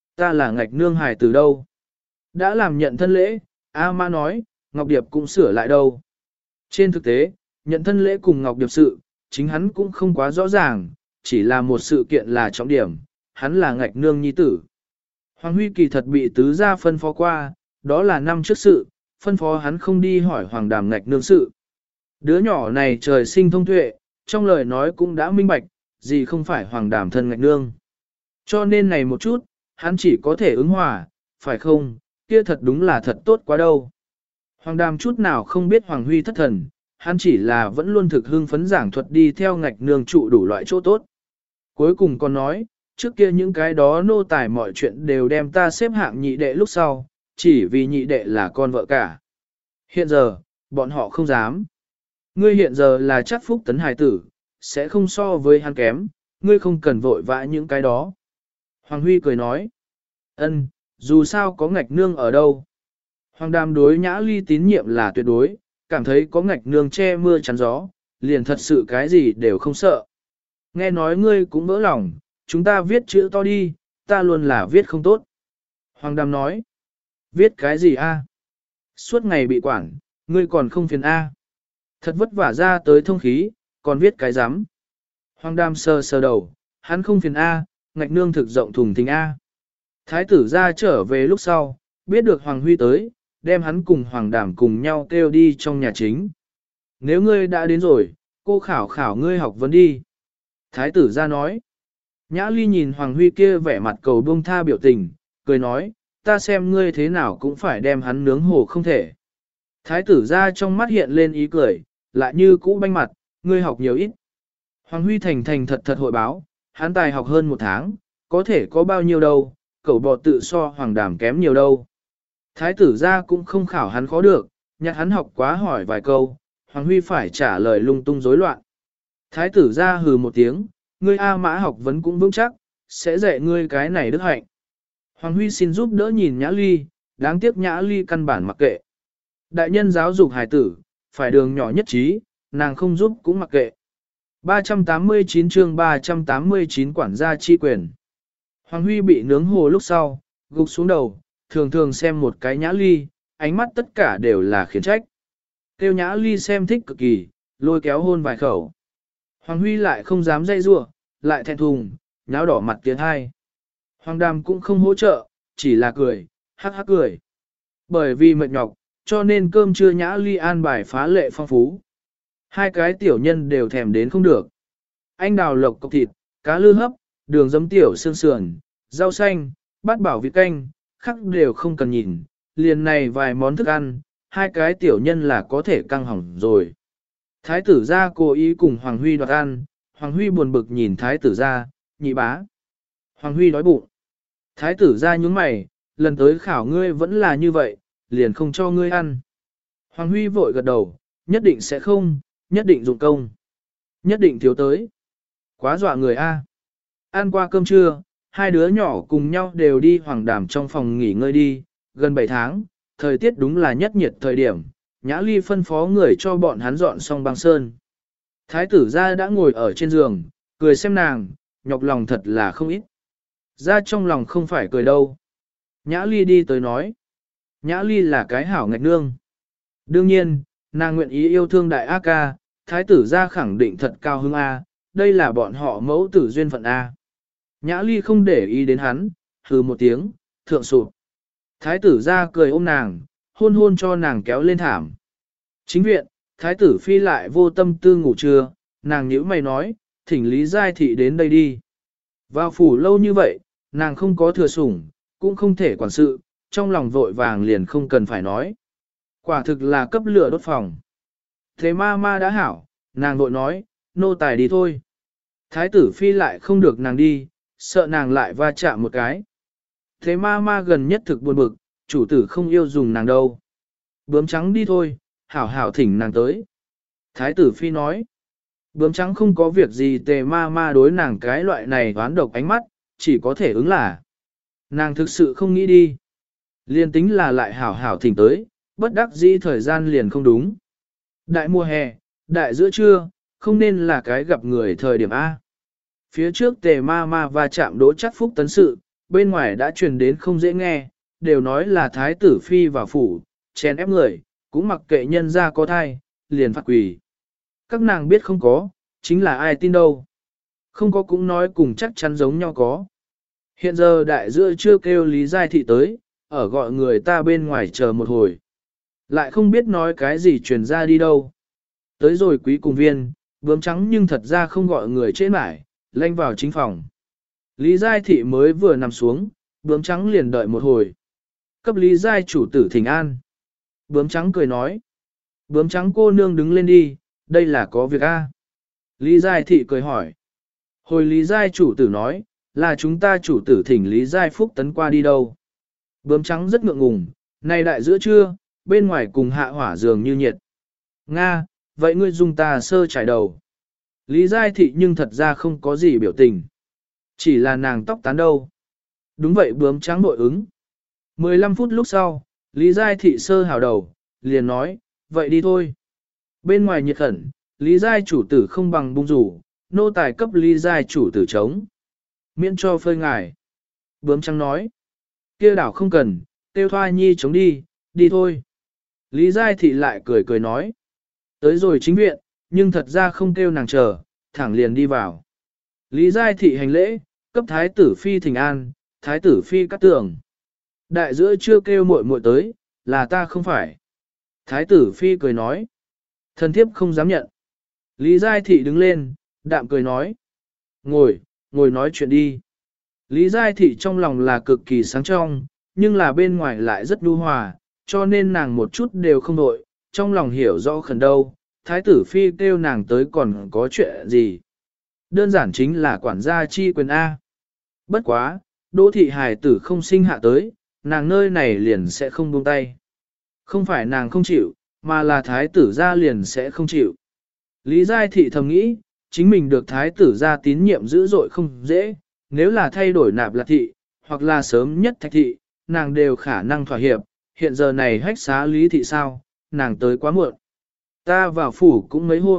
là ngạch nương hài từ đâu. Đã làm nhận thân lễ, A Mã nói, Ngọc Điệp cũng sửa lại đâu. Trên thực tế, nhận thân lễ cùng Ngọc Điệp sự, chính hắn cũng không quá rõ ràng, chỉ là một sự kiện là trọng điểm, hắn là ngạch nương nhi tử. Hoàng Huy kỳ thật bị tứ gia phân phó qua, đó là năm trước sự, phân phó hắn không đi hỏi Hoàng Đàm ngạch nương sự. Đứa nhỏ này trời sinh thông tuệ, trong lời nói cũng đã minh bạch, gì không phải Hoàng Đàm thân ngạch nương. Cho nên này một chút, hắn chỉ có thể ứng hòa, phải không, kia thật đúng là thật tốt quá đâu. Hoàng Đàm chút nào không biết Hoàng Huy thất thần, hắn chỉ là vẫn luôn thực hưng phấn giảng thuật đi theo ngạch nương trụ đủ loại chỗ tốt. Cuối cùng còn nói, trước kia những cái đó nô tài mọi chuyện đều đem ta xếp hạng nhị đệ lúc sau, chỉ vì nhị đệ là con vợ cả. Hiện giờ, bọn họ không dám. Ngươi hiện giờ là chắc phúc tấn hài tử, sẽ không so với hắn kém, ngươi không cần vội vã những cái đó. Hoàng Huy cười nói, ân, dù sao có ngạch nương ở đâu. Hoàng Đàm đối Nhã Ly tín nhiệm là tuyệt đối, cảm thấy có ngạch nương che mưa chắn gió, liền thật sự cái gì đều không sợ. Nghe nói ngươi cũng vỡ lòng, chúng ta viết chữ to đi, ta luôn là viết không tốt. Hoàng Đàm nói, viết cái gì a? Suốt ngày bị quản, ngươi còn không phiền a? Thật vất vả ra tới thông khí, còn viết cái rắm. Hoàng Đàm sờ đầu, hắn không phiền a, ngạch nương thực rộng thùng thình a. Thái tử ra trở về lúc sau, biết được Hoàng Huy tới, đem hắn cùng Hoàng Đàm cùng nhau kêu đi trong nhà chính. Nếu ngươi đã đến rồi, cô khảo ngươi học vấn đi. Thái tử ra nói. Nhã Ly nhìn Hoàng Huy kia vẻ mặt cầu buông tha biểu tình, cười nói, ta xem ngươi thế nào cũng phải đem hắn nướng hổ không thể. Thái tử ra trong mắt hiện lên ý cười, lại như cũ banh mặt, ngươi học nhiều ít. Hoàng Huy thành thật hội báo, hắn tài học hơn 1 tháng, có thể có bao nhiêu đâu, cậu bò tự so Hoàng Đàm kém nhiều đâu. Thái tử ra cũng không khảo hắn khó được, nhặt hắn học quá hỏi vài câu, Hoàng Huy phải trả lời lung tung rối loạn. Thái tử ra hừ một tiếng, ngươi A Mã học vấn cũng vững chắc, sẽ dạy ngươi cái này đức hạnh. Hoàng Huy xin giúp đỡ nhìn Nhã Ly, đáng tiếc Nhã Ly căn bản mặc kệ. Đại nhân giáo dục hài tử, phải đường nhỏ nhất trí, nàng không giúp cũng mặc kệ. 389 chương 389 quản gia chi quyền. Hoàng Huy bị nướng hồ lúc sau, gục xuống đầu, thường thường xem một cái Nhã Ly, ánh mắt tất cả đều là khiển trách. Tiêu Nhã Ly xem thích cực kỳ, lôi kéo hôn vài khẩu. Hoàng Huy lại không dám dây rủa, lại thẹn thùng, nháo đỏ mặt tiến hai. Hoàng Đàm cũng không hỗ trợ, chỉ là cười, hắc hắc cười. Bởi vì mệt nhọc, cho nên cơm trưa Nhã Ly an bài phá lệ phong phú. Hai cái tiểu nhân đều thèm đến không được. Anh đào lộc cọc thịt, cá lư hấp, đường giấm tiểu xương sườn, rau xanh, bát bảo vịt canh, khắc đều không cần nhìn, liền này vài món thức ăn, hai cái tiểu nhân là có thể căng hỏng rồi. Thái tử gia cố ý cùng Hoàng Huy đoạt ăn, Hoàng Huy buồn bực nhìn thái tử gia, nhị bá. Hoàng Huy đói bụng. Thái tử gia nhướng mày, lần tới khảo ngươi vẫn là như vậy, liền không cho ngươi ăn. Hoàng Huy vội gật đầu, nhất định sẽ không, nhất định dụng công. Nhất định thiếu tới. Quá dọa người a. Ăn qua cơm trưa, hai đứa nhỏ cùng nhau đều đi Hoàng Đàm trong phòng nghỉ ngơi đi, gần 7 tháng, thời tiết đúng là nhất nhiệt thời điểm, Nhã Ly phân phó người cho bọn hắn dọn xong băng sơn. Thái tử gia đã ngồi ở trên giường, cười xem nàng, nhọc lòng thật là không ít. Ra trong lòng không phải cười đâu. Nhã Ly đi tới nói. Nhã Ly là cái hảo ngạch nương. Đương nhiên, nàng nguyện ý yêu thương đại A ca, thái tử gia khẳng định thật cao hứng A, đây là bọn họ mẫu tử duyên phận A. Nhã Ly không để ý đến hắn, hừ một tiếng, thượng sụp. Thái tử gia cười ôm nàng, hôn hôn cho nàng kéo lên thảm. Chính viện, thái tử phi lại vô tâm tư ngủ trưa, nàng nhíu mày nói, thỉnh Lý Giai Thị đến đây đi. Vào phủ lâu như vậy, nàng không có thừa sủng, cũng không thể quản sự, trong lòng vội vàng liền không cần phải nói. Quả thực là cấp lửa đốt phòng. Thế ma đã hảo, nàng vội nói, nô tài đi thôi. Thái tử phi lại không được nàng đi, sợ nàng lại va chạm một cái. Thế ma gần nhất thực buồn bực, chủ tử không yêu dùng nàng đâu. Bướm trắng đi thôi, hảo hảo thỉnh nàng tới. Thái tử phi nói, bướm trắng không có việc gì tề ma đối nàng cái loại này đoán độc ánh mắt, chỉ có thể ứng là. Nàng thực sự không nghĩ đi. Liên tính là lại hảo hảo thỉnh tới, bất đắc dĩ thời gian liền không đúng. Đại mùa hè, đại giữa trưa, không nên là cái gặp người thời điểm A. Phía trước tề ma va chạm đỗ chắc phúc tấn sự, bên ngoài đã truyền đến không dễ nghe, đều nói là thái tử phi vào phủ, chèn ép người, cũng mặc kệ nhân ra có thai, liền phạt quỳ. Các nàng biết không có, chính là ai tin đâu. Không có cũng nói cùng chắc chắn giống nhau có. Hiện giờ đại giữa chưa kêu Lý Giai Thị tới, ở gọi người ta bên ngoài chờ một hồi. Lại không biết nói cái gì truyền ra đi đâu. Tới rồi quý cùng viên, bướm trắng nhưng thật ra không gọi người chế mải, lanh vào chính phòng. Lý Giai Thị mới vừa nằm xuống, bướm trắng liền đợi một hồi. Cấp Lý Giai chủ tử thỉnh an. Bướm trắng cười nói. Bướm trắng cô nương đứng lên đi, đây là có việc A. Lý Giai Thị cười hỏi. Hồi Lý Giai chủ tử nói, là chúng ta chủ tử thỉnh Lý Giai Phúc tấn qua đi đâu. Bướm trắng rất ngượng ngùng, này đại giữa trưa, bên ngoài cùng hạ hỏa dường như nhiệt. Nga, vậy ngươi dùng ta sơ trải đầu. Lý Giai Thị nhưng thật ra không có gì biểu tình. Chỉ là nàng tóc tán đâu. Đúng vậy bướm trắng nội ứng. 15 phút lúc sau, Lý Giai Thị sơ hào đầu, liền nói, vậy đi thôi. Bên ngoài nhiệt khẩn, Lý Giai chủ tử không bằng bung rủ, nô tài cấp Lý Giai chủ tử chống. Miễn cho phơi ngài. Bướm trắng nói, kia đảo không cần, tiêu thoa nhi chống đi, đi thôi. Lý Giai Thị lại cười cười nói, tới rồi chính viện, nhưng thật ra không kêu nàng chờ, thẳng liền đi vào. Lý Giai Thị hành lễ, cấp thái tử phi thỉnh an, thái tử phi cắt tường. Đại giữa chưa kêu muội muội tới, là ta không phải. Thái tử phi cười nói, thần thiếp không dám nhận. Lý Giai Thị đứng lên, đạm cười nói, ngồi nói chuyện đi. Lý Giai Thị trong lòng là cực kỳ sáng trong, nhưng là bên ngoài lại rất nhu hòa, cho nên nàng một chút đều không nội, trong lòng hiểu rõ khẩn đâu, thái tử phi kêu nàng tới còn có chuyện gì. Đơn giản chính là quản gia chi quyền A. Bất quá, Đỗ thị hài tử không sinh hạ tới, nàng nơi này liền sẽ không buông tay. Không phải nàng không chịu, mà là thái tử gia liền sẽ không chịu. Lý Giai Thị thầm nghĩ, chính mình được thái tử gia tín nhiệm dữ dội không dễ, nếu là thay đổi Nạp Lạc thị, hoặc là sớm nhất Thạch thị, nàng đều khả năng thỏa hiệp, hiện giờ này hách xá Lý thị sao, nàng tới quá muộn. Ta vào phủ cũng mấy hôm,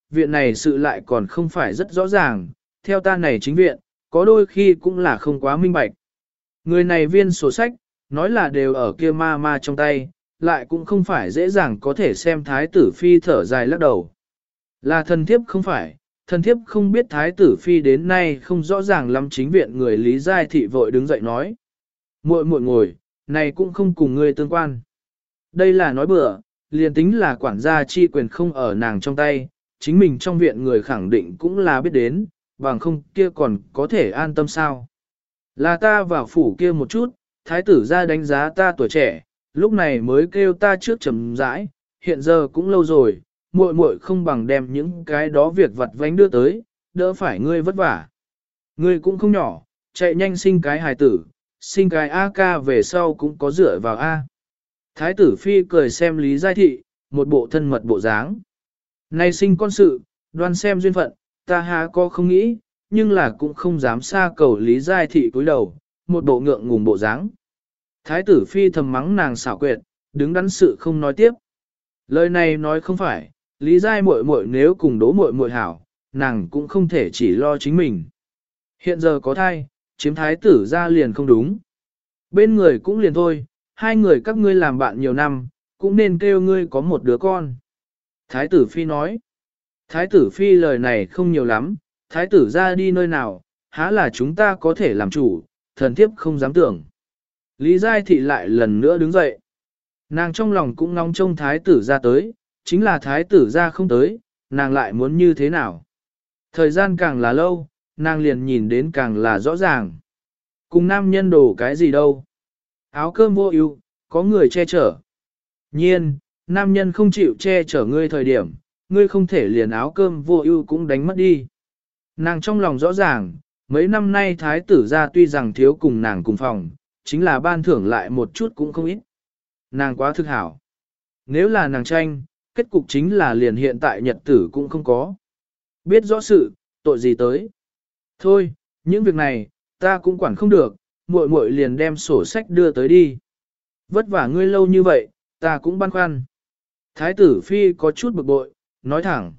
viện này sự lại còn không phải rất rõ ràng, theo ta này chính viện, có đôi khi cũng là không quá minh bạch. Người này viên sổ sách, nói là đều ở kia ma ma trong tay, lại cũng không phải dễ dàng có thể xem thái tử phi thở dài lắc đầu. Là thần thiếp không phải, thần thiếp không biết thái tử phi đến nay không rõ ràng lắm chính viện người Lý Giai Thị vội đứng dậy nói. Muội muội ngồi, này cũng không cùng ngươi tương quan. Đây là nói bừa, liền tính là quản gia chi quyền không ở nàng trong tay, chính mình trong viện người khẳng định cũng là biết đến, bằng không kia còn có thể an tâm sao. Là ta vào phủ kia một chút, thái tử ra đánh giá ta tuổi trẻ, lúc này mới kêu ta trước chậm rãi, hiện giờ cũng lâu rồi, muội muội không bằng đem những cái đó việc vặt vánh đưa tới, đỡ phải ngươi vất vả. Ngươi cũng không nhỏ, chạy nhanh sinh cái hài tử, sinh cái A ca về sau cũng có dựa vào A. Thái tử phi cười xem Lý Giai Thị, một bộ thân mật bộ dáng. Này sinh con sự, đoan xem duyên phận, ta há có không nghĩ, nhưng là cũng không dám xa cầu Lý Giai Thị cúi đầu, một bộ ngượng ngùng bộ dáng. Thái tử phi thầm mắng nàng xảo quyệt, đứng đắn sự không nói tiếp. Lời này nói không phải, Lý Giai muội muội nếu cùng đố muội muội hảo, nàng cũng không thể chỉ lo chính mình. Hiện giờ có thai, chiếm thái tử ra liền không đúng. Bên người cũng liền thôi, hai người các ngươi làm bạn nhiều năm, cũng nên kêu ngươi có một đứa con. Thái tử phi nói. Thái tử phi lời này không nhiều lắm, thái tử ra đi nơi nào, há là chúng ta có thể làm chủ, thần thiếp không dám tưởng. Lý Giai Thị lại lần nữa đứng dậy. Nàng trong lòng cũng ngóng trông thái tử ra tới, chính là thái tử ra không tới, nàng lại muốn như thế nào. Thời gian càng là lâu, nàng liền nhìn đến càng là rõ ràng. Cùng nam nhân đổ cái gì đâu. Áo cơm vô ưu, có người che chở. Nhiên, nam nhân không chịu che chở ngươi thời điểm, ngươi không thể liền áo cơm vô ưu cũng đánh mất đi. Nàng trong lòng rõ ràng, mấy năm nay thái tử ra tuy rằng thiếu cùng nàng cùng phòng, chính là ban thưởng lại một chút cũng không ít. Nàng quá thực hảo. Nếu là nàng tranh, kết cục chính là liền hiện tại nhật tử cũng không có. Biết rõ sự, tội gì tới. Thôi, những việc này, ta cũng quản không được, muội muội liền đem sổ sách đưa tới đi. Vất vả ngươi lâu như vậy, ta cũng băn khoăn. Thái tử phi có chút bực bội, nói thẳng.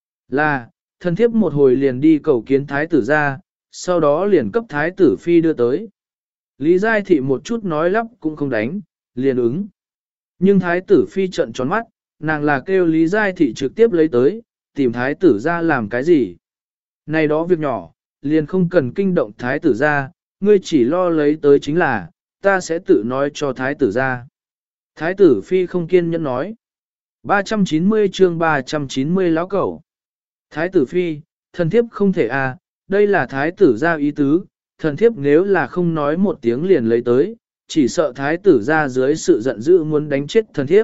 Là, thần thiếp một hồi liền đi cầu kiến thái tử ra, sau đó liền cấp thái tử phi đưa tới. Lý Giai Thị một chút nói lắp cũng không đánh, liền ứng. Nhưng thái tử phi trận tròn mắt, nàng là kêu Lý Giai Thị trực tiếp lấy tới, tìm thái tử ra làm cái gì. Này đó việc nhỏ, liền không cần kinh động thái tử ra, ngươi chỉ lo lấy tới chính là, ta sẽ tự nói cho thái tử ra. Thái tử phi không kiên nhẫn nói. 390 chương 390 lão cẩu. Thái tử phi, thần thiếp không thể à, đây là thái tử ra ý tứ, thần thiếp nếu là không nói một tiếng liền lấy tới, chỉ sợ thái tử ra dưới sự giận dữ muốn đánh chết thần thiếp.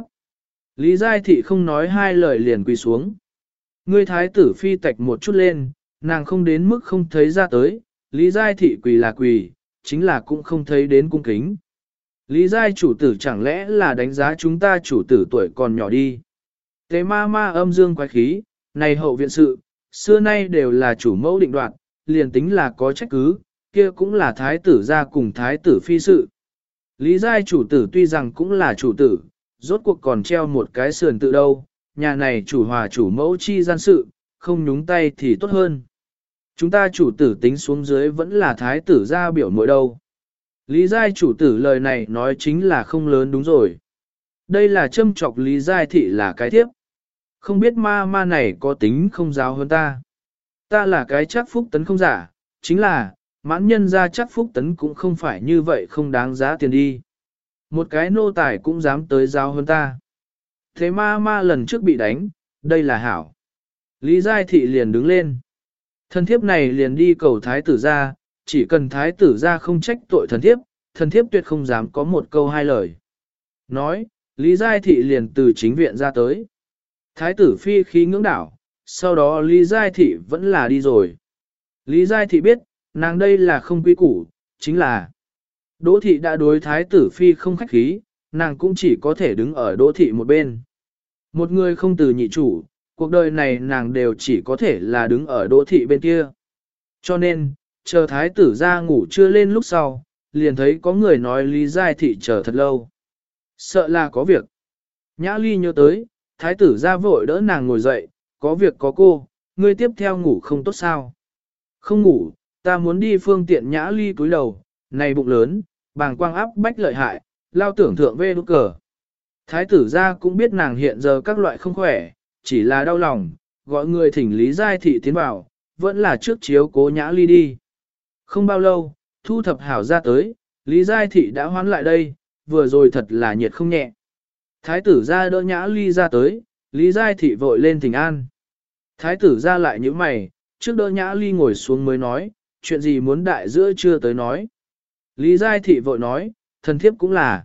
Lý Giai Thị không nói hai lời liền quỳ xuống. Ngươi thái tử phi tạch một chút lên, nàng không đến mức không thấy ra tới, Lý Giai Thị quỳ là quỳ, chính là cũng không thấy đến cung kính. Lý Giai chủ tử chẳng lẽ là đánh giá chúng ta chủ tử tuổi còn nhỏ đi. Tế ma ma âm dương quái khí, này hậu viện sự, xưa nay đều là chủ mẫu định đoạt, liền tính là có trách cứ, kia cũng là thái tử ra cùng thái tử phi sự. Lý Giai chủ tử tuy rằng cũng là chủ tử, rốt cuộc còn treo một cái sườn tự đâu, nhà này chủ hòa chủ mẫu chi gian sự, không nhúng tay thì tốt hơn. Chúng ta chủ tử tính xuống dưới vẫn là thái tử ra biểu mỗi đâu. Lý Giai chủ tử lời này nói chính là không lớn đúng rồi. Đây là châm chọc Lý Giai Thị là cái thiếp. Không biết ma ma này có tính không giáo hơn ta. Ta là cái chắc phúc tấn không giả, chính là, mãn nhân ra chắc phúc tấn cũng không phải như vậy không đáng giá tiền đi. Một cái nô tài cũng dám tới giáo hơn ta. Thế ma ma lần trước bị đánh, đây là hảo. Lý Giai Thị liền đứng lên. Thần thiếp này liền đi cầu thái tử ra, chỉ cần thái tử ra không trách tội thần thiếp tuyệt không dám có một câu hai lời. Nói, Lý Giai Thị liền từ chính viện ra tới. Thái tử phi khí ngưỡng đảo, sau đó Lý Giai Thị vẫn là đi rồi. Lý Giai Thị biết, nàng đây là không quy củ, chính là Đỗ Thị đã đối thái tử phi không khách khí, nàng cũng chỉ có thể đứng ở Đỗ Thị một bên. Một người không từ nhị chủ, cuộc đời này nàng đều chỉ có thể là đứng ở Đỗ Thị bên kia. Cho nên, chờ thái tử ra ngủ chưa lên lúc sau, liền thấy có người nói Lý Giai Thị chờ thật lâu. Sợ là có việc. Nhã Ly nhớ tới, thái tử ra vội đỡ nàng ngồi dậy, có việc có cô, ngươi tiếp theo ngủ không tốt sao? Không ngủ, ta muốn đi phương tiện Nhã Ly cúi đầu, này bụng lớn, bàng quang áp bách lợi hại, lao tưởng thượng vê đút cờ. Thái tử gia cũng biết nàng hiện giờ các loại không khỏe, chỉ là đau lòng, gọi người thỉnh Lý Giai Thị tiến vào, vẫn là trước chiếu cố Nhã Ly đi. Không bao lâu, thu thập hảo ra tới, Lý Giai Thị đã hoán lại đây, vừa rồi thật là nhiệt không nhẹ. Thái tử gia đỡ Nhã Ly ra tới, Lý Giai Thị vội lên thỉnh an. Thái tử gia lại như mày, trước đỡ Nhã Ly ngồi xuống mới nói, chuyện gì muốn đại giữa chưa tới nói. Lý Giai Thị vội nói, thần thiếp cũng là.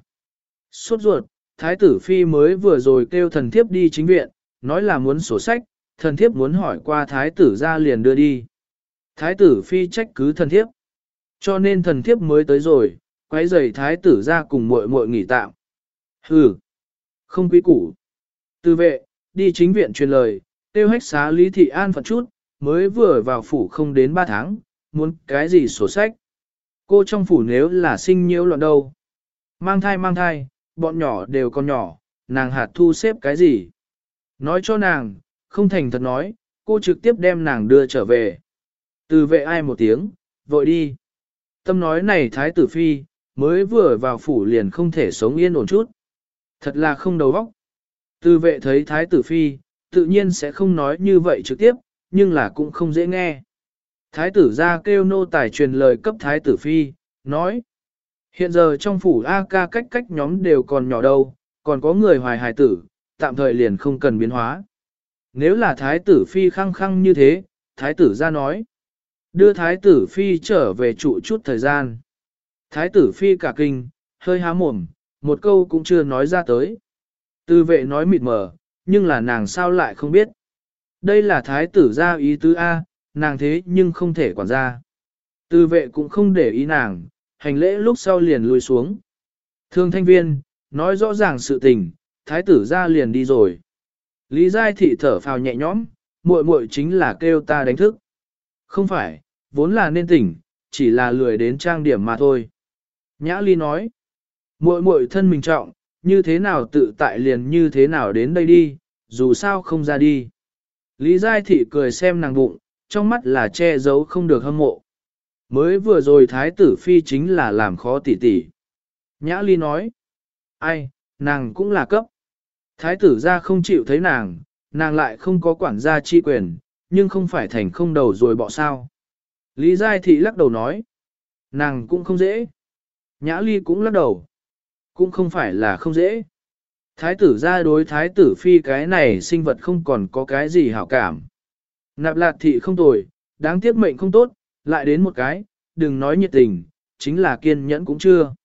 Sốt ruột, Thái tử Phi mới vừa rồi kêu thần thiếp đi chính viện, nói là muốn sổ sách, thần thiếp muốn hỏi qua Thái tử gia liền đưa đi. Thái tử Phi trách cứ thần thiếp. Cho nên thần thiếp mới tới rồi, quấy rầy Thái tử gia cùng muội muội nghỉ tạm. Hừ, không quý củ. Tư vệ, đi chính viện truyền lời, tiêu hách xá Lý Thị An phận chút, mới vừa vào phủ không đến 3 tháng, muốn cái gì sổ sách. Cô trong phủ nếu là sinh nhiễu loạn đâu. Mang thai, bọn nhỏ đều còn nhỏ, nàng hạt thu xếp cái gì. Nói cho nàng, không thành thật nói, cô trực tiếp đem nàng đưa trở về. Từ vệ ai một tiếng, vội đi. Tâm nói này Thái tử Phi, mới vừa vào phủ liền không thể sống yên ổn chút. Thật là không đầu óc. Từ vệ thấy Thái tử Phi, tự nhiên sẽ không nói như vậy trực tiếp, nhưng là cũng không dễ nghe. Thái tử ra kêu nô tài truyền lời cấp Thái tử Phi, nói. Hiện giờ trong phủ A ca cách nhóm đều còn nhỏ đâu, còn có người hoài hài tử, tạm thời liền không cần biến hóa. Nếu là Thái tử Phi khăng khăng như thế, Thái tử ra nói. Đưa Thái tử Phi trở về trụ chút thời gian. Thái tử Phi cả kinh, hơi há mồm, một câu cũng chưa nói ra tới. Tư vệ nói mịt mờ, nhưng là nàng sao lại không biết. Đây là Thái tử ra ý tứ A, nàng thế nhưng không thể quản ra. Tư vệ cũng không để ý nàng, hành lễ lúc sau liền lùi xuống. Thương thanh viên, nói rõ ràng sự tình, Thái tử ra liền đi rồi. Lý Giai Thị thở phào nhẹ nhõm, muội muội chính là kêu ta đánh thức. Không phải, vốn là nên tỉnh, chỉ là lười đến trang điểm mà thôi. Nhã Ly nói, muội muội thân mình trọng, như thế nào tự tại liền như thế nào đến đây đi, dù sao không ra đi. Lý Giai Thị cười xem nàng bụng, trong mắt là che giấu không được hâm mộ. Mới vừa rồi Thái tử Phi chính là làm khó tỉ tỉ. Nhã Ly nói, ai, nàng cũng là cấp. Thái tử ra không chịu thấy nàng lại không có quản gia chi quyền, nhưng không phải thành không đầu rồi bỏ sao. Lý Giai Thị lắc đầu nói, nàng cũng không dễ. Nhã Ly cũng lắc đầu, cũng không phải là không dễ. Thái tử ra đối Thái tử Phi cái này sinh vật không còn có cái gì hảo cảm. Nạp Lạt Thị không tồi, đáng tiếc mệnh không tốt, lại đến một cái, đừng nói nhiệt tình, chính là kiên nhẫn cũng chưa.